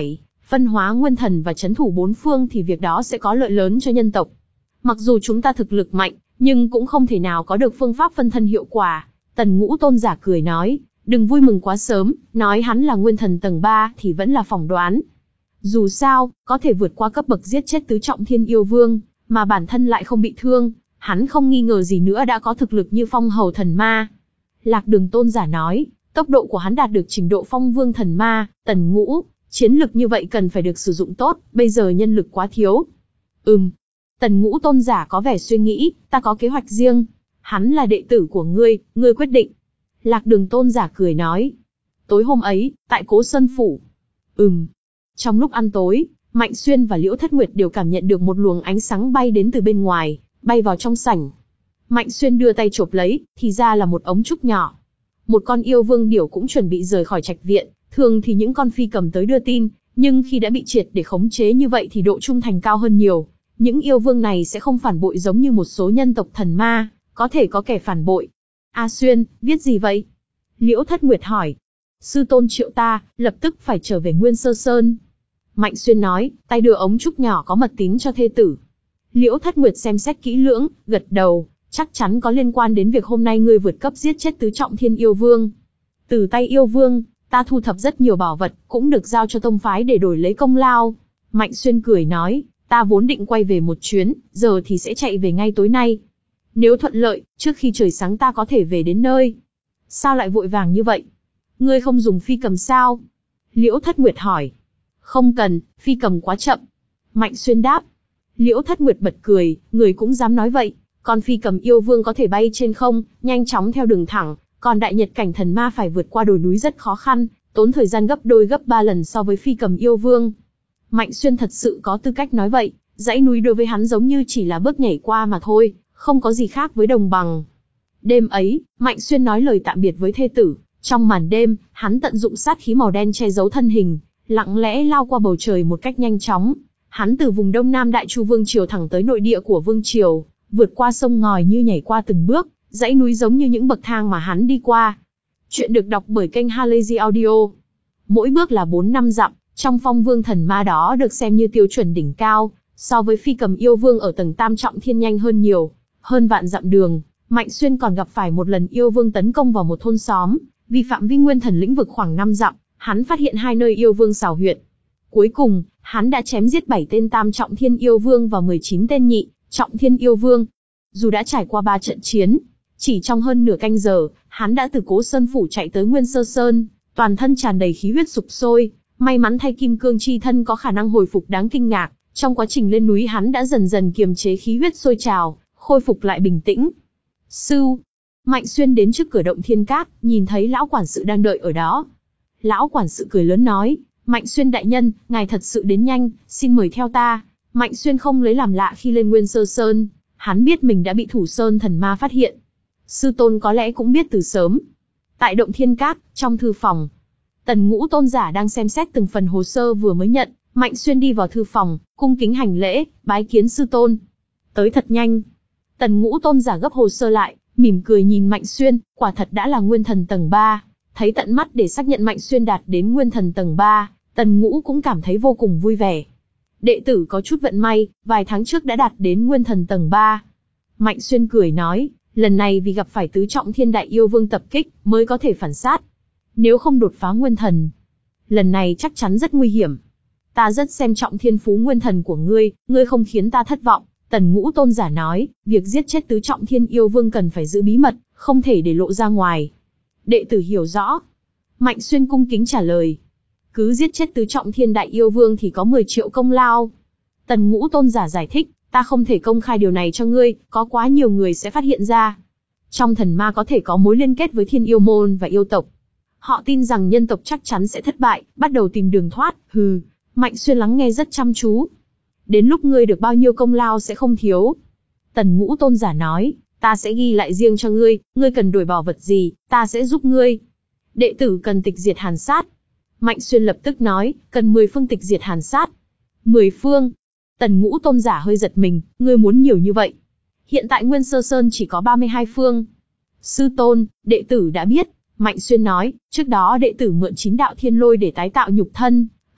phân hóa nguyên thần và trấn thủ bốn phương thì việc đó sẽ có lợi lớn cho nhân tộc. Mặc dù chúng ta thực lực mạnh, nhưng cũng không thể nào có được phương pháp phân thân hiệu quả. Tần Ngũ Tôn giả cười nói, đừng vui mừng quá sớm, nói hắn là nguyên thần tầng ba thì vẫn là phỏng đoán. Dù sao, có thể vượt qua cấp bậc giết chết tứ trọng thiên yêu vương, mà bản thân lại không bị thương, hắn không nghi ngờ gì nữa đã có thực lực như phong hầu thần ma. Lạc Đường Tôn giả nói, tốc độ của hắn đạt được trình độ phong vương thần ma, Tần Ngũ, chiến lực như vậy cần phải được sử dụng tốt, bây giờ nhân lực quá thiếu. Ừm. Tần Ngũ Tôn giả có vẻ suy nghĩ, ta có kế hoạch riêng. Hắn là đệ tử của ngươi, ngươi quyết định. Lạc Đường Tôn giả cười nói. Tối hôm ấy, tại Cố Sơn Phủ. Ừm. Trong lúc ăn tối, Mạnh Xuyên và Liễu Thất Nguyệt đều cảm nhận được một luồng ánh sáng bay đến từ bên ngoài, bay vào trong sảnh. Mạnh Xuyên đưa tay chộp lấy, thì ra là một ống trúc nhỏ. Một con yêu vương điểu cũng chuẩn bị rời khỏi trạch viện, thường thì những con phi cầm tới đưa tin, nhưng khi đã bị triệt để khống chế như vậy thì độ trung thành cao hơn nhiều. Những yêu vương này sẽ không phản bội giống như một số nhân tộc thần ma, có thể có kẻ phản bội. A Xuyên, viết gì vậy? Liễu Thất Nguyệt hỏi. Sư tôn triệu ta, lập tức phải trở về Nguyên Sơ Sơn. Mạnh Xuyên nói, tay đưa ống trúc nhỏ có mật tín cho thê tử. Liễu Thất Nguyệt xem xét kỹ lưỡng, gật đầu, chắc chắn có liên quan đến việc hôm nay ngươi vượt cấp giết chết tứ trọng thiên yêu vương. Từ tay yêu vương, ta thu thập rất nhiều bảo vật, cũng được giao cho tông phái để đổi lấy công lao. Mạnh Xuyên cười nói, ta vốn định quay về một chuyến, giờ thì sẽ chạy về ngay tối nay. Nếu thuận lợi, trước khi trời sáng ta có thể về đến nơi. Sao lại vội vàng như vậy? Ngươi không dùng phi cầm sao? Liễu Thất Nguyệt hỏi. Không cần, phi cầm quá chậm. Mạnh Xuyên đáp. Liễu Thất Nguyệt bật cười, người cũng dám nói vậy. Còn phi cầm yêu vương có thể bay trên không, nhanh chóng theo đường thẳng, còn đại nhật cảnh thần ma phải vượt qua đồi núi rất khó khăn, tốn thời gian gấp đôi gấp ba lần so với phi cầm yêu vương. Mạnh Xuyên thật sự có tư cách nói vậy, dãy núi đối với hắn giống như chỉ là bước nhảy qua mà thôi, không có gì khác với đồng bằng. Đêm ấy, Mạnh Xuyên nói lời tạm biệt với thê tử, trong màn đêm, hắn tận dụng sát khí màu đen che giấu thân hình, lặng lẽ lao qua bầu trời một cách nhanh chóng. Hắn từ vùng đông nam Đại Chu Vương Triều thẳng tới nội địa của Vương Triều, vượt qua sông ngòi như nhảy qua từng bước, dãy núi giống như những bậc thang mà hắn đi qua. Chuyện được đọc bởi kênh Halazy Audio. Mỗi bước là bốn năm dặm, trong phong vương thần ma đó được xem như tiêu chuẩn đỉnh cao, so với phi cầm yêu vương ở tầng tam trọng thiên nhanh hơn nhiều. Hơn vạn dặm đường, Mạnh Xuyên còn gặp phải một lần yêu vương tấn công vào một thôn xóm, vì phạm vi nguyên thần lĩnh vực khoảng năm dặm, hắn phát hiện hai nơi yêu vương xảo huyệt. Cuối cùng, hắn đã chém giết bảy tên tam trọng thiên yêu vương và mười chín tên nhị trọng thiên yêu vương. Dù đã trải qua ba trận chiến, chỉ trong hơn nửa canh giờ, hắn đã từ Cố Sơn Phủ chạy tới Nguyên Sơ Sơn, toàn thân tràn đầy khí huyết sục sôi. May mắn thay kim cương chi thân có khả năng hồi phục đáng kinh ngạc, trong quá trình lên núi hắn đã dần dần kiềm chế khí huyết sôi trào, khôi phục lại bình tĩnh. Sưu, Mạnh Xuyên đến trước cửa động Thiên Cát, nhìn thấy lão quản sự đang đợi ở đó. Lão quản sự cười lớn nói, Mạnh Xuyên đại nhân, ngài thật sự đến nhanh, xin mời theo ta. Mạnh Xuyên không lấy làm lạ khi lên Nguyên Sơ Sơn, hắn biết mình đã bị Thủ Sơn thần ma phát hiện. Sư tôn có lẽ cũng biết từ sớm. Tại động Thiên Cát, trong thư phòng, Tần Ngũ Tôn giả đang xem xét từng phần hồ sơ vừa mới nhận. Mạnh Xuyên đi vào thư phòng, cung kính hành lễ, bái kiến sư tôn. Tới thật nhanh. Tần Ngũ Tôn giả gấp hồ sơ lại, mỉm cười nhìn Mạnh Xuyên, quả thật đã là nguyên thần tầng ba. Thấy tận mắt để xác nhận Mạnh Xuyên đạt đến nguyên thần tầng ba, Tần Ngũ cũng cảm thấy vô cùng vui vẻ. Đệ tử có chút vận may, vài tháng trước đã đạt đến nguyên thần tầng ba. Mạnh Xuyên cười nói, lần này vì gặp phải tứ trọng thiên đại yêu vương tập kích, mới có thể phản sát. Nếu không đột phá nguyên thần, lần này chắc chắn rất nguy hiểm. Ta rất xem trọng thiên phú nguyên thần của ngươi, ngươi không khiến ta thất vọng. Tần Ngũ Tôn giả nói, việc giết chết tứ trọng thiên yêu vương cần phải giữ bí mật, không thể để lộ ra ngoài. Đệ tử hiểu rõ. Mạnh Xuyên cung kính trả lời. Cứ giết chết tứ trọng thiên đại yêu vương thì có mười triệu công lao. Tần Ngũ Tôn giả giải thích, ta không thể công khai điều này cho ngươi, có quá nhiều người sẽ phát hiện ra. Trong thần ma có thể có mối liên kết với thiên yêu môn và yêu tộc. Họ tin rằng nhân tộc chắc chắn sẽ thất bại, bắt đầu tìm đường thoát, hừ. Mạnh Xuyên lắng nghe rất chăm chú. Đến lúc ngươi được bao nhiêu công lao sẽ không thiếu. Tần Ngũ Tôn giả nói, ta sẽ ghi lại riêng cho ngươi, ngươi cần đổi bảo vật gì, ta sẽ giúp ngươi. Đệ tử cần tịch diệt hàn sát. Mạnh Xuyên lập tức nói, cần mười phương tịch diệt hàn sát. mười phương. Tần Ngũ Tôn giả hơi giật mình, ngươi muốn nhiều như vậy. Hiện tại Nguyên Sơ Sơn chỉ có ba mươi hai phương. Sư tôn, đệ tử đã biết. Mạnh Xuyên nói, trước đó đệ tử mượn chín đạo thiên lôi để tái tạo nhục thân.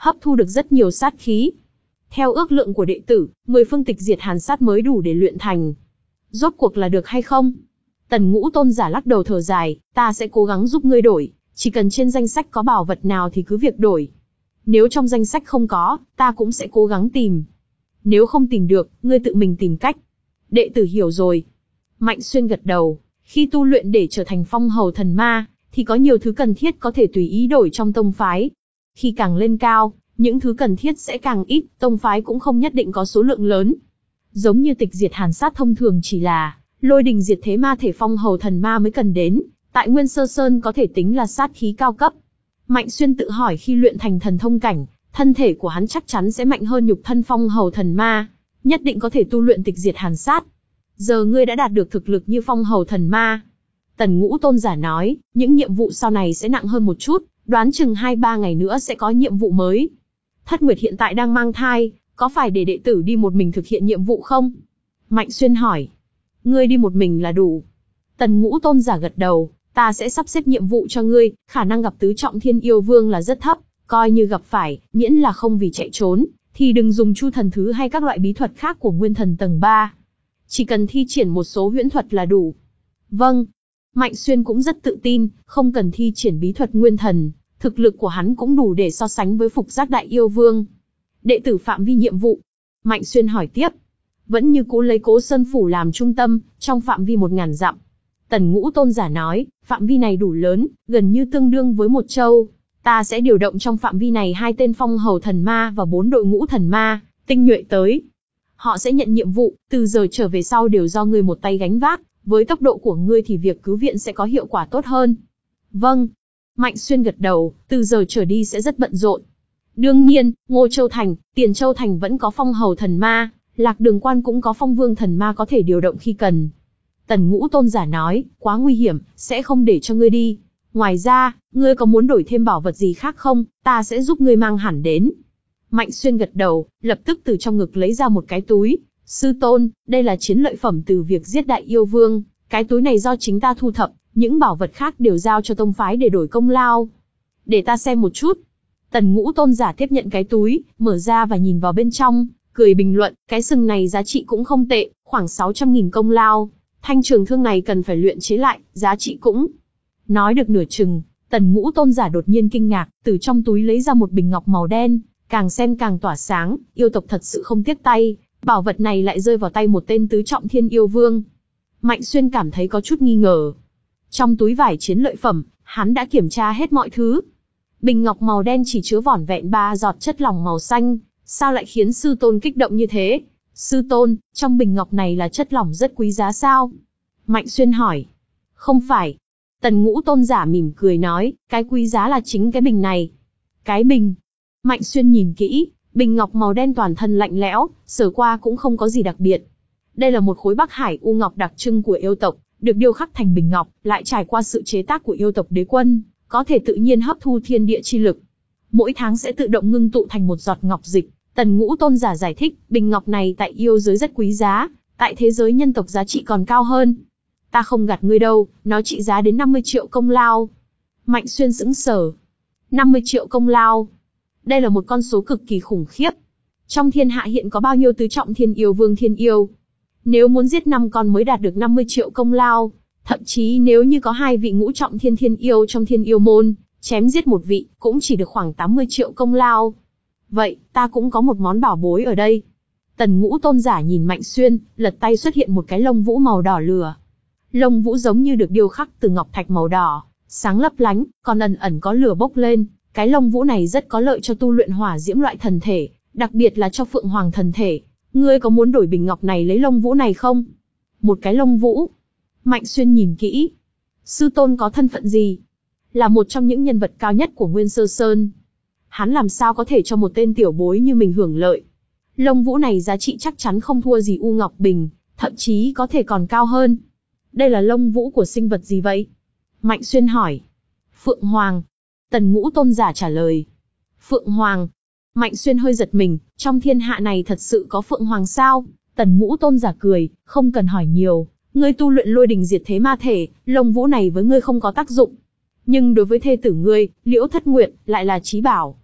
hấp thu được rất nhiều sát khí. Theo ước lượng của đệ tử, mười phương tịch diệt hàn sát mới đủ để luyện thành. Rốt cuộc là được hay không? Tần Ngũ tôn giả lắc đầu thở dài, ta sẽ cố gắng giúp ngươi đổi, chỉ cần trên danh sách có bảo vật nào thì cứ việc đổi. Nếu trong danh sách không có, ta cũng sẽ cố gắng tìm. Nếu không tìm được, ngươi tự mình tìm cách. Đệ tử hiểu rồi. Mạnh Xuyên gật đầu, khi tu luyện để trở thành phong hầu thần ma, thì có nhiều thứ cần thiết có thể tùy ý đổi trong tông phái. Khi càng lên cao, những thứ cần thiết sẽ càng ít, tông phái cũng không nhất định có số lượng lớn. Giống như tịch diệt hàn sát thông thường chỉ là lôi đình diệt thế ma thể phong hầu thần ma mới cần đến, tại Nguyên Sơ Sơn có thể tính là sát khí cao cấp. Mạnh Xuyên tự hỏi khi luyện thành thần thông cảnh, thân thể của hắn chắc chắn sẽ mạnh hơn nhục thân phong hầu thần ma, nhất định có thể tu luyện tịch diệt hàn sát. Giờ ngươi đã đạt được thực lực như phong hầu thần ma. Tần Ngũ tôn giả nói, những nhiệm vụ sau này sẽ nặng hơn một chút, đoán chừng hai ba ngày nữa sẽ có nhiệm vụ mới. Thất Nguyệt hiện tại đang mang thai, có phải để đệ tử đi một mình thực hiện nhiệm vụ không? Mạnh Xuyên hỏi. Ngươi đi một mình là đủ. Tần Ngũ tôn giả gật đầu, ta sẽ sắp xếp nhiệm vụ cho ngươi, khả năng gặp tứ trọng thiên yêu vương là rất thấp, coi như gặp phải, miễn là không vì chạy trốn, thì đừng dùng chu thần thứ hay các loại bí thuật khác của nguyên thần tầng ba. Chỉ cần thi triển một số huyễn thuật là đủ. Vâng. Mạnh Xuyên cũng rất tự tin, không cần thi triển bí thuật nguyên thần, thực lực của hắn cũng đủ để so sánh với Phục Giác Đại Yêu Vương. Đệ tử phạm vi nhiệm vụ. Mạnh Xuyên hỏi tiếp. Vẫn như cũ lấy Cố Sơn Phủ làm trung tâm, trong phạm vi một ngàn dặm. Tần Ngũ tôn giả nói, phạm vi này đủ lớn, gần như tương đương với một châu. Ta sẽ điều động trong phạm vi này hai tên phong hầu thần ma và bốn đội ngũ thần ma, tinh nhuệ tới. Họ sẽ nhận nhiệm vụ, từ giờ trở về sau đều do ngươi một tay gánh vác, với tốc độ của ngươi thì việc cứu viện sẽ có hiệu quả tốt hơn. Vâng. Mạnh Xuyên gật đầu, từ giờ trở đi sẽ rất bận rộn. Đương nhiên, Ngô Châu Thành, Tiền Châu Thành vẫn có phong hầu thần ma, Lạc Đường Quan cũng có phong vương thần ma có thể điều động khi cần. Tần Ngũ tôn giả nói, quá nguy hiểm, sẽ không để cho ngươi đi. Ngoài ra, ngươi có muốn đổi thêm bảo vật gì khác không, ta sẽ giúp ngươi mang hẳn đến. Mạnh Xuyên gật đầu, lập tức từ trong ngực lấy ra một cái túi. Sư tôn, đây là chiến lợi phẩm từ việc giết Đại Yêu Vương, cái túi này do chính ta thu thập, những bảo vật khác đều giao cho tông phái để đổi công lao. Để ta xem một chút. Tần Ngũ tôn giả tiếp nhận cái túi, mở ra và nhìn vào bên trong, cười bình luận, cái sừng này giá trị cũng không tệ, khoảng sáu trăm nghìn công lao. Thanh trường thương này cần phải luyện chế lại, giá trị cũng. Nói được nửa chừng, Tần Ngũ tôn giả đột nhiên kinh ngạc, từ trong túi lấy ra một bình ngọc màu đen, càng xem càng tỏa sáng, yêu tộc thật sự không tiếc tay, bảo vật này lại rơi vào tay một tên tứ trọng thiên yêu vương. Mạnh Xuyên cảm thấy có chút nghi ngờ. Trong túi vải chiến lợi phẩm, hắn đã kiểm tra hết mọi thứ. Bình ngọc màu đen chỉ chứa vỏn vẹn ba giọt chất lỏng màu xanh, sao lại khiến sư tôn kích động như thế? Sư tôn, trong bình ngọc này là chất lỏng rất quý giá sao? Mạnh Xuyên hỏi. Không phải. Tần Ngũ tôn giả mỉm cười nói, cái quý giá là chính cái bình này. Cái bình. Mạnh Xuyên nhìn kỹ, bình ngọc màu đen toàn thân lạnh lẽo, sờ qua cũng không có gì đặc biệt. Đây là một khối Bắc Hải u ngọc đặc trưng của yêu tộc, được điêu khắc thành bình ngọc, lại trải qua sự chế tác của yêu tộc đế quân, có thể tự nhiên hấp thu thiên địa chi lực. Mỗi tháng sẽ tự động ngưng tụ thành một giọt ngọc dịch. Tần Ngũ tôn giả giải thích, bình ngọc này tại yêu giới rất quý giá, tại thế giới nhân tộc giá trị còn cao hơn. Ta không gạt ngươi đâu, nó trị giá đến năm mươi triệu công lao. Mạnh Xuyên sững sờ. năm mươi triệu công lao. Đây là một con số cực kỳ khủng khiếp. Trong thiên hạ hiện có bao nhiêu tứ trọng thiên yêu vương thiên yêu? Nếu muốn giết năm con mới đạt được năm mươi triệu công lao, thậm chí nếu như có hai vị ngũ trọng thiên thiên yêu trong thiên yêu môn, chém giết một vị, cũng chỉ được khoảng tám mươi triệu công lao. Vậy, ta cũng có một món bảo bối ở đây. Tần Ngũ tôn giả nhìn Mạnh Xuyên, lật tay xuất hiện một cái lông vũ màu đỏ lửa. Lông vũ giống như được điêu khắc từ ngọc thạch màu đỏ, sáng lấp lánh, còn ẩn ẩn có lửa bốc lên. Cái lông vũ này rất có lợi cho tu luyện hỏa diễm loại thần thể, đặc biệt là cho Phượng Hoàng thần thể. Ngươi có muốn đổi bình ngọc này lấy lông vũ này không? Một cái lông vũ. Mạnh Xuyên nhìn kỹ. Sư tôn có thân phận gì? Là một trong những nhân vật cao nhất của Nguyên Sơ Sơn. Hắn làm sao có thể cho một tên tiểu bối như mình hưởng lợi? Lông vũ này giá trị chắc chắn không thua gì U Ngọc Bình, thậm chí có thể còn cao hơn. Đây là lông vũ của sinh vật gì vậy? Mạnh Xuyên hỏi. Phượng Hoàng. Tần Ngũ tôn giả trả lời. Phượng Hoàng. Mạnh Xuyên hơi giật mình, trong thiên hạ này thật sự có Phượng Hoàng sao? Tần Ngũ tôn giả cười, không cần hỏi nhiều, ngươi tu luyện lôi đình diệt thế ma thể, lông vũ này với ngươi không có tác dụng. Nhưng đối với thê tử ngươi, Liễu Thất Nguyệt, lại là chí bảo.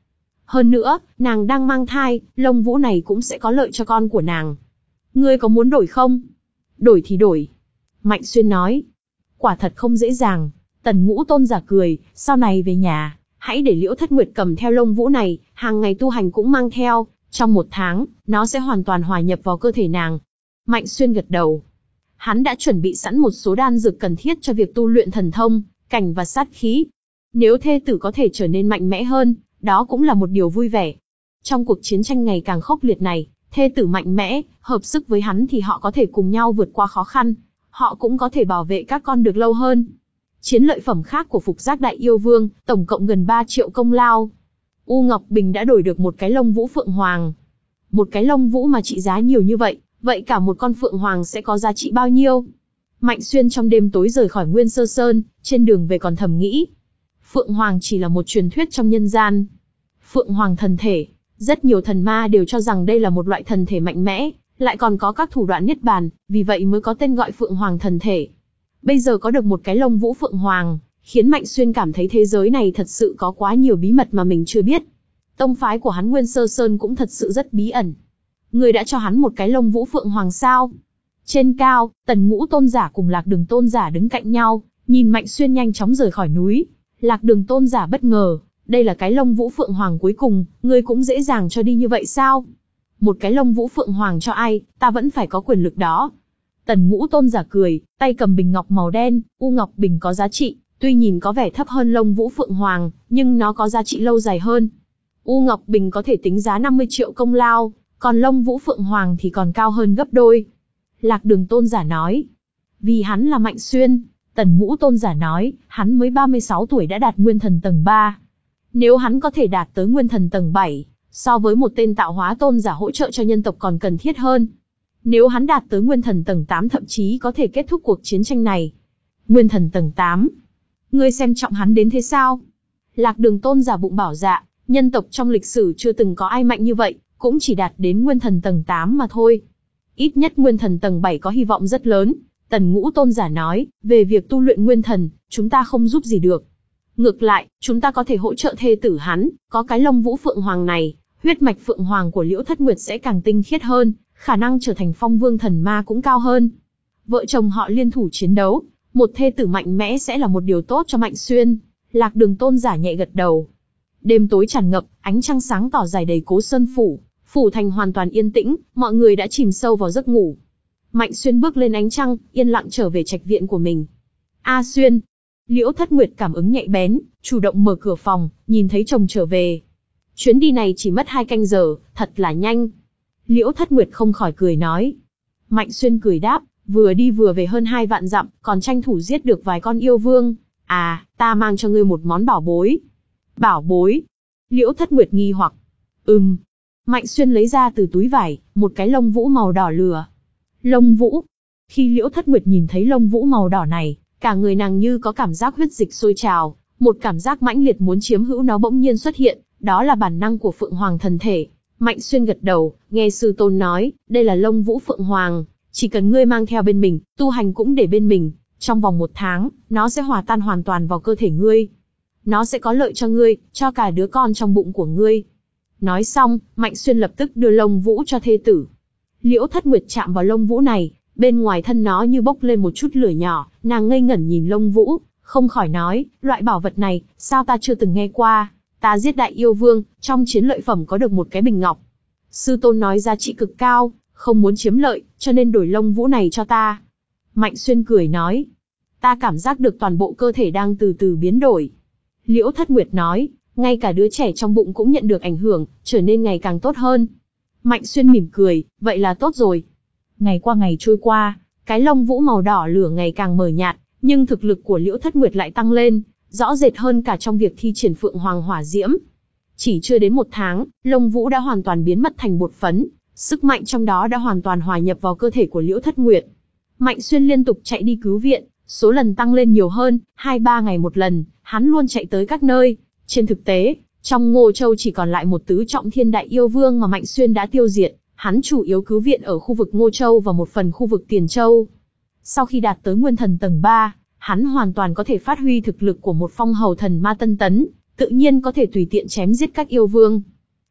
Hơn nữa, nàng đang mang thai, lông vũ này cũng sẽ có lợi cho con của nàng. Ngươi có muốn đổi không? Đổi thì đổi. Mạnh Xuyên nói. Quả thật không dễ dàng. Tần Ngũ Tôn giả cười, sau này về nhà, hãy để Liễu Thất Nguyệt cầm theo lông vũ này, hàng ngày tu hành cũng mang theo, trong một tháng, nó sẽ hoàn toàn hòa nhập vào cơ thể nàng. Mạnh Xuyên gật đầu. Hắn đã chuẩn bị sẵn một số đan dược cần thiết cho việc tu luyện thần thông, cảnh và sát khí. Nếu thê tử có thể trở nên mạnh mẽ hơn, đó cũng là một điều vui vẻ. Trong cuộc chiến tranh ngày càng khốc liệt này, thê tử mạnh mẽ, hợp sức với hắn thì họ có thể cùng nhau vượt qua khó khăn. Họ cũng có thể bảo vệ các con được lâu hơn. Chiến lợi phẩm khác của Phục Giác Đại Yêu Vương, tổng cộng gần ba triệu công lao. U Ngọc Bình đã đổi được một cái lông vũ phượng hoàng. Một cái lông vũ mà trị giá nhiều như vậy, vậy cả một con phượng hoàng sẽ có giá trị bao nhiêu? Mạnh Xuyên trong đêm tối rời khỏi Nguyên Sơ Sơn, trên đường về còn thầm nghĩ. Phượng hoàng chỉ là một truyền thuyết trong nhân gian. Phượng hoàng thần thể, rất nhiều thần ma đều cho rằng đây là một loại thần thể mạnh mẽ, lại còn có các thủ đoạn niết bàn, vì vậy mới có tên gọi Phượng hoàng thần thể. Bây giờ có được một cái lông vũ phượng hoàng, khiến Mạnh Xuyên cảm thấy thế giới này thật sự có quá nhiều bí mật mà mình chưa biết. Tông phái của hắn Nguyên Sơ Sơn cũng thật sự rất bí ẩn. Người đã cho hắn một cái lông vũ phượng hoàng sao? Trên cao, Tần Ngũ Tôn giả cùng Lạc Đường Tôn giả đứng cạnh nhau, nhìn Mạnh Xuyên nhanh chóng rời khỏi núi. Lạc Đường Tôn giả bất ngờ, đây là cái lông vũ phượng hoàng cuối cùng, ngươi cũng dễ dàng cho đi như vậy sao? Một cái lông vũ phượng hoàng cho ai, ta vẫn phải có quyền lực đó. Tần Ngũ Tôn giả cười, tay cầm bình ngọc màu đen. U Ngọc Bình có giá trị, tuy nhìn có vẻ thấp hơn lông vũ phượng hoàng, nhưng nó có giá trị lâu dài hơn. U Ngọc Bình có thể tính giá năm mươi triệu công lao, còn lông vũ phượng hoàng thì còn cao hơn gấp đôi. Lạc Đường Tôn giả nói. Vì hắn là Mạnh Xuyên. Tần Ngũ Tôn giả nói, hắn mới ba mươi sáu tuổi đã đạt Nguyên Thần tầng ba. Nếu hắn có thể đạt tới Nguyên Thần tầng bảy, so với một tên tạo hóa tôn giả hỗ trợ cho nhân tộc còn cần thiết hơn. Nếu hắn đạt tới Nguyên Thần tầng tám thậm chí có thể kết thúc cuộc chiến tranh này. Nguyên Thần tầng tám. Ngươi xem trọng hắn đến thế sao? Lạc Đường Tôn giả bụng bảo dạ, nhân tộc trong lịch sử chưa từng có ai mạnh như vậy, cũng chỉ đạt đến Nguyên Thần tầng tám mà thôi. Ít nhất Nguyên Thần tầng bảy có hy vọng rất lớn. Tần Ngũ Tôn giả nói, về việc tu luyện Nguyên Thần, chúng ta không giúp gì được. Ngược lại, chúng ta có thể hỗ trợ thê tử hắn, có cái lông vũ phượng hoàng này, huyết mạch phượng hoàng của Liễu Thất Nguyệt sẽ càng tinh khiết hơn, khả năng trở thành phong vương thần ma cũng cao hơn. Vợ chồng họ liên thủ chiến đấu, một thê tử mạnh mẽ sẽ là một điều tốt cho Mạnh Xuyên. Lạc Đường Tôn giả nhẹ gật đầu. Đêm tối tràn ngập, ánh trăng sáng tỏ dài đầy Cố Sơn phủ, phủ thành hoàn toàn yên tĩnh, mọi người đã chìm sâu vào giấc ngủ. Mạnh Xuyên bước lên ánh trăng, yên lặng trở về trạch viện của mình. A Xuyên. Liễu Thất Nguyệt cảm ứng nhạy bén, chủ động mở cửa phòng, nhìn thấy chồng trở về. Chuyến đi này chỉ mất hai canh giờ, thật là nhanh. Liễu Thất Nguyệt không khỏi cười nói. Mạnh Xuyên cười đáp, vừa đi vừa về hơn hai vạn dặm, còn tranh thủ giết được vài con yêu vương. À, ta mang cho ngươi một món bảo bối. Bảo bối? Liễu Thất Nguyệt nghi hoặc. Ừm. Mạnh Xuyên lấy ra từ túi vải, một cái lông vũ màu đỏ lửa. Lông vũ. Khi Liễu Thất Nguyệt nhìn thấy lông vũ màu đỏ này, cả người nàng như có cảm giác huyết dịch sôi trào, một cảm giác mãnh liệt muốn chiếm hữu nó bỗng nhiên xuất hiện, đó là bản năng của Phượng Hoàng thần thể. Mạnh Xuyên gật đầu, nghe sư tôn nói, đây là lông vũ Phượng Hoàng, chỉ cần ngươi mang theo bên mình, tu hành cũng để bên mình, trong vòng một tháng, nó sẽ hòa tan hoàn toàn vào cơ thể ngươi. Nó sẽ có lợi cho ngươi, cho cả đứa con trong bụng của ngươi. Nói xong, Mạnh Xuyên lập tức đưa lông vũ cho thê tử. Liễu Thất Nguyệt chạm vào lông vũ này, bên ngoài thân nó như bốc lên một chút lửa nhỏ, nàng ngây ngẩn nhìn lông vũ, không khỏi nói, loại bảo vật này, sao ta chưa từng nghe qua, ta giết đại yêu vương, trong chiến lợi phẩm có được một cái bình ngọc. Sư tôn nói giá trị cực cao, không muốn chiếm lợi, cho nên đổi lông vũ này cho ta. Mạnh Xuyên cười nói, ta cảm giác được toàn bộ cơ thể đang từ từ biến đổi. Liễu Thất Nguyệt nói, ngay cả đứa trẻ trong bụng cũng nhận được ảnh hưởng, trở nên ngày càng tốt hơn. Mạnh Xuyên mỉm cười, vậy là tốt rồi. Ngày qua ngày trôi qua, cái lông vũ màu đỏ lửa ngày càng mờ nhạt, nhưng thực lực của Liễu Thất Nguyệt lại tăng lên, rõ rệt hơn cả trong việc thi triển Phượng Hoàng Hỏa Diễm. Chỉ chưa đến một tháng, lông vũ đã hoàn toàn biến mất thành bột phấn, sức mạnh trong đó đã hoàn toàn hòa nhập vào cơ thể của Liễu Thất Nguyệt. Mạnh Xuyên liên tục chạy đi cứu viện, số lần tăng lên nhiều hơn, hai ba ngày một lần, hắn luôn chạy tới các nơi. Trên thực tế, trong Ngô Châu chỉ còn lại một tứ trọng thiên đại yêu vương mà Mạnh Xuyên đã tiêu diệt, hắn chủ yếu cứu viện ở khu vực Ngô Châu và một phần khu vực Tiền Châu. Sau khi đạt tới Nguyên Thần tầng ba, hắn hoàn toàn có thể phát huy thực lực của một phong hầu thần ma tân tấn, tự nhiên có thể tùy tiện chém giết các yêu vương.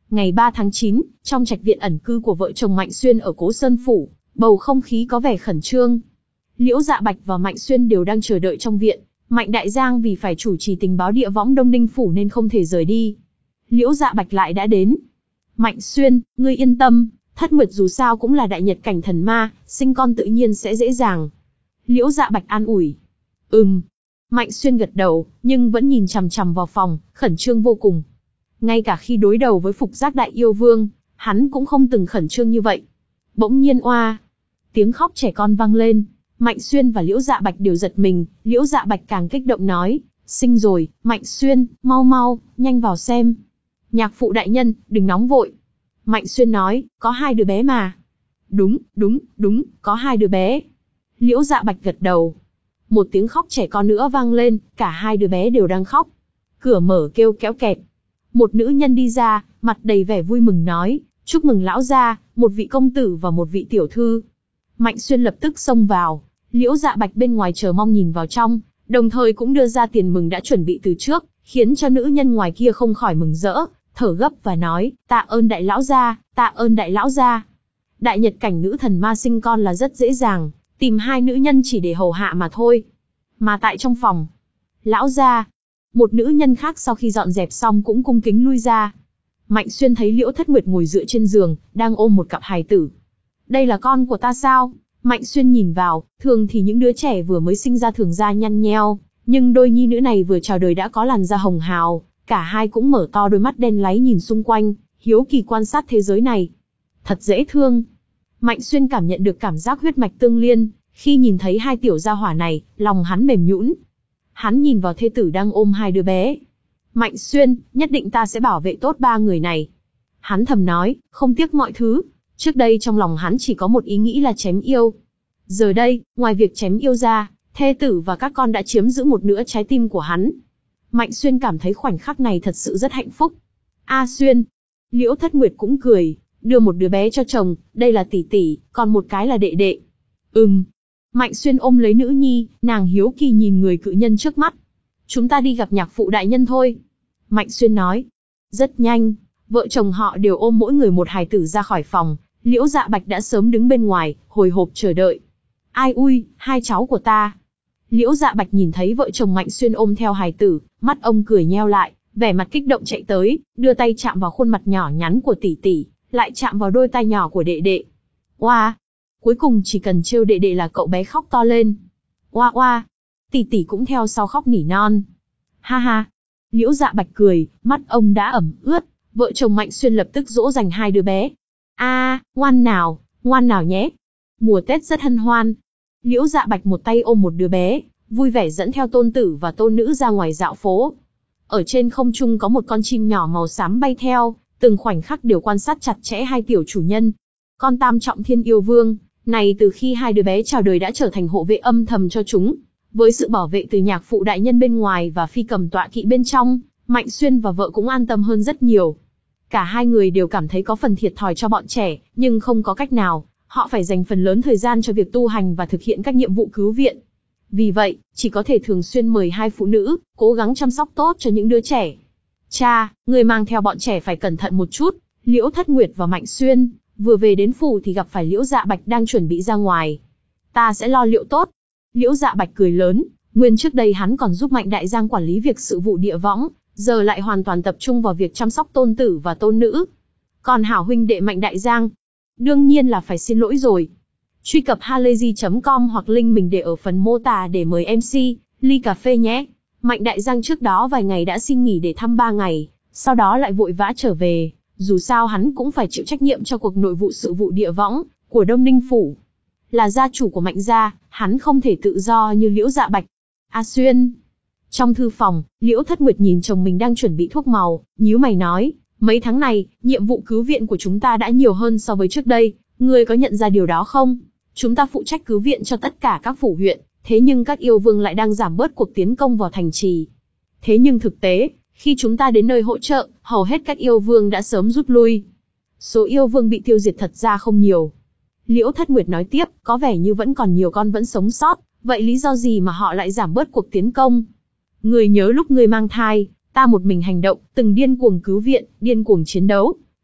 Ngày ba tháng chín, trong trạch viện ẩn cư của vợ chồng Mạnh Xuyên ở Cố Sơn Phủ, bầu không khí có vẻ khẩn trương. Liễu Dạ Bạch và Mạnh Xuyên đều đang chờ đợi trong viện. Mạnh Đại Giang vì phải chủ trì tình báo địa võng Đông Ninh Phủ nên không thể rời đi. Liễu Dạ Bạch lại đã đến. Mạnh Xuyên, ngươi yên tâm, Thất Nguyệt dù sao cũng là đại nhật cảnh thần ma, sinh con tự nhiên sẽ dễ dàng. Liễu Dạ Bạch an ủi. Ừm. Mạnh Xuyên gật đầu, nhưng vẫn nhìn chằm chằm vào phòng, khẩn trương vô cùng. Ngay cả khi đối đầu với Phục Giác Đại Yêu Vương, hắn cũng không từng khẩn trương như vậy. Bỗng nhiên oa, tiếng khóc trẻ con vang lên. Mạnh Xuyên và Liễu Dạ Bạch đều giật mình, Liễu Dạ Bạch càng kích động nói, sinh rồi, Mạnh Xuyên, mau mau, nhanh vào xem. Nhạc phụ đại nhân, đừng nóng vội. Mạnh Xuyên nói, có hai đứa bé mà. Đúng, đúng, đúng, có hai đứa bé. Liễu Dạ Bạch gật đầu. Một tiếng khóc trẻ con nữa vang lên, cả hai đứa bé đều đang khóc. Cửa mở kêu kéo kẹt. Một nữ nhân đi ra, mặt đầy vẻ vui mừng nói, chúc mừng lão gia, một vị công tử và một vị tiểu thư. Mạnh Xuyên lập tức xông vào. Liễu Dạ Bạch bên ngoài chờ mong nhìn vào trong, đồng thời cũng đưa ra tiền mừng đã chuẩn bị từ trước, khiến cho nữ nhân ngoài kia không khỏi mừng rỡ, thở gấp và nói, tạ ơn đại lão gia, tạ ơn đại lão gia. Đại nhật cảnh nữ thần ma sinh con là rất dễ dàng, tìm hai nữ nhân chỉ để hầu hạ mà thôi. Mà tại trong phòng, lão gia, một nữ nhân khác sau khi dọn dẹp xong cũng cung kính lui ra. Mạnh Xuyên thấy Liễu Thất Nguyệt ngồi dựa trên giường, đang ôm một cặp hài tử. Đây là con của ta sao? Mạnh Xuyên nhìn vào, thường thì những đứa trẻ vừa mới sinh ra thường da nhăn nheo, nhưng đôi nhi nữ này vừa chào đời đã có làn da hồng hào, cả hai cũng mở to đôi mắt đen láy nhìn xung quanh, hiếu kỳ quan sát thế giới này. Thật dễ thương. Mạnh Xuyên cảm nhận được cảm giác huyết mạch tương liên, khi nhìn thấy hai tiểu gia hỏa này, lòng hắn mềm nhũn. Hắn nhìn vào thê tử đang ôm hai đứa bé. Mạnh Xuyên, nhất định ta sẽ bảo vệ tốt ba người này. Hắn thầm nói, không tiếc mọi thứ. Trước đây trong lòng hắn chỉ có một ý nghĩ là chém yêu. Giờ đây, ngoài việc chém yêu ra, thê tử và các con đã chiếm giữ một nửa trái tim của hắn. Mạnh Xuyên cảm thấy khoảnh khắc này thật sự rất hạnh phúc. A Xuyên. Liễu Thất Nguyệt cũng cười, đưa một đứa bé cho chồng, đây là tỷ tỷ, còn một cái là đệ đệ. Ừm. Mạnh Xuyên ôm lấy nữ nhi, nàng hiếu kỳ nhìn người cự nhân trước mắt. Chúng ta đi gặp nhạc phụ đại nhân thôi. Mạnh Xuyên nói. Rất nhanh, vợ chồng họ đều ôm mỗi người một hài tử ra khỏi phòng. Liễu Dạ Bạch đã sớm đứng bên ngoài, hồi hộp chờ đợi. Ai ui, hai cháu của ta. Liễu Dạ Bạch nhìn thấy vợ chồng Mạnh Xuyên ôm theo hài tử, mắt ông cười nheo lại, vẻ mặt kích động chạy tới, đưa tay chạm vào khuôn mặt nhỏ nhắn của tỷ tỷ, lại chạm vào đôi tay nhỏ của đệ đệ. Oa! Cuối cùng chỉ cần trêu đệ đệ là cậu bé khóc to lên. Oa oa! Tỷ tỷ cũng theo sau khóc nỉ non. Ha ha! Liễu Dạ Bạch cười, mắt ông đã ẩm ướt, vợ chồng Mạnh Xuyên lập tức dỗ dành hai đứa bé. A, à, ngoan nào, ngoan nào nhé. Mùa Tết rất hân hoan. Liễu Dạ Bạch một tay ôm một đứa bé, vui vẻ dẫn theo tôn tử và tôn nữ ra ngoài dạo phố. Ở trên không trung có một con chim nhỏ màu xám bay theo, từng khoảnh khắc đều quan sát chặt chẽ hai tiểu chủ nhân. Con Tam Trọng Thiên Yêu Vương, này từ khi hai đứa bé chào đời đã trở thành hộ vệ âm thầm cho chúng. Với sự bảo vệ từ nhạc phụ đại nhân bên ngoài và phi cầm tọa kỵ bên trong, Mạnh Xuyên và vợ cũng an tâm hơn rất nhiều. Cả hai người đều cảm thấy có phần thiệt thòi cho bọn trẻ, nhưng không có cách nào, họ phải dành phần lớn thời gian cho việc tu hành và thực hiện các nhiệm vụ cứu viện. Vì vậy, chỉ có thể thường xuyên mời hai phụ nữ, cố gắng chăm sóc tốt cho những đứa trẻ. Cha, người mang theo bọn trẻ phải cẩn thận một chút. Liễu Thất Nguyệt và Mạnh Xuyên vừa về đến phủ thì gặp phải Liễu Dạ Bạch đang chuẩn bị ra ngoài. Ta sẽ lo liệu tốt. Liễu Dạ Bạch cười lớn, nguyên trước đây hắn còn giúp Mạnh Đại Giang quản lý việc sự vụ địa võng, giờ lại hoàn toàn tập trung vào việc chăm sóc tôn tử và tôn nữ. Còn hảo huynh đệ Mạnh Đại Giang, đương nhiên là phải xin lỗi rồi. Truy cập halayzi chấm com hoặc link mình để ở phần mô tả để mời em xê, ly cà phê nhé. Mạnh Đại Giang trước đó vài ngày đã xin nghỉ để thăm ba ngày, sau đó lại vội vã trở về, dù sao hắn cũng phải chịu trách nhiệm cho cuộc nội vụ sự vụ địa võng của Đông Ninh Phủ. Là gia chủ của Mạnh gia, hắn không thể tự do như Liễu Dạ Bạch. A Xuyên. Trong thư phòng, Liễu Thất Nguyệt nhìn chồng mình đang chuẩn bị thuốc màu, nhíu mày nói, mấy tháng này, nhiệm vụ cứu viện của chúng ta đã nhiều hơn so với trước đây, ngươi có nhận ra điều đó không? Chúng ta phụ trách cứu viện cho tất cả các phủ huyện, thế nhưng các yêu vương lại đang giảm bớt cuộc tiến công vào thành trì. Thế nhưng thực tế, khi chúng ta đến nơi hỗ trợ, hầu hết các yêu vương đã sớm rút lui. Số yêu vương bị tiêu diệt thật ra không nhiều. Liễu Thất Nguyệt nói tiếp, có vẻ như vẫn còn nhiều con vẫn sống sót, vậy lý do gì mà họ lại giảm bớt cuộc tiến công? Người nhớ lúc người mang thai, ta một mình hành động, từng điên cuồng cứu viện, điên cuồng chiến đấu.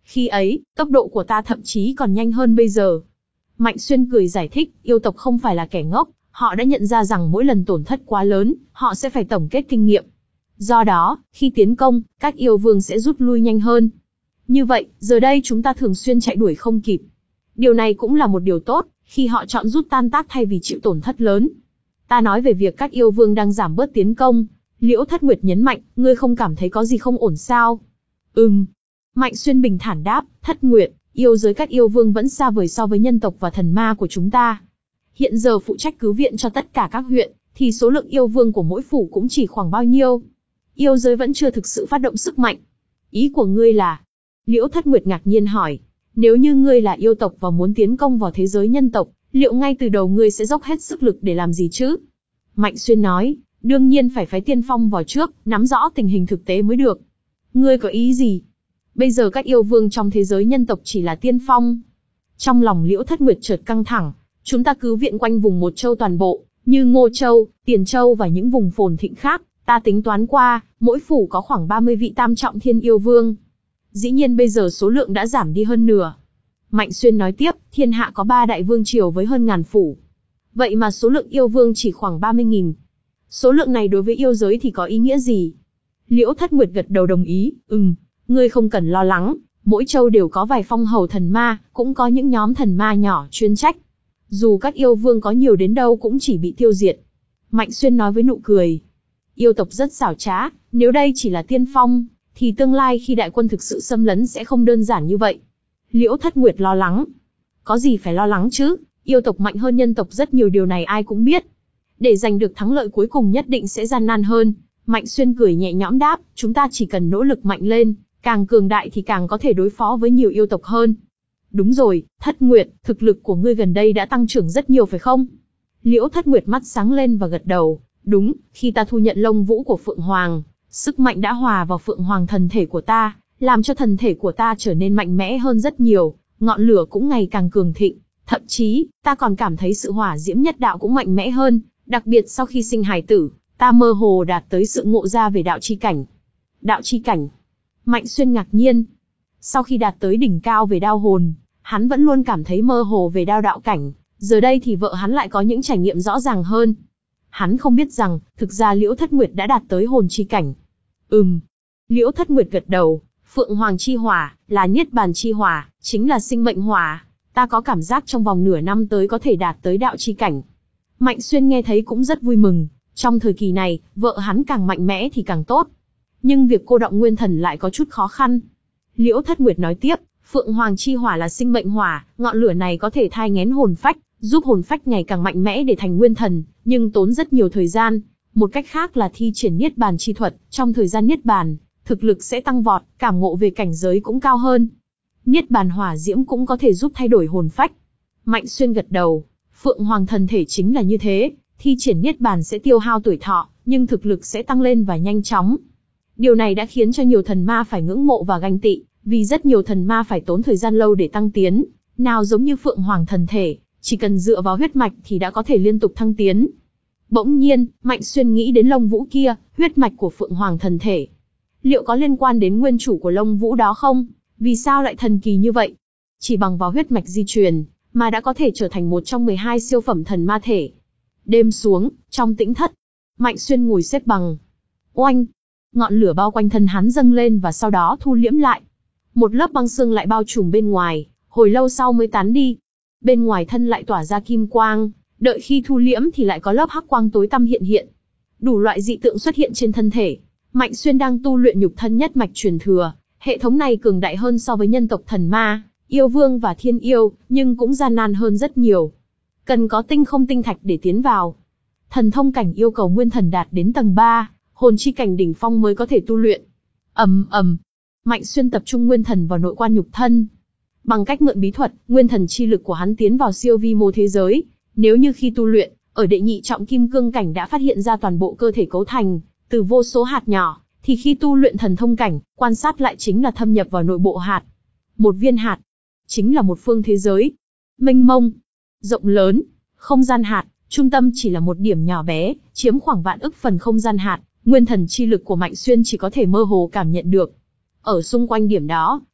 Khi ấy, tốc độ của ta thậm chí còn nhanh hơn bây giờ. Mạnh Xuyên cười giải thích, yêu tộc không phải là kẻ ngốc, họ đã nhận ra rằng mỗi lần tổn thất quá lớn, họ sẽ phải tổng kết kinh nghiệm. Do đó, khi tiến công, các yêu vương sẽ rút lui nhanh hơn. Như vậy, giờ đây chúng ta thường xuyên chạy đuổi không kịp. Điều này cũng là một điều tốt, khi họ chọn rút tan tác thay vì chịu tổn thất lớn. Ta nói về việc các yêu vương đang giảm bớt tiến công. Liễu Thất Nguyệt nhấn mạnh, ngươi không cảm thấy có gì không ổn sao? Ừm. Mạnh Xuyên bình thản đáp, Thất Nguyệt, yêu giới các yêu vương vẫn xa vời so với nhân tộc và thần ma của chúng ta. Hiện giờ phụ trách cứu viện cho tất cả các huyện, thì số lượng yêu vương của mỗi phủ cũng chỉ khoảng bao nhiêu? Yêu giới vẫn chưa thực sự phát động sức mạnh. Ý của ngươi là? Liễu Thất Nguyệt ngạc nhiên hỏi, nếu như ngươi là yêu tộc và muốn tiến công vào thế giới nhân tộc, liệu ngay từ đầu ngươi sẽ dốc hết sức lực để làm gì chứ? Mạnh Xuyên nói, đương nhiên phải phái tiên phong vào trước, nắm rõ tình hình thực tế mới được. Ngươi có ý gì? Bây giờ các yêu vương trong thế giới nhân tộc chỉ là tiên phong. Trong lòng Liễu Thất Nguyệt chợt căng thẳng, chúng ta cứ viện quanh vùng một châu toàn bộ, như Ngô Châu, Tiền Châu và những vùng phồn thịnh khác, ta tính toán qua, mỗi phủ có khoảng ba mươi vị tam trọng thiên yêu vương. Dĩ nhiên bây giờ số lượng đã giảm đi hơn nửa. Mạnh Xuyên nói tiếp, thiên hạ có ba đại vương triều với hơn ngàn phủ. Vậy mà số lượng yêu vương chỉ khoảng ba mươi nghìn. Số lượng này đối với yêu giới thì có ý nghĩa gì? Liễu Thất Nguyệt gật đầu đồng ý, ừm, ngươi không cần lo lắng, mỗi châu đều có vài phong hầu thần ma, cũng có những nhóm thần ma nhỏ chuyên trách. Dù các yêu vương có nhiều đến đâu cũng chỉ bị tiêu diệt. Mạnh Xuyên nói với nụ cười. Yêu tộc rất xảo trá, nếu đây chỉ là tiên phong, thì tương lai khi đại quân thực sự xâm lấn sẽ không đơn giản như vậy. Liễu Thất Nguyệt lo lắng. Có gì phải lo lắng chứ, yêu tộc mạnh hơn nhân tộc rất nhiều, điều này ai cũng biết. Để giành được thắng lợi cuối cùng nhất định sẽ gian nan hơn. Mạnh Xuyên cười nhẹ nhõm đáp, chúng ta chỉ cần nỗ lực mạnh lên, càng cường đại thì càng có thể đối phó với nhiều yêu tộc hơn. Đúng rồi, Thất Nguyệt, thực lực của ngươi gần đây đã tăng trưởng rất nhiều phải không? Liễu Thất Nguyệt mắt sáng lên và gật đầu, đúng, khi ta thu nhận lông vũ của Phượng Hoàng, sức mạnh đã hòa vào Phượng Hoàng thần thể của ta, làm cho thần thể của ta trở nên mạnh mẽ hơn rất nhiều, ngọn lửa cũng ngày càng cường thịnh, thậm chí, ta còn cảm thấy sự hỏa diễm nhất đạo cũng mạnh mẽ hơn, đặc biệt sau khi sinh hài tử, ta mơ hồ đạt tới sự ngộ ra về đạo chi cảnh. Đạo chi cảnh? Mạnh Xuyên ngạc nhiên. Sau khi đạt tới đỉnh cao về đao hồn, hắn vẫn luôn cảm thấy mơ hồ về đao đạo cảnh, giờ đây thì vợ hắn lại có những trải nghiệm rõ ràng hơn. Hắn không biết rằng, thực ra Liễu Thất Nguyệt đã đạt tới hồn chi cảnh. Ừm. Liễu Thất Nguyệt gật đầu, Phượng Hoàng chi hỏa, là Niết Bàn chi hỏa, chính là sinh mệnh hỏa. Ta có cảm giác trong vòng nửa năm tới có thể đạt tới đạo chi cảnh. Mạnh Xuyên nghe thấy cũng rất vui mừng, trong thời kỳ này, vợ hắn càng mạnh mẽ thì càng tốt. Nhưng việc cô động nguyên thần lại có chút khó khăn. Liễu Thất Nguyệt nói tiếp, Phượng Hoàng chi hỏa là sinh mệnh hỏa, ngọn lửa này có thể thai nghén hồn phách, giúp hồn phách ngày càng mạnh mẽ để thành nguyên thần, nhưng tốn rất nhiều thời gian. Một cách khác là thi triển Niết Bàn chi thuật, trong thời gian Niết Bàn, thực lực sẽ tăng vọt, cảm ngộ về cảnh giới cũng cao hơn. Niết Bàn hỏa diễm cũng có thể giúp thay đổi hồn phách. Mạnh Xuyên gật đầu, Phượng Hoàng thần thể chính là như thế, thi triển Niết Bàn sẽ tiêu hao tuổi thọ, nhưng thực lực sẽ tăng lên và nhanh chóng. Điều này đã khiến cho nhiều thần ma phải ngưỡng mộ và ganh tị, vì rất nhiều thần ma phải tốn thời gian lâu để tăng tiến, nào giống như Phượng Hoàng thần thể, chỉ cần dựa vào huyết mạch thì đã có thể liên tục thăng tiến. Bỗng nhiên, Mạnh Xuyên nghĩ đến lông vũ kia, huyết mạch của Phượng Hoàng thần thể. Liệu có liên quan đến nguyên chủ của lông vũ đó không? Vì sao lại thần kỳ như vậy? Chỉ bằng vào huyết mạch di truyền, mà đã có thể trở thành một trong mười hai siêu phẩm thần ma thể. Đêm xuống, trong tĩnh thất, Mạnh Xuyên ngồi xếp bằng. Oanh! Ngọn lửa bao quanh thân hắn dâng lên và sau đó thu liễm lại. Một lớp băng sương lại bao trùm bên ngoài, hồi lâu sau mới tán đi. Bên ngoài thân lại tỏa ra kim quang, đợi khi thu liễm thì lại có lớp hắc quang tối tăm hiện hiện. Đủ loại dị tượng xuất hiện trên thân thể. Mạnh Xuyên đang tu luyện nhục thân nhất mạch truyền thừa, hệ thống này cường đại hơn so với nhân tộc thần ma, yêu vương và thiên yêu, nhưng cũng gian nan hơn rất nhiều. Cần có tinh không tinh thạch để tiến vào. Thần thông cảnh yêu cầu nguyên thần đạt đến tầng ba, hồn chi cảnh đỉnh phong mới có thể tu luyện. Ầm ầm. Mạnh Xuyên tập trung nguyên thần vào nội quan nhục thân. Bằng cách mượn bí thuật, nguyên thần chi lực của hắn tiến vào siêu vi mô thế giới. Nếu như khi tu luyện, ở đệ nhị trọng kim cương cảnh đã phát hiện ra toàn bộ cơ thể cấu thành từ vô số hạt nhỏ, thì khi tu luyện thần thông cảnh, quan sát lại chính là thâm nhập vào nội bộ hạt. Một viên hạt, chính là một phương thế giới. Mênh mông, rộng lớn, không gian hạt, trung tâm chỉ là một điểm nhỏ bé, chiếm khoảng vạn ức phần không gian hạt, nguyên thần chi lực của Mạnh Xuyên chỉ có thể mơ hồ cảm nhận được. Ở xung quanh điểm đó,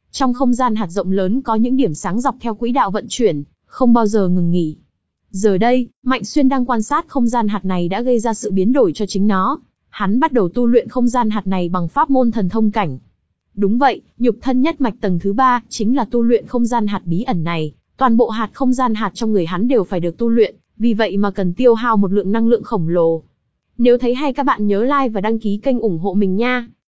Trong không gian hạt rộng lớn có những điểm sáng dọc theo quỹ đạo vận chuyển, không bao giờ ngừng nghỉ. Giờ đây, Mạnh Xuyên đang quan sát không gian hạt này đã gây ra sự biến đổi cho chính nó. Hắn bắt đầu tu luyện không gian hạt này bằng pháp môn thần thông cảnh. Đúng vậy, nhục thân nhất mạch tầng thứ ba chính là tu luyện không gian hạt bí ẩn này. Toàn bộ hạt không gian hạt trong người hắn đều phải được tu luyện, vì vậy mà cần tiêu hao một lượng năng lượng khổng lồ. Nếu thấy hay các bạn nhớ like và đăng ký kênh ủng hộ mình nha.